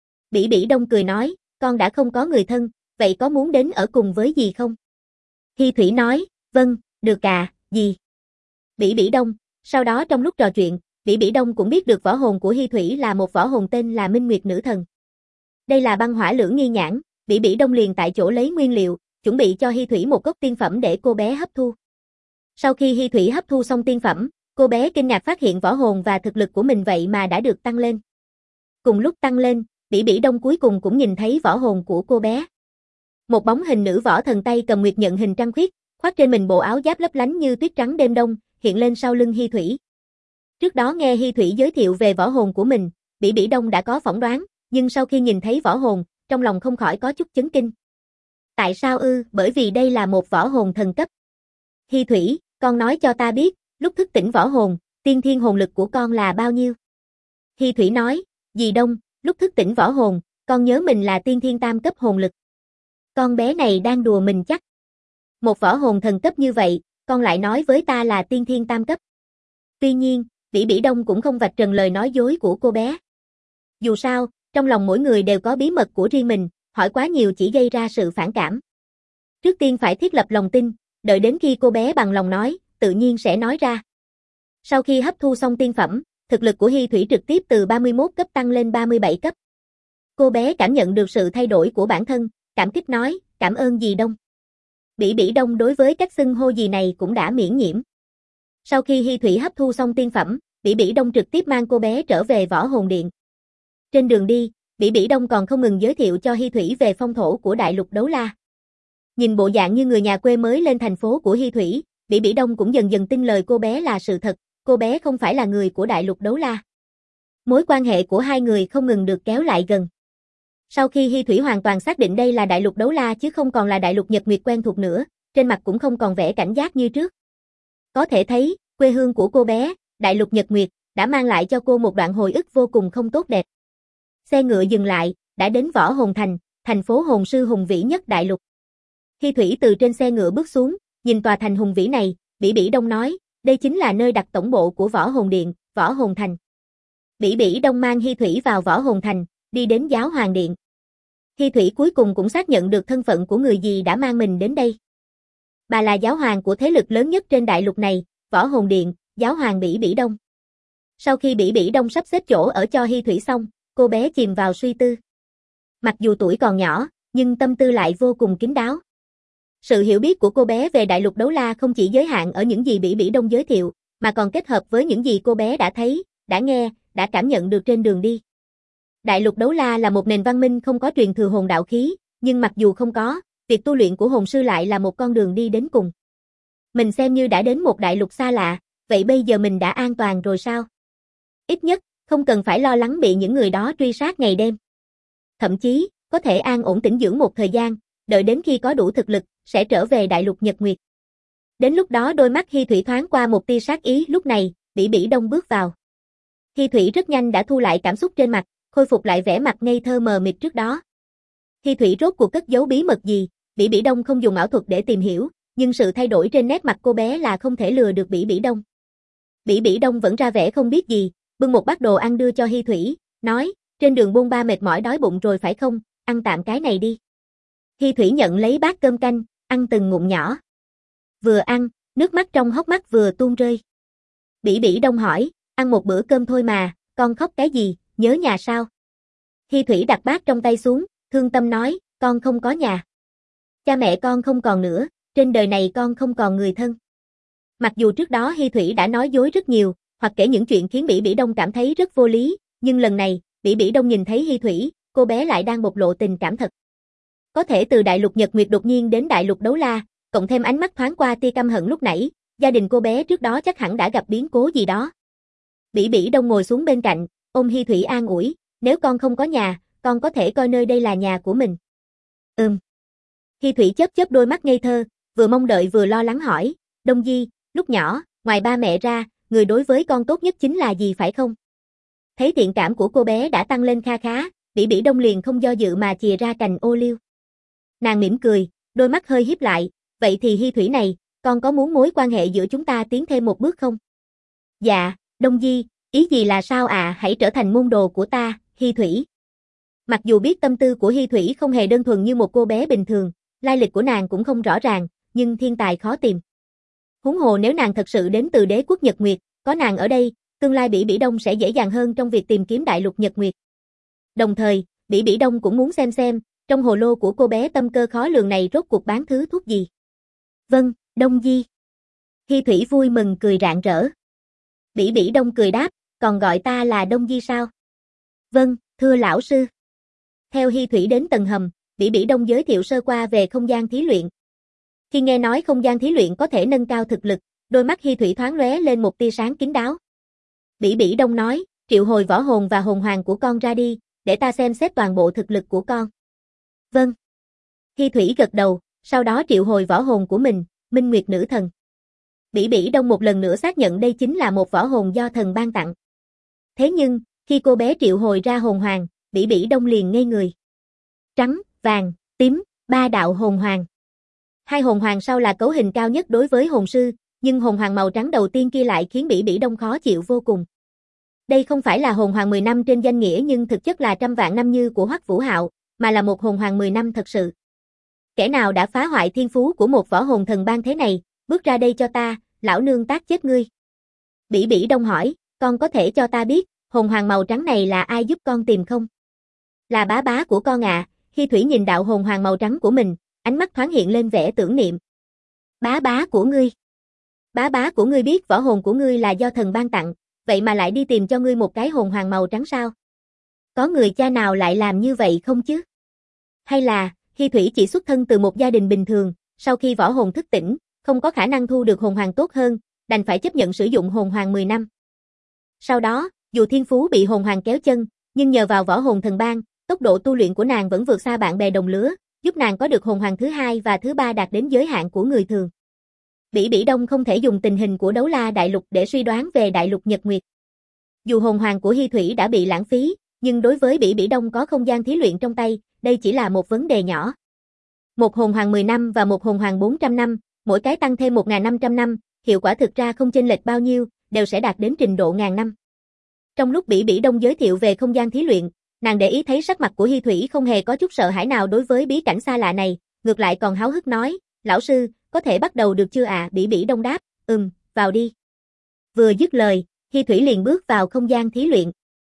Bỉ Bỉ Đông cười nói, con đã không có người thân, vậy có muốn đến ở cùng với dì không? Hi Thủy nói, vâng, được à, dì. Bỉ Bỉ Đông, sau đó trong lúc trò chuyện, Bỉ Bỉ Đông cũng biết được võ hồn của Hi Thủy là một võ hồn tên là Minh Nguyệt Nữ Thần. Đây là băng hỏa lưỡng nghi nhãn, Bỉ Bỉ Đông liền tại chỗ lấy nguyên liệu, chuẩn bị cho Hi Thủy một cốc tiên phẩm để cô bé hấp thu. Sau khi Hi Thủy hấp thu xong tiên phẩm, cô bé kinh ngạc phát hiện võ hồn và thực lực của mình vậy mà đã được tăng lên. Cùng lúc tăng lên, Bỉ Bỉ Đông cuối cùng cũng nhìn thấy võ hồn của cô bé. Một bóng hình nữ võ thần tay cầm nguyệt nhận hình trăng khuyết, khoác trên mình bộ áo giáp lấp lánh như tuyết trắng đêm đông, hiện lên sau lưng Hi Thủy. Trước đó nghe Hi Thủy giới thiệu về võ hồn của mình, Bỉ Bỉ Đông đã có phỏng đoán, nhưng sau khi nhìn thấy võ hồn, trong lòng không khỏi có chút chấn kinh. Tại sao ư? Bởi vì đây là một võ hồn thần cấp. Hi Thủy, con nói cho ta biết, lúc thức tỉnh võ hồn, tiên thiên hồn lực của con là bao nhiêu? Hi Thủy nói, dì Đông, lúc thức tỉnh võ hồn, con nhớ mình là tiên thiên tam cấp hồn lực. Con bé này đang đùa mình chắc. Một võ hồn thần cấp như vậy, con lại nói với ta là tiên thiên tam cấp. Tuy nhiên, Bỉ Bỉ Đông cũng không vạch trần lời nói dối của cô bé. Dù sao, trong lòng mỗi người đều có bí mật của riêng mình, hỏi quá nhiều chỉ gây ra sự phản cảm. Trước tiên phải thiết lập lòng tin, đợi đến khi cô bé bằng lòng nói, tự nhiên sẽ nói ra. Sau khi hấp thu xong tiên phẩm, thực lực của Hi Thủy trực tiếp từ 31 cấp tăng lên 37 cấp. Cô bé cảm nhận được sự thay đổi của bản thân, cảm kích nói, cảm ơn dì Đông. Bỉ Bỉ Đông đối với cách xưng hô dì này cũng đã miễn nhiễm. Sau khi Hi Thủy hấp thu xong tiên phẩm, Bỉ Bỉ Đông trực tiếp mang cô bé trở về võ hồn điện. Trên đường đi, Bỉ Bỉ Đông còn không ngừng giới thiệu cho Hi Thủy về phong thổ của Đại Lục Đấu La. Nhìn bộ dạng như người nhà quê mới lên thành phố của Hi Thủy, Bỉ Bỉ Đông cũng dần dần tin lời cô bé là sự thật, cô bé không phải là người của Đại Lục Đấu La. Mối quan hệ của hai người không ngừng được kéo lại gần. Sau khi Hi Thủy hoàn toàn xác định đây là Đại Lục Đấu La chứ không còn là Đại Lục Nhật Nguyệt quen thuộc nữa, trên mặt cũng không còn vẻ cảnh giác như trước. Có thể thấy, quê hương của cô bé, Đại Lục Nhật Nguyệt, đã mang lại cho cô một đoạn hồi ức vô cùng không tốt đẹp. Xe ngựa dừng lại, đã đến Võ Hồn Thành, thành phố hồn sư hùng vĩ nhất đại lục. Hi Thủy từ trên xe ngựa bước xuống, nhìn tòa thành hùng vĩ này, Bỉ Bỉ Đông nói, đây chính là nơi đặt tổng bộ của Võ Hồn Điện, Võ Hồn Thành. Bỉ Bỉ Đông mang Hi Thủy vào Võ Hồn Thành, đi đến Giáo Hoàng Điện. Hi Thủy cuối cùng cũng xác nhận được thân phận của người dì đã mang mình đến đây. Bà là giáo hoàng của thế lực lớn nhất trên đại lục này, Võ Hồn Điện, Giáo Hoàng Bỉ Bỉ Đông. Sau khi Bỉ Bỉ Đông sắp xếp chỗ ở cho Hi Thủy xong, cô bé chìm vào suy tư. Mặc dù tuổi còn nhỏ, nhưng tâm tư lại vô cùng kín đáo. Sự hiểu biết của cô bé về Đại Lục Đấu La không chỉ giới hạn ở những gì Bỉ Bỉ Đông giới thiệu, mà còn kết hợp với những gì cô bé đã thấy, đã nghe, đã cảm nhận được trên đường đi. Đại Lục Đấu La là một nền văn minh không có truyền thừa hồn đạo khí, nhưng mặc dù không có, việc tu luyện của hồn sư lại là một con đường đi đến cùng. Mình xem như đã đến một đại lục xa lạ, vậy bây giờ mình đã an toàn rồi sao? Ít nhất, không cần phải lo lắng bị những người đó truy sát ngày đêm. Thậm chí, có thể an ổn tĩnh dưỡng một thời gian, đợi đến khi có đủ thực lực, sẽ trở về Đại Lục Nhật Nguyệt. Đến lúc đó đôi mắt Hi Thủy thoáng qua một tia sát ý, lúc này, Bỉ Bỉ Đông bước vào. Hi Thủy rất nhanh đã thu lại cảm xúc trên mặt, khôi phục lại vẻ mặt ngây thơ mờ mịt trước đó. Hi Thủy rốt cuộc cất giấu bí mật gì, Bỉ Bỉ Đông không dùng ảo thuật để tìm hiểu, nhưng sự thay đổi trên nét mặt cô bé là không thể lừa được Bỉ Bỉ Đông. Bỉ Bỉ Đông vẫn ra vẻ không biết gì, bưng một bát đồ ăn đưa cho Hi Thủy, nói, trên đường bôn ba mệt mỏi đói bụng rồi phải không, ăn tạm cái này đi. Hi Thủy nhận lấy bát cơm canh, ăn từng ngụm nhỏ. Vừa ăn, nước mắt trong hốc mắt vừa tuôn rơi. Bỉ Bỉ Đông hỏi, ăn một bữa cơm thôi mà, con khóc cái gì, nhớ nhà sao? Hi Thủy đặt bát trong tay xuống, thương tâm nói, con không có nhà. Cha mẹ con không còn nữa, trên đời này con không còn người thân. Mặc dù trước đó Hi Thủy đã nói dối rất nhiều, hoặc kể những chuyện khiến Bỉ Bỉ Đông cảm thấy rất vô lý, nhưng lần này, Bỉ Bỉ Đông nhìn thấy Hi Thủy, cô bé lại đang bộc lộ tình cảm thật. Có thể từ đại lục Nhật Nguyệt đột nhiên đến đại lục Đấu La, cộng thêm ánh mắt thoáng qua tia căm hận lúc nãy, gia đình cô bé trước đó chắc hẳn đã gặp biến cố gì đó. Bỉ Bỉ Đông ngồi xuống bên cạnh, ôm Hi Thủy an ủi, nếu con không có nhà, con có thể coi nơi đây là nhà của mình. Hi Thủy chớp chớp đôi mắt ngây thơ, vừa mong đợi vừa lo lắng hỏi, Đông Di, lúc nhỏ, ngoài ba mẹ ra, người đối với con tốt nhất chính là gì phải không? Thấy thiện cảm của cô bé đã tăng lên kha khá, Bỉ Bỉ Đông liền không do dự mà chìa ra cành ô liu. Nàng mỉm cười, đôi mắt hơi híp lại, vậy thì Hi Thủy này, con có muốn mối quan hệ giữa chúng ta tiến thêm một bước không? Dạ, Đông Di, ý gì là sao ạ? Hãy trở thành môn đồ của ta, Hi Thủy. Mặc dù biết tâm tư của Hi Thủy không hề đơn thuần như một cô bé bình thường, lai lịch của nàng cũng không rõ ràng, nhưng thiên tài khó tìm. Huống hồ nếu nàng thật sự đến từ đế quốc Nhật Nguyệt, có nàng ở đây, tương lai Bỉ Bỉ Đông sẽ dễ dàng hơn trong việc tìm kiếm đại lục Nhật Nguyệt. Đồng thời, Bỉ Bỉ Đông cũng muốn xem, trong hồ lô của cô bé tâm cơ khó lường này rốt cuộc bán thứ thuốc gì. Vâng, Đông Di. Hi Thủy vui mừng cười rạng rỡ. Bỉ Bỉ Đông cười đáp, còn gọi ta là Đông Di sao? Vâng, thưa lão sư. Theo Hi Thủy đến tầng hầm, Bỉ Bỉ Đông giới thiệu sơ qua về không gian thí luyện. Khi nghe nói không gian thí luyện có thể nâng cao thực lực, đôi mắt Hi Thủy thoáng lóe lên một tia sáng kín đáo. Bỉ Bỉ Đông nói, triệu hồi võ hồn và hồn hoàng của con ra đi, để ta xem xét toàn bộ thực lực của con. Vâng. Hi Thủy gật đầu, sau đó triệu hồi võ hồn của mình, Minh Nguyệt Nữ Thần. Bỉ Bỉ Đông một lần nữa xác nhận đây chính là một võ hồn do thần ban tặng. Thế nhưng, khi cô bé triệu hồi ra hồn hoàng, Bỉ Bỉ Đông liền ngây người. Trắng, vàng, tím, ba đạo hồn hoàng. Hai hồn hoàng sau là cấu hình cao nhất đối với hồn sư, nhưng hồn hoàng màu trắng đầu tiên kia lại khiến Bỉ Bỉ Đông khó chịu vô cùng. Đây không phải là hồn hoàng 10 năm trên danh nghĩa nhưng thực chất là trăm vạn năm như của Hoắc Vũ Hạo, mà là một hồn hoàng 10 năm thật sự. Kẻ nào đã phá hoại thiên phú của một võ hồn thần ban thế này, bước ra đây cho ta, lão nương tác chết ngươi. Bỉ Bỉ Đông hỏi, con có thể cho ta biết, hồn hoàng màu trắng này là ai giúp con tìm không? Là bá bá của con ạ. Hi Thủy nhìn đạo hồn hoàng màu trắng của mình, ánh mắt thoáng hiện lên vẻ tưởng niệm. Bá bá của ngươi? Bá bá của ngươi biết võ hồn của ngươi là do thần ban tặng, vậy mà lại đi tìm cho ngươi một cái hồn hoàng màu trắng sao? Có người cha nào lại làm như vậy không chứ? Hay là, Hi Thủy chỉ xuất thân từ một gia đình bình thường, sau khi võ hồn thức tỉnh, không có khả năng thu được hồn hoàng tốt hơn, đành phải chấp nhận sử dụng hồn hoàng 10 năm. Sau đó, dù thiên phú bị hồn hoàng kéo chân, nhưng nhờ vào võ hồn thần ban, tốc độ tu luyện của nàng vẫn vượt xa bạn bè đồng lứa, giúp nàng có được hồn hoàng thứ hai và thứ ba đạt đến giới hạn của người thường. Bỉ Bỉ Đông không thể dùng tình hình của Đấu La Đại Lục để suy đoán về Đại Lục Nhật Nguyệt. Dù hồn hoàng của Hi Thủy đã bị lãng phí, nhưng đối với Bỉ Bỉ Đông có không gian thí luyện trong tay, đây chỉ là một vấn đề nhỏ. Một hồn hoàng 10 năm và một hồn hoàng 400 năm, mỗi cái tăng thêm 1.500 năm, hiệu quả thực ra không chênh lệch bao nhiêu, đều sẽ đạt đến trình độ ngàn năm. Trong lúc Bỉ Bỉ Đông giới thiệu về không gian thí luyện, nàng để ý thấy sắc mặt của Hi Thủy không hề có chút sợ hãi nào đối với bí cảnh xa lạ này, ngược lại còn háo hức nói, lão sư, có thể bắt đầu được chưa ạ? Bỉ Bỉ Đông đáp, vào đi. Vừa dứt lời, Hi Thủy liền bước vào không gian thí luyện.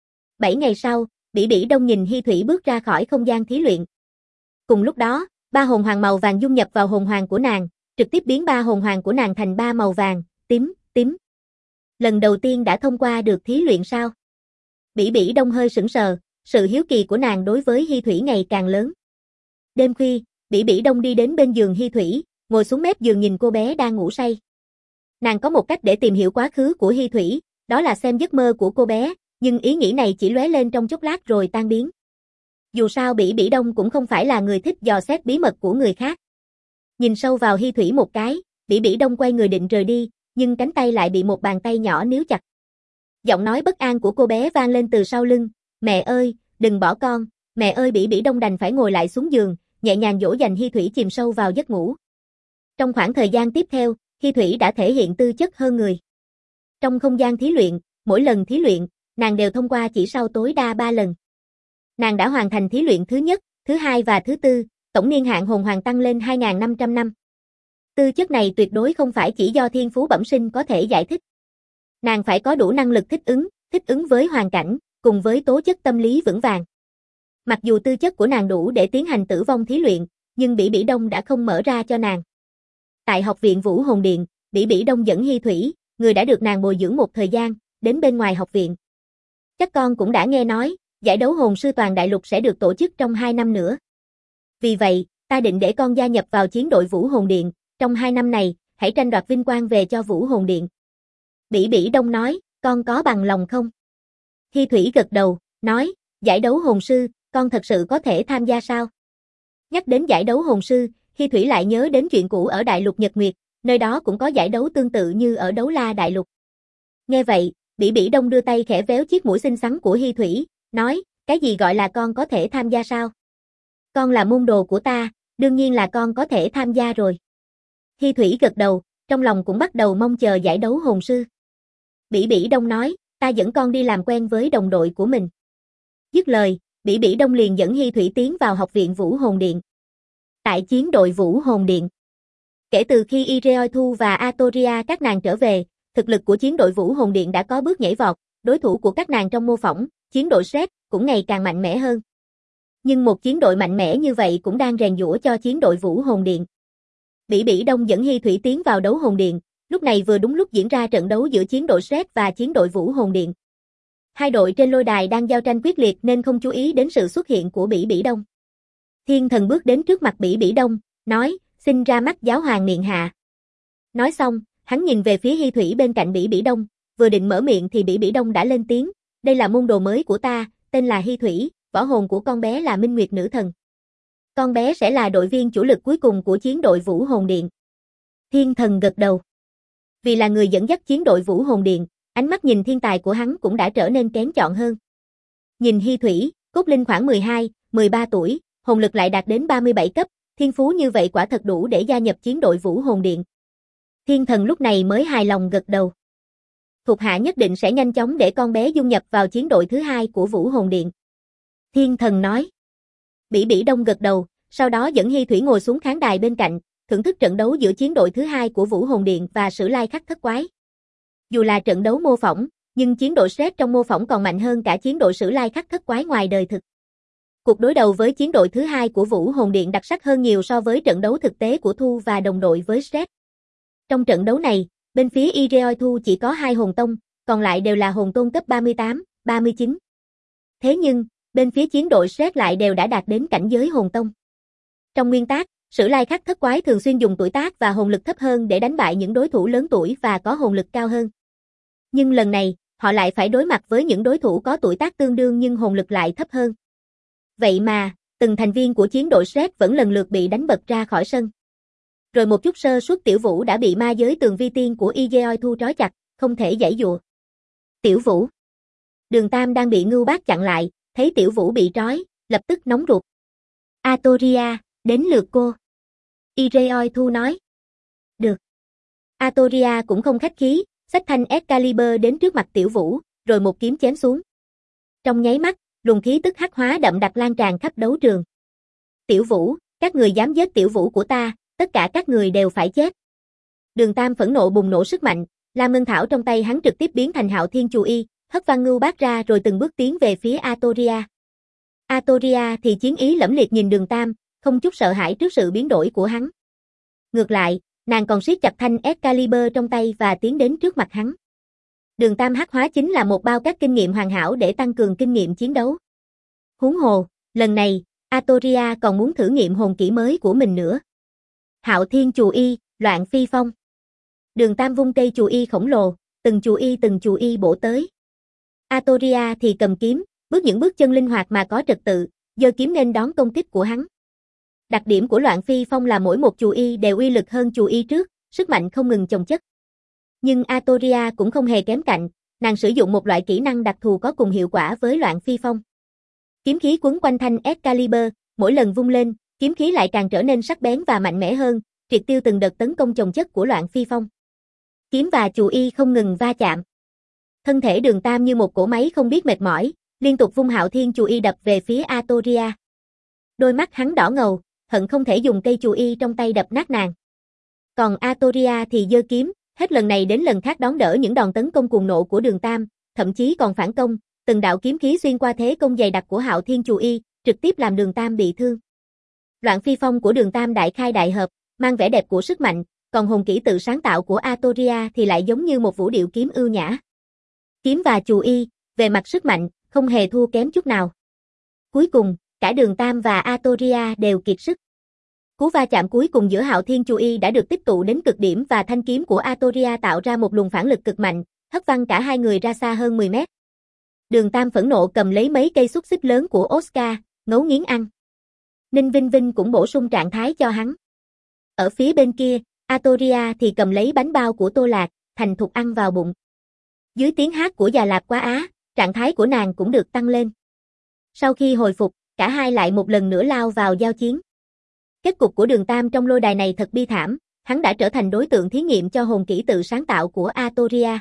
7 ngày sau, Bỉ Bỉ Đông nhìn Hi Thủy bước ra khỏi không gian thí luyện. Cùng lúc đó, ba hồn hoàng màu vàng dung nhập vào hồn hoàng của nàng, trực tiếp biến ba hồn hoàng của nàng thành ba màu vàng, tím, tím. Lần đầu tiên đã thông qua được thí luyện sao? Bỉ Bỉ Đông hơi sững sờ, sự hiếu kỳ của nàng đối với Hi Thủy ngày càng lớn. Đêm khuya, Bỉ Bỉ Đông đi đến bên giường Hi Thủy, ngồi xuống mép giường nhìn cô bé đang ngủ say. Nàng có một cách để tìm hiểu quá khứ của Hi Thủy, đó là xem giấc mơ của cô bé, nhưng ý nghĩ này chỉ lóe lên trong chốc lát rồi tan biến. Dù sao Bỉ Bỉ Đông cũng không phải là người thích dò xét bí mật của người khác. Nhìn sâu vào Hi Thủy một cái, Bỉ Bỉ Đông quay người định rời đi, nhưng cánh tay lại bị một bàn tay nhỏ níu chặt. Giọng nói bất an của cô bé vang lên từ sau lưng, "Mẹ ơi, đừng bỏ con." "Mẹ ơi." Bỉ Bỉ Đông đành phải ngồi lại xuống giường, nhẹ nhàng dỗ dành Hi Thủy chìm sâu vào giấc ngủ. Trong khoảng thời gian tiếp theo, Hi Thủy đã thể hiện tư chất hơn người. Trong không gian thí luyện, mỗi lần thí luyện, nàng đều thông qua chỉ sau tối đa 3 lần. Nàng đã hoàn thành thí luyện thứ nhất, thứ hai và thứ tư, tổng niên hạn hồn hoàng tăng lên 2.500 năm. Tư chất này tuyệt đối không phải chỉ do thiên phú bẩm sinh có thể giải thích. Nàng phải có đủ năng lực thích ứng với hoàn cảnh, cùng với tố chất tâm lý vững vàng. Mặc dù tư chất của nàng đủ để tiến hành tử vong thí luyện, nhưng Bỉ Bỉ Đông đã không mở ra cho nàng. Tại học viện Vũ Hồn Điện, Bỉ Bỉ Đông dẫn Hi Thủy, người đã được nàng bồi dưỡng một thời gian, đến bên ngoài học viện. Chắc con cũng đã nghe nói, giải đấu hồn sư toàn đại lục sẽ được tổ chức trong 2 năm nữa. Vì vậy, ta định để con gia nhập vào chiến đội Vũ Hồn Điện, trong 2 năm này, hãy tranh đoạt vinh quang về cho Vũ Hồn Điện. Bỉ Bỉ Đông nói, con có bằng lòng không? Hi Thủy gật đầu, nói, giải đấu hồn sư, con thật sự có thể tham gia sao? Nhắc đến giải đấu hồn sư, Hi Thủy lại nhớ đến chuyện cũ ở Đại lục Nhật Nguyệt, nơi đó cũng có giải đấu tương tự như ở Đấu La Đại lục. Nghe vậy, Bỉ Bỉ Đông đưa tay khẽ véo chiếc mũi xinh xắn của Hi Thủy, nói, cái gì gọi là con có thể tham gia sao? Con là môn đồ của ta, đương nhiên là con có thể tham gia rồi. Hi Thủy gật đầu, trong lòng cũng bắt đầu mong chờ giải đấu hồn sư. Bỉ Bỉ Đông nói, ta dẫn con đi làm quen với đồng đội của mình. Dứt lời, Bỉ Bỉ Đông liền dẫn Hi Thủy tiến vào học viện Vũ Hồn Điện. Tại chiến đội Vũ Hồn Điện. Kể từ khi Ireoi Thu và Atoria các nàng trở về, thực lực của chiến đội Vũ Hồn Điện đã có bước nhảy vọt, đối thủ của các nàng trong mô phỏng, chiến đội Sret cũng ngày càng mạnh mẽ hơn. Nhưng một chiến đội mạnh mẽ như vậy cũng đang rèn giũa cho chiến đội Vũ Hồn Điện. Bỉ Bỉ Đông dẫn Hi Thủy tiến vào đấu hồn điện, lúc này vừa đúng lúc diễn ra trận đấu giữa chiến đội Sret và chiến đội Vũ Hồn Điện. Hai đội trên lôi đài đang giao tranh quyết liệt nên không chú ý đến sự xuất hiện của Bỉ Bỉ Đông. Thiên Thần bước đến trước mặt Bỉ Bỉ Đông, nói, xin ra mắt giáo hoàng miệng hạ. Nói xong, hắn nhìn về phía Hi Thủy bên cạnh Bỉ Bỉ Đông, vừa định mở miệng thì Bỉ Bỉ Đông đã lên tiếng, đây là môn đồ mới của ta, tên là Hi Thủy, võ hồn của con bé là Minh Nguyệt Nữ Thần. Con bé sẽ là đội viên chủ lực cuối cùng của chiến đội Vũ Hồn Điện. Thiên Thần gật đầu. Vì là người dẫn dắt chiến đội Vũ Hồn Điện, ánh mắt nhìn thiên tài của hắn cũng đã trở nên kén chọn hơn. Nhìn Hi Thủy, cốt linh khoảng 12, 13 tuổi, hồn lực lại đạt đến 37 cấp, thiên phú như vậy quả thật đủ để gia nhập chiến đội Vũ Hồn Điện. Thiên Thần lúc này mới hài lòng gật đầu. Thuộc hạ nhất định sẽ nhanh chóng để con bé dung nhập vào chiến đội thứ hai của Vũ Hồn Điện. Thiên Thần nói. Bỉ Bỉ Đông gật đầu, sau đó dẫn Hi Thủy ngồi xuống khán đài bên cạnh, thưởng thức trận đấu giữa chiến đội thứ hai của Vũ Hồn Điện và Sử Lai Khắc Thất Quái. Dù là trận đấu mô phỏng, nhưng chiến đội Sret trong mô phỏng còn mạnh hơn cả chiến đội Sử Lai Khắc Thất Quái ngoài đời thực. Cuộc đối đầu với chiến đội thứ hai của Vũ Hồn Điện đặc sắc hơn nhiều so với trận đấu thực tế của Thu và đồng đội với Sret. Trong trận đấu này, bên phía Ireoi Thu chỉ có 2 hồn tông, còn lại đều là hồn tôn cấp 38, 39. Thế nhưng, bên phía chiến đội Sret lại đều đã đạt đến cảnh giới hồn tông. Trong nguyên tắc, Sử Lai Khắc Thất Quái thường xuyên dùng tuổi tác và hồn lực thấp hơn để đánh bại những đối thủ lớn tuổi và có hồn lực cao hơn. Nhưng lần này, họ lại phải đối mặt với những đối thủ có tuổi tác tương đương nhưng hồn lực lại thấp hơn. Vậy mà, từng thành viên của chiến đội Sret vẫn lần lượt bị đánh bật ra khỏi sân. Rồi một chút sơ suất Tiểu Vũ đã bị ma giới tường vi tiên của Ireoi Thu trói chặt, không thể giãy giụa. Tiểu Vũ. Đường Tam đang bị Ngưu Bác chặn lại, thấy Tiểu Vũ bị trói, lập tức nóng ruột. Atoria, đến lượt cô. Ireoi Thu nói. Được. Atoria cũng không khách khí, xách thanh Excalibur đến trước mặt Tiểu Vũ, rồi một kiếm chém xuống. Trong nháy mắt, luồng khí tức hắc hóa đậm đặc lan tràn khắp đấu trường. Tiểu Vũ, các người dám giết Tiểu Vũ của ta, tất cả các người đều phải chết. Đường Tam phẫn nộ bùng nổ sức mạnh, Lam Ngân Thảo trong tay hắn trực tiếp biến thành Hạo Thiên Chù Y, hất văng Ngưu Bác ra rồi từng bước tiến về phía Atoria. Atoria thì chiến ý lẫm liệt nhìn Đường Tam, không chút sợ hãi trước sự biến đổi của hắn. Ngược lại, nàng còn siết chặt thanh Excalibur trong tay và tiến đến trước mặt hắn. Đường Tam hắc hóa chính là một bao các kinh nghiệm hoàn hảo để tăng cường kinh nghiệm chiến đấu. Huống hồ, lần này, Atoria còn muốn thử nghiệm hồn kỹ mới của mình nữa. Hạo Thiên Chù Y, Loạn Phi Phong. Đường Tam vung cây chù y khổng lồ, từng chù y bổ tới. Atoria thì cầm kiếm, bước những bước chân linh hoạt mà có trật tự, giơ kiếm nên đón công kích của hắn. Đặc điểm của Loạn Phi Phong là mỗi một chù y đều uy lực hơn chù y trước, sức mạnh không ngừng chồng chất. Nhưng Artoria cũng không hề kém cạnh, nàng sử dụng một loại kỹ năng đặc thù có cùng hiệu quả với Loạn Phi Phong. Kiếm khí quấn quanh thanh Excalibur, mỗi lần vung lên, kiếm khí lại càng trở nên sắc bén và mạnh mẽ hơn, triệt tiêu từng đợt tấn công chồng chất của Loạn Phi Phong. Kiếm và chù y không ngừng va chạm. Thân thể Đường Tam như một cỗ máy không biết mệt mỏi, liên tục vung Hạo Thiên chù y đập về phía Artoria. Đôi mắt hắn đỏ ngầu, hận không thể dùng cây chù y trong tay đập nát nàng. Còn Artoria thì giơ kiếm, hết lần này đến lần khác đón đỡ những đòn tấn công cuồng nộ của Đường Tam, thậm chí còn phản công, từng đạo kiếm khí xuyên qua thế công dày đặc của Hạo Thiên chù y, trực tiếp làm Đường Tam bị thương. Loạn Phi Phong của Đường Tam đại khai đại hợp, mang vẻ đẹp của sức mạnh, còn hồn kỹ tự sáng tạo của Artoria thì lại giống như một vũ điệu kiếm ưu nhã. Kiếm và chù y, về mặt sức mạnh, không hề thua kém chút nào. Cuối cùng, cả Đường Tam và Artoria đều kiệt sức. Cú va chạm cuối cùng giữa Hạo Thiên chù y đã được tích tụ đến cực điểm và thanh kiếm của Artoria tạo ra một luồng phản lực cực mạnh, hất văng cả hai người ra xa hơn 10 mét. Đường Tam phẫn nộ cầm lấy mấy cây xúc xích lớn của Oscar, ngấu nghiến ăn. Ninh Vinh Vinh cũng bổ sung trạng thái cho hắn. Ở phía bên kia, Artoria thì cầm lấy bánh bao của Tô Lạc, thành thục ăn vào bụng. Dưới tiếng hát của Già Lạp Quá Á, trạng thái của nàng cũng được tăng lên. Sau khi hồi phục, cả hai lại một lần nữa lao vào giao chiến. Kết cục của Đường Tam trong lôi đài này thật bi thảm, hắn đã trở thành đối tượng thí nghiệm cho hồn kỹ tự sáng tạo của Artoria.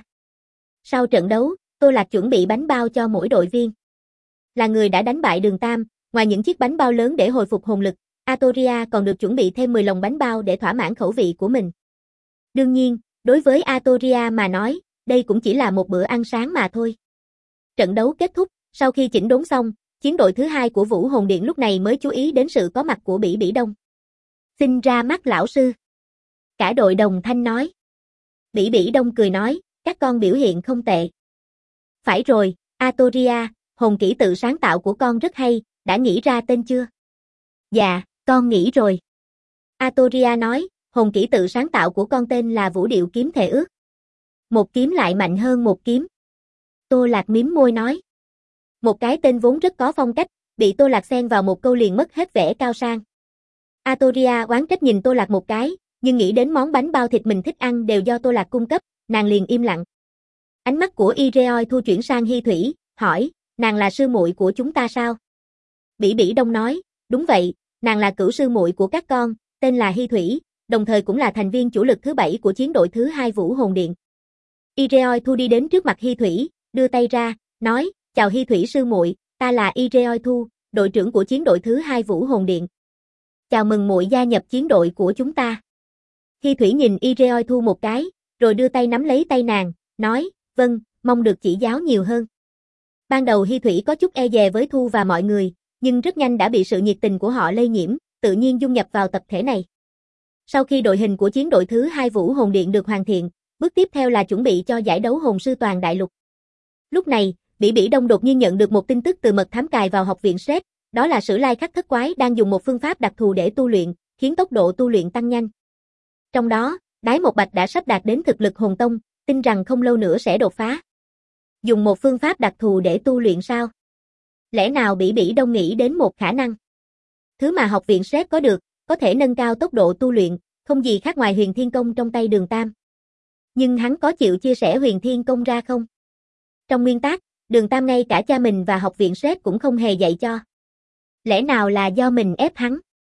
Sau trận đấu, Tô Lạc chuẩn bị bánh bao cho mỗi đội viên. Là người đã đánh bại Đường Tam, ngoài những chiếc bánh bao lớn để hồi phục hồn lực, Artoria còn được chuẩn bị thêm 10 lồng bánh bao để thỏa mãn khẩu vị của mình. Đương nhiên, đối với Artoria mà nói, đây cũng chỉ là một bữa ăn sáng mà thôi. Trận đấu kết thúc, sau khi chỉnh đốn xong, chiến đội thứ hai của Vũ Hồn Điện lúc này mới chú ý đến sự có mặt của Bỉ Bỉ Đông. Xin ra mắt lão sư. Cả đội đồng thanh nói. Bỉ Bỉ Đông cười nói, các con biểu hiện không tệ. Phải rồi, Artoria, hồn kỹ tự sáng tạo của con rất hay, đã nghĩ ra tên chưa? Dạ, con nghĩ rồi. Artoria nói, hồn kỹ tự sáng tạo của con tên là Vũ Điệu Kiếm Thề Ước. Một kiếm lại mạnh hơn một kiếm. Tô Lạc mím môi nói. Một cái tên vốn rất có phong cách, bị Tô Lạc xen vào một câu liền mất hết vẻ cao sang. Artoria oán trách nhìn Tô Lạc một cái, nhưng nghĩ đến món bánh bao thịt mình thích ăn đều do Tô Lạc cung cấp, nàng liền im lặng. Ánh mắt của Ireoi thu chuyển sang Hi Thủy, hỏi, nàng là sư muội của chúng ta sao? Bỉ Bỉ Đông nói, đúng vậy, nàng là cửu sư muội của các con, tên là Hi Thủy, đồng thời cũng là thành viên chủ lực thứ 7 của chiến đội thứ 2 Vũ Hồn Điện. Ireoi thu đi đến trước mặt Hi Thủy, đưa tay ra, nói, chào Hi Thủy sư muội, ta là Ireoi Thu, đội trưởng của chiến đội thứ 2 Vũ Hồn Điện. Chào mừng muội gia nhập chiến đội của chúng ta. Hi Thủy nhìn Ireoi Thu một cái, rồi đưa tay nắm lấy tay nàng, nói, vâng, mong được chỉ giáo nhiều hơn. Ban đầu Hi Thủy có chút e dè với Thu và mọi người, nhưng rất nhanh đã bị sự nhiệt tình của họ lây nhiễm, tự nhiên dung nhập vào tập thể này. Sau khi đội hình của chiến đội thứ 2 Vũ Hồn Điện được hoàn thiện, bước tiếp theo là chuẩn bị cho giải đấu hồn sư toàn đại lục. Lúc này, Bỉ Bỉ Đông đột nhiên nhận được một tin tức từ mật thám cài vào học viện SET, đó là Sử Lai Khắc Thất Quái đang dùng một phương pháp đặc thù để tu luyện, khiến tốc độ tu luyện tăng nhanh. Trong đó, Đái Một Bạch đã sắp đạt đến thực lực hồn tông, tin rằng không lâu nữa sẽ đột phá. Dùng một phương pháp đặc thù để tu luyện sao? Lẽ nào Bỉ Bỉ Đông nghĩ đến một khả năng? Thứ mà học viện SET có được, có thể nâng cao tốc độ tu luyện, không gì khác ngoài Huyền Thiên Công trong tay Đường Tam. Nhưng hắn có chịu chia sẻ Huyền Thiên Công ra không? Trong nguyên tắc, Đường Tam ngay cả cha mình và học viện SET cũng không hề dạy cho. Lẽ nào là do mình ép hắn?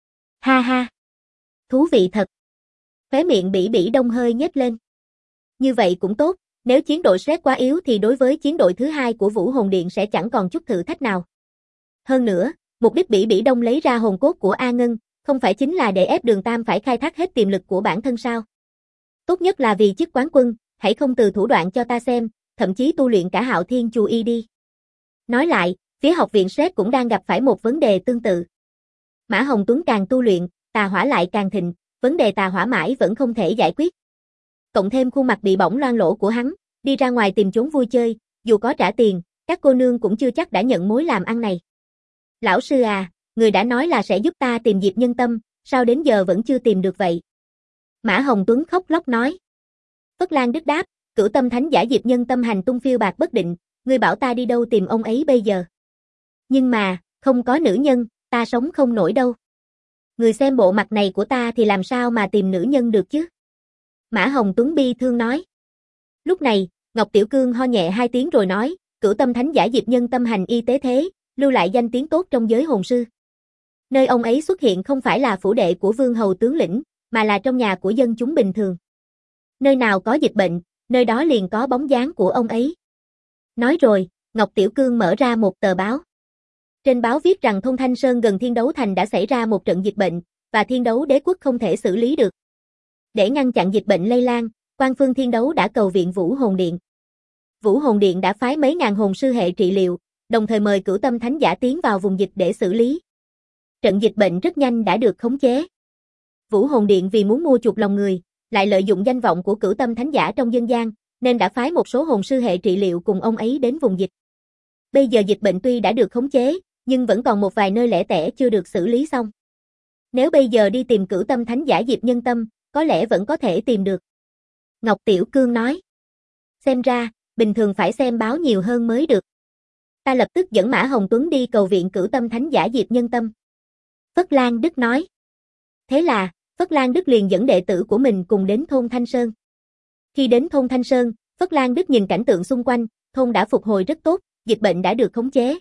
Ha ha! Thú vị thật! Khóe miệng Bỉ Bỉ Đông hơi nhếch lên. Như vậy cũng tốt, nếu chiến đội SET quá yếu thì đối với chiến đội thứ 2 của Vũ Hồn Điện sẽ chẳng còn chút thử thách nào. Hơn nữa, mục đích Bỉ Bỉ Đông lấy ra hồn cốt của A Ngân, không phải chính là để ép Đường Tam phải khai thác hết tiềm lực của bản thân sao? Tốt nhất là vì chức quán quân, hãy không từ thủ đoạn cho ta xem, thậm chí tu luyện cả Hạo Thiên chù y đi. Nói lại, phía học viện SET cũng đang gặp phải một vấn đề tương tự. Mã Hồng Tuấn càng tu luyện, tà hỏa lại càng thịnh, vấn đề tà hỏa mãi vẫn không thể giải quyết. Cộng thêm khuôn mặt bị bỏng loang lỗ của hắn, đi ra ngoài tìm chốn vui chơi, dù có trả tiền, các cô nương cũng chưa chắc đã nhận mối làm ăn này. Lão sư à, người đã nói là sẽ giúp ta tìm Diệp Nhân Tâm, sao đến giờ vẫn chưa tìm được vậy? Mã Hồng Tuấn khóc lóc nói. Phất Lan Đức đáp, Cửu Tâm Thánh giả Diệp Nhân Tâm hành tung phiêu bạc bất định, ngươi bảo ta đi đâu tìm ông ấy bây giờ? Nhưng mà, không có nữ nhân, ta sống không nổi đâu. Người xem bộ mặt này của ta thì làm sao mà tìm nữ nhân được chứ? Mã Hồng Tuấn bi thương nói. Lúc này, Ngọc Tiểu Cương ho nhẹ 2 tiếng rồi nói, Cửu Tâm Thánh Giả Diệp Nhân Tâm hành y tế thế, lưu lại danh tiếng tốt trong giới hồn sư. Nơi ông ấy xuất hiện không phải là phủ đệ của vương hầu tướng lĩnh, mà là trong nhà của dân chúng bình thường. Nơi nào có dịch bệnh, nơi đó liền có bóng dáng của ông ấy. Nói rồi, Ngọc Tiểu Cương mở ra một tờ báo. Trên báo viết rằng thôn Thanh Sơn gần Thiên Đấu Thành đã xảy ra một trận dịch bệnh, và Thiên Đấu Đế quốc không thể xử lý được. Để ngăn chặn dịch bệnh lây lan, Quan Phương Thiên Đấu đã cầu viện Vũ Hồn Điện. Vũ Hồn Điện đã phái mấy ngàn hồn sư hệ trị liệu, đồng thời mời Cửu Tâm Thánh Giả tiến vào vùng dịch để xử lý. Trận dịch bệnh rất nhanh đã được khống chế. Vũ Hồn Điện vì muốn mua chuộc lòng người, lại lợi dụng danh vọng của Cửu Tâm Thánh Giả trong dân gian, nên đã phái một số hồn sư hệ trị liệu cùng ông ấy đến vùng dịch. Bây giờ dịch bệnh tuy đã được khống chế, nhưng vẫn còn một vài nơi lẻ tẻ chưa được xử lý xong. Nếu bây giờ đi tìm Cửu Tâm Thánh Giả Diệp Nhân Tâm, có lẽ vẫn có thể tìm được. Ngọc Tiểu Cương nói. Xem ra, bình thường phải xem báo nhiều hơn mới được. Ta lập tức dẫn Mã Hồng Tuấn đi cầu viện Cửu Tâm Thánh Giả Diệp Nhân Tâm. Phất Lan Đức nói. Thế là, Phất Lan Đức liền dẫn đệ tử của mình cùng đến thôn Thanh Sơn. Khi đến thôn Thanh Sơn, Phất Lan Đức nhìn cảnh tượng xung quanh, thôn đã phục hồi rất tốt, dịch bệnh đã được khống chế.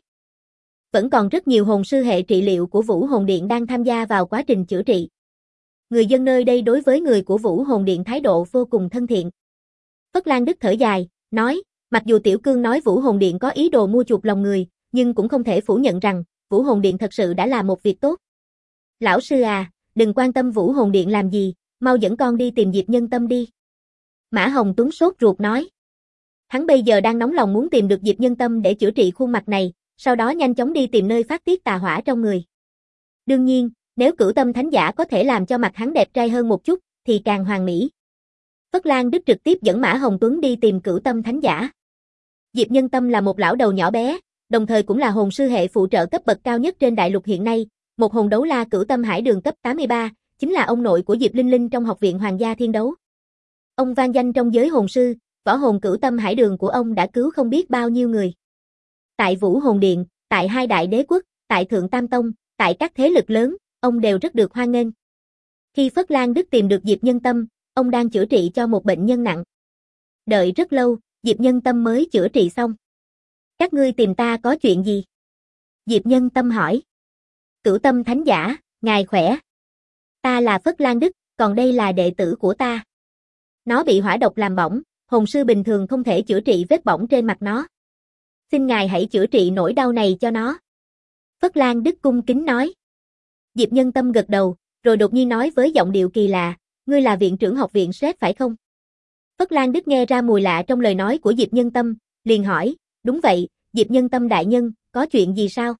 Vẫn còn rất nhiều hồn sư hệ trị liệu của Vũ Hồn Điện đang tham gia vào quá trình chữa trị. Người dân nơi đây đối với người của Vũ Hồn Điện thái độ vô cùng thân thiện. Phất Lan Đức thở dài, nói, mặc dù Tiểu Cương nói Vũ Hồn Điện có ý đồ mua chuộc lòng người, nhưng cũng không thể phủ nhận rằng, Vũ Hồn Điện thật sự đã làm một việc tốt. Lão sư à, đừng quan tâm Vũ Hồn Điện làm gì, mau dẫn con đi tìm Diệp Nhân Tâm đi. Mã Hồng Tuấn sốt ruột nói. Hắn bây giờ đang nóng lòng muốn tìm được Diệp Nhân Tâm để chữa trị khuôn mặt này, sau đó nhanh chóng đi tìm nơi phát tiết tà hỏa trong người. Đương nhiên, nếu Cửu Tâm Thánh Giả có thể làm cho mặt hắn đẹp trai hơn một chút, thì càng hoàn mỹ. Phất Lan Đức trực tiếp dẫn Mã Hồng Tuấn đi tìm Cửu Tâm Thánh Giả. Diệp Nhân Tâm là một lão đầu nhỏ bé, đồng thời cũng là hồn sư hệ phụ trợ cấp bậc cao nhất trên đại lục hiện nay, một hồn đấu la Cửu Tâm Hải Đường cấp 83, chính là ông nội của Diệp Linh Linh trong Học viện Hoàng gia Thiên Đấu. Ông vang danh trong giới hồn sư, võ hồn Cửu Tâm Hải Đường của ông đã cứu không biết bao nhiêu người. Tại Vũ Hồn Điện, tại hai đại đế quốc, tại Thượng Tam Tông, tại các thế lực lớn, ông đều rất được hoan nghênh. Khi Phất Lan Đức tìm được Diệp Nhân Tâm, ông đang chữa trị cho một bệnh nhân nặng. Đợi rất lâu, Diệp Nhân Tâm mới chữa trị xong. Các ngươi tìm ta có chuyện gì? Diệp Nhân Tâm hỏi. Cửu Tâm Thánh Giả, ngài khỏe. Ta là Phất Lan Đức, còn đây là đệ tử của ta. Nó bị hỏa độc làm bỏng, hồn sư bình thường không thể chữa trị vết bỏng trên mặt nó. Xin ngài hãy chữa trị nỗi đau này cho nó. Phất Lan Đức cung kính nói. Diệp Nhân Tâm gật đầu, rồi đột nhiên nói với giọng điệu kỳ lạ, ngươi là viện trưởng học viện Sret phải không? Phất Lan Đức nghe ra mùi lạ trong lời nói của Diệp Nhân Tâm, liền hỏi, đúng vậy, Diệp Nhân Tâm đại nhân, có chuyện gì sao?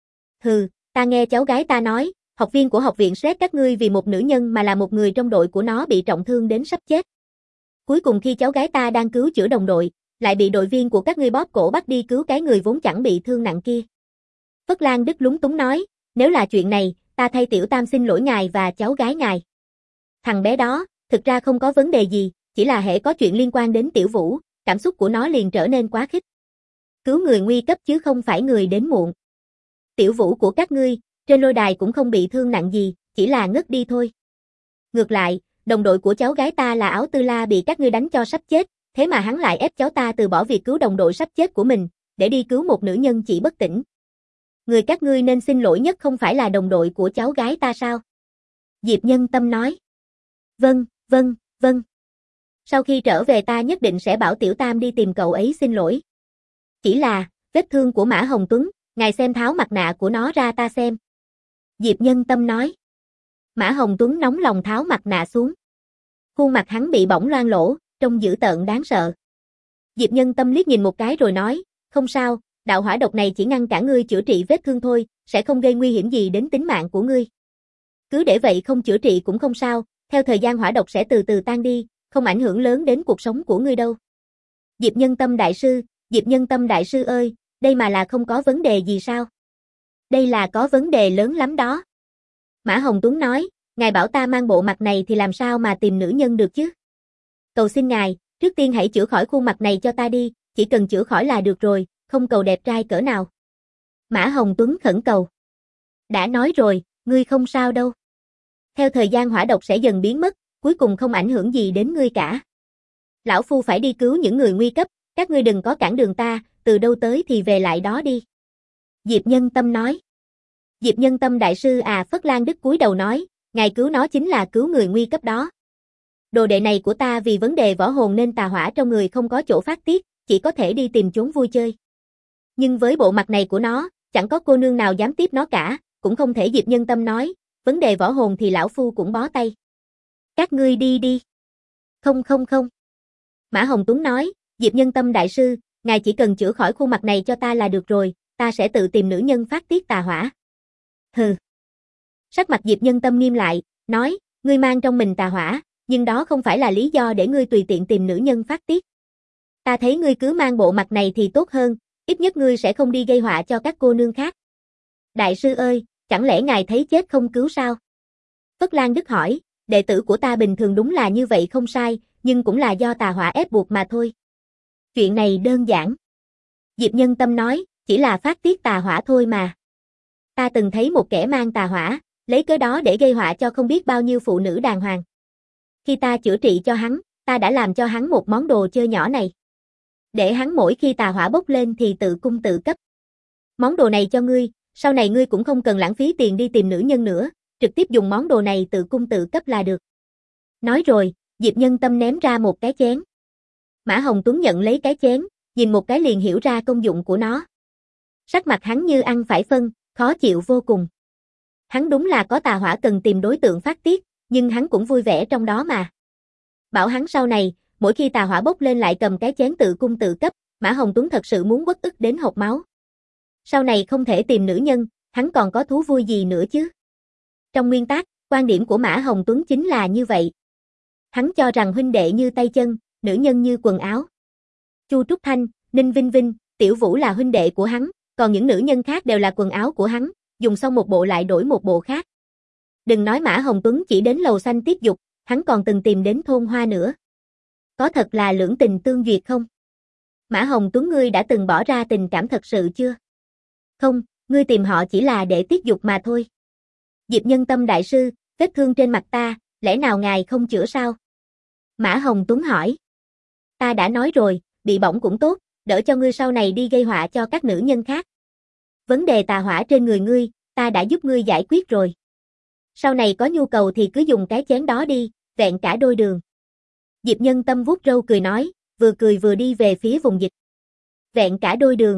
Hừ, ta nghe cháu gái ta nói, học viên của học viện Sret các ngươi vì một nữ nhân mà là một người trong đội của nó bị trọng thương đến sắp chết. Cuối cùng khi cháu gái ta đang cứu chữa đồng đội, lại bị đội viên của các ngươi bóp cổ bắt đi cứu cái người vốn chẳng bị thương nặng kia. Phất Lan Đức lúng túng nói, nếu là chuyện này, ta thay Tiểu Tam xin lỗi ngài và cháu gái ngài. Thằng bé đó, thực ra không có vấn đề gì, chỉ là hễ có chuyện liên quan đến Tiểu Vũ, cảm xúc của nó liền trở nên quá khích. Cứu người nguy cấp chứ không phải người đến muộn. Tiểu Vũ của các ngươi, trên lôi đài cũng không bị thương nặng gì, chỉ là ngất đi thôi. Ngược lại, đồng đội của cháu gái ta là Áo Tư La bị các ngươi đánh cho sắp chết, thế mà hắn lại ép cháu ta từ bỏ việc cứu đồng đội sắp chết của mình, để đi cứu một nữ nhân chỉ bất tỉnh. Người các ngươi nên xin lỗi nhất không phải là đồng đội của cháu gái ta sao? Diệp Nhân Tâm nói. Vâng, vâng, vâng. Sau khi trở về ta nhất định sẽ bảo Tiểu Tam đi tìm cậu ấy xin lỗi. Chỉ là, vết thương của Mã Hồng Tuấn, ngài xem tháo mặt nạ của nó ra ta xem. Diệp Nhân Tâm nói. Mã Hồng Tuấn nóng lòng tháo mặt nạ xuống. Khuôn mặt hắn bị bỏng loang lỗ, trông dữ tợn đáng sợ. Diệp Nhân Tâm liếc nhìn một cái rồi nói, không sao, đạo hỏa độc này chỉ ngăn cản ngươi chữa trị vết thương thôi, sẽ không gây nguy hiểm gì đến tính mạng của ngươi. Cứ để vậy không chữa trị cũng không sao, theo thời gian hỏa độc sẽ từ từ tan đi, không ảnh hưởng lớn đến cuộc sống của ngươi đâu. Diệp Nhân Tâm đại sư ơi, đây mà là không có vấn đề gì sao? Đây là có vấn đề lớn lắm đó. Mã Hồng Tuấn nói, ngài bảo ta mang bộ mặt này thì làm sao mà tìm nữ nhân được chứ? Cầu xin ngài, trước tiên hãy chữa khỏi khuôn mặt này cho ta đi, chỉ cần chữa khỏi là được rồi, không cầu đẹp trai cỡ nào. Mã Hồng Tuấn khẩn cầu. Đã nói rồi, ngươi không sao đâu. Theo thời gian hỏa độc sẽ dần biến mất, cuối cùng không ảnh hưởng gì đến ngươi cả. Lão Phu phải đi cứu những người nguy cấp, các ngươi đừng có cản đường ta, từ đâu tới thì về lại đó đi. Diệp Nhân Tâm nói. Diệp Nhân Tâm đại sư à, Phất Lan Đức cúi đầu nói, ngài cứu nó chính là cứu người nguy cấp đó. Đồ đệ này của ta vì vấn đề võ hồn nên tà hỏa trong người không có chỗ phát tiết, chỉ có thể đi tìm chốn vui chơi. Nhưng với bộ mặt này của nó, chẳng có cô nương nào dám tiếp nó cả, cũng không thể. Diệp Nhân Tâm nói, vấn đề võ hồn thì lão Phu cũng bó tay. Các ngươi đi đi. Không. Mã Hồng Tuấn nói, Diệp Nhân Tâm đại sư, ngài chỉ cần chữa khỏi khuôn mặt này cho ta là được rồi, ta sẽ tự tìm nữ nhân phát tiết tà hỏa. Hừ. Sắc mặt Diệp Nhân Tâm nghiêm lại, nói, ngươi mang trong mình tà hỏa, nhưng đó không phải là lý do để ngươi tùy tiện tìm nữ nhân phát tiết. Ta thấy ngươi cứ mang bộ mặt này thì tốt hơn, ít nhất ngươi sẽ không đi gây họa cho các cô nương khác. Đại sư ơi, chẳng lẽ ngài thấy chết không cứu sao? Phất Lan Đức hỏi, đệ tử của ta bình thường đúng là như vậy không sai, nhưng cũng là do tà hỏa ép buộc mà thôi. Chuyện này đơn giản. Diệp Nhân Tâm nói, chỉ là phát tiết tà hỏa thôi mà. Ta từng thấy một kẻ mang tà hỏa, lấy cớ đó để gây họa cho không biết bao nhiêu phụ nữ đàng hoàng. Khi ta chữa trị cho hắn, ta đã làm cho hắn một món đồ chơi nhỏ này. Để hắn mỗi khi tà hỏa bốc lên thì tự cung tự cấp. Món đồ này cho ngươi, sau này ngươi cũng không cần lãng phí tiền đi tìm nữ nhân nữa, trực tiếp dùng món đồ này tự cung tự cấp là được. Nói rồi, Diệp Nhân Tâm ném ra một cái chén. Mã Hồng Tuấn nhận lấy cái chén, nhìn một cái liền hiểu ra công dụng của nó. Sắc mặt hắn như ăn phải phân, khó chịu vô cùng. Hắn đúng là có tà hỏa cần tìm đối tượng phát tiết, nhưng hắn cũng vui vẻ trong đó mà. Bảo hắn sau này, mỗi khi tà hỏa bốc lên lại cầm cái chén tự cung tự cấp, Mã Hồng Tuấn thật sự muốn uất ức đến hộc máu. Sau này không thể tìm nữ nhân, hắn còn có thú vui gì nữa chứ? Trong nguyên tắc, quan điểm của Mã Hồng Tuấn chính là như vậy. Hắn cho rằng huynh đệ như tay chân, nữ nhân như quần áo. Chu Trúc Thanh, Ninh Vinh Vinh, Tiểu Vũ là huynh đệ của hắn, còn những nữ nhân khác đều là quần áo của hắn, dùng xong một bộ lại đổi một bộ khác. Đừng nói Mã Hồng Tuấn chỉ đến lầu xanh tiếp dục, hắn còn từng tìm đến thôn hoa nữa. Có thật là lưỡng tình tương duyệt không? Mã Hồng Tuấn, ngươi đã từng bỏ ra tình cảm thật sự chưa? Không, ngươi tìm họ chỉ là để tiết dục mà thôi. Diệp Nhân Tâm đại sư, vết thương trên mặt ta, lẽ nào ngài không chữa sao? Mã Hồng Tuấn hỏi. Ta đã nói rồi, bị bỏng cũng tốt, đỡ cho ngươi sau này đi gây họa cho các nữ nhân khác. Vấn đề tà hỏa trên người ngươi, ta đã giúp ngươi giải quyết rồi. Sau này có nhu cầu thì cứ dùng cái chén đó đi, vẹn cả đôi đường. Diệp Nhân Tâm vuốt râu cười nói, vừa cười vừa đi về phía vùng dịch. Vẹn cả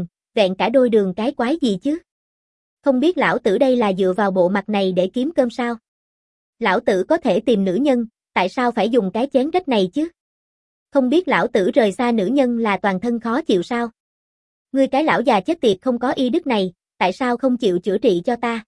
đôi đường cái quái gì chứ? Không biết lão tử đây là dựa vào bộ mặt này để kiếm cơm sao? Lão tử có thể tìm nữ nhân, tại sao phải dùng cái chén rách này chứ? Không biết lão tử rời xa nữ nhân là toàn thân khó chịu sao? Ngươi cái lão già chết tiệt không có y đức này, tại sao không chịu chữa trị cho ta?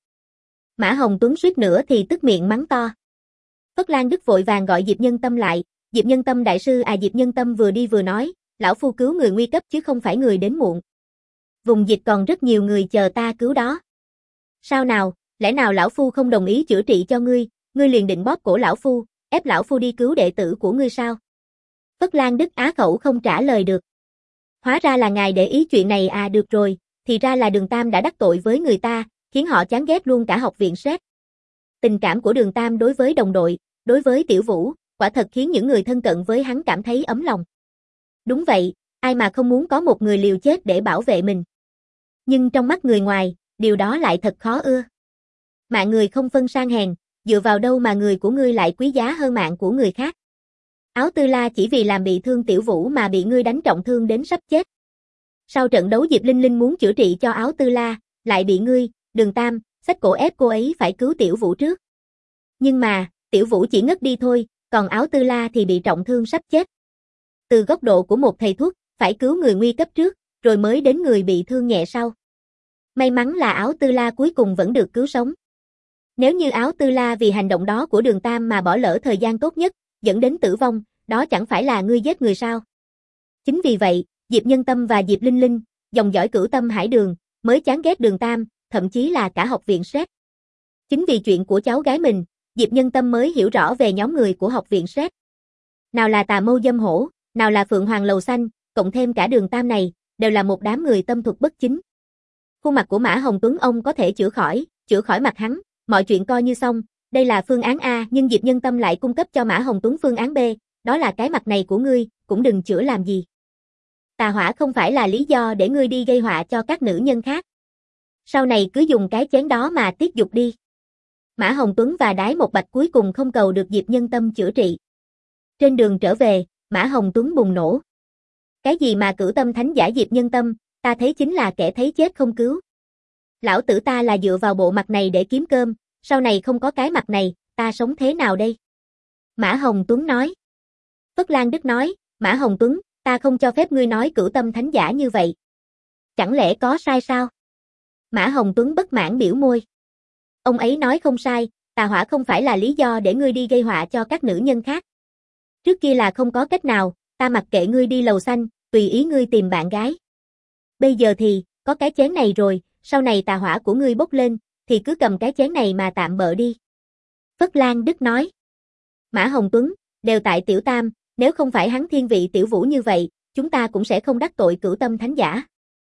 Mã Hồng Tuấn suýt nữa thì tức miệng mắng to. Phất Lan Đức vội vàng gọi Diệp Nhân Tâm lại, Diệp Nhân Tâm đại sư à. Diệp Nhân Tâm vừa đi vừa nói, lão Phu cứu người nguy cấp chứ không phải người đến muộn. Vùng dịch còn rất nhiều người chờ ta cứu đó. Sao nào, lẽ nào lão Phu không đồng ý chữa trị cho ngươi liền định bóp cổ lão Phu, ép lão Phu đi cứu đệ tử của ngươi sao? Phất Lan Đức á khẩu không trả lời được. Hóa ra là ngài để ý chuyện này à. Được rồi, thì ra là Đường Tam đã đắc tội với người ta, khiến họ chán ghét luôn cả học viện Sét. Tình cảm của Đường Tam đối với đồng đội, đối với Tiểu Vũ, quả thật khiến những người thân cận với hắn cảm thấy ấm lòng. Đúng vậy, ai mà không muốn có một người liều chết để bảo vệ mình. Nhưng trong mắt người ngoài, điều đó lại thật khó ưa. Mạng người không phân sang hèn, dựa vào đâu mà người của ngươi lại quý giá hơn mạng của người khác? Áo Tư La chỉ vì làm bị thương Tiểu Vũ mà bị ngươi đánh trọng thương đến sắp chết. Sau trận đấu Diệp Linh Linh muốn chữa trị cho Áo Tư La, lại bị ngươi, Đường Tam, xách cổ ép cô ấy phải cứu Tiểu Vũ trước. Nhưng mà, Tiểu Vũ chỉ ngất đi thôi, còn Áo Tư La thì bị trọng thương sắp chết. Từ góc độ của một thầy thuốc, phải cứu người nguy cấp trước, rồi mới đến người bị thương nhẹ sau. May mắn là Áo Tư La cuối cùng vẫn được cứu sống. Nếu như Áo Tư La vì hành động đó của Đường Tam mà bỏ lỡ thời gian tốt nhất, dẫn đến tử vong, đó chẳng phải là ngươi giết người sao? Chính vì vậy, Diệp Nhân Tâm và Diệp Linh Linh, dòng dõi Cửu Tâm Hải Đường, mới chán ghét Đường Tam, thậm chí là cả học viện Sét. Chính vì chuyện của cháu gái mình, Diệp Nhân Tâm mới hiểu rõ về nhóm người của học viện Sét. Nào là Tà Mâu Dâm Hổ, nào là Phượng Hoàng Lầu Xanh, cộng thêm cả Đường Tam này, đều là một đám người tâm thuật bất chính. Khuôn mặt của Mã Hồng Tuấn ông có thể chữa khỏi mặt hắn, mọi chuyện coi như xong, Đây là phương án A nhưng Diệp Nhân Tâm lại cung cấp cho Mã Hồng Tuấn phương án B, đó là cái mặt này của ngươi, cũng đừng chữa làm gì. Tà hỏa không phải là lý do để ngươi đi gây họa cho các nữ nhân khác. Sau này cứ dùng cái chén đó mà tiết dục đi. Mã Hồng Tuấn và Đái Một Bạch cuối cùng không cầu được Diệp Nhân Tâm chữa trị. Trên đường trở về, Mã Hồng Tuấn bùng nổ. Cái gì mà cửu tâm thánh giả Diệp Nhân Tâm, ta thấy chính là kẻ thấy chết không cứu. Lão tử ta là dựa vào bộ mặt này để kiếm cơm, sau này không có cái mặt này, ta sống thế nào đây? Mã Hồng Tuấn nói. Phất Lan Đức nói, Mã Hồng Tuấn, ta không cho phép ngươi nói cửu tâm thánh giả như vậy. Chẳng lẽ có sai sao? Mã Hồng Tuấn bất mãn biểu môi. Ông ấy nói không sai, tà hỏa không phải là lý do để ngươi đi gây họa cho các nữ nhân khác. Trước kia là không có cách nào, ta mặc kệ ngươi đi lầu xanh, tùy ý ngươi tìm bạn gái. Bây giờ thì, có cái chén này rồi, sau này tà hỏa của ngươi bốc lên, thì cứ cầm cái chén này mà tạm bợ đi. Phất Lan Đức nói. Mã Hồng Tuấn, đều tại Tiểu Tam, nếu không phải hắn thiên vị Tiểu Vũ như vậy, chúng ta cũng sẽ không đắc tội cửu tâm thánh giả.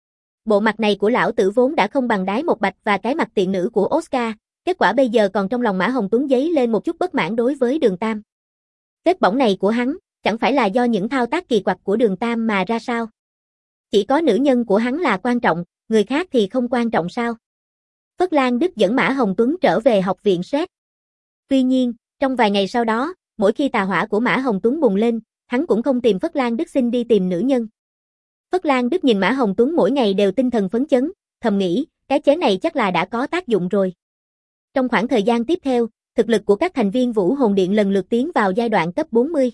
Bộ mặt này của lão tử vốn đã không bằng Đái Một Bạch và cái mặt tiện nữ của Oscar, kết quả bây giờ còn trong lòng Mã Hồng Tuấn dấy lên một chút bất mãn đối với Đường Tam. Vết bỏng này của hắn, chẳng phải là do những thao tác kỳ quặc của Đường Tam mà ra sao? Chỉ có nữ nhân của hắn là quan trọng, người khác thì không quan trọng sao? Phất Lan Đức dẫn Mã Hồng Tuấn trở về học viện SET. Tuy nhiên, trong vài ngày sau đó, mỗi khi tà hỏa của Mã Hồng Tuấn bùng lên, hắn cũng không tìm Phất Lan Đức xin đi tìm nữ nhân. Phất Lan Đức nhìn Mã Hồng Tuấn mỗi ngày đều tinh thần phấn chấn, thầm nghĩ, cái chén này chắc là đã có tác dụng rồi. Trong khoảng thời gian tiếp theo, thực lực của các thành viên Vũ Hồn Điện lần lượt tiến vào giai đoạn cấp 40.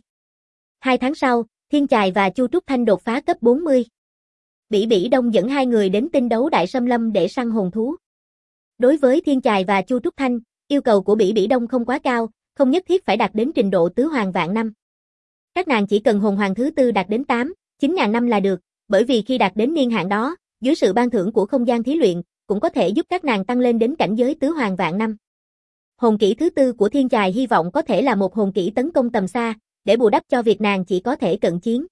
2 tháng sau, Thiên Chài và Chu Trúc Thanh đột phá cấp 40. Bỉ Bỉ Đông dẫn hai người đến tinh đấu Đại Sâm Lâm để săn hồn thú. Đối với Thiên Chài và Chu Trúc Thanh, yêu cầu của Bỉ Bỉ Đông không quá cao, không nhất thiết phải đạt đến trình độ tứ hoàng vạn năm. Các nàng chỉ cần hồn hoàng thứ tư đạt đến 8, 9.000 năm là được, bởi vì khi đạt đến niên hạn đó, dưới sự ban thưởng của không gian thí luyện, cũng có thể giúp các nàng tăng lên đến cảnh giới tứ hoàng vạn năm. Hồn kỹ thứ tư của Thiên Chài hy vọng có thể là một hồn kỹ tấn công tầm xa, để bù đắp cho việc nàng chỉ có thể cận chiến.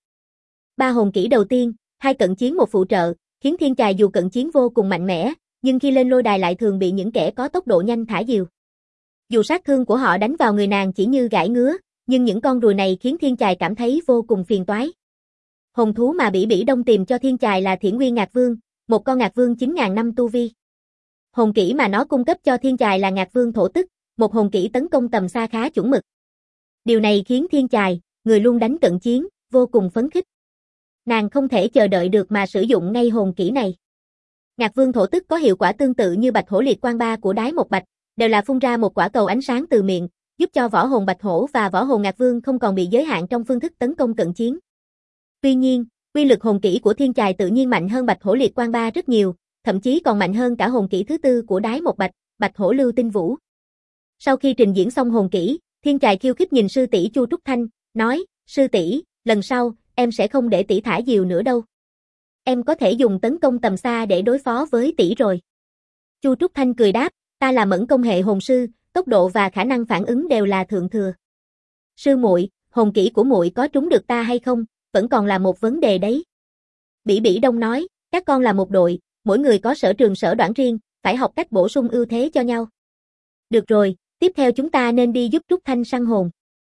3 hồn kỹ đầu tiên, 2 cận chiến một phụ trợ, khiến Thiên Chài dù cận chiến vô cùng mạnh mẽ, nhưng khi lên lôi đài lại thường bị những kẻ có tốc độ nhanh thả diều. Dù sát thương của họ đánh vào người nàng chỉ như gãi ngứa, nhưng những con ruồi này khiến Thiên Chài cảm thấy vô cùng phiền toái. Hồn thú mà Bỉ Bỉ Đông tìm cho Thiên Chài là Thiển Nguyên Ngạc Vương, một con Ngạc Vương 9.000 năm tu vi. Hồn kỹ mà nó cung cấp cho Thiên Chài là Ngạc Vương Thổ Tức, một hồn kỹ tấn công tầm xa khá chuẩn mực. Điều này khiến Thiên Chài, người luôn đánh cận chiến, vô cùng phấn khích. Nàng không thể chờ đợi được mà sử dụng ngay hồn kỹ này. Ngạc Vương Thổ Tức có hiệu quả tương tự như Bạch Hổ Liệt Quang Ba của Đái Một Bạch, đều là phun ra một quả cầu ánh sáng từ miệng, giúp cho võ hồn Bạch Hổ và võ hồn Ngạc Vương không còn bị giới hạn trong phương thức tấn công cận chiến. Tuy nhiên, uy lực hồn kỹ của Thiên Chài tự nhiên mạnh hơn Bạch Hổ Liệt Quang Ba rất nhiều, thậm chí còn mạnh hơn cả hồn kỹ thứ tư của Đái Một Bạch, Bạch Hổ Lưu Tinh Vũ. Sau khi trình diễn xong hồn kỹ, Thiên Chài khiêu khích nhìn sư tỷ Chu Trúc Thanh, nói, sư tỷ, lần sau, em sẽ không để tỷ thả diều nữa đâu. Em có thể dùng tấn công tầm xa để đối phó với tỷ rồi. Chu Trúc Thanh cười đáp, ta là mẫn công hệ hồn sư, tốc độ và khả năng phản ứng đều là thượng thừa. Sư muội, hồn kỹ của muội có trúng được ta hay không, vẫn còn là một vấn đề đấy. Bỉ Bỉ Đông nói, các con là một đội, mỗi người có sở trường sở đoản riêng, phải học cách bổ sung ưu thế cho nhau. Được rồi, tiếp theo chúng ta nên đi giúp Trúc Thanh săn hồn.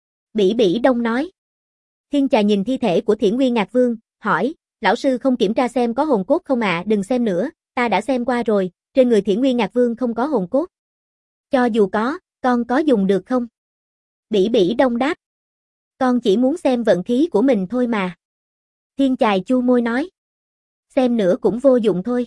Bỉ Bỉ Đông nói. Thiên Chài nhìn thi thể của Thiển Nguyên Ngạc Vương, hỏi, lão sư không kiểm tra xem có hồn cốt không ạ? Đừng xem nữa, ta đã xem qua rồi, trên người Thiển Nguyên Ngạc Vương không có hồn cốt. Cho dù có, con có dùng được không? Bỉ Bỉ Đông đáp. Con chỉ muốn xem vận khí của mình thôi mà. Thiên Chài chu môi nói. Xem nữa cũng vô dụng thôi.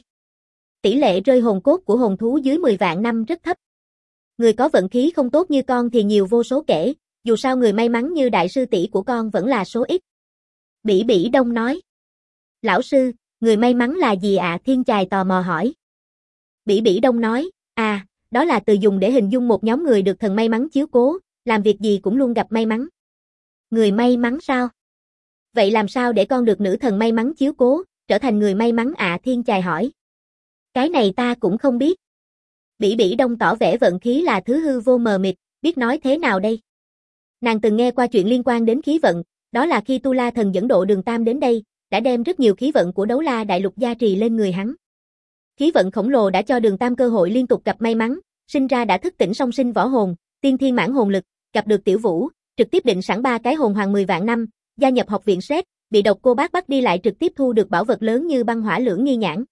Tỷ lệ rơi hồn cốt của hồn thú dưới 10 vạn năm rất thấp. Người có vận khí không tốt như con thì nhiều vô số kể, dù sao người may mắn như đại sư tỷ của con vẫn là số ít. Bỉ Bỉ Đông nói. Lão sư, người may mắn là gì ạ? Thiên Chài tò mò hỏi. Bỉ Bỉ Đông nói, đó là từ dùng để hình dung một nhóm người được thần may mắn chiếu cố, làm việc gì cũng luôn gặp may mắn. Người may mắn sao? Vậy làm sao để con được nữ thần may mắn chiếu cố, trở thành người may mắn ạ? Thiên Chài hỏi. Cái này ta cũng không biết. Bỉ Bỉ Đông tỏ vẻ vận khí là thứ hư vô mờ mịt, biết nói thế nào đây? Nàng từng nghe qua chuyện liên quan đến khí vận, đó là khi Tu La Thần dẫn độ Đường Tam đến đây, đã đem rất nhiều khí vận của Đấu La Đại Lục gia trì lên người hắn. Khí vận khổng lồ đã cho Đường Tam cơ hội liên tục gặp may mắn, sinh ra đã thức tỉnh song sinh võ hồn, tiên thiên mãn hồn lực, gặp được Tiểu Vũ, trực tiếp định sẵn 3 cái hồn hoàng 10 vạn năm, gia nhập học viện SET, bị độc cô bác bắt đi lại trực tiếp thu được bảo vật lớn như băng hỏa lưỡng nghi nhãn.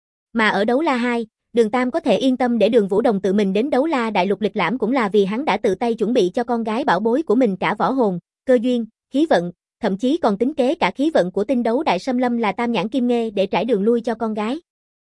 Mà ở Đấu La 2, Đường Tam có thể yên tâm để Đường Vũ Đồng tự mình đến Đấu La Đại Lục lịch lãm cũng là vì hắn đã tự tay chuẩn bị cho con gái bảo bối của mình cả võ hồn, cơ duyên, khí vận, thậm chí còn tính kế cả khí vận của tinh đấu đại xâm lâm là Tam nhãn kim nghê để trải đường lui cho con gái.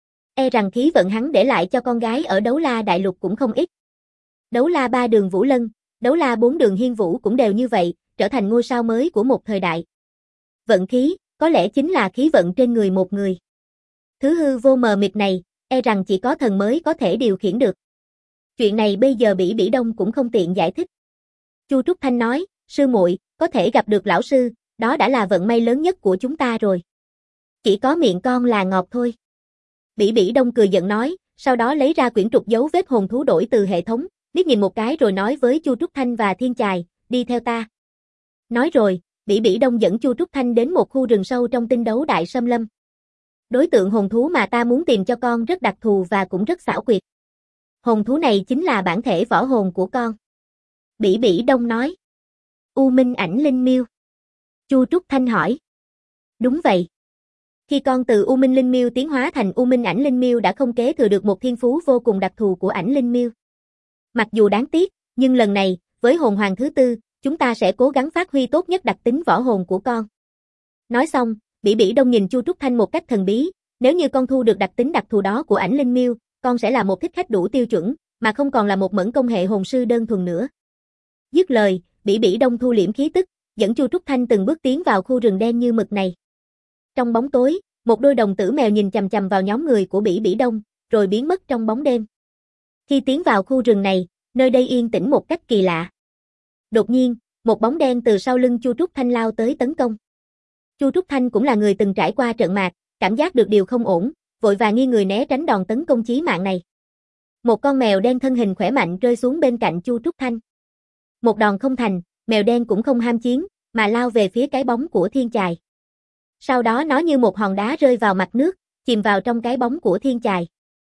E rằng khí vận hắn để lại cho con gái ở Đấu La Đại Lục cũng không ít. Đấu La 3 Đường Vũ Lân, Đấu La 4 Đường Hiên Vũ cũng đều như vậy, trở thành ngôi sao mới của một thời đại. Vận khí, có lẽ chính là khí vận trên người một người. Thứ hư vô mờ mịt này, e rằng chỉ có thần mới có thể điều khiển được. Chuyện này bây giờ Bỉ Bỉ Đông cũng không tiện giải thích. Chu Trúc Thanh nói, sư muội, có thể gặp được lão sư, đó đã là vận may lớn nhất của chúng ta rồi. Chỉ có miệng con là ngọt thôi. Bỉ Bỉ Đông cười giận nói, sau đó lấy ra quyển trục dấu vết hồn thú đổi từ hệ thống, liếc nhìn một cái rồi nói với Chu Trúc Thanh và Thiên Chài, đi theo ta. Nói rồi, Bỉ Bỉ Đông dẫn Chu Trúc Thanh đến một khu rừng sâu trong tinh đấu đại xâm lâm. Đối tượng hồn thú mà ta muốn tìm cho con rất đặc thù và cũng rất xảo quyệt. Hồn thú này chính là bản thể võ hồn của con. Bỉ Bỉ Đông nói. U Minh Ảnh Linh Miêu. Chu Trúc Thanh hỏi. Đúng vậy. Khi con từ U Minh Linh Miêu tiến hóa thành U Minh Ảnh Linh Miêu đã không kế thừa được một thiên phú vô cùng đặc thù của Ảnh Linh Miêu. Mặc dù đáng tiếc, nhưng lần này, với hồn hoàng thứ tư, chúng ta sẽ cố gắng phát huy tốt nhất đặc tính võ hồn của con. Nói xong, Bỉ Bỉ Đông nhìn Chu Trúc Thanh một cách thần bí, nếu như con thu được đặc tính đặc thù đó của Ảnh Linh Miêu, con sẽ là một thích khách đủ tiêu chuẩn, mà không còn là một mẫn công hệ hồn sư đơn thuần nữa. Dứt lời, Bỉ Bỉ Đông thu liễm khí tức, dẫn Chu Trúc Thanh từng bước tiến vào khu rừng đen như mực này. Trong bóng tối, một đôi đồng tử mèo nhìn chằm chằm vào nhóm người của Bỉ Bỉ Đông, rồi biến mất trong bóng đêm. Khi tiến vào khu rừng này, nơi đây yên tĩnh một cách kỳ lạ. Đột nhiên, một bóng đen từ sau lưng Chu Trúc Thanh lao tới tấn công. Chu Trúc Thanh cũng là người từng trải qua trận mạc, cảm giác được điều không ổn, vội vàng nghiêng người né tránh đòn tấn công chí mạng này. Một con mèo đen thân hình khỏe mạnh rơi xuống bên cạnh Chu Trúc Thanh. Một đòn không thành, mèo đen cũng không ham chiến, mà lao về phía cái bóng của Thiên Chài. Sau đó nó như một hòn đá rơi vào mặt nước, chìm vào trong cái bóng của Thiên Chài.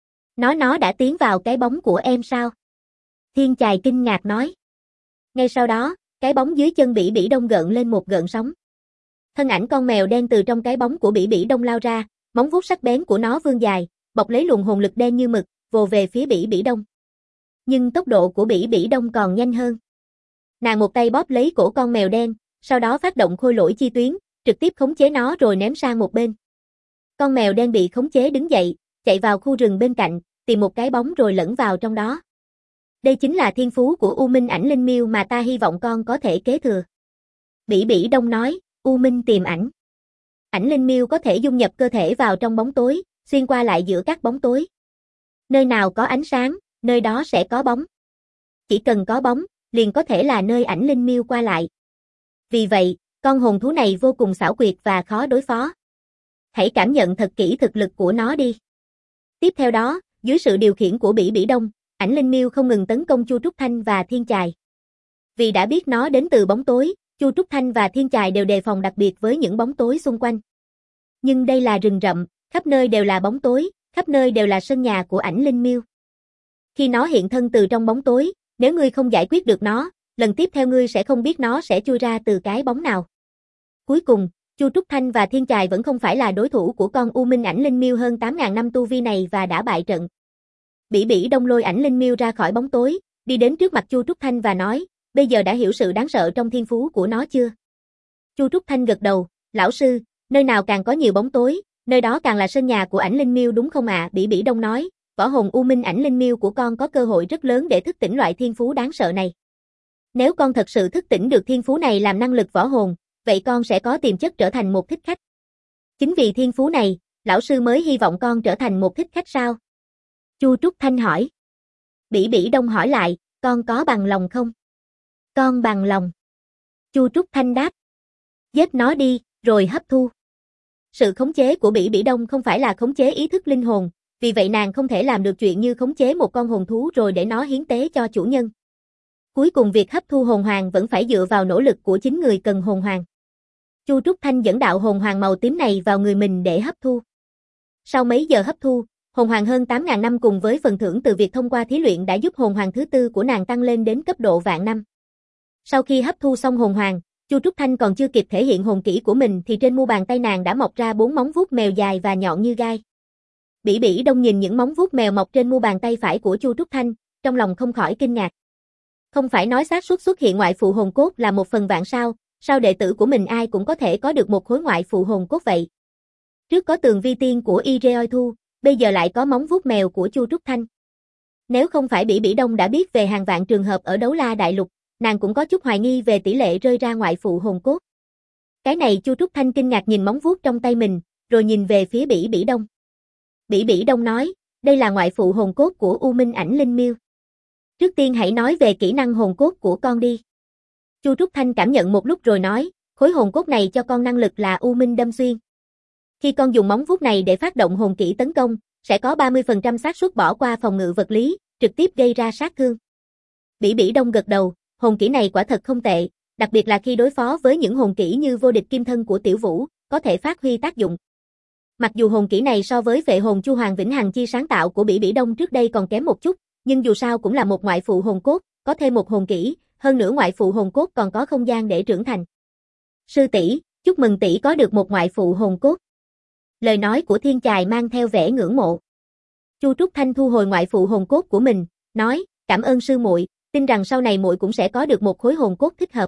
Nó đã tiến vào cái bóng của em sao? Thiên Chài kinh ngạc nói. Ngay sau đó, cái bóng dưới chân Bỉ Bỉ Đông gợn lên một gợn sóng. Thân ảnh con mèo đen từ trong cái bóng của Bỉ Bỉ Đông lao ra, móng vuốt sắc bén của nó vươn dài, bọc lấy luồng hồn lực đen như mực, vồ về phía Bỉ Bỉ Đông. Nhưng tốc độ của Bỉ Bỉ Đông còn nhanh hơn. Nàng một tay bóp lấy cổ con mèo đen, sau đó phát động khôi lỗi chi tuyến, trực tiếp khống chế nó rồi ném sang một bên. Con mèo đen bị khống chế đứng dậy, chạy vào khu rừng bên cạnh, tìm một cái bóng rồi lẫn vào trong đó. Đây chính là thiên phú của U Minh Ảnh Linh Miêu mà ta hy vọng con có thể kế thừa. Bỉ Bỉ Đông nói, U Minh tìm ảnh. Ảnh Linh Miêu có thể dung nhập cơ thể vào trong bóng tối, xuyên qua lại giữa các bóng tối. Nơi nào có ánh sáng, nơi đó sẽ có bóng. Chỉ cần có bóng, liền có thể là nơi Ảnh Linh Miêu qua lại. Vì vậy, con hồn thú này vô cùng xảo quyệt và khó đối phó. Hãy cảm nhận thật kỹ thực lực của nó đi. Tiếp theo đó, dưới sự điều khiển của Bỉ Bỉ Đông, Ảnh Linh Miêu không ngừng tấn công Chu Trúc Thanh và Thiên Chài. Vì đã biết nó đến từ bóng tối, Chu Trúc Thanh và Thiên Chài đều đề phòng đặc biệt với những bóng tối xung quanh. Nhưng đây là rừng rậm, khắp nơi đều là bóng tối, khắp nơi đều là sân nhà của Ảnh Linh Miêu. Khi nó hiện thân từ trong bóng tối, nếu ngươi không giải quyết được nó, lần tiếp theo ngươi sẽ không biết nó sẽ chui ra từ cái bóng nào. Cuối cùng, Chu Trúc Thanh và Thiên Chài vẫn không phải là đối thủ của con U Minh Ảnh Linh Miêu hơn 8.000 năm tu vi này và đã bại trận. Bỉ Bỉ Đông lôi Ảnh Linh Miêu ra khỏi bóng tối, đi đến trước mặt Chu Trúc Thanh và nói, bây giờ đã hiểu sự đáng sợ trong thiên phú của nó chưa? Chu Trúc Thanh gật đầu, lão sư, nơi nào càng có nhiều bóng tối, nơi đó càng là sân nhà của Ảnh Linh Miêu đúng không ạ? Bỉ Bỉ Đông nói, võ hồn U Minh Ảnh Linh Miêu của con có cơ hội rất lớn để thức tỉnh loại thiên phú đáng sợ này. Nếu con thật sự thức tỉnh được thiên phú này làm năng lực võ hồn, vậy con sẽ có tiềm chất trở thành một thích khách. Chính vì thiên phú này, lão sư mới hy vọng con trở thành một thích khách sao? Chu Trúc Thanh hỏi. Bỉ Bỉ Đông hỏi lại, con có bằng lòng không? Con bằng lòng. Chu Trúc Thanh đáp. Giết nó đi, rồi hấp thu. Sự khống chế của Bỉ Bỉ Đông không phải là khống chế ý thức linh hồn, vì vậy nàng không thể làm được chuyện như khống chế một con hồn thú rồi để nó hiến tế cho chủ nhân. Cuối cùng việc hấp thu hồn hoàng vẫn phải dựa vào nỗ lực của chính người cần hồn hoàng. Chu Trúc Thanh dẫn đạo hồn hoàng màu tím này vào người mình để hấp thu. Sau mấy giờ hấp thu, Hồn hoàng hơn 8.000 năm cùng với phần thưởng từ việc thông qua thí luyện đã giúp hồn hoàng thứ tư của nàng tăng lên đến cấp độ vạn năm. Sau khi hấp thu xong hồn hoàng, Chu Trúc Thanh còn chưa kịp thể hiện hồn kỹ của mình thì trên mu bàn tay nàng đã mọc ra 4 móng vuốt mèo dài và nhọn như gai. Bỉ Bỉ Đông nhìn những móng vuốt mèo mọc trên mu bàn tay phải của Chu Trúc Thanh, trong lòng không khỏi kinh ngạc. Không phải nói xác suất xuất hiện ngoại phụ hồn cốt là 1 phần vạn sao đệ tử của mình ai cũng có thể có được một khối ngoại phụ hồn cốt vậy. Trước có tường vi tiên của Ireoi Thu, bây giờ lại có móng vuốt mèo của Chu Trúc Thanh. Nếu không phải Bỉ Bỉ Đông đã biết về hàng vạn trường hợp ở Đấu La Đại Lục, nàng cũng có chút hoài nghi về tỷ lệ rơi ra ngoại phụ hồn cốt. Cái này Chu Trúc Thanh kinh ngạc nhìn móng vuốt trong tay mình, rồi nhìn về phía Bỉ Bỉ Đông. Bỉ Bỉ Đông nói, đây là ngoại phụ hồn cốt của U Minh Ảnh Linh Miêu. Trước tiên hãy nói về kỹ năng hồn cốt của con đi. Chu Trúc Thanh cảm nhận một lúc rồi nói, khối hồn cốt này cho con năng lực là U Minh Đâm Xuyên. Khi con dùng móng vuốt này để phát động hồn kỹ tấn công, sẽ có 30% xác suất bỏ qua phòng ngự vật lý, trực tiếp gây ra sát thương. Bỉ Bỉ Đông gật đầu, hồn kỹ này quả thật không tệ, đặc biệt là khi đối phó với những hồn kỹ như vô địch kim thân của Tiểu Vũ, có thể phát huy tác dụng. Mặc dù hồn kỹ này so với phệ hồn Chu Hoàng Vĩnh Hằng chi sáng tạo của Bỉ Bỉ Đông trước đây còn kém một chút, nhưng dù sao cũng là một ngoại phụ hồn cốt, có thêm một hồn kỹ, hơn nữa ngoại phụ hồn cốt còn có không gian để trưởng thành. Sư tỷ, chúc mừng tỷ có được một ngoại phụ hồn cốt. Lời nói của Thiên Chài mang theo vẻ ngưỡng mộ. Chu Trúc Thanh thu hồi ngoại phụ hồn cốt của mình, nói, cảm ơn sư muội, tin rằng sau này muội cũng sẽ có được một khối hồn cốt thích hợp.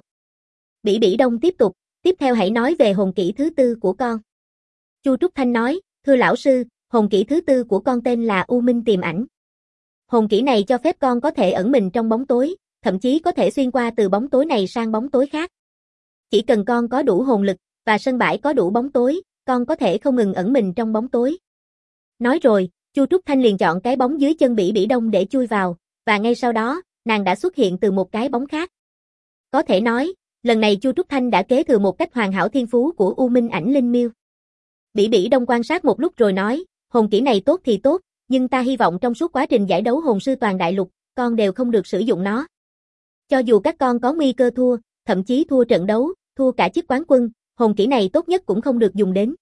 Bỉ Bỉ Đông tiếp tục, tiếp theo hãy nói về hồn kỹ thứ tư của con. Chu Trúc Thanh nói, thưa lão sư, hồn kỹ thứ tư của con tên là U Minh Tiềm Ảnh. Hồn kỹ này cho phép con có thể ẩn mình trong bóng tối, thậm chí có thể xuyên qua từ bóng tối này sang bóng tối khác. Chỉ cần con có đủ hồn lực, và sân bãi có đủ bóng tối, con có thể không ngừng ẩn mình trong bóng tối. Nói rồi, Chu Trúc Thanh liền chọn cái bóng dưới chân Bỉ Bỉ Đông để chui vào, và ngay sau đó, nàng đã xuất hiện từ một cái bóng khác. Có thể nói, lần này Chu Trúc Thanh đã kế thừa một cách hoàn hảo thiên phú của U Minh Ảnh Linh Miêu. Bỉ Bỉ Đông quan sát một lúc rồi nói, hồn kỹ này tốt thì tốt, nhưng ta hy vọng trong suốt quá trình giải đấu hồn sư toàn đại lục, con đều không được sử dụng nó. Cho dù các con có nguy cơ thua, thậm chí thua trận đấu, thua cả chức quán quân, hồn kỹ này tốt nhất cũng không được dùng đến.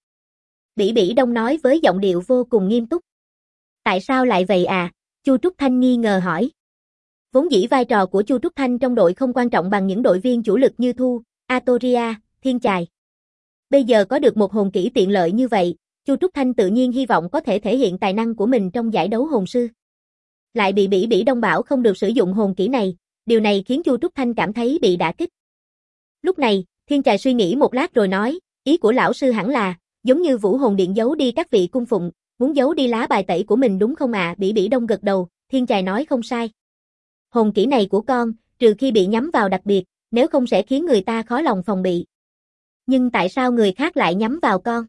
Bỉ Bỉ Đông nói với giọng điệu vô cùng nghiêm túc. Tại sao lại vậy à? Chu Trúc Thanh nghi ngờ hỏi. Vốn dĩ vai trò của Chu Trúc Thanh trong đội không quan trọng bằng những đội viên chủ lực như Thu, Atoria, Thiên Chài. Bây giờ có được một hồn kỹ tiện lợi như vậy, Chu Trúc Thanh tự nhiên hy vọng có thể thể hiện tài năng của mình trong giải đấu hồn sư. Lại bị Bỉ Bỉ Đông bảo không được sử dụng hồn kỹ này, điều này khiến Chu Trúc Thanh cảm thấy bị đả kích. Lúc này, Thiên Chài suy nghĩ một lát rồi nói, ý của lão sư hẳn là, giống như Vũ Hồn Điện giấu đi các vị cung phụng, muốn giấu đi lá bài tẩy của mình đúng không ạ? Bỉ Bỉ Đông gật đầu, Thiên Chài nói không sai. Hồn kỹ này của con, trừ khi bị nhắm vào đặc biệt, nếu không sẽ khiến người ta khó lòng phòng bị. Nhưng tại sao người khác lại nhắm vào con?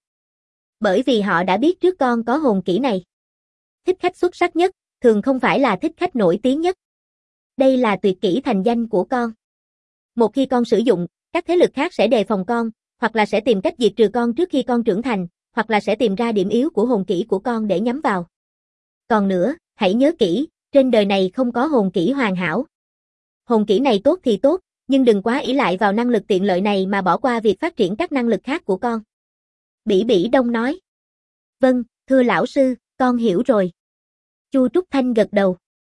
Bởi vì họ đã biết trước con có hồn kỹ này. Thích khách xuất sắc nhất, thường không phải là thích khách nổi tiếng nhất. Đây là tuyệt kỹ thành danh của con. Một khi con sử dụng, các thế lực khác sẽ đề phòng con, hoặc là sẽ tìm cách diệt trừ con trước khi con trưởng thành, hoặc là sẽ tìm ra điểm yếu của hồn kỹ của con để nhắm vào. Còn nữa, hãy nhớ kỹ, trên đời này không có hồn kỹ hoàn hảo. Hồn kỹ này tốt thì tốt, nhưng đừng quá ỷ lại vào năng lực tiện lợi này mà bỏ qua việc phát triển các năng lực khác của con. Bỉ Bỉ Đông nói. Vâng, thưa lão sư, con hiểu rồi. Chu Trúc Thanh gật đầu.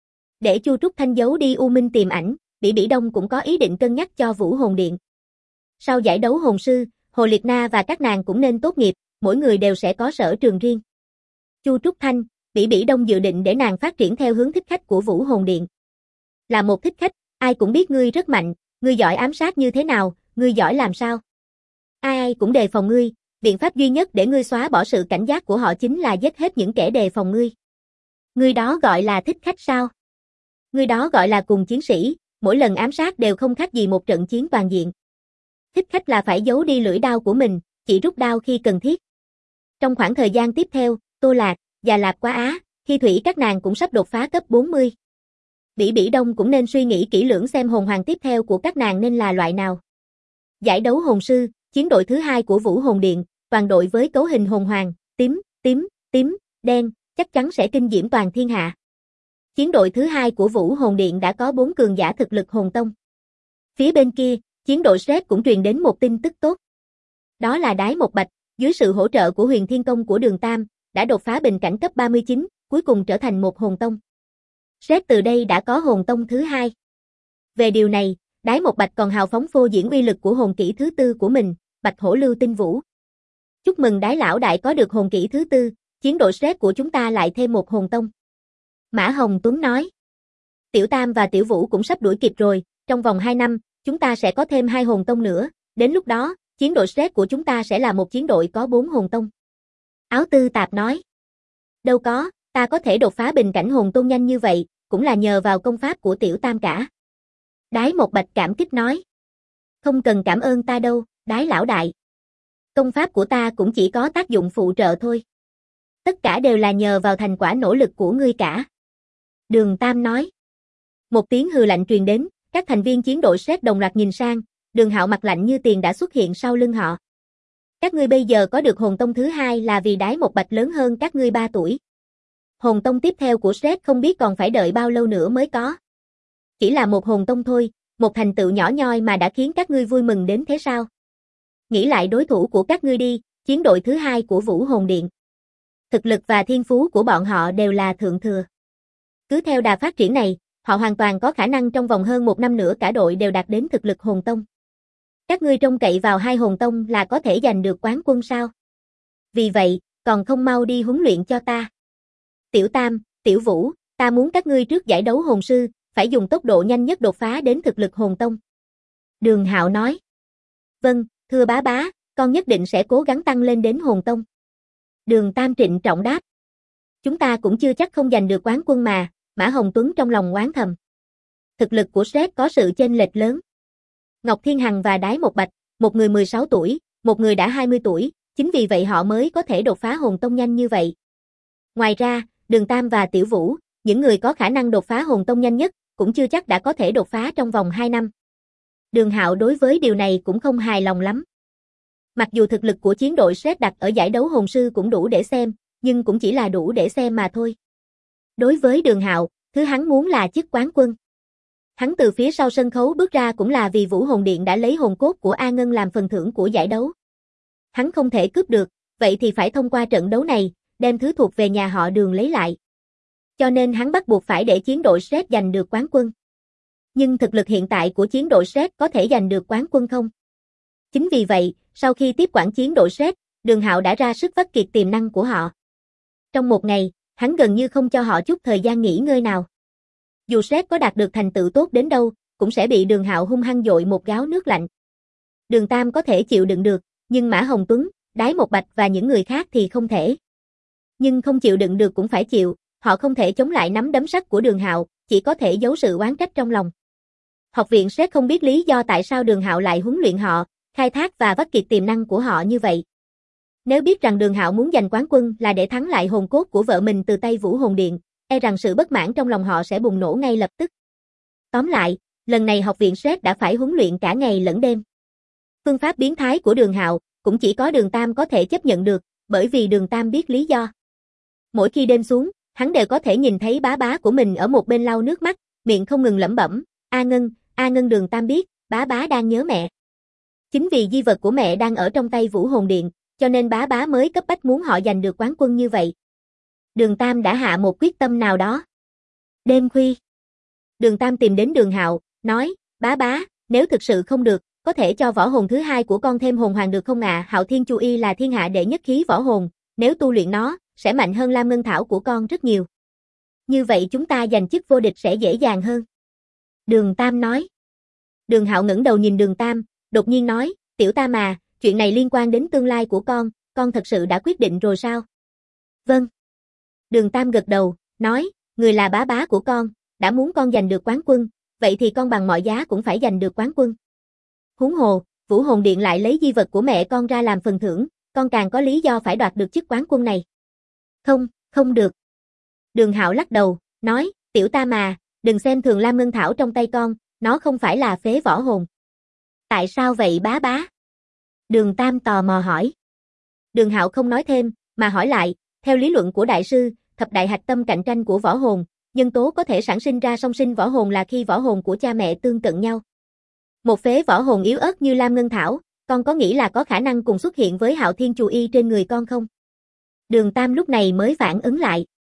Để Chu Trúc Thanh giấu đi U Minh Tiềm Ảnh, Bỉ Bỉ Đông cũng có ý định cân nhắc cho Vũ Hồn Điện. Sau giải đấu hồn sư, Hồ Liệt Na và các nàng cũng nên tốt nghiệp, mỗi người đều sẽ có sở trường riêng. Chu Trúc Thanh, Bỉ Bỉ Đông dự định để nàng phát triển theo hướng thích khách của Vũ Hồn Điện. Là một thích khách, ai cũng biết ngươi rất mạnh, ngươi giỏi ám sát như thế nào, ngươi giỏi làm sao? Ai cũng đề phòng ngươi, biện pháp duy nhất để ngươi xóa bỏ sự cảnh giác của họ chính là giết hết những kẻ đề phòng ngươi. Ngươi đó gọi là thích khách sao? Ngươi đó gọi là cùng chiến sĩ, mỗi lần ám sát đều không khác gì một trận chiến toàn diện. Thích khách là phải giấu đi lưỡi đao của mình, chỉ rút đao khi cần thiết. Trong khoảng thời gian tiếp theo, Tô Lạc và Lạp Quá Á, Thi Thủy các nàng cũng sắp đột phá cấp 40. Bỉ Bỉ Đông cũng nên suy nghĩ kỹ lưỡng xem hồn hoàng tiếp theo của các nàng nên là loại nào. Giải đấu hồn sư, chiến đội thứ 2 của Vũ Hồn Điện, toàn đội với cấu hình hồn hoàng, tím, đen, chắc chắn sẽ kinh diễm toàn thiên hạ. Chiến đội thứ 2 của Vũ Hồn Điện đã có 4 cường giả thực lực hồn tông. Phía bên kia, chiến đội Shrek cũng truyền đến một tin tức tốt. Đó là Đái Một Bạch, dưới sự hỗ trợ của Huyền Thiên Công của Đường Tam, đã đột phá bình cảnh cấp 39, cuối cùng trở thành một hồn tông. Sét từ đây đã có hồn tông thứ hai. Về điều này, Đái Một Bạch còn hào phóng phô diễn uy lực của hồn kỹ thứ tư của mình, Bạch Hổ Lưu Tinh Vũ. Chúc mừng Đái lão đại có được hồn kỹ thứ tư, chiến đội Sét của chúng ta lại thêm một hồn tông. Mã Hồng Tuấn nói. Tiểu Tam và Tiểu Vũ cũng sắp đuổi kịp rồi, trong vòng 2 năm, chúng ta sẽ có thêm 2 hồn tông nữa, đến lúc đó, chiến đội Sét của chúng ta sẽ là một chiến đội có 4 hồn tông. Áo Tư Tạp nói. Đâu có, ta có thể đột phá bình cảnh hồn tôn nhanh như vậy, cũng là nhờ vào công pháp của Tiểu Tam cả. Đái Một Bạch cảm kích nói. Không cần cảm ơn ta đâu, Đái lão đại. Công pháp của ta cũng chỉ có tác dụng phụ trợ thôi. Tất cả đều là nhờ vào thành quả nỗ lực của ngươi cả. Đường Tam nói. Một tiếng hừ lạnh truyền đến, các thành viên chiến đội Sét đồng loạt nhìn sang, Đường Hạo mặt lạnh như tiền đã xuất hiện sau lưng họ. Các ngươi bây giờ có được hồn tông thứ hai là vì Đái Một Bạch lớn hơn các ngươi 3 tuổi. Hồn tông tiếp theo của Sét không biết còn phải đợi bao lâu nữa mới có. Chỉ là một hồn tông thôi, một thành tựu nhỏ nhoi mà đã khiến các ngươi vui mừng đến thế sao? Nghĩ lại đối thủ của các ngươi đi, chiến đội thứ hai của Vũ Hồn Điện. Thực lực và thiên phú của bọn họ đều là thượng thừa. Cứ theo đà phát triển này, họ hoàn toàn có khả năng trong vòng hơn 1 năm nữa cả đội đều đạt đến thực lực hồn tông. Các ngươi trông cậy vào 2 hồn tông là có thể giành được quán quân sao? Vì vậy, còn không mau đi huấn luyện cho ta. Tiểu Tam, Tiểu Vũ, ta muốn các ngươi trước giải đấu hồn sư, phải dùng tốc độ nhanh nhất đột phá đến thực lực hồn tông. Đường Hạo nói. Vâng, thưa bá bá, con nhất định sẽ cố gắng tăng lên đến hồn tông. Đường Tam trịnh trọng đáp. Chúng ta cũng chưa chắc không giành được quán quân mà, Mã Hồng Tuấn trong lòng oán thầm. Thực lực của Sét có sự chênh lệch lớn. Ngọc Thiên Hằng và Đái Một Bạch, một người 16 tuổi, một người đã 20 tuổi, chính vì vậy họ mới có thể đột phá hồn tông nhanh như vậy. Ngoài ra, Đường Tam và Tiểu Vũ, những người có khả năng đột phá hồn tông nhanh nhất, cũng chưa chắc đã có thể đột phá trong vòng 2 năm. Đường Hạo đối với điều này cũng không hài lòng lắm. Mặc dù thực lực của chiến đội Sét đặt ở giải đấu hồn sư cũng đủ để xem, nhưng cũng chỉ là đủ để xem mà thôi. Đối với Đường Hạo, thứ hắn muốn là chức quán quân. Hắn từ phía sau sân khấu bước ra cũng là vì Vũ Hồn Điện đã lấy hồn cốt của A Ngân làm phần thưởng của giải đấu. Hắn không thể cướp được, vậy thì phải thông qua trận đấu này, đem thứ thuộc về nhà họ Đường lấy lại. Cho nên hắn bắt buộc phải để chiến đội Sét giành được quán quân. Nhưng thực lực hiện tại của chiến đội Sét có thể giành được quán quân không? Chính vì vậy, sau khi tiếp quản chiến đội Sét, Đường Hạo đã ra sức vắt kiệt tiềm năng của họ. Trong một ngày, hắn gần như không cho họ chút thời gian nghỉ ngơi nào. Dù Sét có đạt được thành tựu tốt đến đâu, cũng sẽ bị Đường Hạo hung hăng dội một gáo nước lạnh. Đường Tam có thể chịu đựng được, nhưng Mã Hồng Tuấn, Đái Một Bạch và những người khác thì không thể. Nhưng không chịu đựng được cũng phải chịu, họ không thể chống lại nắm đấm sắt của Đường Hạo, chỉ có thể giấu sự oán trách trong lòng. Học viện Sét không biết lý do tại sao Đường Hạo lại huấn luyện họ, khai thác và vắt kiệt tiềm năng của họ như vậy. Nếu biết rằng Đường Hạo muốn giành quán quân là để thắng lại hồn cốt của vợ mình từ tay Vũ Hồn Điện, e rằng sự bất mãn trong lòng họ sẽ bùng nổ ngay lập tức. Tóm lại, lần này học viện Sét đã phải huấn luyện cả ngày lẫn đêm. Phương pháp biến thái của Đường Hạo cũng chỉ có Đường Tam có thể chấp nhận được, bởi vì Đường Tam biết lý do. Mỗi khi đêm xuống, hắn đều có thể nhìn thấy bá bá của mình ở một bên lau nước mắt, miệng không ngừng lẩm bẩm, A Ngân. Đường Tam biết, bá bá đang nhớ mẹ. Chính vì di vật của mẹ đang ở trong tay Vũ Hồn Điện, cho nên bá bá mới cấp bách muốn họ giành được quán quân như vậy. Đường Tam đã hạ một quyết tâm nào đó. Đêm khuya, Đường Tam tìm đến Đường Hạo, nói, bá bá, nếu thực sự không được, có thể cho võ hồn thứ hai của con thêm hồn hoàng được không ạ? Hạo Thiên Chu Y là thiên hạ đệ nhất khí võ hồn, nếu tu luyện nó, sẽ mạnh hơn Lam Ngân Thảo của con rất nhiều. Như vậy chúng ta giành chức vô địch sẽ dễ dàng hơn. Đường Tam nói. Đường Hạo ngẩng đầu nhìn Đường Tam, đột nhiên nói, Tiểu Tam à, chuyện này liên quan đến tương lai của con thật sự đã quyết định rồi sao? Vâng. Đường Tam gật đầu, nói, người là bá bá của con, đã muốn con giành được quán quân, vậy thì con bằng mọi giá cũng phải giành được quán quân. Huống hồ, Vũ Hồn Điện lại lấy di vật của mẹ con ra làm phần thưởng, con càng có lý do phải đoạt được chức quán quân này. Không được. Đường Hạo lắc đầu, nói, Tiểu Tam à, đừng xem thường Lam Ngân Thảo trong tay con, nó không phải là phế võ hồn. Tại sao vậy bá bá? Đường Tam tò mò hỏi. Đường Hạo không nói thêm, mà hỏi lại, theo lý luận của đại sư, thập đại hạch tâm cạnh tranh của võ hồn, nhân tố có thể sản sinh ra song sinh võ hồn là khi võ hồn của cha mẹ tương cận nhau. Một phế võ hồn yếu ớt như Lam Ngân Thảo, con có nghĩ là có khả năng cùng xuất hiện với Hạo Thiên Chu Y trên người con không? Đường Tam lúc này mới phản ứng lại.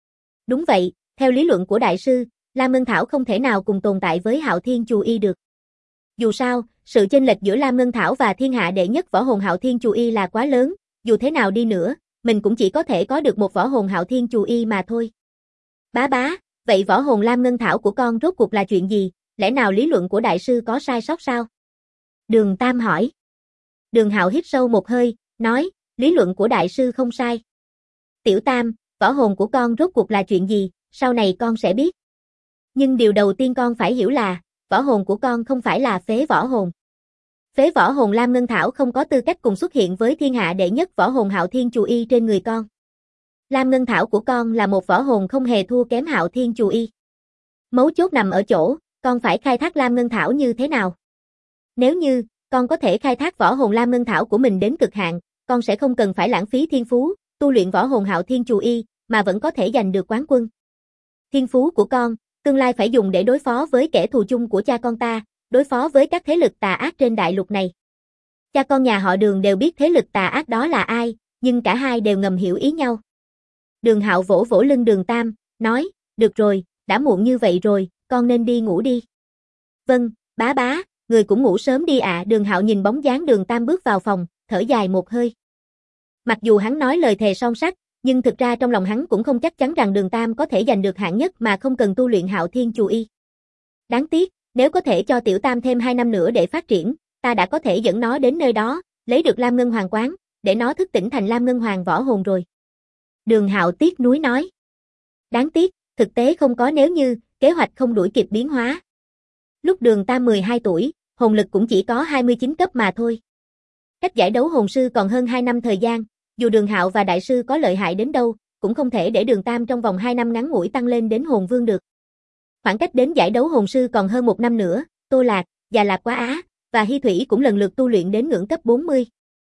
Đúng vậy, theo lý luận của đại sư, Lam Ngân Thảo không thể nào cùng tồn tại với Hạo Thiên Chù Y được. Dù sao, sự chênh lệch giữa Lam Ngân Thảo và thiên hạ đệ nhất võ hồn Hạo Thiên Chù Y là quá lớn, dù thế nào đi nữa, mình cũng chỉ có thể có được một võ hồn Hạo Thiên Chù Y mà thôi. Bá bá, vậy võ hồn Lam Ngân Thảo của con rốt cuộc là chuyện gì, lẽ nào lý luận của đại sư có sai sót sao? Đường Tam hỏi. Đường Hạo hít sâu một hơi, nói, lý luận của đại sư không sai. Tiểu Tam, võ hồn của con rốt cuộc là chuyện gì, sau này con sẽ biết. Nhưng điều đầu tiên con phải hiểu là, võ hồn của con không phải là phế võ hồn. Phế võ hồn Lam Ngân Thảo không có tư cách cùng xuất hiện với thiên hạ đệ nhất võ hồn Hạo Thiên Chù Y trên người con. Lam Ngân Thảo của con là một võ hồn không hề thua kém Hạo Thiên Chù Y. Mấu chốt nằm ở chỗ, con phải khai thác Lam Ngân Thảo như thế nào. Nếu như, con có thể khai thác võ hồn Lam Ngân Thảo của mình đến cực hạn, con sẽ không cần phải lãng phí thiên phú, tu luyện võ hồn Hạo Thiên Chù Y, mà vẫn có thể giành được quán quân. Thiên phú của con, tương lai phải dùng để đối phó với kẻ thù chung của cha con ta, đối phó với các thế lực tà ác trên đại lục này. Cha con nhà họ Đường đều biết thế lực tà ác đó là ai, nhưng cả hai đều ngầm hiểu ý nhau. Đường Hạo vỗ vỗ lưng Đường Tam, nói, được rồi, đã muộn như vậy rồi, con nên đi ngủ đi. Vâng, bá bá, người cũng ngủ sớm đi ạ. Đường Hạo nhìn bóng dáng Đường Tam bước vào phòng, thở dài một hơi. Mặc dù hắn nói lời thề son sắt, nhưng thực ra trong lòng hắn cũng không chắc chắn rằng Đường Tam có thể giành được hạng nhất mà không cần tu luyện Hạo Thiên Chù Y. Đáng tiếc, nếu có thể cho Tiểu Tam thêm 2 năm nữa để phát triển, ta đã có thể dẫn nó đến nơi đó, lấy được Lam Ngân Hoàng quán, để nó thức tỉnh thành Lam Ngân Hoàng võ hồn rồi. Đường Hạo tiếc nuối nói. Đáng tiếc, thực tế không có nếu như, kế hoạch không đuổi kịp biến hóa. Lúc Đường Tam 12 tuổi, hồn lực cũng chỉ có 29 cấp mà thôi. Cách giải đấu hồn sư còn hơn 2 năm thời gian, dù Đường Hạo và đại sư có lợi hại đến đâu, cũng không thể để Đường Tam trong vòng 2 năm ngắn ngủi tăng lên đến hồn vương được. Khoảng cách đến giải đấu hồn sư còn hơn 1 năm nữa, Tô Lạc, Già Lạc Quá Á và Hy Thủy cũng lần lượt tu luyện đến ngưỡng cấp 40.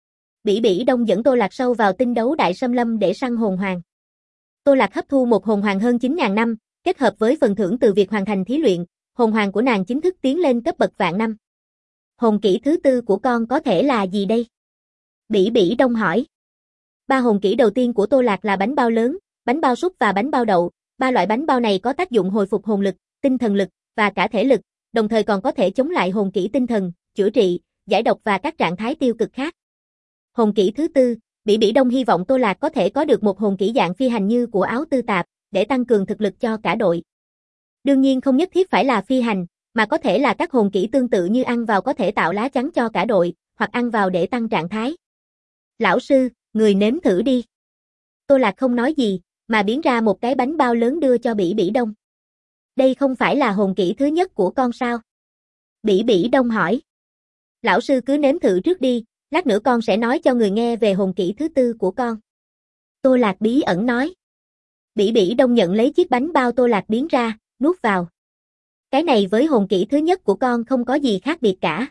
Bỉ Bỉ Đông dẫn Tô Lạc sâu vào tinh đấu đại xâm lâm để săn hồn hoàng. Tô Lạc hấp thu một hồn hoàng hơn 9.000 năm, kết hợp với phần thưởng từ việc hoàn thành thí luyện, hồn hoàng của nàng chính thức tiến lên cấp bậc vạn năm. Hồn kỹ thứ tư của con có thể là gì đây? Bỉ Bỉ Đông hỏi. 3 hồn kỹ đầu tiên của Tô Lạc là bánh bao lớn, bánh bao súp và bánh bao đậu. 3 loại bánh bao này có tác dụng hồi phục hồn lực, tinh thần lực và cả thể lực, đồng thời còn có thể chống lại hồn kỹ tinh thần, chữa trị, giải độc và các trạng thái tiêu cực khác. Hồn kỹ thứ tư, Bỉ Bỉ Đông hy vọng Tô Lạc có thể có được một hồn kỹ dạng phi hành như của Áo Tư Tạp, để tăng cường thực lực cho cả đội. Đương nhiên không nhất thiết phải là phi hành, mà có thể là các hồn kỹ tương tự như ăn vào có thể tạo lá chắn cho cả đội, hoặc ăn vào để tăng trạng thái. Lão sư, người nếm thử đi. Tô Lạc không nói gì, mà biến ra một cái bánh bao lớn đưa cho Bỉ Bỉ Đông. Đây không phải là hồn kỹ thứ nhất của con sao? Bỉ Bỉ Đông hỏi. Lão sư cứ nếm thử trước đi, lát nữa con sẽ nói cho người nghe về hồn kỹ thứ tư của con. Tô Lạc bí ẩn nói. Bỉ Bỉ Đông nhận lấy chiếc bánh bao Tô Lạc biến ra, nuốt vào. Cái này với hồn kỹ thứ nhất của con không có gì khác biệt cả.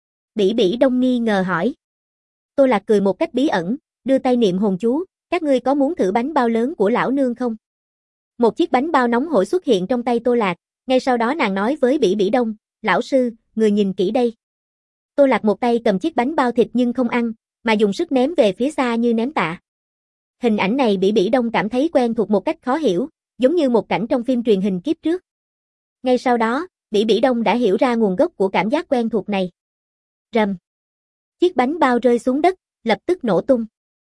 Bỉ Bỉ Đông nghi ngờ hỏi. Tô Lạc cười một cách bí ẩn, đưa tay niệm hồn chú, các ngươi có muốn thử bánh bao lớn của lão nương không? Một chiếc bánh bao nóng hổi xuất hiện trong tay Tô Lạc, ngay sau đó nàng nói với Bỉ Bỉ Đông, lão sư, người nhìn kỹ đây. Tô Lạc một tay cầm chiếc bánh bao thịt nhưng không ăn, mà dùng sức ném về phía xa như ném tạ. Hình ảnh này Bỉ Bỉ Đông cảm thấy quen thuộc một cách khó hiểu, giống như một cảnh trong phim truyền hình kiếp trước. Ngay sau đó, Bỉ Bỉ Đông đã hiểu ra nguồn gốc của cảm giác quen thuộc này. Rầm. Chiếc bánh bao rơi xuống đất, lập tức nổ tung.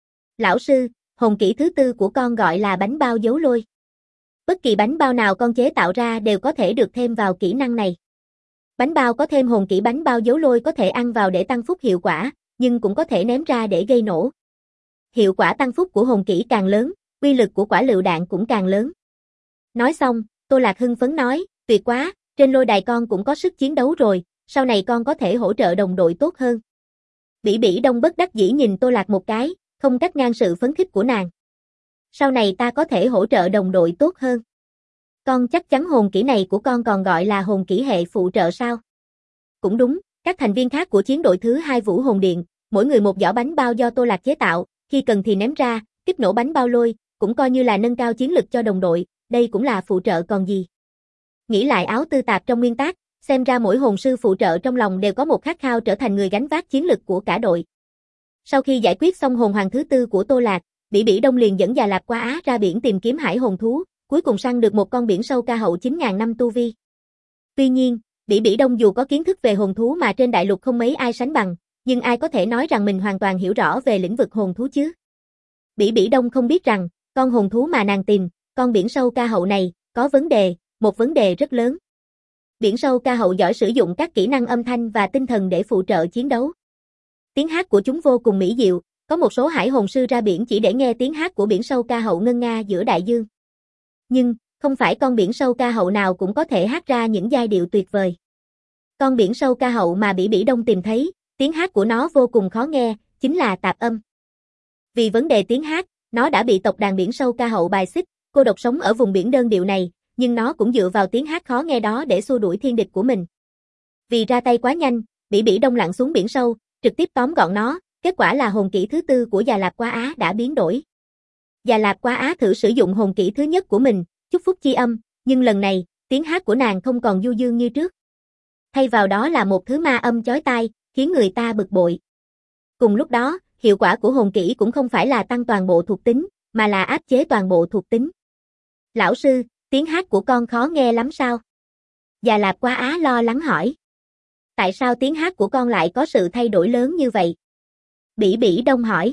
Lão sư, hồn kỹ thứ tư của con gọi là bánh bao giấu lôi. Bất kỳ bánh bao nào con chế tạo ra đều có thể được thêm vào kỹ năng này. Bánh bao có thêm hồn kỹ bánh bao giấu lôi có thể ăn vào để tăng phúc hiệu quả, nhưng cũng có thể ném ra để gây nổ. Hiệu quả tăng phúc của hồn kỹ càng lớn, uy lực của quả lựu đạn cũng càng lớn. Nói xong, Tô Lạc hưng phấn nói, tuyệt quá, trên lôi đài con cũng có sức chiến đấu rồi, sau này con có thể hỗ trợ đồng đội tốt hơn. Bỉ Bỉ Đông bất đắc dĩ nhìn Tô Lạc một cái, không cắt ngang sự phấn khích của nàng. Sau này ta có thể hỗ trợ đồng đội tốt hơn. Con chắc chắn hồn kỹ này của con còn gọi là hồn kỹ hệ phụ trợ sao? Cũng đúng, các thành viên khác của chiến đội thứ 2 Vũ Hồn Điện, mỗi người một giỏ bánh bao do Tô Lạc chế tạo, khi cần thì ném ra, kích nổ bánh bao lôi, cũng coi như là nâng cao chiến lực cho đồng đội, đây cũng là phụ trợ còn gì. Nghĩ lại Áo Tư Tạp trong nguyên tác, xem ra mỗi hồn sư phụ trợ trong lòng đều có một khát khao trở thành người gánh vác chiến lực của cả đội. Sau khi giải quyết xong hồn hoàng thứ tư của Tô Lạc, Bỉ Bỉ Đông liền dẫn Già Lạp Quá Á ra biển tìm kiếm hải hồn thú, cuối cùng săn được một con biển sâu ca hậu 9.000 năm tu vi. Tuy nhiên, Bỉ Bỉ Đông dù có kiến thức về hồn thú mà trên đại lục không mấy ai sánh bằng, nhưng ai có thể nói rằng mình hoàn toàn hiểu rõ về lĩnh vực hồn thú chứ? Bỉ Bỉ Đông không biết rằng, con hồn thú mà nàng tìm, con biển sâu ca hậu này, có vấn đề, một vấn đề rất lớn. Biển sâu ca hậu giỏi sử dụng các kỹ năng âm thanh và tinh thần để phụ trợ chiến đấu. Tiếng hát của chúng vô cùng mỹ diệu, có một số hải hồn sư ra biển chỉ để nghe tiếng hát của biển sâu ca hậu ngân nga giữa đại dương. Nhưng, không phải con biển sâu ca hậu nào cũng có thể hát ra những giai điệu tuyệt vời. Con biển sâu ca hậu mà Bỉ Bỉ Đông tìm thấy, tiếng hát của nó vô cùng khó nghe, chính là tạp âm. Vì vấn đề tiếng hát, nó đã bị tộc đàn biển sâu ca hậu bài xích, cô độc sống ở vùng biển đơn điệu này, nhưng nó cũng dựa vào tiếng hát khó nghe đó để xua đuổi thiên địch của mình. Vì ra tay quá nhanh, Bỉ Bỉ Đông lặn xuống biển sâu, trực tiếp tóm gọn nó, kết quả là hồn kỹ thứ tư của Già Lạp Quá Á đã biến đổi. Già Lạp Quá Á thử sử dụng hồn kỹ thứ nhất của mình, chúc phúc chi âm, nhưng lần này, tiếng hát của nàng không còn du dương như trước. Thay vào đó là một thứ ma âm chói tai, khiến người ta bực bội. Cùng lúc đó, hiệu quả của hồn kỹ cũng không phải là tăng toàn bộ thuộc tính, mà là áp chế toàn bộ thuộc tính. Lão sư, tiếng hát của con khó nghe lắm sao? Già Lạp Quá Á lo lắng hỏi. Tại sao tiếng hát của con lại có sự thay đổi lớn như vậy? Bỉ Bỉ Đông hỏi.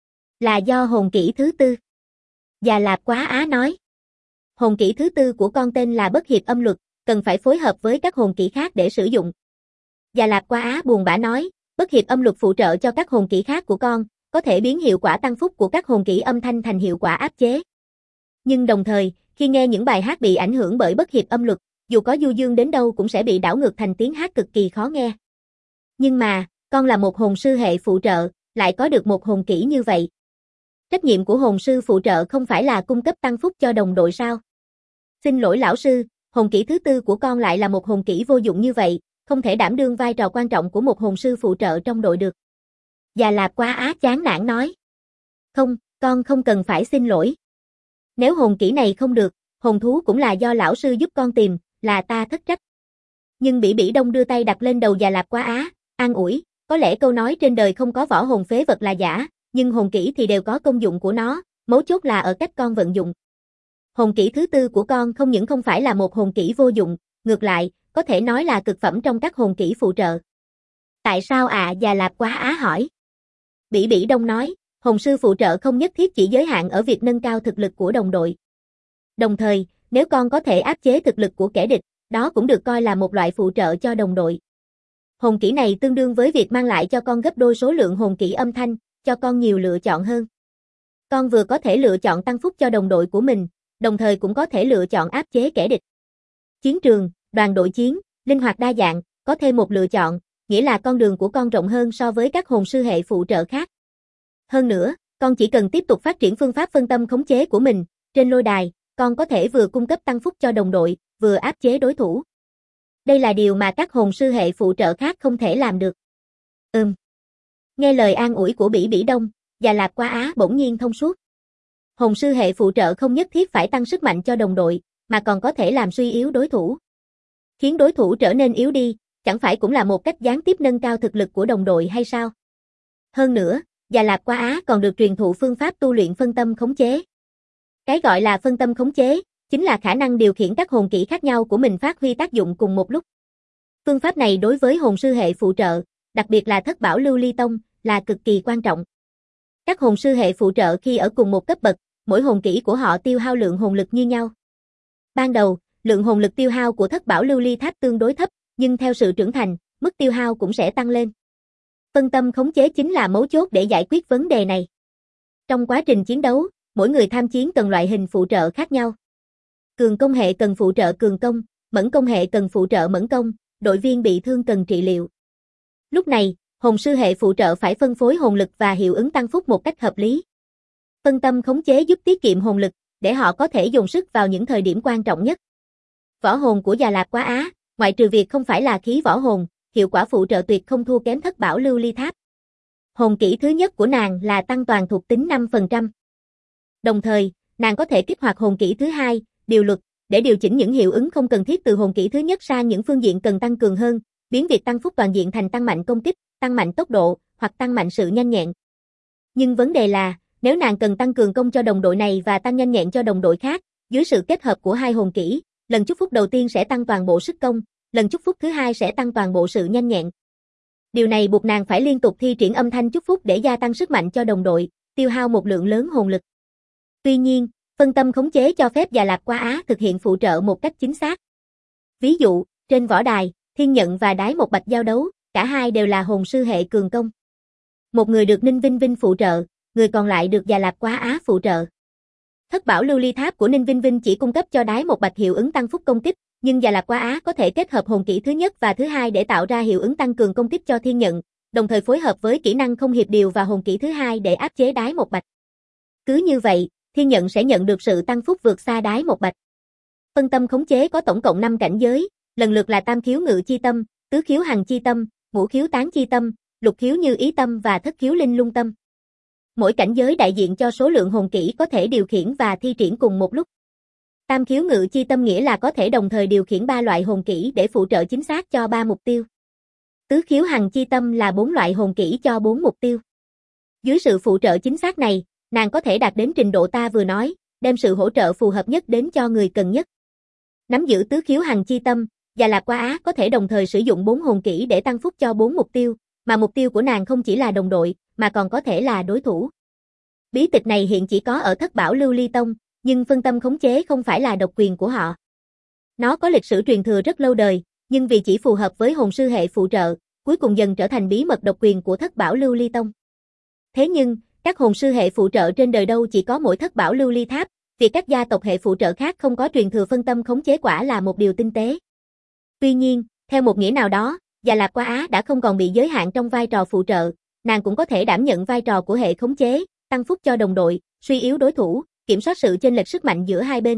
Là do hồn kỹ thứ tư. Già Lạp Quá Á nói. Hồn kỹ thứ tư của con tên là Bất Hiệp Âm Luật, cần phải phối hợp với các hồn kỹ khác để sử dụng. Già Lạp Quá Á buồn bã nói, Bất Hiệp Âm Luật phụ trợ cho các hồn kỹ khác của con, có thể biến hiệu quả tăng phúc của các hồn kỹ âm thanh thành hiệu quả áp chế. Nhưng đồng thời, khi nghe những bài hát bị ảnh hưởng bởi Bất Hiệp Âm Luật, dù có du dương đến đâu cũng sẽ bị đảo ngược thành tiếng hát cực kỳ khó nghe. Nhưng mà, con là một hồn sư hệ phụ trợ, lại có được một hồn kỹ như vậy. Trách nhiệm của hồn sư phụ trợ không phải là cung cấp tăng phúc cho đồng đội sao? Xin lỗi lão sư, hồn kỹ thứ tư của con lại là một hồn kỹ vô dụng như vậy, không thể đảm đương vai trò quan trọng của một hồn sư phụ trợ trong đội được. Già Lạp Quá Á chán nản nói. Không, con không cần phải xin lỗi. Nếu hồn kỹ này không được, hồn thú cũng là do lão sư giúp con tìm, là ta thất trách. Nhưng Bỉ Bỉ Đông đưa tay đặt lên đầu Già Lạp Quá Á, an ủi, có lẽ câu nói trên đời không có võ hồn phế vật là giả, nhưng hồn kỹ thì đều có công dụng của nó, mấu chốt là ở cách con vận dụng. Hồn kỹ thứ tư của con không những không phải là một hồn kỹ vô dụng, ngược lại, có thể nói là cực phẩm trong các hồn kỹ phụ trợ. Tại sao ạ? Già Lạp Quá Á hỏi. Bỉ Bỉ Đông nói, hồn sư phụ trợ không nhất thiết chỉ giới hạn ở việc nâng cao thực lực của đồng đội. Đồng thời, nếu con có thể áp chế thực lực của kẻ địch, đó cũng được coi là một loại phụ trợ cho đồng đội. Hồn kỹ này tương đương với việc mang lại cho con gấp đôi số lượng hồn kỹ âm thanh, cho con nhiều lựa chọn hơn. Con vừa có thể lựa chọn tăng phúc cho đồng đội của mình, đồng thời cũng có thể lựa chọn áp chế kẻ địch. Chiến trường, đoàn đội chiến, linh hoạt đa dạng, có thêm một lựa chọn, nghĩa là con đường của con rộng hơn so với các hồn sư hệ phụ trợ khác. Hơn nữa, con chỉ cần tiếp tục phát triển phương pháp phân tâm khống chế của mình, trên lôi đài, con có thể vừa cung cấp tăng phúc cho đồng đội, vừa áp chế đối thủ. Đây là điều mà các hồn sư hệ phụ trợ khác không thể làm được. Nghe lời an ủi của Bỉ Bỉ Đông, Già Lạp Quá Á bỗng nhiên thông suốt. Hồn sư hệ phụ trợ không nhất thiết phải tăng sức mạnh cho đồng đội, mà còn có thể làm suy yếu đối thủ. Khiến đối thủ trở nên yếu đi, chẳng phải cũng là một cách gián tiếp nâng cao thực lực của đồng đội hay sao? Hơn nữa, Già Lạp Quá Á còn được truyền thụ phương pháp tu luyện phân tâm khống chế. Cái gọi là phân tâm khống chế, chính là khả năng điều khiển các hồn kỹ khác nhau của mình phát huy tác dụng cùng một lúc. Phương pháp này đối với hồn sư hệ phụ trợ, đặc biệt là Thất Bảo Lưu Ly Tông, là cực kỳ quan trọng. Các hồn sư hệ phụ trợ khi ở cùng một cấp bậc, mỗi hồn kỹ của họ tiêu hao lượng hồn lực như nhau. Ban đầu, lượng hồn lực tiêu hao của Thất Bảo Lưu Ly Tháp tương đối thấp, nhưng theo sự trưởng thành, mức tiêu hao cũng sẽ tăng lên. Phân tâm khống chế chính là mấu chốt để giải quyết vấn đề này. Trong quá trình chiến đấu, mỗi người tham chiến cần loại hình phụ trợ khác nhau. Cường công hệ cần phụ trợ cường công, mẫn công hệ cần phụ trợ mẫn công, đội viên bị thương cần trị liệu. Lúc này, hồn sư hệ phụ trợ phải phân phối hồn lực và hiệu ứng tăng phúc một cách hợp lý. Phân tâm khống chế giúp tiết kiệm hồn lực, để họ có thể dồn sức vào những thời điểm quan trọng nhất. Võ hồn của Già Lạp Quá Á, ngoại trừ việc không phải là khí võ hồn, hiệu quả phụ trợ tuyệt không thua kém Thất Bảo Lưu Ly Tháp. Hồn kỹ thứ nhất của nàng là tăng toàn thuộc tính 5%. Đồng thời, nàng có thể kích hoạt hồn kỹ thứ hai, điều luật, để điều chỉnh những hiệu ứng không cần thiết từ hồn kỹ thứ nhất sang những phương diện cần tăng cường hơn, biến việc tăng phúc toàn diện thành tăng mạnh công kích, tăng mạnh tốc độ, hoặc tăng mạnh sự nhanh nhẹn. Nhưng vấn đề là, nếu nàng cần tăng cường công cho đồng đội này và tăng nhanh nhẹn cho đồng đội khác, Dưới sự kết hợp của hai hồn kỹ, lần chúc phúc đầu tiên sẽ tăng toàn bộ sức công, lần chúc phúc thứ hai sẽ tăng toàn bộ sự nhanh nhẹn. Điều này buộc nàng phải liên tục thi triển âm thanh chúc phúc để gia tăng sức mạnh cho đồng đội, tiêu hao một lượng lớn hồn lực. Tuy nhiên, phân tâm khống chế cho phép Già Lạt Quá Á thực hiện phụ trợ một cách chính xác. Ví dụ, trên võ đài, Thiên Nhận và Đái Một Bạch giao đấu, cả hai đều là hồn sư hệ cường công. Một người được Ninh Vinh Vinh phụ trợ, người còn lại được Già Lạt Quá Á phụ trợ. Thất bảo lưu ly tháp của Ninh Vinh Vinh chỉ cung cấp cho Đái Một Bạch hiệu ứng tăng phúc công kích, nhưng Già Lạt Quá Á có thể kết hợp hồn kỹ thứ nhất và thứ hai để tạo ra hiệu ứng tăng cường công kích cho Thiên Nhận, đồng thời phối hợp với kỹ năng không hiệp điều và hồn kỹ thứ hai để áp chế Đái Một Bạch. Cứ như vậy, Thiên Nhận sẽ nhận được sự tăng phúc vượt xa Đái Một Bạch. Phân tâm khống chế có tổng cộng 5 cảnh giới, lần lượt là tam khiếu ngự chi tâm, tứ khiếu hằng chi tâm, ngũ khiếu tán chi tâm, lục khiếu như ý tâm và thất khiếu linh lung tâm. Mỗi cảnh giới đại diện cho số lượng hồn kỹ có thể điều khiển và thi triển cùng một lúc. Tam khiếu ngự chi tâm nghĩa là có thể đồng thời điều khiển 3 loại hồn kỹ để phụ trợ chính xác cho 3 mục tiêu. Tứ khiếu hằng chi tâm là 4 loại hồn kỹ cho 4 mục tiêu. Dưới sự phụ trợ chính xác này, nàng có thể đạt đến trình độ ta vừa nói, đem sự hỗ trợ phù hợp nhất đến cho người cần nhất. Nắm giữ tứ khiếu hằng chi tâm, Già Lạt Quá Á có thể đồng thời sử dụng 4 hồn kỹ để tăng phúc cho 4 mục tiêu, mà mục tiêu của nàng không chỉ là đồng đội, mà còn có thể là đối thủ. Bí tịch này hiện chỉ có ở Thất Bảo Lưu Ly Tông, nhưng phân tâm khống chế không phải là độc quyền của họ. Nó có lịch sử truyền thừa rất lâu đời, nhưng vì chỉ phù hợp với hồn sư hệ phụ trợ, cuối cùng dần trở thành bí mật độc quyền của Thất Bảo Lưu Ly Tông. Thế nhưng, các hồn sư hệ phụ trợ trên đời đâu chỉ có mỗi Thất Bảo Lưu Ly Tháp, việc các gia tộc hệ phụ trợ khác không có truyền thừa phân tâm khống chế quả là một điều tinh tế. Tuy nhiên, theo một nghĩa nào đó, Già Lạt Quá Á đã không còn bị giới hạn trong vai trò phụ trợ, nàng cũng có thể đảm nhận vai trò của hệ khống chế, tăng phúc cho đồng đội, suy yếu đối thủ, kiểm soát sự chênh lệch sức mạnh giữa hai bên.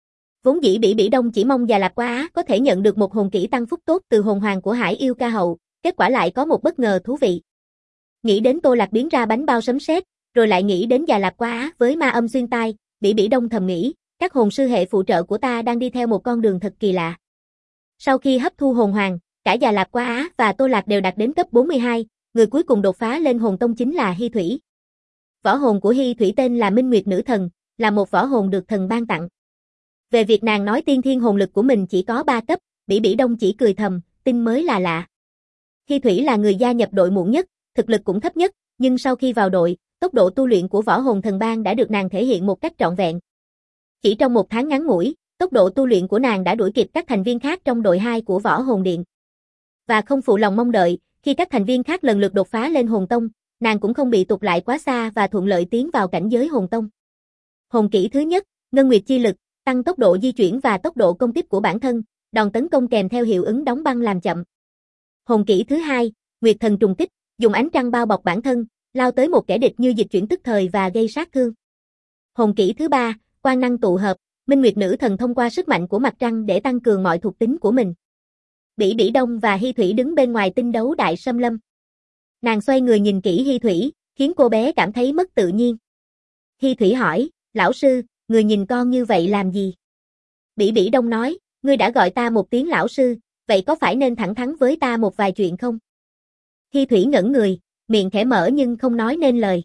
Vốn dĩ Bỉ Bỉ Đông chỉ mong Già Lạt Quá Á có thể nhận được một hồn kỹ tăng phúc tốt từ hồn hoàng của Hải Yêu Ca Hậu, kết quả lại có một bất ngờ thú vị. Nghĩ đến Tô Lạc biến ra bánh bao sấm sét, rồi lại nghĩ đến Già Lạt Quá Á với ma âm xuyên tai, Bỉ Bỉ Đông thầm nghĩ, các hồn sư hệ phụ trợ của ta đang đi theo một con đường thật kỳ lạ. Sau khi hấp thu hồn hoàng, cả Già Lạt Quá Á và Tô Lạc đều đạt đến cấp 42, người cuối cùng đột phá lên hồn tông chính là Hy Thủy. Võ hồn của Hy Thủy tên là Minh Nguyệt Nữ Thần, là một võ hồn được thần ban tặng. Về việc nàng nói tiên thiên hồn lực của mình chỉ có 3 cấp, Bỉ Bỉ Đông chỉ cười thầm, tin mới là lạ. Hy Thủy là người gia nhập đội muộn nhất, thực lực cũng thấp nhất, nhưng sau khi vào đội, tốc độ tu luyện của võ hồn thần ban đã được nàng thể hiện một cách trọn vẹn. Chỉ trong một tháng ngắn ngủi, tốc độ tu luyện của nàng đã đuổi kịp các thành viên khác trong đội 2 của Võ Hồn Điện. Và không phụ lòng mong đợi, khi các thành viên khác lần lượt đột phá lên hồn tông, nàng cũng không bị tụt lại quá xa và thuận lợi tiến vào cảnh giới hồn tông. Hồn kỹ thứ nhất, Ngân Nguyệt Chi Lực, tăng tốc độ di chuyển và tốc độ công kích của bản thân, đòn tấn công kèm theo hiệu ứng đóng băng làm chậm. Hồn kỹ thứ hai, Nguyệt Thần Trùng Kích, dùng ánh trăng bao bọc bản thân, lao tới một kẻ địch như dịch chuyển tức thời và gây sát thương. Hồn kỹ thứ ba, Quang Năng Tụ Hợp, Minh Nguyệt Nữ Thần thông qua sức mạnh của mặt trăng để tăng cường mọi thuộc tính của mình. Bỉ Bỉ Đông và Hy Thủy đứng bên ngoài tinh đấu đại xâm lâm. Nàng xoay người nhìn kỹ Hy Thủy, khiến cô bé cảm thấy mất tự nhiên. Hy Thủy hỏi, lão sư, người nhìn con như vậy làm gì? Bỉ Bỉ Đông nói, ngươi đã gọi ta một tiếng lão sư, vậy có phải nên thẳng thắn với ta một vài chuyện không? Hy Thủy ngẩn người, miệng khẽ mở nhưng không nói nên lời.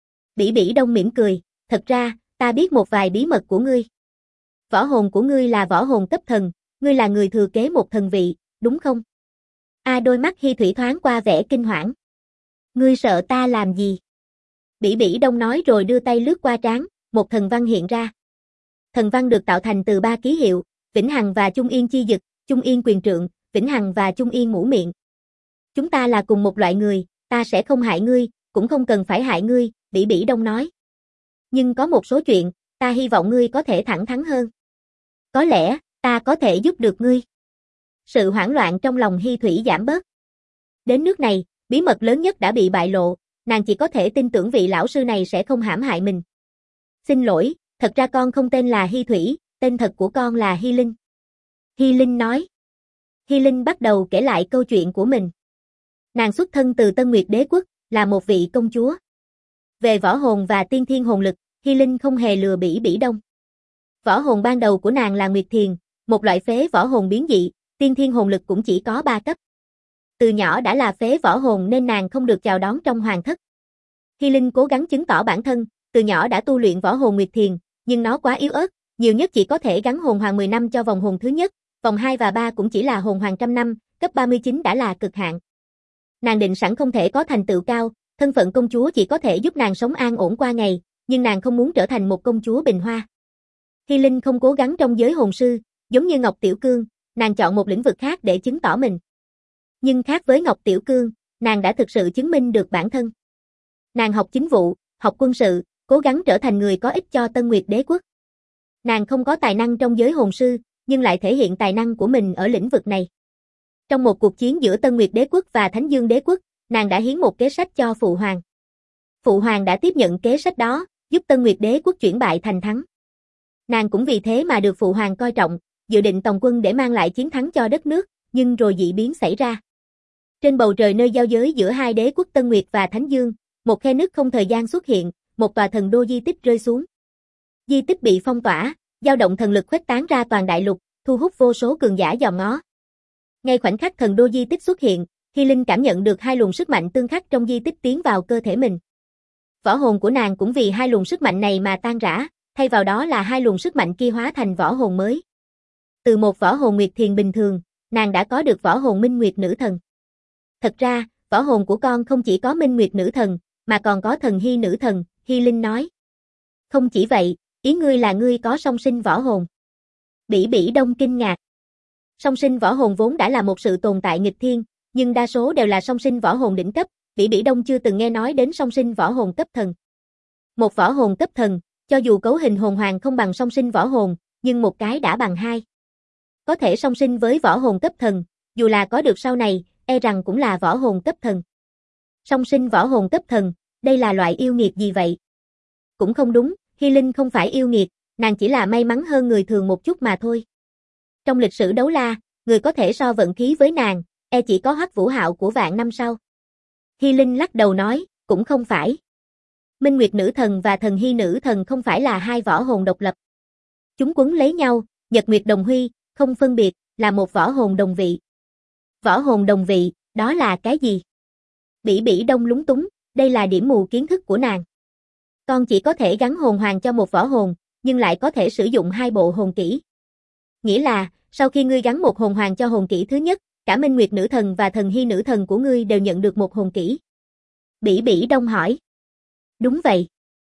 Bỉ Bỉ Đông mỉm cười, thật ra, ta biết một vài bí mật của ngươi. Võ hồn của ngươi là võ hồn cấp thần, ngươi là người thừa kế một thần vị, đúng không? Đôi mắt Hy Thủy thoáng qua vẻ kinh hoảng. Ngươi sợ ta làm gì? Bỉ Bỉ Đông nói rồi đưa tay lướt qua trán, một thần văn hiện ra. Thần văn được tạo thành từ 3 ký hiệu, Vĩnh Hằng và Trung Yên Chi Dực, Trung Yên Quyền Trượng, Vĩnh Hằng và Trung Yên Mũ Miệng. Chúng ta là cùng một loại người, ta sẽ không hại ngươi, cũng không cần phải hại ngươi, Bỉ Bỉ Đông nói. Nhưng có một số chuyện, ta hy vọng ngươi có thể thẳng thắn hơn. Có lẽ, ta có thể giúp được ngươi. Sự hoảng loạn trong lòng Hy Thủy giảm bớt. Đến nước này, bí mật lớn nhất đã bị bại lộ, nàng chỉ có thể tin tưởng vị lão sư này sẽ không hãm hại mình. Xin lỗi, thật ra con không tên là Hy Thủy, tên thật của con là Hy Linh. Hy Linh nói. Hy Linh bắt đầu kể lại câu chuyện của mình. Nàng xuất thân từ Tân Nguyệt Đế Quốc, là một vị công chúa. Về võ hồn và tiên thiên hồn lực, Hy Linh không hề lừa Bỉ Bỉ Đông. Võ hồn ban đầu của nàng là Nguyệt Thiền, một loại phế võ hồn biến dị, tiên thiên hồn lực cũng chỉ có 3 cấp. Từ nhỏ đã là phế võ hồn nên nàng không được chào đón trong hoàng thất. Hy Linh cố gắng chứng tỏ bản thân, từ nhỏ đã tu luyện võ hồn Nguyệt Thiền, nhưng nó quá yếu ớt, nhiều nhất chỉ có thể gắn hồn hoàng 10 năm cho vòng hồn thứ nhất, vòng 2 và 3 cũng chỉ là hồn hoàng trăm năm, cấp 39 đã là cực hạn. Nàng định sẵn không thể có thành tựu cao, thân phận công chúa chỉ có thể giúp nàng sống an ổn qua ngày, nhưng nàng không muốn trở thành một công chúa bình hoa. Hy Linh không cố gắng trong giới hồn sư, giống như Ngọc Tiểu Cương, nàng chọn một lĩnh vực khác để chứng tỏ mình. Nhưng khác với Ngọc Tiểu Cương, nàng đã thực sự chứng minh được bản thân. Nàng học chính vụ, học quân sự, cố gắng trở thành người có ích cho Tân Nguyệt Đế quốc. Nàng không có tài năng trong giới hồn sư, nhưng lại thể hiện tài năng của mình ở lĩnh vực này. Trong một cuộc chiến giữa Tân Nguyệt Đế quốc và Thánh Dương Đế quốc, nàng đã hiến một kế sách cho Phụ Hoàng. Phụ Hoàng đã tiếp nhận kế sách đó, giúp Tân Nguyệt Đế quốc chuyển bại thành thắng. Nàng cũng vì thế mà được Phụ Hoàng coi trọng, dự định tòng quân để mang lại chiến thắng cho đất nước, nhưng rồi dị biến xảy ra. Trên bầu trời nơi giao giới giữa hai đế quốc Tân Nguyệt và Thánh Dương, một khe nứt không thời gian xuất hiện, một tòa thần đô di tích rơi xuống. Di tích bị phong tỏa, dao động thần lực khuếch tán ra toàn đại lục, thu hút vô số cường giả dòm ngó. Ngay khoảnh khắc thần đô di tích xuất hiện, Hy Linh cảm nhận được hai luồng sức mạnh tương khắc trong di tích tiến vào cơ thể mình. Võ hồn của nàng cũng vì hai luồng sức mạnh này mà tan rã, thay vào đó là hai luồng sức mạnh kia hóa thành võ hồn mới. Từ một võ hồn Nguyệt Thiền bình thường, nàng đã có được võ hồn Minh Nguyệt Nữ Thần. Thật ra, võ hồn của con không chỉ có Minh Nguyệt Nữ Thần, mà còn có Thần Hy Nữ Thần, Hy Linh nói. Không chỉ vậy, ý ngươi là ngươi có song sinh võ hồn. Bỉ Bỉ Đông kinh ngạc. Song sinh võ hồn vốn đã là một sự tồn tại nghịch thiên, nhưng đa số đều là song sinh võ hồn đỉnh cấp, Bỉ Bỉ Đông chưa từng nghe nói đến song sinh võ hồn cấp thần. Một võ hồn cấp thần, cho dù cấu hình hồn hoàng không bằng song sinh võ hồn, nhưng một cái đã bằng hai. Có thể song sinh với võ hồn cấp thần, dù là có được sau này, e rằng cũng là võ hồn cấp thần. Song sinh võ hồn cấp thần, đây là loại yêu nghiệt gì vậy? Cũng không đúng, Hy Linh không phải yêu nghiệt, nàng chỉ là may mắn hơn người thường một chút mà thôi. Trong lịch sử đấu la, người có thể so vận khí với nàng, e chỉ có Hoắc Vũ Hạo của vạn năm sau. Hy Linh lắc đầu nói, cũng không phải. Minh Nguyệt Nữ Thần và Thần Hy Nữ Thần không phải là hai võ hồn độc lập. Chúng quấn lấy nhau, nhật nguyệt đồng huy, không phân biệt, là một võ hồn đồng vị. Võ hồn đồng vị, đó là cái gì? Bỉ Bỉ Đông lúng túng, đây là điểm mù kiến thức của nàng. Con chỉ có thể gắn hồn hoàng cho một võ hồn, nhưng lại có thể sử dụng hai bộ hồn kỹ. Nghĩa là, sau khi ngươi gắn một hồn hoàng cho hồn kỹ thứ nhất, cả Minh Nguyệt Nữ Thần và Thần Hy Nữ Thần của ngươi đều nhận được một hồn kỹ. Bỉ Bỉ Đông hỏi. Đúng vậy.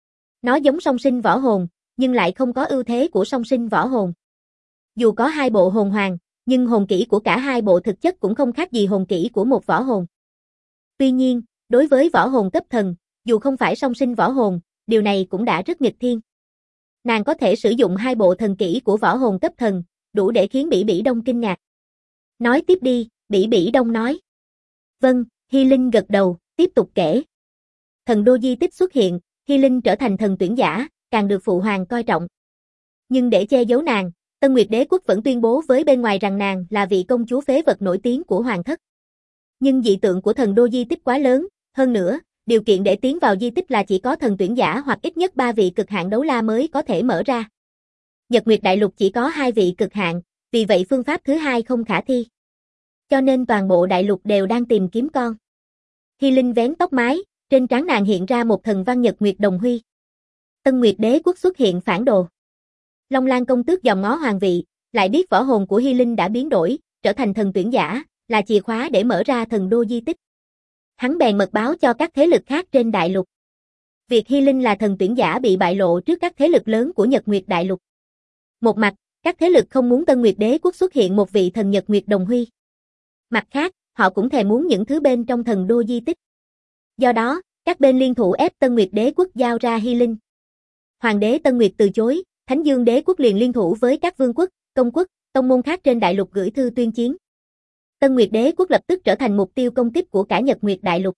Nó giống song sinh võ hồn, nhưng lại không có ưu thế của song sinh võ hồn. Dù có hai bộ hồn hoàng, nhưng hồn kỹ của cả hai bộ thực chất cũng không khác gì hồn kỹ của một võ hồn. Tuy nhiên, đối với võ hồn cấp thần, dù không phải song sinh võ hồn, điều này cũng đã rất nghịch thiên. Nàng có thể sử dụng hai bộ thần kỹ của võ hồn cấp thần, đủ để khiến Bỉ Bỉ Đông kinh ngạc. Nói tiếp đi, Bỉ Bỉ Đông nói. Vâng, Hy Linh gật đầu, tiếp tục kể. Thần đô di tích xuất hiện, Hy Linh trở thành thần tuyển giả, càng được Phụ Hoàng coi trọng. Nhưng để che giấu nàng, Tân Nguyệt Đế quốc vẫn tuyên bố với bên ngoài rằng nàng là vị công chúa phế vật nổi tiếng của Hoàng thất. Nhưng dị tượng của thần đô di tích quá lớn, hơn nữa, điều kiện để tiến vào di tích là chỉ có thần tuyển giả hoặc ít nhất 3 vị cực hạn đấu la mới có thể mở ra. Nhật Nguyệt Đại Lục chỉ có 2 vị cực hạn, vì vậy phương pháp thứ hai không khả thi. Cho nên toàn bộ đại lục đều đang tìm kiếm con. Hy Linh vén tóc mái, trên trán nàng hiện ra một thần văn Nhật Nguyệt đồng huy. Tân Nguyệt Đế quốc xuất hiện phản đồ. Long Lan công tước dòm ngó hoàng vị, lại biết võ hồn của Hy Linh đã biến đổi, trở thành thần tuyển giả, là chìa khóa để mở ra thần đô di tích. Hắn bèn mật báo cho các thế lực khác trên đại lục. Việc Hy Linh là thần tuyển giả bị bại lộ trước các thế lực lớn của Nhật Nguyệt Đại Lục. Một mặt, các thế lực không muốn Tân Nguyệt Đế quốc xuất hiện một vị thần Nhật Nguyệt đồng huy. Mặt khác, họ cũng thèm muốn những thứ bên trong thần đô di tích. Do đó, các bên liên thủ ép Tân Nguyệt Đế quốc giao ra Hy Linh. Hoàng đế Tân Nguyệt từ chối, Thánh Dương Đế quốc liền liên thủ với các vương quốc, công quốc, tông môn khác trên đại lục gửi thư tuyên chiến. Tân Nguyệt Đế quốc lập tức trở thành mục tiêu công kích của cả Nhật Nguyệt Đại Lục.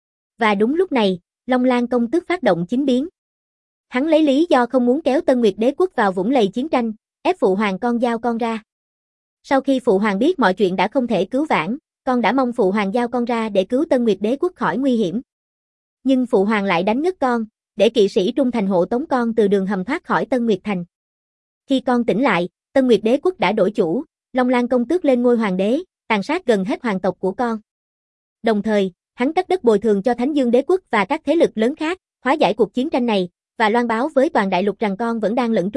Và đúng lúc này, Long Lan công tước phát động chính biến. Hắn lấy lý do không muốn kéo Tân Nguyệt Đế quốc vào vũng lầy chiến tranh, ép Phụ Hoàng con giao con ra. Sau khi Phụ Hoàng biết mọi chuyện đã không thể cứu vãn, con đã mong Phụ Hoàng giao con ra để cứu Tân Nguyệt Đế quốc khỏi nguy hiểm. Nhưng Phụ Hoàng lại đánh ngất con, để kỵ sĩ trung thành hộ tống con từ đường hầm thoát khỏi Tân Nguyệt Thành. Khi con tỉnh lại, Tân Nguyệt Đế quốc đã đổi chủ, Long Lan công tước lên ngôi hoàng đế, tàn sát gần hết hoàng tộc của con. Đồng thời, hắn cắt đất bồi thường cho Thánh Dương Đế quốc và các thế lực lớn khác, hóa giải cuộc chiến tranh này, và loan báo với toàn đại lục rằng con vẫn đang lẫn trốn,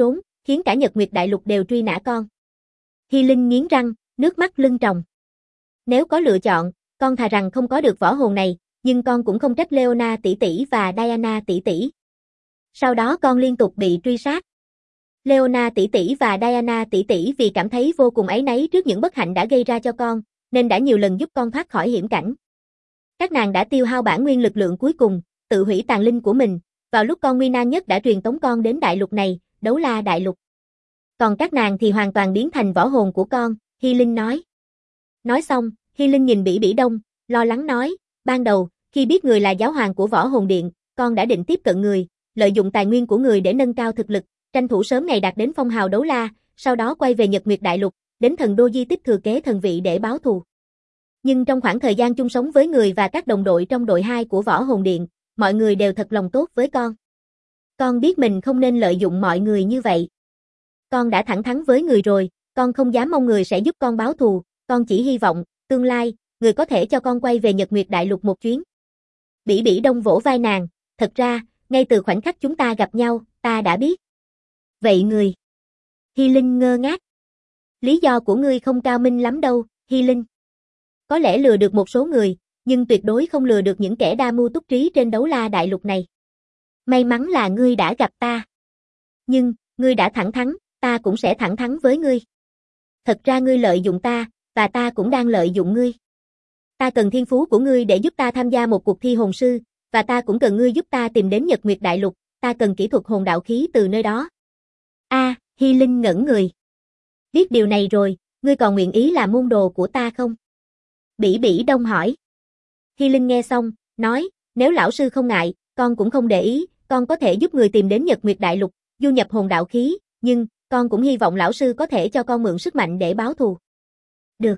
khiến cả Nhật Nguyệt Đại Lục đều truy nã con. Hy Linh nghiến răng, nước mắt lưng tròng. Nếu có lựa chọn, con thà rằng không có được võ hồn này, nhưng con cũng không trách Leona tỷ tỷ và Diana tỷ tỷ. Sau đó con liên tục bị truy sát. Leona tỷ tỷ và Diana tỷ tỷ vì cảm thấy vô cùng áy náy trước những bất hạnh đã gây ra cho con, nên đã nhiều lần giúp con thoát khỏi hiểm cảnh. Các nàng đã tiêu hao bản nguyên lực lượng cuối cùng, tự hủy tàn linh của mình, vào lúc con nguy nan nhất đã truyền tống con đến đại lục này, Đấu La Đại Lục. Còn các nàng thì hoàn toàn biến thành võ hồn của con, Hy Linh nói. Nói xong, Hy Linh nhìn Bỉ Bỉ Đông, lo lắng nói, ban đầu, khi biết người là giáo hoàng của Võ Hồn Điện, con đã định tiếp cận người, lợi dụng tài nguyên của người để nâng cao thực lực, tranh thủ sớm ngày đạt đến phong hào đấu la, sau đó quay về Nhật Nguyệt Đại Lục, đến thần đô di tích thừa kế thần vị để báo thù. Nhưng trong khoảng thời gian chung sống với người và các đồng đội trong đội 2 của Võ Hồn Điện, mọi người đều thật lòng tốt với con. Con biết mình không nên lợi dụng mọi người như vậy. Con đã thẳng thắn với người rồi, con không dám mong người sẽ giúp con báo thù, con chỉ hy vọng, tương lai, người có thể cho con quay về Nhật Nguyệt Đại Lục một chuyến. Bỉ Bỉ Đông vỗ vai nàng, thật ra, ngay từ khoảnh khắc chúng ta gặp nhau, ta đã biết. Vậy người? Hy Linh ngơ ngác. Lý do của ngươi không cao minh lắm đâu, Hy Linh. Có lẽ lừa được một số người, nhưng tuyệt đối không lừa được những kẻ đa mưu túc trí trên Đấu La Đại Lục này. May mắn là ngươi đã gặp ta. Nhưng, ngươi đã thẳng thắn, ta cũng sẽ thẳng thắn với ngươi. Thật ra ngươi lợi dụng ta, và ta cũng đang lợi dụng ngươi. Ta cần thiên phú của ngươi để giúp ta tham gia một cuộc thi hồn sư, và ta cũng cần ngươi giúp ta tìm đến Nhật Nguyệt Đại Lục, ta cần kỹ thuật hồn đạo khí từ nơi đó. Hy Linh ngẩn người. Biết điều này rồi, ngươi còn nguyện ý là môn đồ của ta không? Bỉ Bỉ Đông hỏi. Hy Linh nghe xong, nói, nếu lão sư không ngại, con cũng không để ý, con có thể giúp người tìm đến Nhật Nguyệt Đại Lục, du nhập hồn đạo khí, nhưng, con cũng hy vọng lão sư có thể cho con mượn sức mạnh để báo thù. Được.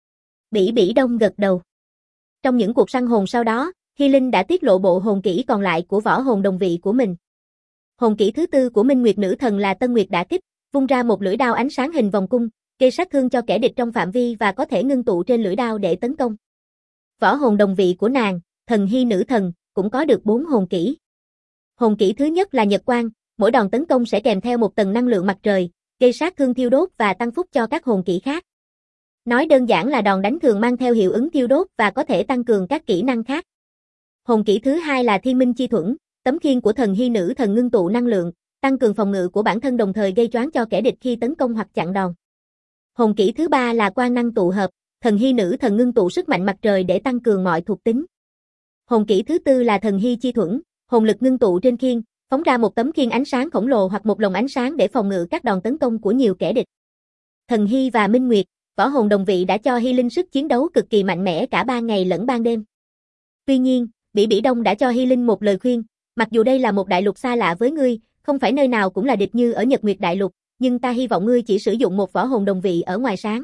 Bỉ Bỉ Đông gật đầu. Trong những cuộc săn hồn sau đó, Hy Linh đã tiết lộ bộ hồn kỹ còn lại của võ hồn đồng vị của mình. Hồn kỹ thứ tư của Minh Nguyệt Nữ Thần là Tân Nguyệt Đả Kích, vung ra một lưỡi đao ánh sáng hình vòng cung, gây sát thương cho kẻ địch trong phạm vi và có thể ngưng tụ trên lưỡi đao để tấn công. Võ hồn đồng vị của nàng, Thần Hy Nữ Thần, cũng có được 4 hồn kỹ. Hồn kỹ thứ nhất là Nhật Quang, mỗi đòn tấn công sẽ kèm theo một tầng năng lượng mặt trời, gây sát thương thiêu đốt và tăng phúc cho các hồn kỹ khác. Nói đơn giản là đòn đánh thường mang theo hiệu ứng thiêu đốt và có thể tăng cường các kỹ năng khác. Hồn kỹ thứ hai là Thiên Minh Chi Thuẫn, tấm khiên của Thần Hy Nữ Thần ngưng tụ năng lượng, tăng cường phòng ngự của bản thân đồng thời gây choáng cho kẻ địch khi tấn công hoặc chặn đòn. Hồn kỹ thứ ba là Quang Năng Tụ Hợp, Thần Hy Nữ Thần ngưng tụ sức mạnh mặt trời để tăng cường mọi thuộc tính. Hồn kỹ thứ tư là Thần Hy Chi Thuẫn, hồn lực ngưng tụ trên khiên, phóng ra một tấm khiên ánh sáng khổng lồ hoặc một lồng ánh sáng để phòng ngự các đòn tấn công của nhiều kẻ địch. Thần Hy và Minh Nguyệt, võ hồn đồng vị đã cho Hy Linh sức chiến đấu cực kỳ mạnh mẽ cả ban ngày lẫn ban đêm. Tuy nhiên, Bỉ Bỉ Đông đã cho Hy Linh một lời khuyên, mặc dù đây là một đại lục xa lạ với ngươi, không phải nơi nào cũng là địch như ở Nhật Nguyệt Đại Lục, nhưng ta hy vọng ngươi chỉ sử dụng một võ hồn đồng vị ở ngoài sáng.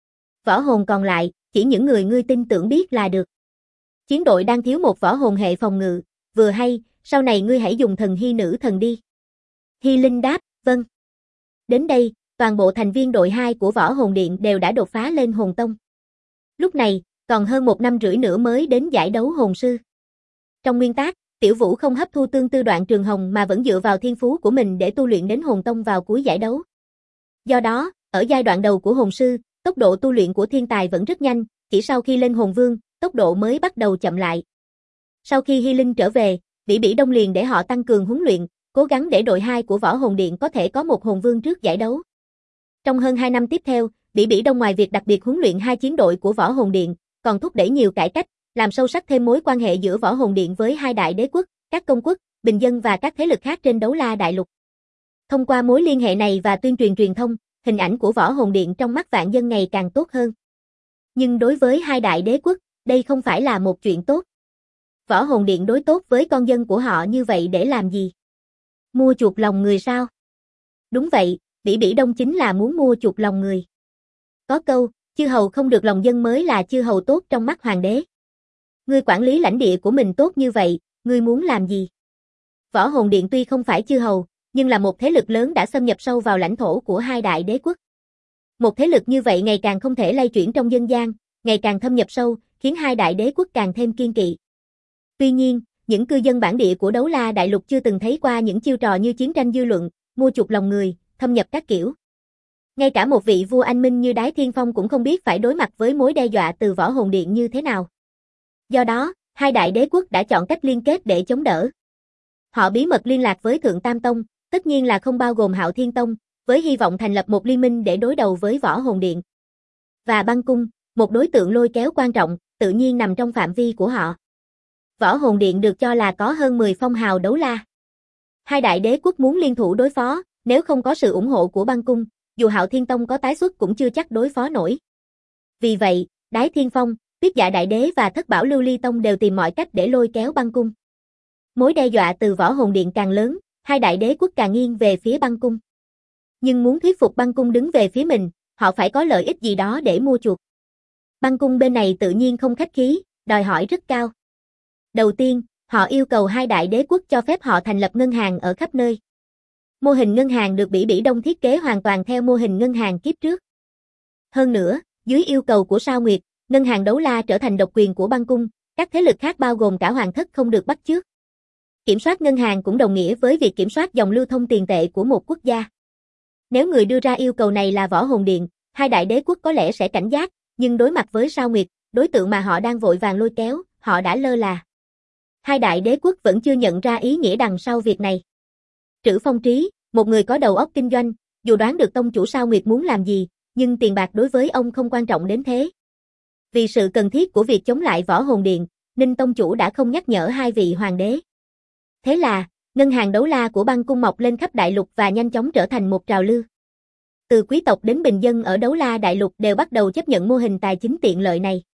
Võ hồn còn lại, chỉ những người ngươi tin tưởng biết là được. Chiến đội đang thiếu một võ hồn hệ phòng ngự, vừa hay, sau này ngươi hãy dùng Thần Hy Nữ Thần đi. Hy Linh đáp, vâng. Đến đây, toàn bộ thành viên đội 2 của Võ Hồn Điện đều đã đột phá lên hồn tông. Lúc này, còn hơn 1 năm rưỡi nữa mới đến giải đấu hồn sư. Trong nguyên tắc, Tiểu Vũ không hấp thu tương tư Đoạn Trường Hồng mà vẫn dựa vào thiên phú của mình để tu luyện đến hồn tông vào cuối giải đấu. Do đó, ở giai đoạn đầu của hồn sư, tốc độ tu luyện của thiên tài vẫn rất nhanh, chỉ sau khi lên hồn vương, tốc độ mới bắt đầu chậm lại. Sau khi Hy Linh trở về, Bỉ Bỉ Đông liền để họ tăng cường huấn luyện, cố gắng để đội 2 của Võ Hồn Điện có thể có một hồn vương trước giải đấu. Trong hơn 2 năm tiếp theo, Bỉ Bỉ Đông ngoài việc đặc biệt huấn luyện 2 chiến đội của Võ Hồn Điện, còn thúc đẩy nhiều cải cách, làm sâu sắc thêm mối quan hệ giữa Võ Hồn Điện với 2 đại đế quốc, các công quốc, bình dân và các thế lực khác trên Đấu La Đại Lục. Thông qua mối liên hệ này và tuyên truyền truyền thông, hình ảnh của Võ Hồn Điện trong mắt vạn dân ngày càng tốt hơn. Nhưng đối với 2 đại đế quốc, đây không phải là một chuyện tốt. Võ Hồn Điện đối tốt với con dân của họ như vậy để làm gì? Mua chuộc lòng người sao? Đúng vậy, Bỉ Bỉ Đông chính là muốn mua chuộc lòng người. Có câu, chư hầu không được lòng dân mới là chư hầu tốt trong mắt hoàng đế. Ngươi quản lý lãnh địa của mình tốt như vậy, ngươi muốn làm gì? Võ Hồn Điện tuy không phải chư hầu, nhưng là một thế lực lớn đã xâm nhập sâu vào lãnh thổ của 2 đại đế quốc. Một thế lực như vậy ngày càng không thể lay chuyển trong dân gian, ngày càng thâm nhập sâu, khiến 2 đại đế quốc càng thêm kiên kỵ. Tuy nhiên, những cư dân bản địa của Đấu La Đại Lục chưa từng thấy qua những chiêu trò như chiến tranh dư luận, mua chuộc lòng người, thâm nhập các kiểu. Ngay cả một vị vua anh minh như Đái Thiên Phong cũng không biết phải đối mặt với mối đe dọa từ Võ Hồn Điện như thế nào. Do đó, hai đại đế quốc đã chọn cách liên kết để chống đỡ. Họ bí mật liên lạc với Thượng Tam Tông, tất nhiên là không bao gồm Hạo Thiên Tông, với hy vọng thành lập một liên minh để đối đầu với Võ Hồn Điện. Và Băng Cung, một đối tượng lôi kéo quan trọng, tự nhiên nằm trong phạm vi của họ. Võ Hồn Điện được cho là có hơn 10 phong hào đấu la. Hai đại đế quốc muốn liên thủ đối phó, nếu không có sự ủng hộ của Băng Cung, dù Hạo Thiên Tông có tái xuất cũng chưa chắc đối phó nổi. Vì vậy, Đái Thiên Phong, Tuyết Dạ Đại Đế và Thất Bảo Lưu Ly Tông đều tìm mọi cách để lôi kéo Băng Cung. Mối đe dọa từ Võ Hồn Điện càng lớn, hai đại đế quốc càng nghiêng về phía Băng Cung. Nhưng muốn thuyết phục Băng Cung đứng về phía mình, họ phải có lợi ích gì đó để mua chuộc. Băng Cung bên này tự nhiên không khách khí, đòi hỏi rất cao. Đầu tiên, họ yêu cầu hai đại đế quốc cho phép họ thành lập ngân hàng ở khắp nơi. Mô hình ngân hàng được Bỉ Đông thiết kế hoàn toàn theo mô hình ngân hàng kiếp trước. Hơn nữa, dưới yêu cầu của Sao Nguyệt, ngân hàng đấu la trở thành độc quyền của Băng Cung, các thế lực khác bao gồm cả Hoàng thất không được bắt chước. Kiểm soát ngân hàng cũng đồng nghĩa với việc kiểm soát dòng lưu thông tiền tệ của một quốc gia. Nếu người đưa ra yêu cầu này là Võ Hồn Điện, hai đại đế quốc có lẽ sẽ cảnh giác, nhưng đối mặt với Sao Nguyệt, đối tượng mà họ đang vội vàng lôi kéo, họ đã lơ là. Hai đại đế quốc vẫn chưa nhận ra ý nghĩa đằng sau việc này. Trữ Phong Trí, một người có đầu óc kinh doanh, dù đoán được tông chủ Sao Nguyệt muốn làm gì, nhưng tiền bạc đối với ông không quan trọng đến thế. Vì sự cần thiết của việc chống lại Võ Hồn Điện, Ninh tông chủ đã không nhắc nhở hai vị hoàng đế. Thế là, ngân hàng đấu la của Băng Cung mọc lên khắp đại lục và nhanh chóng trở thành một trào lưu. Từ quý tộc đến bình dân ở đấu la đại lục đều bắt đầu chấp nhận mô hình tài chính tiện lợi này.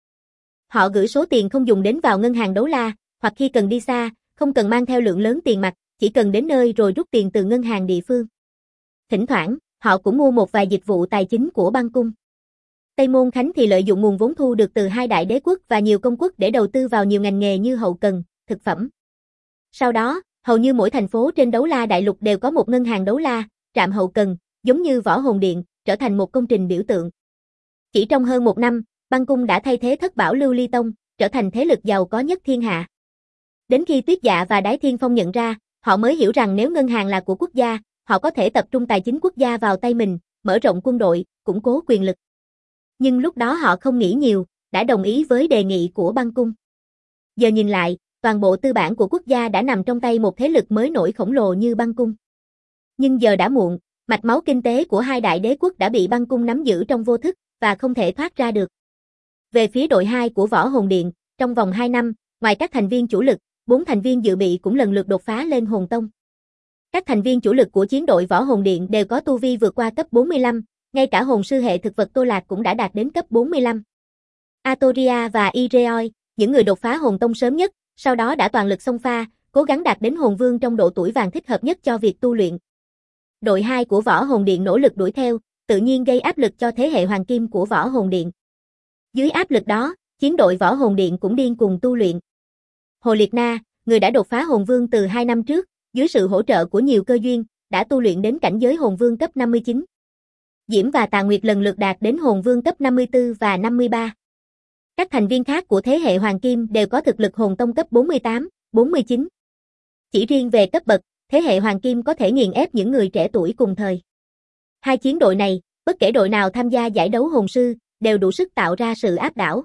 Họ gửi số tiền không dùng đến vào ngân hàng đấu la, hoặc khi cần đi xa, không cần mang theo lượng lớn tiền mặt, chỉ cần đến nơi rồi rút tiền từ ngân hàng địa phương. Thỉnh thoảng, họ cũng mua một vài dịch vụ tài chính của Băng Cung. Tây Môn Khánh thì lợi dụng nguồn vốn thu được từ hai đại đế quốc và nhiều công quốc để đầu tư vào nhiều ngành nghề như hậu cần, thực phẩm. Sau đó, hầu như mỗi thành phố trên đấu la đại lục đều có một ngân hàng đấu la, trạm hậu cần, giống như Võ Hồn Điện, trở thành một công trình biểu tượng. Chỉ trong hơn một năm, Băng Cung đã thay thế Thất Bảo Lưu Ly Tông, trở thành thế lực giàu có nhất thiên hạ. Đến khi Tuyết Dạ và Đái Thiên Phong nhận ra, họ mới hiểu rằng nếu ngân hàng là của quốc gia, họ có thể tập trung tài chính quốc gia vào tay mình, mở rộng quân đội, củng cố quyền lực. Nhưng lúc đó họ không nghĩ nhiều, đã đồng ý với đề nghị của Băng Cung. Giờ nhìn lại, toàn bộ tư bản của quốc gia đã nằm trong tay một thế lực mới nổi khổng lồ như Băng Cung. Nhưng giờ đã muộn, mạch máu kinh tế của hai đại đế quốc đã bị Băng Cung nắm giữ trong vô thức, và không thể thoát ra được. Về phía đội 2 của Võ Hồn Điện, trong vòng 2 năm, ngoài các thành viên chủ lực, 4 thành viên dự bị cũng lần lượt đột phá lên hồn tông. Các thành viên chủ lực của chiến đội Võ Hồn Điện đều có tu vi vượt qua cấp 45, ngay cả hồn sư hệ thực vật Tô Lạc cũng đã đạt đến cấp 45. Atoria và Ireoi, những người đột phá hồn tông sớm nhất, sau đó đã toàn lực xông pha, cố gắng đạt đến hồn vương trong độ tuổi vàng thích hợp nhất cho việc tu luyện. Đội 2 của Võ Hồn Điện nỗ lực đuổi theo, tự nhiên gây áp lực cho thế hệ hoàng kim của Võ Hồn Điện. Dưới áp lực đó, chiến đội Võ Hồn Điện cũng điên cuồng tu luyện. Hồ Liệt Na, người đã đột phá hồn vương từ 2 năm trước, dưới sự hỗ trợ của nhiều cơ duyên, đã tu luyện đến cảnh giới hồn vương cấp 59. Diễm và Tà Nguyệt lần lượt đạt đến hồn vương cấp 54 và 53. Các thành viên khác của thế hệ hoàng kim đều có thực lực hồn tông cấp 48, 49. Chỉ riêng về cấp bậc, thế hệ hoàng kim có thể nghiền ép những người trẻ tuổi cùng thời. Hai chiến đội này, bất kể đội nào tham gia giải đấu hồn sư, đều đủ sức tạo ra sự áp đảo.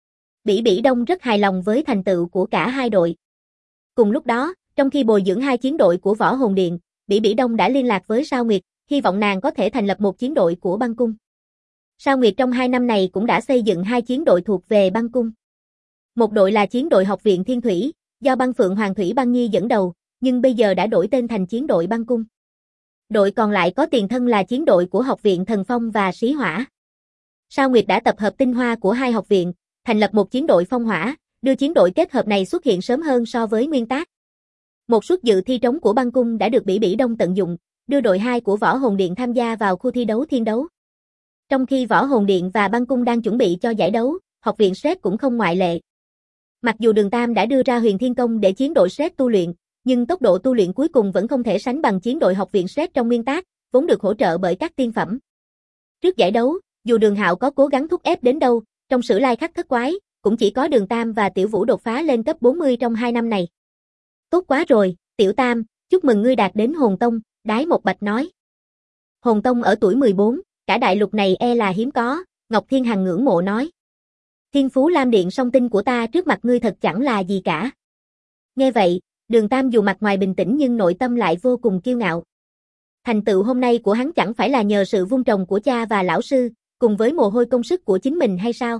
Bỉ Đông rất hài lòng với thành tựu của cả hai đội. Cùng lúc đó, trong khi bồi dưỡng hai chiến đội của Võ Hồn Điện, Bỉ Đông đã liên lạc với Sao Nguyệt, hy vọng nàng có thể thành lập một chiến đội của Băng Cung. Sao Nguyệt trong 2 năm này cũng đã xây dựng hai chiến đội thuộc về Băng Cung. Một đội là chiến đội Học viện Thiên Thủy, do Băng Phượng Hoàng Thủy Băng Nhi dẫn đầu, nhưng bây giờ đã đổi tên thành chiến đội Băng Cung. Đội còn lại có tiền thân là chiến đội của Học viện Thần Phong và Sĩ Hỏa. Sao Nguyệt đã tập hợp tinh hoa của hai học viện, thành lập một chiến đội Phong Hỏa, đưa chiến đội kết hợp này xuất hiện sớm hơn so với nguyên tác. Một suất dự thi trống của Băng Cung đã được Bỉ Đông tận dụng, đưa đội 2 của Võ Hồn Điện tham gia vào khu thi đấu thiên đấu. Trong khi Võ Hồn Điện và Băng Cung đang chuẩn bị cho giải đấu, học viện Sret cũng không ngoại lệ. Mặc dù Đường Tam đã đưa ra Huyền Thiên Công để chiến đội Sret tu luyện, nhưng tốc độ tu luyện cuối cùng vẫn không thể sánh bằng chiến đội học viện Sret trong nguyên tác, vốn được hỗ trợ bởi các tiên phẩm. Trước giải đấu, dù Đường Hạo có cố gắng thúc ép đến đâu, trong sử lai khắc thất quái, cũng chỉ có Đường Tam và Tiểu Vũ đột phá lên cấp 40 trong 2 năm này. Tốt quá rồi, Tiểu Tam, chúc mừng ngươi đạt đến hồn tông, Đái Một Bạch nói. Hồn tông ở tuổi 14, cả đại lục này e là hiếm có, Ngọc Thiên Hằng ngưỡng mộ nói. Thiên phú lam điện song tinh của ta trước mặt ngươi thật chẳng là gì cả. Nghe vậy, Đường Tam dù mặt ngoài bình tĩnh nhưng nội tâm lại vô cùng kiêu ngạo. Thành tựu hôm nay của hắn chẳng phải là nhờ sự vun trồng của cha và lão sư, cùng với mồ hôi công sức của chính mình hay sao?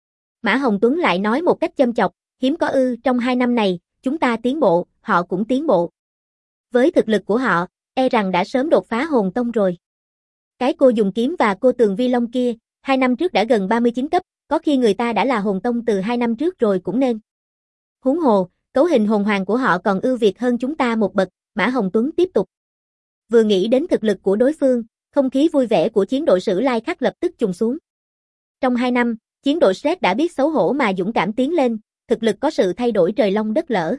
Mã Hồng Tuấn lại nói một cách châm chọc, hiếm có ư, trong 2 năm này, chúng ta tiến bộ, họ cũng tiến bộ. Với thực lực của họ, e rằng đã sớm đột phá hồn tông rồi. Cái cô dùng kiếm và cô Tường Vi Long kia, 2 năm trước đã gần 39 cấp, có khi người ta đã là hồn tông từ 2 năm trước rồi cũng nên. Huống hồ, cấu hình hồn hoàng của họ còn ưu việt hơn chúng ta một bậc, Mã Hồng Tuấn tiếp tục. Vừa nghĩ đến thực lực của đối phương, không khí vui vẻ của chiến đội Sử Lai Khắc lập tức trùng xuống. Trong 2 năm, chiến đội Shrek đã biết xấu hổ mà dũng cảm tiến lên, thực lực có sự thay đổi trời long đất lở.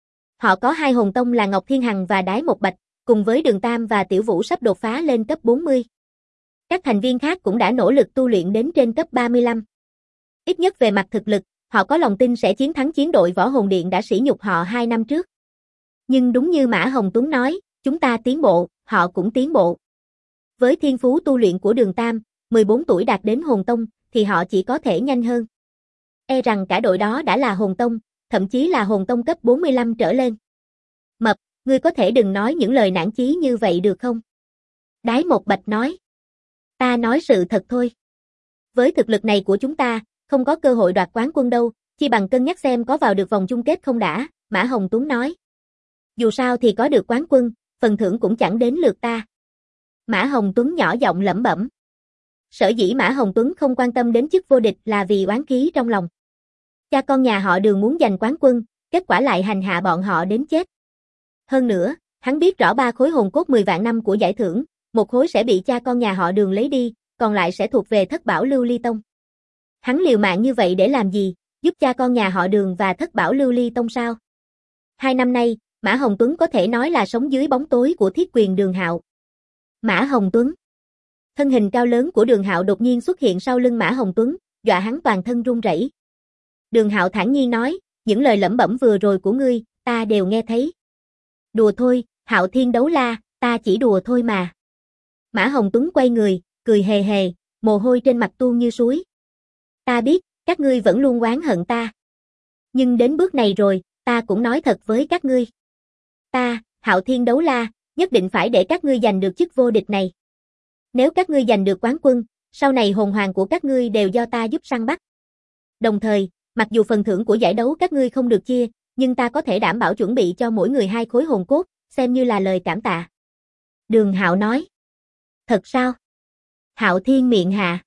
Họ có 2 hồn tông là Ngọc Thiên Hằng và Đái Một Bạch, cùng với Đường Tam và Tiểu Vũ sắp đột phá lên cấp 40. Các thành viên khác cũng đã nỗ lực tu luyện đến trên cấp 35. Ít nhất về mặt thực lực, họ có lòng tin sẽ chiến thắng chiến đội Võ Hồn Điện đã sỉ nhục họ 2 năm trước. Nhưng đúng như Mã Hồng Tuấn nói, chúng ta tiến bộ, họ cũng tiến bộ. Với thiên phú tu luyện của Đường Tam, 14 tuổi đạt đến hồn tông, thì họ chỉ có thể nhanh hơn. E rằng cả đội đó đã là hồn tông, thậm chí là hồn tông cấp 45 trở lên. Mập, ngươi có thể đừng nói những lời nản chí như vậy được không? Đái Một Bạch nói. Ta nói sự thật thôi. Với thực lực này của chúng ta, không có cơ hội đoạt quán quân đâu, chi bằng cân nhắc xem có vào được vòng chung kết không đã, Mã Hồng Tuấn nói. Dù sao thì có được quán quân, phần thưởng cũng chẳng đến lượt ta. Mã Hồng Tuấn nhỏ giọng lẩm bẩm. Sở dĩ Mã Hồng Tuấn không quan tâm đến chức vô địch là vì oán khí trong lòng. Cha con nhà họ Đường muốn giành quán quân, kết quả lại hành hạ bọn họ đến chết. Hơn nữa, hắn biết rõ 3 khối hồn cốt 10 vạn năm của giải thưởng, một khối sẽ bị cha con nhà họ Đường lấy đi, còn lại sẽ thuộc về Thất Bảo Lưu Ly Tông. Hắn liều mạng như vậy để làm gì, giúp cha con nhà họ Đường và Thất Bảo Lưu Ly Tông sao? 2 năm nay, Mã Hồng Tuấn có thể nói là sống dưới bóng tối của thiết quyền Đường Hạo. Mã Hồng Tuấn. Thân hình cao lớn của Đường Hạo đột nhiên xuất hiện sau lưng Mã Hồng Tuấn, dọa hắn toàn thân run rẩy. Đường Hạo thản nhiên nói, những lời lẩm bẩm vừa rồi của ngươi, ta đều nghe thấy. Đùa thôi, Hạo Thiên Đấu La, ta chỉ đùa thôi mà. Mã Hồng Tuấn quay người, cười hề hề, mồ hôi trên mặt tuôn như suối. Ta biết, các ngươi vẫn luôn oán hận ta. Nhưng đến bước này rồi, ta cũng nói thật với các ngươi. Ta, Hạo Thiên Đấu La, nhất định phải để các ngươi giành được chức vô địch này. Nếu các ngươi giành được quán quân, sau này hồn hoàng của các ngươi đều do ta giúp săn bắt. Đồng thời, mặc dù phần thưởng của giải đấu các ngươi không được chia, nhưng ta có thể đảm bảo chuẩn bị cho mỗi người 2 khối hồn cốt, xem như là lời cảm tạ. Đường Hạo nói. Thật sao? Hạo Thiên miệng hạ.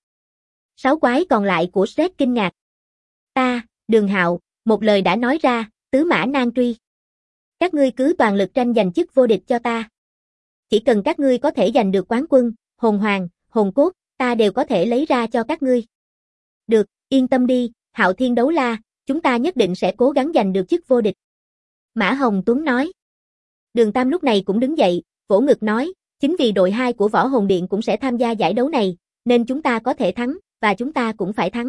6 quái còn lại của Shrek kinh ngạc. Ta, Đường Hạo, một lời đã nói ra, tứ mã nan truy. Các ngươi cứ toàn lực tranh giành chức vô địch cho ta. Chỉ cần các ngươi có thể giành được quán quân, hồn hoàng, hồn cốt, ta đều có thể lấy ra cho các ngươi. Được, yên tâm đi, Hạo Thiên Đấu La, chúng ta nhất định sẽ cố gắng giành được chức vô địch. Mã Hồng Tuấn nói. Đường Tam lúc này cũng đứng dậy, vỗ ngực nói, chính vì đội 2 của Võ Hồn Điện cũng sẽ tham gia giải đấu này, nên chúng ta có thể thắng, và chúng ta cũng phải thắng.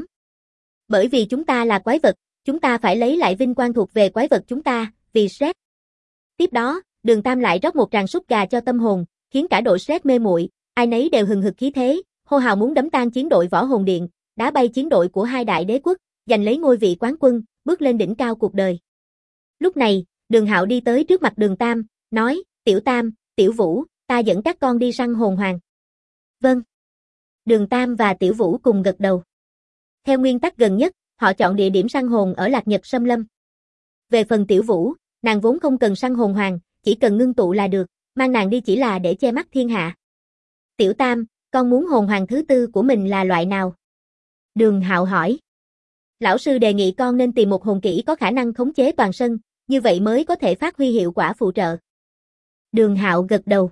Bởi vì chúng ta là quái vật, chúng ta phải lấy lại vinh quang thuộc về quái vật chúng ta, vì Shrek. Tiếp đó, Đường Tam lại rót một tràng súp gà cho tâm hồn, khiến cả đội Shrek mê muội, ai nấy đều hừng hực khí thế, hô hào muốn đấm tan chiến đội Võ Hồn Điện, đá bay chiến đội của 2 đại đế quốc, giành lấy ngôi vị quán quân, bước lên đỉnh cao cuộc đời. Lúc này, Đường Hạo đi tới trước mặt Đường Tam, nói, Tiểu Tam, Tiểu Vũ, ta dẫn các con đi săn hồn hoàng. Vâng. Đường Tam và Tiểu Vũ cùng gật đầu. Theo nguyên tắc gần nhất, họ chọn địa điểm săn hồn ở Lạc Nhật Sâm Lâm. Về phần Tiểu Vũ, nàng vốn không cần săn hồn hoàng, chỉ cần ngưng tụ là được, mang nàng đi chỉ là để che mắt thiên hạ. Tiểu Tam, con muốn hồn hoàng thứ 4 của mình là loại nào? Đường Hạo hỏi. Lão sư đề nghị con nên tìm một hồn kỹ có khả năng khống chế toàn sân, như vậy mới có thể phát huy hiệu quả phụ trợ. Đường Hạo gật đầu.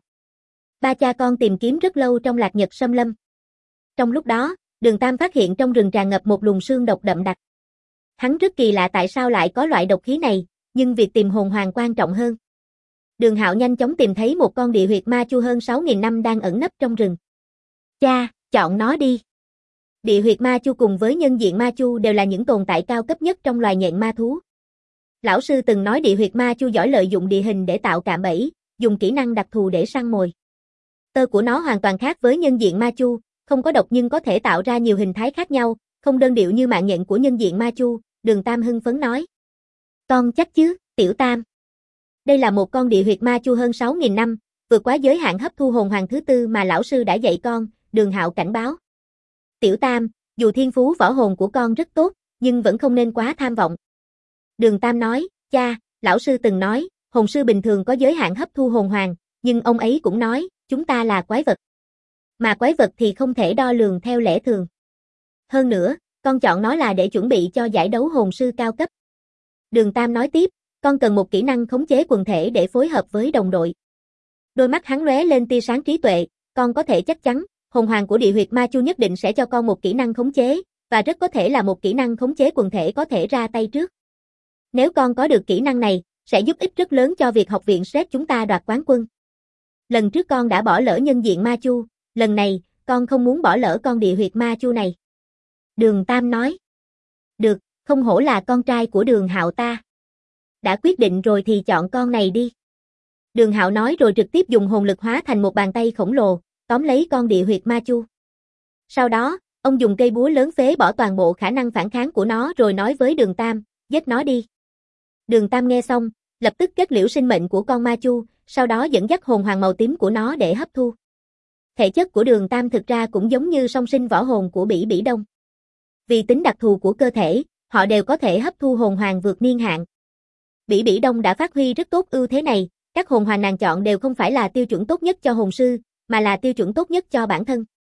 3 cha con tìm kiếm rất lâu trong Lạc Nhật Sâm Lâm. Trong lúc đó, Đường Tam phát hiện trong rừng tràn ngập một luồng sương độc đậm đặc. Hắn rất kỳ lạ tại sao lại có loại độc khí này, nhưng việc tìm hồn hoàng quan trọng hơn. Đường Hạo nhanh chóng tìm thấy một con địa huyệt ma chu hơn 6.000 năm đang ẩn nấp trong rừng. Cha, chọn nó đi. Địa huyệt ma chu cùng với nhân diện ma chu đều là những tồn tại cao cấp nhất trong loài nhện ma thú. Lão sư từng nói địa huyệt ma chu giỏi lợi dụng địa hình để tạo cạm bẫy, dùng kỹ năng đặc thù để săn mồi. Tơ của nó hoàn toàn khác với nhân diện ma chu, không có độc nhưng có thể tạo ra nhiều hình thái khác nhau, không đơn điệu như mạng nhện của nhân diện ma chu, Đường Tam hưng phấn nói. Con chắc chứ, Tiểu Tam. Đây là một con địa huyệt ma chu hơn 6.000 năm, vượt quá giới hạn hấp thu hồn hoàng thứ tư mà lão sư đã dạy con, Đường Hạo cảnh báo. Tiểu Tam, dù thiên phú võ hồn của con rất tốt, nhưng vẫn không nên quá tham vọng. Đường Tam nói, cha, lão sư từng nói, hồn sư bình thường có giới hạn hấp thu hồn hoàng, nhưng ông ấy cũng nói, chúng ta là quái vật. Mà quái vật thì không thể đo lường theo lẽ thường. Hơn nữa, con chọn nó là để chuẩn bị cho giải đấu hồn sư cao cấp. Đường Tam nói tiếp, con cần một kỹ năng khống chế quần thể để phối hợp với đồng đội. Đôi mắt hắn lóe lên tia sáng trí tuệ, con có thể chắc chắn, hồn hoàng của địa huyệt ma chu nhất định sẽ cho con một kỹ năng khống chế, và rất có thể là một kỹ năng khống chế quần thể có thể ra tay trước. Nếu con có được kỹ năng này, sẽ giúp ích rất lớn cho việc học viện Sret chúng ta đoạt quán quân. Lần trước con đã bỏ lỡ nhân diện ma chu, lần này, con không muốn bỏ lỡ con địa huyệt ma chu này. Đường Tam nói. Được, không hổ là con trai của Đường Hạo ta. Đã quyết định rồi thì chọn con này đi. Đường Hạo nói rồi trực tiếp dùng hồn lực hóa thành một bàn tay khổng lồ, tóm lấy con địa huyệt ma chu. Sau đó, ông dùng cây búa lớn phế bỏ toàn bộ khả năng phản kháng của nó rồi nói với Đường Tam, giết nó đi. Đường Tam nghe xong, lập tức kết liễu sinh mệnh của con ma chu, sau đó dẫn dắt hồn hoàng màu tím của nó để hấp thu. Thể chất của Đường Tam thực ra cũng giống như song sinh võ hồn của Bỉ Bỉ Đông. Vì tính đặc thù của cơ thể, họ đều có thể hấp thu hồn hoàng vượt niên hạn. Bỉ Bỉ Đông đã phát huy rất tốt ưu thế này, các hồn hoàng nàng chọn đều không phải là tiêu chuẩn tốt nhất cho hồn sư, mà là tiêu chuẩn tốt nhất cho bản thân.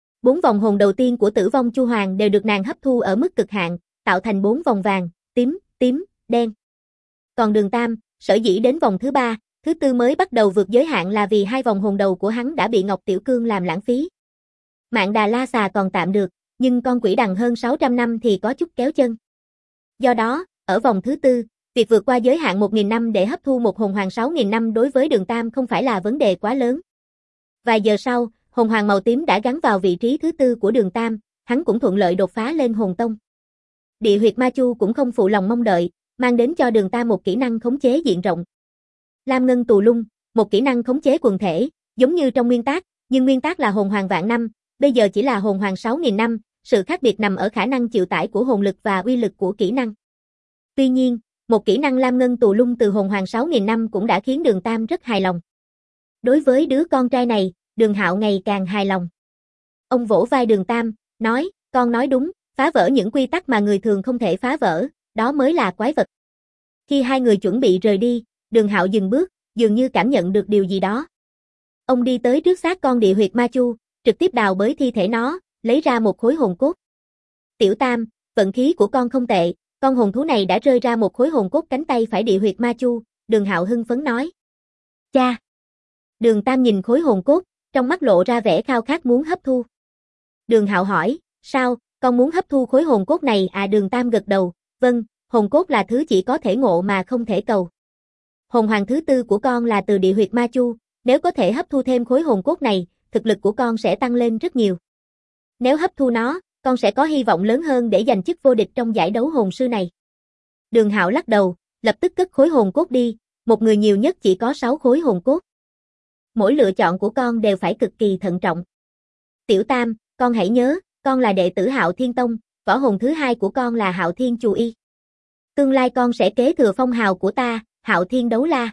4 vòng hồn đầu tiên của Tử Vong Chu Hoàng đều được nàng hấp thu ở mức cực hạn, tạo thành 4 vòng vàng, tím, đen. Còn Đường Tam, sở dĩ đến vòng thứ 3, thứ 4 mới bắt đầu vượt giới hạn là vì 2 vòng hồn đầu của hắn đã bị Ngọc Tiểu Cương làm lãng phí. Mạng Đà La Xà còn tạm được, nhưng con quỷ đằng hơn 600 năm thì có chút kéo chân. Do đó, ở vòng thứ 4, việc vượt qua giới hạn 1.000 năm để hấp thu một hồn hoàng 6.000 năm đối với Đường Tam không phải là vấn đề quá lớn. Vài giờ sau, hồn hoàng màu tím đã gắn vào vị trí thứ 4 của Đường Tam, hắn cũng thuận lợi đột phá lên hồn tông. Địa huyệt ma chu cũng không phụ lòng mong đợi, mang đến cho Đường Tam một kỹ năng khống chế diện rộng. Lam Ngân Tù Lung, một kỹ năng khống chế quần thể, giống như trong nguyên tác, nhưng nguyên tác là hồn hoàng vạn năm, bây giờ chỉ là hồn hoàng 6.000 năm, sự khác biệt nằm ở khả năng chịu tải của hồn lực và uy lực của kỹ năng. Tuy nhiên, một kỹ năng Lam Ngân Tù Lung từ hồn hoàng 6.000 năm cũng đã khiến Đường Tam rất hài lòng. Đối với đứa con trai này, Đường Hạo ngày càng hài lòng. Ông vỗ vai Đường Tam, nói, con nói đúng, phá vỡ những quy tắc mà người thường không thể phá vỡ, đó mới là quái vật. Khi hai người chuẩn bị rời đi, Đường Hạo dừng bước, dường như cảm nhận được điều gì đó. Ông đi tới trước xác con địa huyệt ma chu, trực tiếp đào bới thi thể nó, lấy ra một khối hồn cốt. Tiểu Tam, vận khí của con không tệ, con hồn thú này đã rơi ra một khối hồn cốt cánh tay phải địa huyệt ma chu, Đường Hạo hưng phấn nói. Cha! Đường Tam nhìn khối hồn cốt, trong mắt lộ ra vẻ khao khát muốn hấp thu. Đường Hạo hỏi, sao, con muốn hấp thu khối hồn cốt này à? Đường Tam gật đầu, vâng, hồn cốt là thứ chỉ có thể ngộ mà không thể cầu. Hồn hoàng thứ 4 của con là từ địa huyệt ma chu, nếu có thể hấp thu thêm khối hồn cốt này, thực lực của con sẽ tăng lên rất nhiều. Nếu hấp thu nó, con sẽ có hy vọng lớn hơn để giành chức vô địch trong giải đấu hồn sư này. Đường Hạo lắc đầu, lập tức cất khối hồn cốt đi, một người nhiều nhất chỉ có 6 khối hồn cốt. Mỗi lựa chọn của con đều phải cực kỳ thận trọng. Tiểu Tam, con hãy nhớ, con là đệ tử Hạo Thiên Tông, võ hồn thứ 2 của con là Hạo Thiên Chù Y. Tương lai con sẽ kế thừa phong hào của ta, Hạo Thiên Đấu La.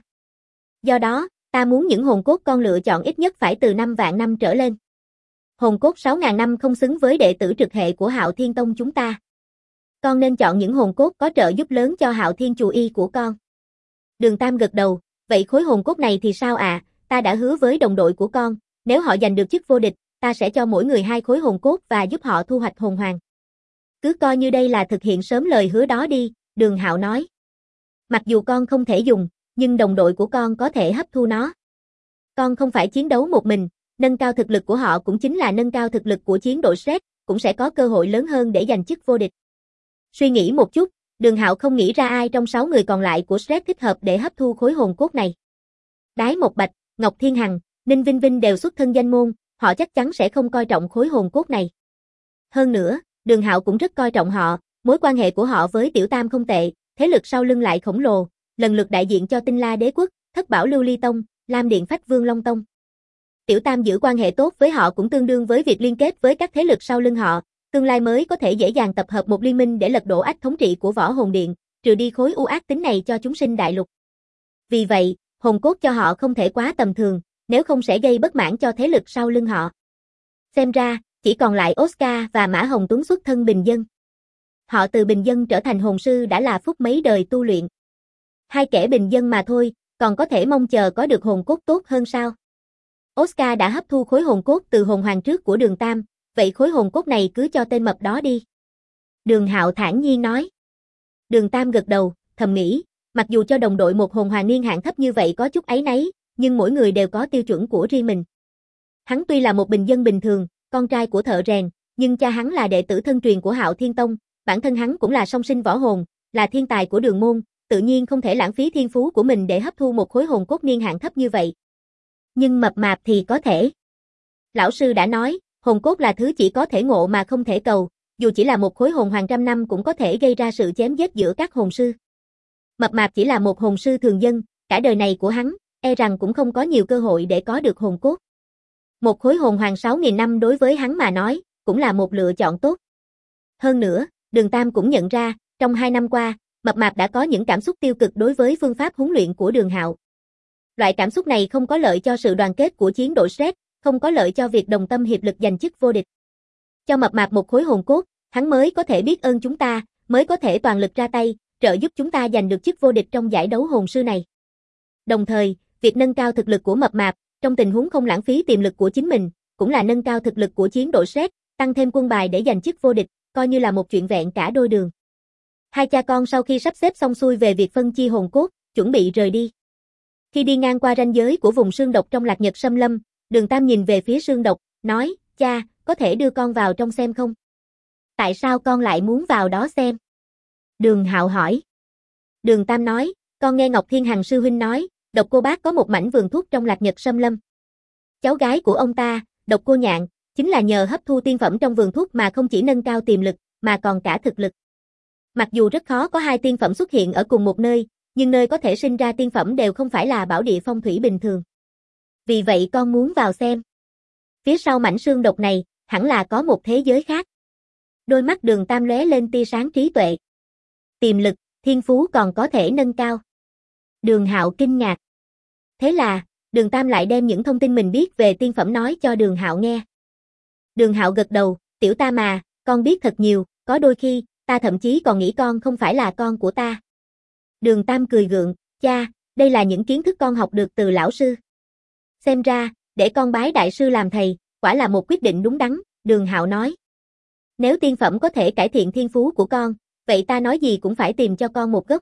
Do đó, ta muốn những hồn cốt con lựa chọn ít nhất phải từ 5 vạn năm trở lên. Hồn cốt 6.000 năm không xứng với đệ tử trực hệ của Hạo Thiên Tông chúng ta. Con nên chọn những hồn cốt có trợ giúp lớn cho Hạo Thiên Chù Y của con. Đường Tam gật đầu, vậy khối hồn cốt này thì sao ạ? Ta đã hứa với đồng đội của con, nếu họ giành được chức vô địch, ta sẽ cho mỗi người 2 khối hồn cốt và giúp họ thu hoạch hồn hoàng. Cứ coi như đây là thực hiện sớm lời hứa đó đi, Đường Hạo nói. Mặc dù con không thể dùng, nhưng đồng đội của con có thể hấp thu nó. Con không phải chiến đấu một mình, nâng cao thực lực của họ cũng chính là nâng cao thực lực của chiến đội Sret, cũng sẽ có cơ hội lớn hơn để giành chức vô địch. Suy nghĩ một chút, Đường Hạo không nghĩ ra ai trong 6 người còn lại của Sret thích hợp để hấp thu khối hồn cốt này. Đái Một Bạch, Ngọc Thiên Hằng, Ninh Vinh Vinh đều xuất thân danh môn, họ chắc chắn sẽ không coi trọng khối hồn cốt này. Hơn nữa, Đường Hạo cũng rất coi trọng họ, mối quan hệ của họ với Tiểu Tam không tệ, thế lực sau lưng lại khổng lồ, lần lượt đại diện cho Tinh La Đế Quốc, Thất Bảo Lưu Ly Tông, Lam Điện Phách Vương Long Tông. Tiểu Tam giữ quan hệ tốt với họ cũng tương đương với việc liên kết với các thế lực sau lưng họ, tương lai mới có thể dễ dàng tập hợp một liên minh để lật đổ ách thống trị của Võ Hồn Điện, trừ đi khối u ác tính này cho chúng sinh đại lục. Vì vậy, hồn cốt cho họ không thể quá tầm thường, nếu không sẽ gây bất mãn cho thế lực sau lưng họ. Xem ra, chỉ còn lại Oscar và Mã Hồng Tuấn xuất thân bình dân. Họ từ bình dân trở thành hồn sư đã là phúc mấy đời tu luyện. Hai kẻ bình dân mà thôi, còn có thể mong chờ có được hồn cốt tốt hơn sao? Oscar đã hấp thu khối hồn cốt từ hồn hoàng trước của Đường Tam, vậy khối hồn cốt này cứ cho tên mập đó đi. Đường Hạo thản nhiên nói. Đường Tam gật đầu, thầm nghĩ, mặc dù cho đồng đội một hồn hoàng niên hạn thấp như vậy có chút áy náy, nhưng mỗi người đều có tiêu chuẩn của riêng mình. Hắn tuy là một bình dân bình thường, con trai của thợ rèn, nhưng cha hắn là đệ tử thân truyền của Hạo Thiên Tông, bản thân hắn cũng là song sinh võ hồn, là thiên tài của Đường môn, tự nhiên không thể lãng phí thiên phú của mình để hấp thu một khối hồn cốt niên hạn thấp như vậy. Nhưng mập mạp thì có thể. Lão sư đã nói, hồn cốt là thứ chỉ có thể ngộ mà không thể cầu, dù chỉ là một khối hồn hoàng trăm năm cũng có thể gây ra sự chém giết giữa các hồn sư. Mập mạp chỉ là một hồn sư thường dân, cả đời này của hắn, e rằng cũng không có nhiều cơ hội để có được hồn cốt. Một khối hồn hoàng 6.000 năm đối với hắn mà nói, cũng là một lựa chọn tốt. Hơn nữa, Đường Tam cũng nhận ra, trong 2 năm qua, mập mạp đã có những cảm xúc tiêu cực đối với phương pháp huấn luyện của Đường Hạo. Loại cảm xúc này không có lợi cho sự đoàn kết của chiến đội Sret, không có lợi cho việc đồng tâm hiệp lực giành chức vô địch. Cho mập mạp một khối hồn cốt, hắn mới có thể biết ơn chúng ta, mới có thể toàn lực ra tay, trợ giúp chúng ta giành được chức vô địch trong giải đấu hồn sư này. Đồng thời, việc nâng cao thực lực của mập mạp, trong tình huống không lãng phí tiềm lực của chính mình, cũng là nâng cao thực lực của chiến đội Sret, tăng thêm quân bài để giành chức vô địch, coi như là một chuyện vẹn cả đôi đường. Hai cha con sau khi sắp xếp xong xuôi về việc phân chia hồn cốt, chuẩn bị rời đi. Khi đi ngang qua ranh giới của vùng xương độc trong Lạc Nhật Xâm Lâm, Đường Tam nhìn về phía xương độc, nói, cha, có thể đưa con vào trong xem không? Tại sao con lại muốn vào đó xem? Đường Hạo hỏi. Đường Tam nói, con nghe Ngọc Thiên Hằng sư huynh nói, Độc Cô Bác có một mảnh vườn thuốc trong Lạc Nhật Xâm Lâm. Cháu gái của ông ta, Độc Cô Nhạn, chính là nhờ hấp thu tiên phẩm trong vườn thuốc mà không chỉ nâng cao tiềm lực, mà còn cả thực lực. Mặc dù rất khó có hai tiên phẩm xuất hiện ở cùng một nơi, nhưng nơi có thể sinh ra tiên phẩm đều không phải là bảo địa phong thủy bình thường. Vì vậy con muốn vào xem. Phía sau mảnh xương độc này, hẳn là có một thế giới khác. Đôi mắt Đường Tam lóe lên tia sáng trí tuệ. Tiềm lực, thiên phú còn có thể nâng cao. Đường Hạo kinh ngạc. Thế là, Đường Tam lại đem những thông tin mình biết về tiên phẩm nói cho Đường Hạo nghe. Đường Hạo gật đầu, tiểu Tam à, con biết thật nhiều, có đôi khi, ta thậm chí còn nghĩ con không phải là con của ta. Đường Tam cười gượng, cha, đây là những kiến thức con học được từ lão sư. Xem ra, để con bái đại sư làm thầy, quả là một quyết định đúng đắn, Đường Hạo nói. Nếu tiên phẩm có thể cải thiện thiên phú của con, vậy ta nói gì cũng phải tìm cho con một gốc.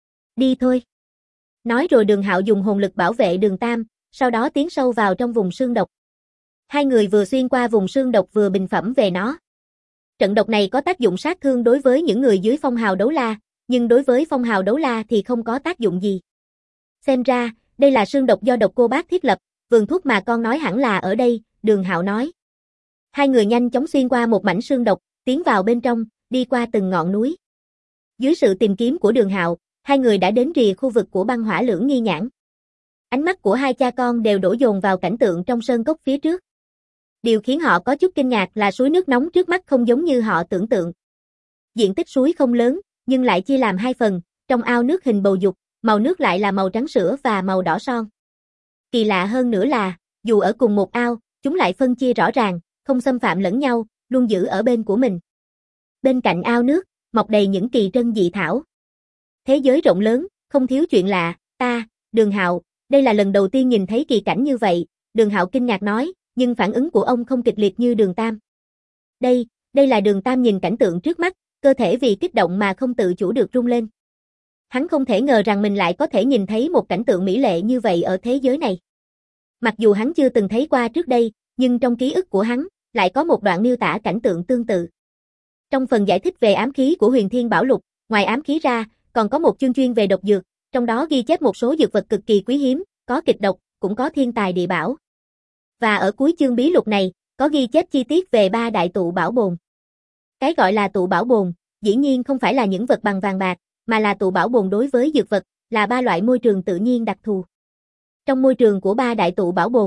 Đi thôi. Nói rồi Đường Hạo dùng hồn lực bảo vệ Đường Tam, sau đó tiến sâu vào trong vùng xương độc. Hai người vừa xuyên qua vùng xương độc vừa bình phẩm về nó. Trận độc này có tác dụng sát thương đối với những người dưới phong hào đấu la, nhưng đối với phong hào đấu la thì không có tác dụng gì. Xem ra, đây là xương độc do Độc Cô Bác thiết lập, vườn thuốc mà con nói hẳn là ở đây, Đường Hạo nói. Hai người nhanh chóng xuyên qua một mảnh xương độc, tiến vào bên trong, đi qua từng ngọn núi. Dưới sự tìm kiếm của Đường Hạo, hai người đã đến rìa khu vực của băng hỏa lưỡng nghi nhãn. Ánh mắt của hai cha con đều đổ dồn vào cảnh tượng trong sơn cốc phía trước. Điều khiến họ có chút kinh ngạc là suối nước nóng trước mắt không giống như họ tưởng tượng. Diện tích suối không lớn, nhưng lại chia làm hai phần, trong ao nước hình bầu dục, màu nước lại là màu trắng sữa và màu đỏ son. Kỳ lạ hơn nữa là, dù ở cùng một ao, chúng lại phân chia rõ ràng, không xâm phạm lẫn nhau, luôn giữ ở bên của mình. Bên cạnh ao nước, mọc đầy những kỳ trân dị thảo. Thế giới rộng lớn, không thiếu chuyện lạ, Đường Hạo, đây là lần đầu tiên nhìn thấy kỳ cảnh như vậy, Đường Hạo kinh ngạc nói, nhưng phản ứng của ông không kịch liệt như Đường Tam. Đây là Đường Tam nhìn cảnh tượng trước mắt, cơ thể vì kích động mà không tự chủ được rung lên. Hắn không thể ngờ rằng mình lại có thể nhìn thấy một cảnh tượng mỹ lệ như vậy ở thế giới này. Mặc dù hắn chưa từng thấy qua trước đây, nhưng trong ký ức của hắn, lại có một đoạn miêu tả cảnh tượng tương tự. Trong phần giải thích về ám khí của Huyền Thiên Bảo Lục, ngoài ám khí ra, còn có một chương chuyên về độc dược, trong đó ghi chép một số dược vật cực kỳ quý hiếm, có kịch độc, cũng có thiên tài địa bảo. Và ở cuối chương bí lục này, có ghi chép chi tiết về 3 đại tụ bảo bồn. Cái gọi là tụ bảo bồn, dĩ nhiên không phải là những vật bằng vàng bạc, mà là tụ bảo bồn đối với dược vật, là 3 loại môi trường tự nhiên đặc thù. Trong môi trường của 3 đại tụ bảo bồn,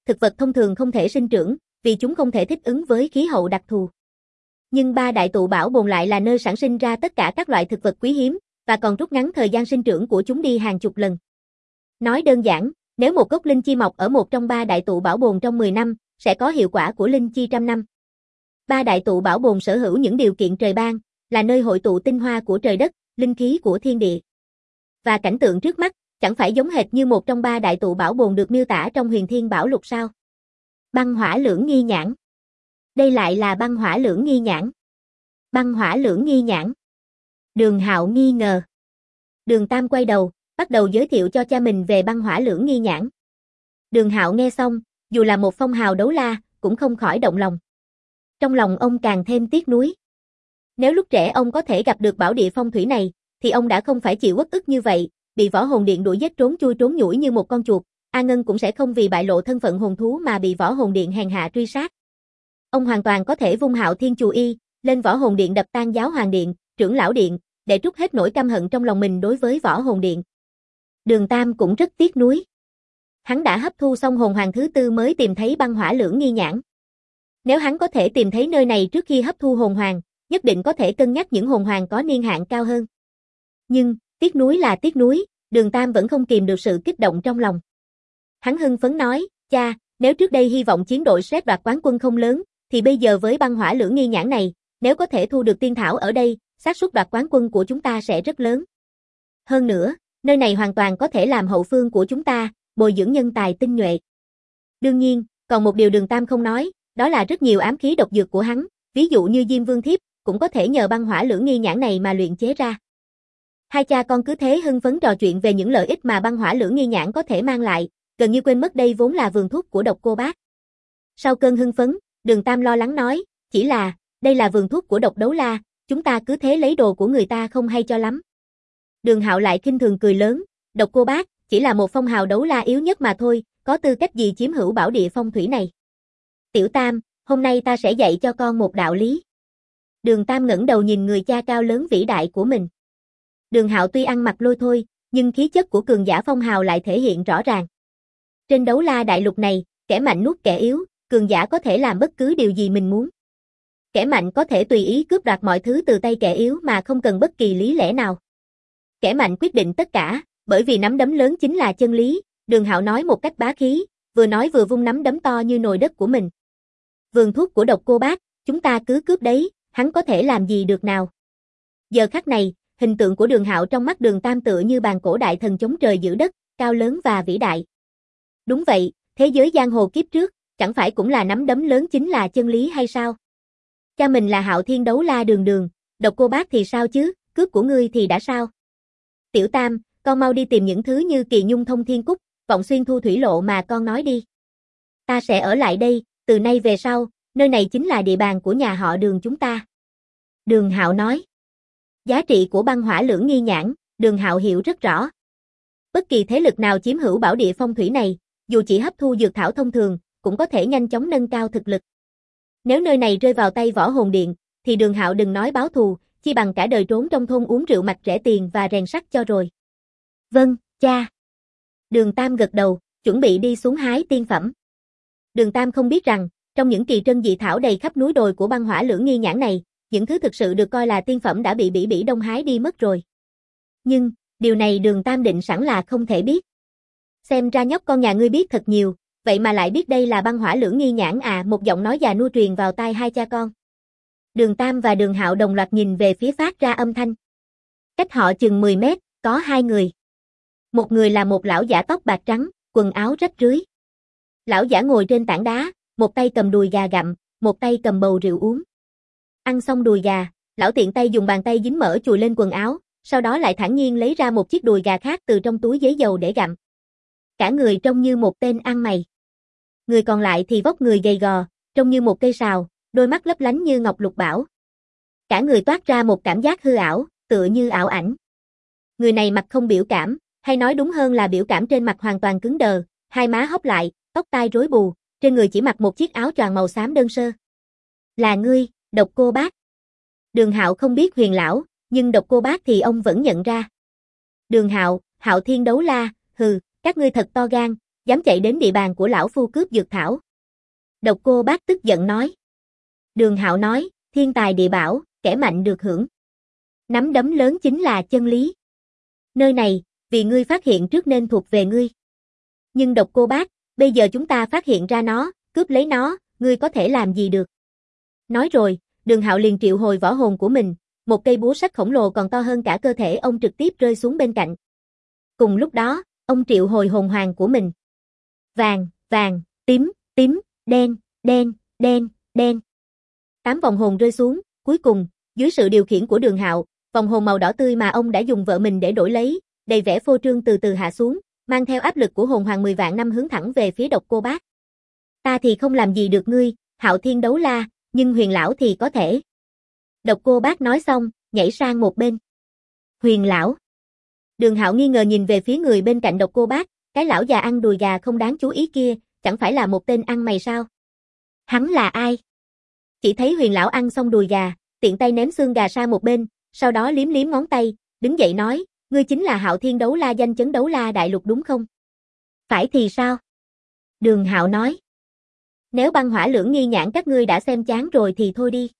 thực vật thông thường không thể sinh trưởng, vì chúng không thể thích ứng với khí hậu đặc thù. Nhưng ba đại tụ bảo bồn lại là nơi sản sinh ra tất cả các loại thực vật quý hiếm, và còn rút ngắn thời gian sinh trưởng của chúng đi hàng chục lần. Nói đơn giản, nếu một gốc linh chi mọc ở một trong ba đại tụ bảo bồn trong 10 năm, sẽ có hiệu quả của linh chi trăm năm. Ba đại tụ bảo bồn sở hữu những điều kiện trời ban, là nơi hội tụ tinh hoa của trời đất, linh khí của thiên địa. Và cảnh tượng trước mắt, chẳng phải giống hệt như một trong ba đại tụ bảo bồn được miêu tả trong Huyền Thiên Bảo Lục sao? Băng hỏa lưỡng nghi nhãn. Đây lại là băng hỏa lưỡng nghi nhãn. Băng hỏa lưỡng nghi nhãn. Đường Hạo nghi ngờ. Đường Tam quay đầu, bắt đầu giới thiệu cho cha mình về băng hỏa lưỡng nghi nhãn. Đường Hạo nghe xong, dù là một phong hào đấu la, cũng không khỏi động lòng. Trong lòng ông càng thêm tiếc nuối. Nếu lúc trẻ ông có thể gặp được bảo địa phong thủy này, thì ông đã không phải chịu uất ức như vậy, bị võ hồn điện đuổi giết trốn chui trốn nhủi như một con chuột, A Ngân cũng sẽ không vì bại lộ thân phận hồn thú mà bị võ hồn điện hèn hạ truy sát. Ông hoàn toàn có thể vung Hạo Thiên Chù Y, lên võ hồn điện đập tan giáo hoàng điện, trưởng lão điện, để trút hết nỗi căm hận trong lòng mình đối với võ hồn điện. Đường Tam cũng rất tiếc nuối. Hắn đã hấp thu xong hồn hoàng thứ tư mới tìm thấy băng hỏa lưỡng nghi nhãn. Nếu hắn có thể tìm thấy nơi này trước khi hấp thu hồn hoàng, nhất định có thể cân nhắc những hồn hoàng có niên hạn cao hơn. Nhưng, tiếc nuối là tiếc nuối, Đường Tam vẫn không kìm được sự kích động trong lòng. Hắn hưng phấn nói, cha, nếu trước đây hy vọng chiến đội Sret đoạt quán quân không lớn, thì bây giờ với băng hỏa lưỡng nghi nhãn này, nếu có thể thu được tiên thảo ở đây, xác suất đoạt quán quân của chúng ta sẽ rất lớn. Hơn nữa, nơi này hoàn toàn có thể làm hậu phương của chúng ta, bồi dưỡng nhân tài tinh nhuệ. Đương nhiên, còn một điều Đường Tam không nói, đó là rất nhiều ám khí độc dược của hắn, ví dụ như Diêm Vương Thiếp, cũng có thể nhờ băng hỏa lưỡng nghi nhãn này mà luyện chế ra. Hai cha con cứ thế hưng phấn trò chuyện về những lợi ích mà băng hỏa lưỡng nghi nhãn có thể mang lại, gần như quên mất đây vốn là vườn thuốc của Độc Cô Bác. Sau cơn hưng phấn, Đường Tam lo lắng nói, chỉ là, đây là vườn thuốc của Độc Đấu La, chúng ta cứ thế lấy đồ của người ta không hay cho lắm. Đường Hạo lại khinh thường cười lớn, Độc Cô Bác, chỉ là một phong hào đấu la yếu nhất mà thôi, có tư cách gì chiếm hữu bảo địa phong thủy này. Tiểu Tam, hôm nay ta sẽ dạy cho con một đạo lý. Đường Tam ngẩng đầu nhìn người cha cao lớn vĩ đại của mình. Đường Hạo tuy ăn mặc lôi thôi, nhưng khí chất của cường giả phong hào lại thể hiện rõ ràng. Trên đấu la đại lục này, kẻ mạnh nuốt kẻ yếu, cường giả có thể làm bất cứ điều gì mình muốn. Kẻ mạnh có thể tùy ý cướp đoạt mọi thứ từ tay kẻ yếu mà không cần bất kỳ lý lẽ nào. Kẻ mạnh quyết định tất cả, bởi vì nắm đấm lớn chính là chân lý, Đường Hạo nói một cách bá khí, vừa nói vừa vung nắm đấm to như nồi đất của mình. Vườn thuốc của Độc Cô Bác, chúng ta cứ cướp đấy, hắn có thể làm gì được nào. Giờ khắc này, hình tượng của Đường Hạo trong mắt Đường Tam tựa như bàn cổ đại thần chống trời giữ đất, cao lớn và vĩ đại. Đúng vậy, thế giới giang hồ kiếp trước, chẳng phải cũng là nắm đấm lớn chính là chân lý hay sao? Cha mình là Hạo Thiên đấu la Đường Đường, Độc Cô Bác thì sao chứ, cướp của ngươi thì đã sao? Tiểu Tam, con mau đi tìm những thứ như Kỳ Nhung Thông Thiên Cúc, Vọng Xuyên Thu Thủy Lộ mà con nói đi. Ta sẽ ở lại đây, từ nay về sau, nơi này chính là địa bàn của nhà họ Đường chúng ta. Đường Hạo nói. Giá trị của băng hỏa lưỡng nghi nhãn, Đường Hạo hiểu rất rõ. Bất kỳ thế lực nào chiếm hữu bảo địa phong thủy này, dù chỉ hấp thu dược thảo thông thường, cũng có thể nhanh chóng nâng cao thực lực. Nếu nơi này rơi vào tay võ hồn điện, thì Đường Hạo đừng nói báo thù, chi bằng cả đời trốn trong thôn uống rượu mạch rẻ tiền và rèn sắt cho rồi. Vâng, cha. Đường Tam gật đầu, chuẩn bị đi xuống hái tiên phẩm. Đường Tam không biết rằng, trong những kỳ trân dị thảo đầy khắp núi đồi của băng hỏa lưỡng nghi nhãn này, những thứ thực sự được coi là tiên phẩm đã bị Bỉ Bỉ Đông hái đi mất rồi. Nhưng, điều này Đường Tam định sẵn là không thể biết. Xem ra nhóc con nhà ngươi biết thật nhiều, vậy mà lại biết đây là băng hỏa lưỡng nghi nhãn à, một giọng nói già nua truyền vào tai hai cha con. Đường Tam và Đường Hạo đồng loạt nhìn về phía phát ra âm thanh. Cách họ chừng 10 mét, có hai người. Một người là một lão giả tóc bạc trắng, quần áo rách rưới. Lão giả ngồi trên tảng đá, một tay cầm đùi gà gặm, một tay cầm bầu rượu uống. Ăn xong đùi gà, lão tiện tay dùng bàn tay dính mỡ chùi lên quần áo, sau đó lại thản nhiên lấy ra một chiếc đùi gà khác từ trong túi giấy dầu để gặm. Cả người trông như một tên ăn mày. Người còn lại thì vóc người gầy gò, trông như một cây sào, đôi mắt lấp lánh như ngọc lục bảo. Cả người toát ra một cảm giác hư ảo, tựa như ảo ảnh. Người này mặt không biểu cảm, hay nói đúng hơn là biểu cảm trên mặt hoàn toàn cứng đờ, hai má hốc lại, tóc tai rối bù, trên người chỉ mặc một chiếc áo choàng màu xám đơn sơ. Là ngươi, Độc Cô Bác. Đường Hạo không biết Huyền lão, nhưng Độc Cô Bác thì ông vẫn nhận ra. Đường Hạo, Hạo Thiên đấu la, hừ, các ngươi thật to gan, dám chạy đến địa bàn của lão phu cướp dược thảo. Độc Cô Bác tức giận nói. Đường Hạo nói, thiên tài địa bảo, kẻ mạnh được hưởng. Nắm đấm lớn chính là chân lý. Nơi này, vì ngươi phát hiện trước nên thuộc về ngươi. Nhưng Độc Cô Bác, bây giờ chúng ta phát hiện ra nó, cướp lấy nó, ngươi có thể làm gì được? Nói rồi, Đường Hạo liền triệu hồi võ hồn của mình, một cây búa sắt khổng lồ còn to hơn cả cơ thể ông trực tiếp rơi xuống bên cạnh. Cùng lúc đó, ông triệu hồi hồn hoàng của mình. Vàng, vàng, tím, tím, đen, đen, đen, đen. 8 vòng hồn rơi xuống, cuối cùng, dưới sự điều khiển của Đường Hạo, vòng hồn màu đỏ tươi mà ông đã dùng vợ mình để đổi lấy, đầy vẻ phô trương từ từ hạ xuống, mang theo áp lực của hồn hoàng 10 vạn năm hướng thẳng về phía Độc Cô Bác. Ta thì không làm gì được ngươi, Hạo Thiên Đấu La, nhưng Huyền lão thì có thể. Độc Cô Bác nói xong, nhảy sang một bên. Huyền lão. Đường Hạo nghi ngờ nhìn về phía người bên cạnh Độc Cô Bác, cái lão già ăn đùi gà không đáng chú ý kia, chẳng phải là một tên ăn mày sao? Hắn là ai? Chỉ thấy Huyền lão ăn xong đùi gà, tiện tay ném xương gà sang một bên, sau đó liếm liếm ngón tay, đứng dậy nói, ngươi chính là Hạo Thiên Đấu La danh chấn Đấu La đại lục đúng không? Phải thì sao? Đường Hạo nói. Nếu băng hỏa lưỡng nghi nhãn các ngươi đã xem chán rồi thì thôi đi.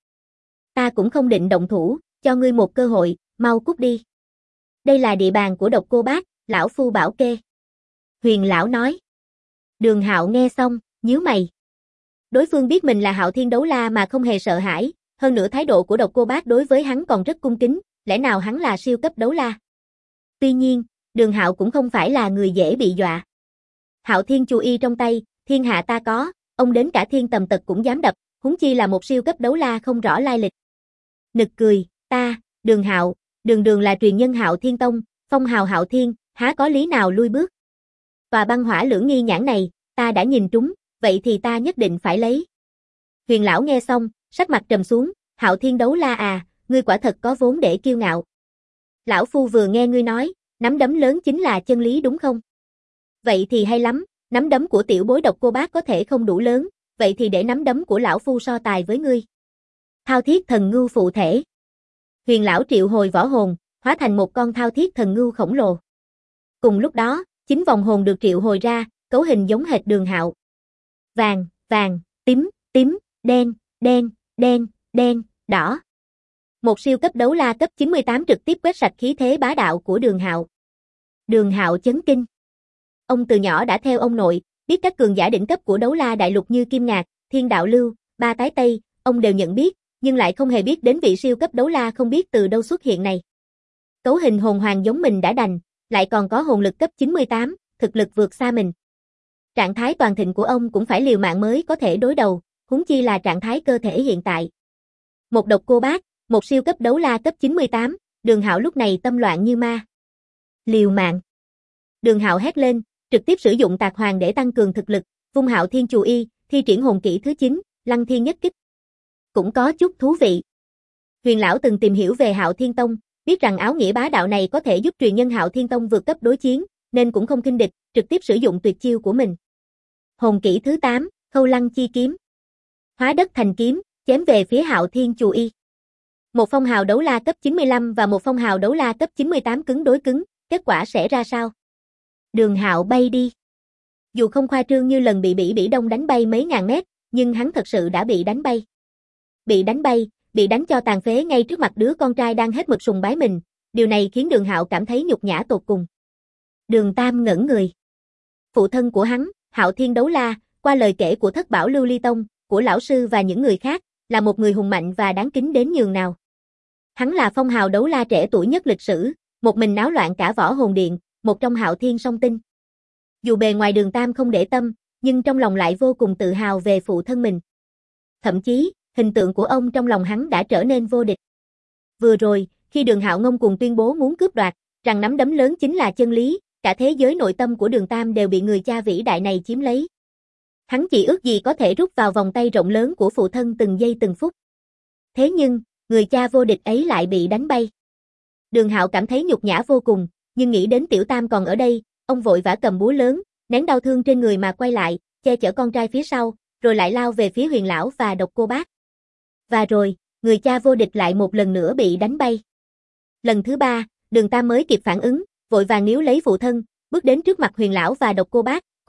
Ta cũng không định động thủ, cho ngươi một cơ hội, mau cút đi. Đây là địa bàn của Độc Cô Bác, lão phu bảo kê. Huyền lão nói. Đường Hạo nghe xong, nhíu mày. Đối phương biết mình là Hạo Thiên Đấu La mà không hề sợ hãi, hơn nữa thái độ của Độc Cô Bác đối với hắn còn rất cung kính, lẽ nào hắn là siêu cấp đấu la? Tuy nhiên, Đường Hạo cũng không phải là người dễ bị dọa. Hạo Thiên Chu Y trong tay, thiên hạ ta có, ông đến cả thiên tầm tật cũng dám đập, huống chi là một siêu cấp đấu la không rõ lai lịch. Nực cười, ta, Đường Hạo, đường là truyền nhân Hạo Thiên Tông, phong hào Hạo Thiên, há có lý nào lui bước. Tòa băng hỏa lưỡng nghi nhãn này, ta đã nhìn trúng, vậy thì ta nhất định phải lấy. Huyền lão nghe xong, sắc mặt trầm xuống, Hạo Thiên Đấu La à, ngươi quả thật có vốn để kiêu ngạo. Lão phu vừa nghe ngươi nói, nắm đấm lớn chính là chân lý đúng không? Vậy thì hay lắm, nắm đấm của tiểu bối Độc Cô Bác có thể không đủ lớn, vậy thì để nắm đấm của lão phu so tài với ngươi. Thao Thiết Thần Ngưu phụ thể. Huyền lão triệu hồi võ hồn, hóa thành một con Thao Thiết Thần Ngưu khổng lồ. Cùng lúc đó, 9 vòng hồn được triệu hồi ra, cấu hình giống hệt Đường Hạo. Vàng, vàng, tím, tím, đen, đen, đen, đen, đỏ. Một siêu cấp đấu la cấp 98 trực tiếp quét sạch khí thế bá đạo của Đường Hạo. Đường Hạo chấn kinh. Ông từ nhỏ đã theo ông nội, biết các cường giả đỉnh cấp của đấu la đại lục như Kim Ngạc, Thiên Đạo Lưu, Ba Tái Tây, ông đều nhận biết, nhưng lại không hề biết đến vị siêu cấp đấu la không biết từ đâu xuất hiện này. Cấu hình hồn hoàng giống mình đã đành, lại còn có hồn lực cấp 98, thực lực vượt xa mình. Trạng thái toàn thịnh của ông cũng phải liều mạng mới có thể đối đầu, huống chi là trạng thái cơ thể hiện tại. Một Độc Cô Bác, một siêu cấp đấu la cấp 98, Đường Hạo lúc này tâm loạn như ma. Liều mạng. Đường Hạo hét lên, trực tiếp sử dụng Tạc Hoàng để tăng cường thực lực, vung Hạo Thiên Chù Y, thi triển hồn kỹ thứ 9, Lăng Thiên Nhất Kích. Cũng có chút thú vị. Huyền lão từng tìm hiểu về Hạo Thiên Tông, biết rằng áo nghĩa bá đạo này có thể giúp truyền nhân Hạo Thiên Tông vượt cấp đối chiến, nên cũng không khinh địch, trực tiếp sử dụng tuyệt chiêu của mình. Hồn kỹ thứ 8, Khâu Lăng Chi Kiếm. Hóa đất thành kiếm, chém về phía Hạo Thiên Chù Y. Một phong hào đấu la cấp 95 và một phong hào đấu la cấp 98 cứng đối cứng, kết quả sẽ ra sao? Đường Hạo bay đi. Dù không khoa trương như lần bị Bỉ Đông đánh bay mấy ngàn mét, nhưng hắn thật sự đã bị đánh bay. Bị đánh bay, bị đánh cho tàn phế ngay trước mặt đứa con trai đang hết mực sùng bái mình, điều này khiến Đường Hạo cảm thấy nhục nhã tột cùng. Đường Tam ngẩn người. Phụ thân của hắn, Hạo Thiên Đấu La, qua lời kể của Thất Bảo Lưu Ly Tông, của lão sư và những người khác, là một người hùng mạnh và đáng kính đến nhường nào. Hắn là phong hào đấu la trẻ tuổi nhất lịch sử, một mình náo loạn cả Võ Hồn Điện, một trong Hạo Thiên song tinh. Dù bề ngoài Đường Tam không để tâm, nhưng trong lòng lại vô cùng tự hào về phụ thân mình. Thậm chí, hình tượng của ông trong lòng hắn đã trở nên vô địch. Vừa rồi, khi Đường Hạo ngông cuồng tuyên bố muốn cướp đoạt, rằng nắm đấm lớn chính là chân lý, cả thế giới nội tâm của Đường Tam đều bị người cha vĩ đại này chiếm lấy. Hắn chỉ ước gì có thể rút vào vòng tay rộng lớn của phụ thân từng giây từng phút. Thế nhưng, người cha vô địch ấy lại bị đánh bay. Đường Hạo cảm thấy nhục nhã vô cùng, nhưng nghĩ đến Tiểu Tam còn ở đây, ông vội vã cầm búa lớn, nén đau thương trên người mà quay lại, che chở con trai phía sau, rồi lại lao về phía Huyền lão và Độc Cô Bác. Và rồi, người cha vô địch lại một lần nữa bị đánh bay. Lần thứ 3, Đường Tam mới kịp phản ứng, vội vàng níu lấy phụ thân, bước đến trước mặt Huyền lão và Độc Cô Bác,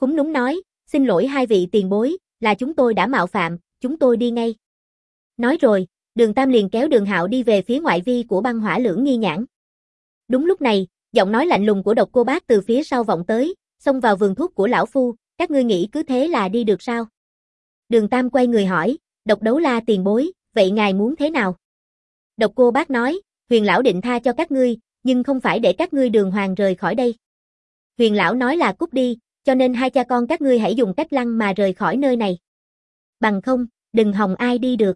Khúm núm nói, xin lỗi hai vị tiền bối, là chúng tôi đã mạo phạm, chúng tôi đi ngay. Nói rồi, Đường Tam liền kéo Đường Hạo đi về phía ngoại vi của băng hỏa lưỡng nghi nhãn. Đúng lúc này, giọng nói lạnh lùng của Độc Cô Bác từ phía sau vọng tới, xông vào vườn thuốc của lão phu, các ngươi nghĩ cứ thế là đi được sao? Đường Tam quay người hỏi, Độc Đấu La tiền bối, vậy ngài muốn thế nào? Độc Cô Bác nói, Huyền lão định tha cho các ngươi, nhưng không phải để các ngươi đường hoàng rời khỏi đây. Huyền lão nói là cút đi, cho nên hai cha con các ngươi hãy dùng cách lăng mà rời khỏi nơi này. Bằng không, đừng hòng ai đi được.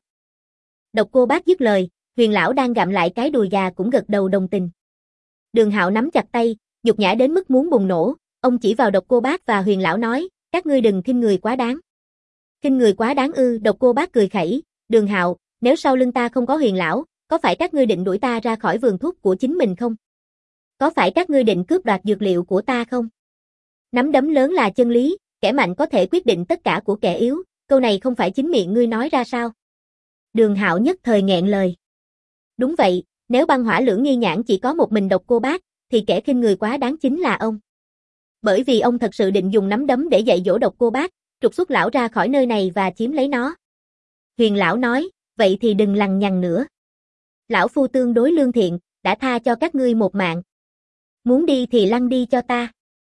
Độc Cô Bác dứt lời, Huyền lão đang gặm lại cái đùi gà cũng gật đầu đồng tình. Đường Hạo nắm chặt tay, nhục nhã đến mức muốn bùng nổ, ông chỉ vào Độc Cô Bác và Huyền lão nói, các ngươi đừng khinh người quá đáng. Khinh người quá đáng ư? Độc Cô Bác cười khẩy, Đường Hạo, nếu sau lưng ta không có Huyền lão, có phải các ngươi định đuổi ta ra khỏi vườn thuốc của chính mình không? Có phải các ngươi định cướp đoạt dược liệu của ta không? Nắm đấm lớn là chân lý, kẻ mạnh có thể quyết định tất cả của kẻ yếu, câu này không phải chính miệng ngươi nói ra sao? Đường Hạo nhất thời nghẹn lời. Đúng vậy, nếu băng hỏa lưỡng nghi nhãn chỉ có một mình Độc Cô Bác, thì kẻ khinh người quá đáng chính là ông. Bởi vì ông thật sự định dùng nắm đấm để dạy dỗ Độc Cô Bác, trục xuất lão ra khỏi nơi này và chiếm lấy nó. Huyền lão nói, vậy thì đừng lằng nhằng nữa. Lão phu tương đối lương thiện, đã tha cho các ngươi một mạng. Muốn đi thì lăn đi cho ta.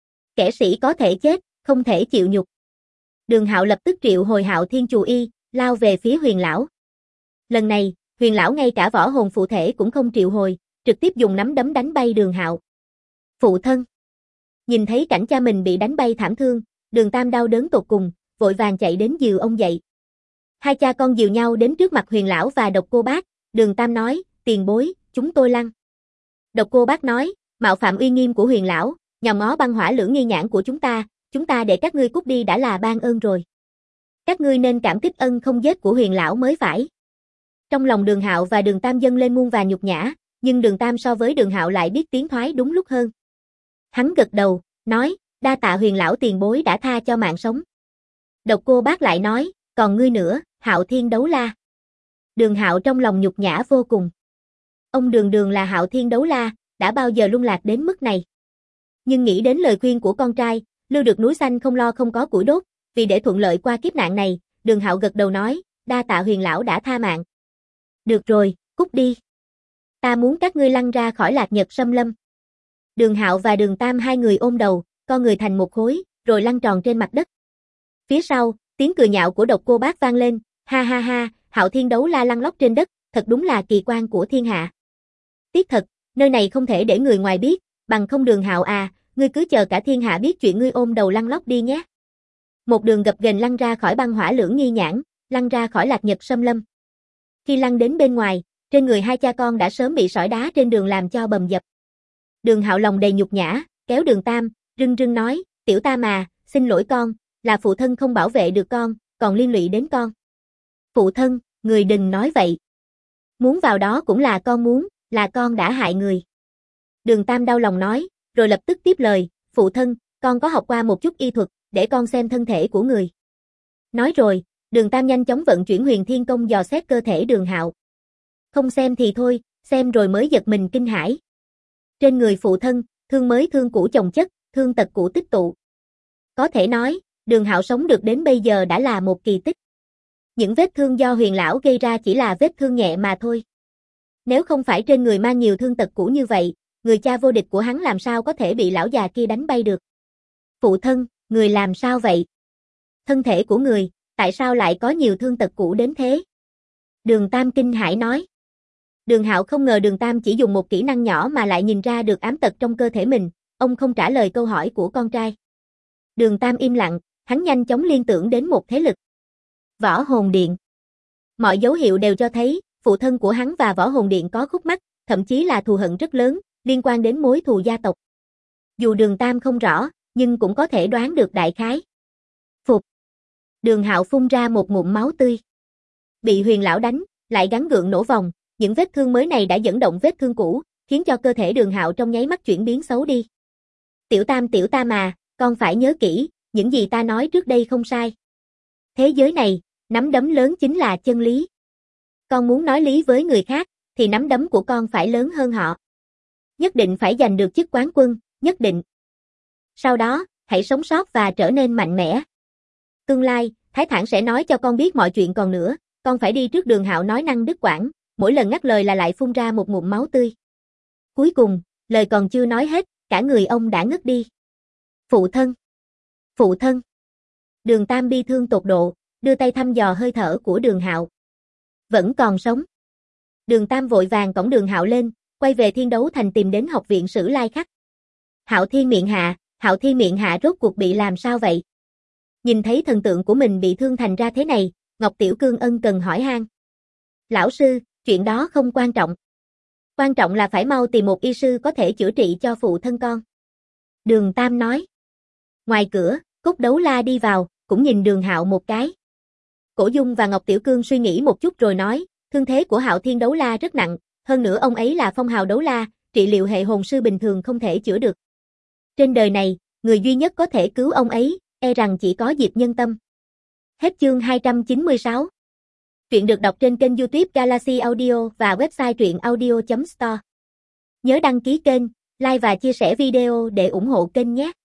Kẻ sĩ có thể chết, không thể chịu nhục. Đường Hạo lập tức triệu hồi Hạo Thiên Chù Y, lao về phía Huyền lão. Lần này, Huyền lão ngay cả võ hồn phụ thể cũng không triệu hồi, trực tiếp dùng nắm đấm đánh bay Đường Hạo. Phụ thân. Nhìn thấy cảnh cha mình bị đánh bay thảm thương, Đường Tam đau đớn tột cùng, vội vàng chạy đến dìu ông dậy. Hai cha con dìu nhau đến trước mặt Huyền lão và Độc Cô Bác, Đường Tam nói, tiền bối, chúng tôi lăn. Độc Cô Bác nói, mạo phạm uy nghiêm của Huyền lão, nhòm ngó băng hỏa lưỡng nghi nhãn của chúng ta để các ngươi cút đi đã là ban ơn rồi. Các ngươi nên cảm kích ân không giết của Huyền lão mới phải. Trong lòng Đường Hạo và Đường Tam dâng lên muôn vàn nhục nhã, nhưng Đường Tam so với Đường Hạo lại biết tiến thoái đúng lúc hơn. Hắn gật đầu, nói, đa tạ Huyền lão tiền bối đã tha cho mạng sống. Độc Cô Bác lại nói, còn ngươi nữa, Hạo Thiên Đấu La. Đường Hạo trong lòng nhục nhã vô cùng. Ông Đường là Hạo Thiên Đấu La, đã bao giờ lung lạc đến mức này. Nhưng nghĩ đến lời khuyên của con trai, lưu được núi xanh không lo không có củi đốt, vì để thuận lợi qua kiếp nạn này, Đường Hạo gật đầu nói, đa tạ Huyền lão đã tha mạng. Được rồi, cút đi. Ta muốn các ngươi lăn ra khỏi Lạc Nhật Xâm Lâm. Đường Hạo và Đường Tam hai người ôm đầu, co người thành một khối, rồi lăn tròn trên mặt đất. Phía sau, tiếng cười nhạo của Độc Cô Bác vang lên, ha ha ha, Hạo Thiên Đấu La lăn lóc trên đất, thật đúng là kỳ quan của thiên hạ. Tiếc thật, nơi này không thể để người ngoài biết, bằng không Đường Hạo à, ngươi cứ chờ cả thiên hạ biết chuyện ngươi ôm đầu lăn lóc đi nhé. Một đường gập ghềnh lăn ra khỏi băng hỏa lưỡng nghi nhãn, lăn ra khỏi Lạc Nhật Xâm Lâm. Khi lăn đến bên ngoài, trên người hai cha con đã sớm bị sỏi đá trên đường làm cho bầm dập. Đường Hạo lòng đầy nhục nhã, kéo Đường Tam, rưng rưng nói, tiểu Tam à, xin lỗi con, là phụ thân không bảo vệ được con, còn liên lụy đến con. Phụ thân, người đừng nói vậy. Muốn vào đó cũng là con muốn, là con đã hại người. Đường Tam đau lòng nói, rồi lập tức tiếp lời, phụ thân, con có học qua một chút y thuật, để con xem thân thể của người. Nói rồi, Đường Tam nhanh chóng vận chuyển Huyền Thiên Công dò xét cơ thể Đường Hạo. Không xem thì thôi, xem rồi mới giật mình kinh hãi. Trên người phụ thân, thương mới thương cũ chồng chất, thương tật cũ tích tụ. Có thể nói, Đường Hạo sống được đến bây giờ đã là một kỳ tích. Những vết thương do Huyền lão gây ra chỉ là vết thương nhẹ mà thôi. Nếu không phải trên người mang nhiều thương tật cũ như vậy, người cha vô địch của hắn làm sao có thể bị lão già kia đánh bay được. Phụ thân, người làm sao vậy? Thân thể của người, tại sao lại có nhiều thương tật cũ đến thế? Đường Tam kinh hãi nói. Đường Hạo không ngờ Đường Tam chỉ dùng một kỹ năng nhỏ mà lại nhìn ra được ám tật trong cơ thể mình, ông không trả lời câu hỏi của con trai. Đường Tam im lặng, hắn nhanh chóng liên tưởng đến một thế lực. Võ Hồn Điện. Mọi dấu hiệu đều cho thấy, phụ thân của hắn và Võ Hồn Điện có khúc mắc, thậm chí là thù hận rất lớn, liên quan đến mối thù gia tộc. Dù Đường Tam không rõ, nhưng cũng có thể đoán được đại khái. Phục. Đường Hạo phun ra một ngụm máu tươi. Bị Huyền lão đánh, lại gắng gượng nổ vòng, những vết thương mới này đã dẫn động vết thương cũ, khiến cho cơ thể Đường Hạo trong nháy mắt chuyển biến xấu đi. Tiểu Tam à, con phải nhớ kỹ, những gì ta nói trước đây không sai. Thế giới này, nắm đấm lớn chính là chân lý. Con muốn nói lý với người khác, thì nắm đấm của con phải lớn hơn họ. Nhất định phải giành được chức quán quân, nhất định. Sau đó, hãy sống sót và trở nên mạnh mẽ. Tương lai, Thái Thản sẽ nói cho con biết mọi chuyện còn nữa, con phải đi trước Đường Hạo nói năng đứt quãng, mỗi lần ngắt lời là lại phun ra một ngụm máu tươi. Cuối cùng, lời còn chưa nói hết, cả người ông đã ngất đi. Phụ thân! Phụ thân! Đường Tam bi thương tột độ, đưa tay thăm dò hơi thở của Đường Hạo. Vẫn còn sống. Đường Tam vội vàng cõng Đường Hạo lên, quay về Thiên Đấu Thành tìm đến học viện Sử Lai Khắc. Hạo Thiên Miện Hạ rốt cuộc bị làm sao vậy? Nhìn thấy thần tượng của mình bị thương thành ra thế này, Ngọc Tiểu Cương ân cần hỏi han. Lão sư, chuyện đó không quan trọng. Quan trọng là phải mau tìm một y sư có thể chữa trị cho phụ thân con. Đường Tam nói. Ngoài cửa, Cốt Đấu La đi vào, cũng nhìn Đường Hạo một cái. Cổ Dung và Ngọc Tiểu Cương suy nghĩ một chút rồi nói, thương thế của Hạo Thiên Đấu La rất nặng, hơn nữa ông ấy là phong hào đấu la, trị liệu hệ hồn sư bình thường không thể chữa được. Trên đời này, người duy nhất có thể cứu ông ấy, e rằng chỉ có Diệp Nhân Tâm. Hết chương 296. Truyện được đọc trên kênh YouTube Galaxy Audio và website truyệnaudio.store. Nhớ đăng ký kênh, like và chia sẻ video để ủng hộ kênh nhé.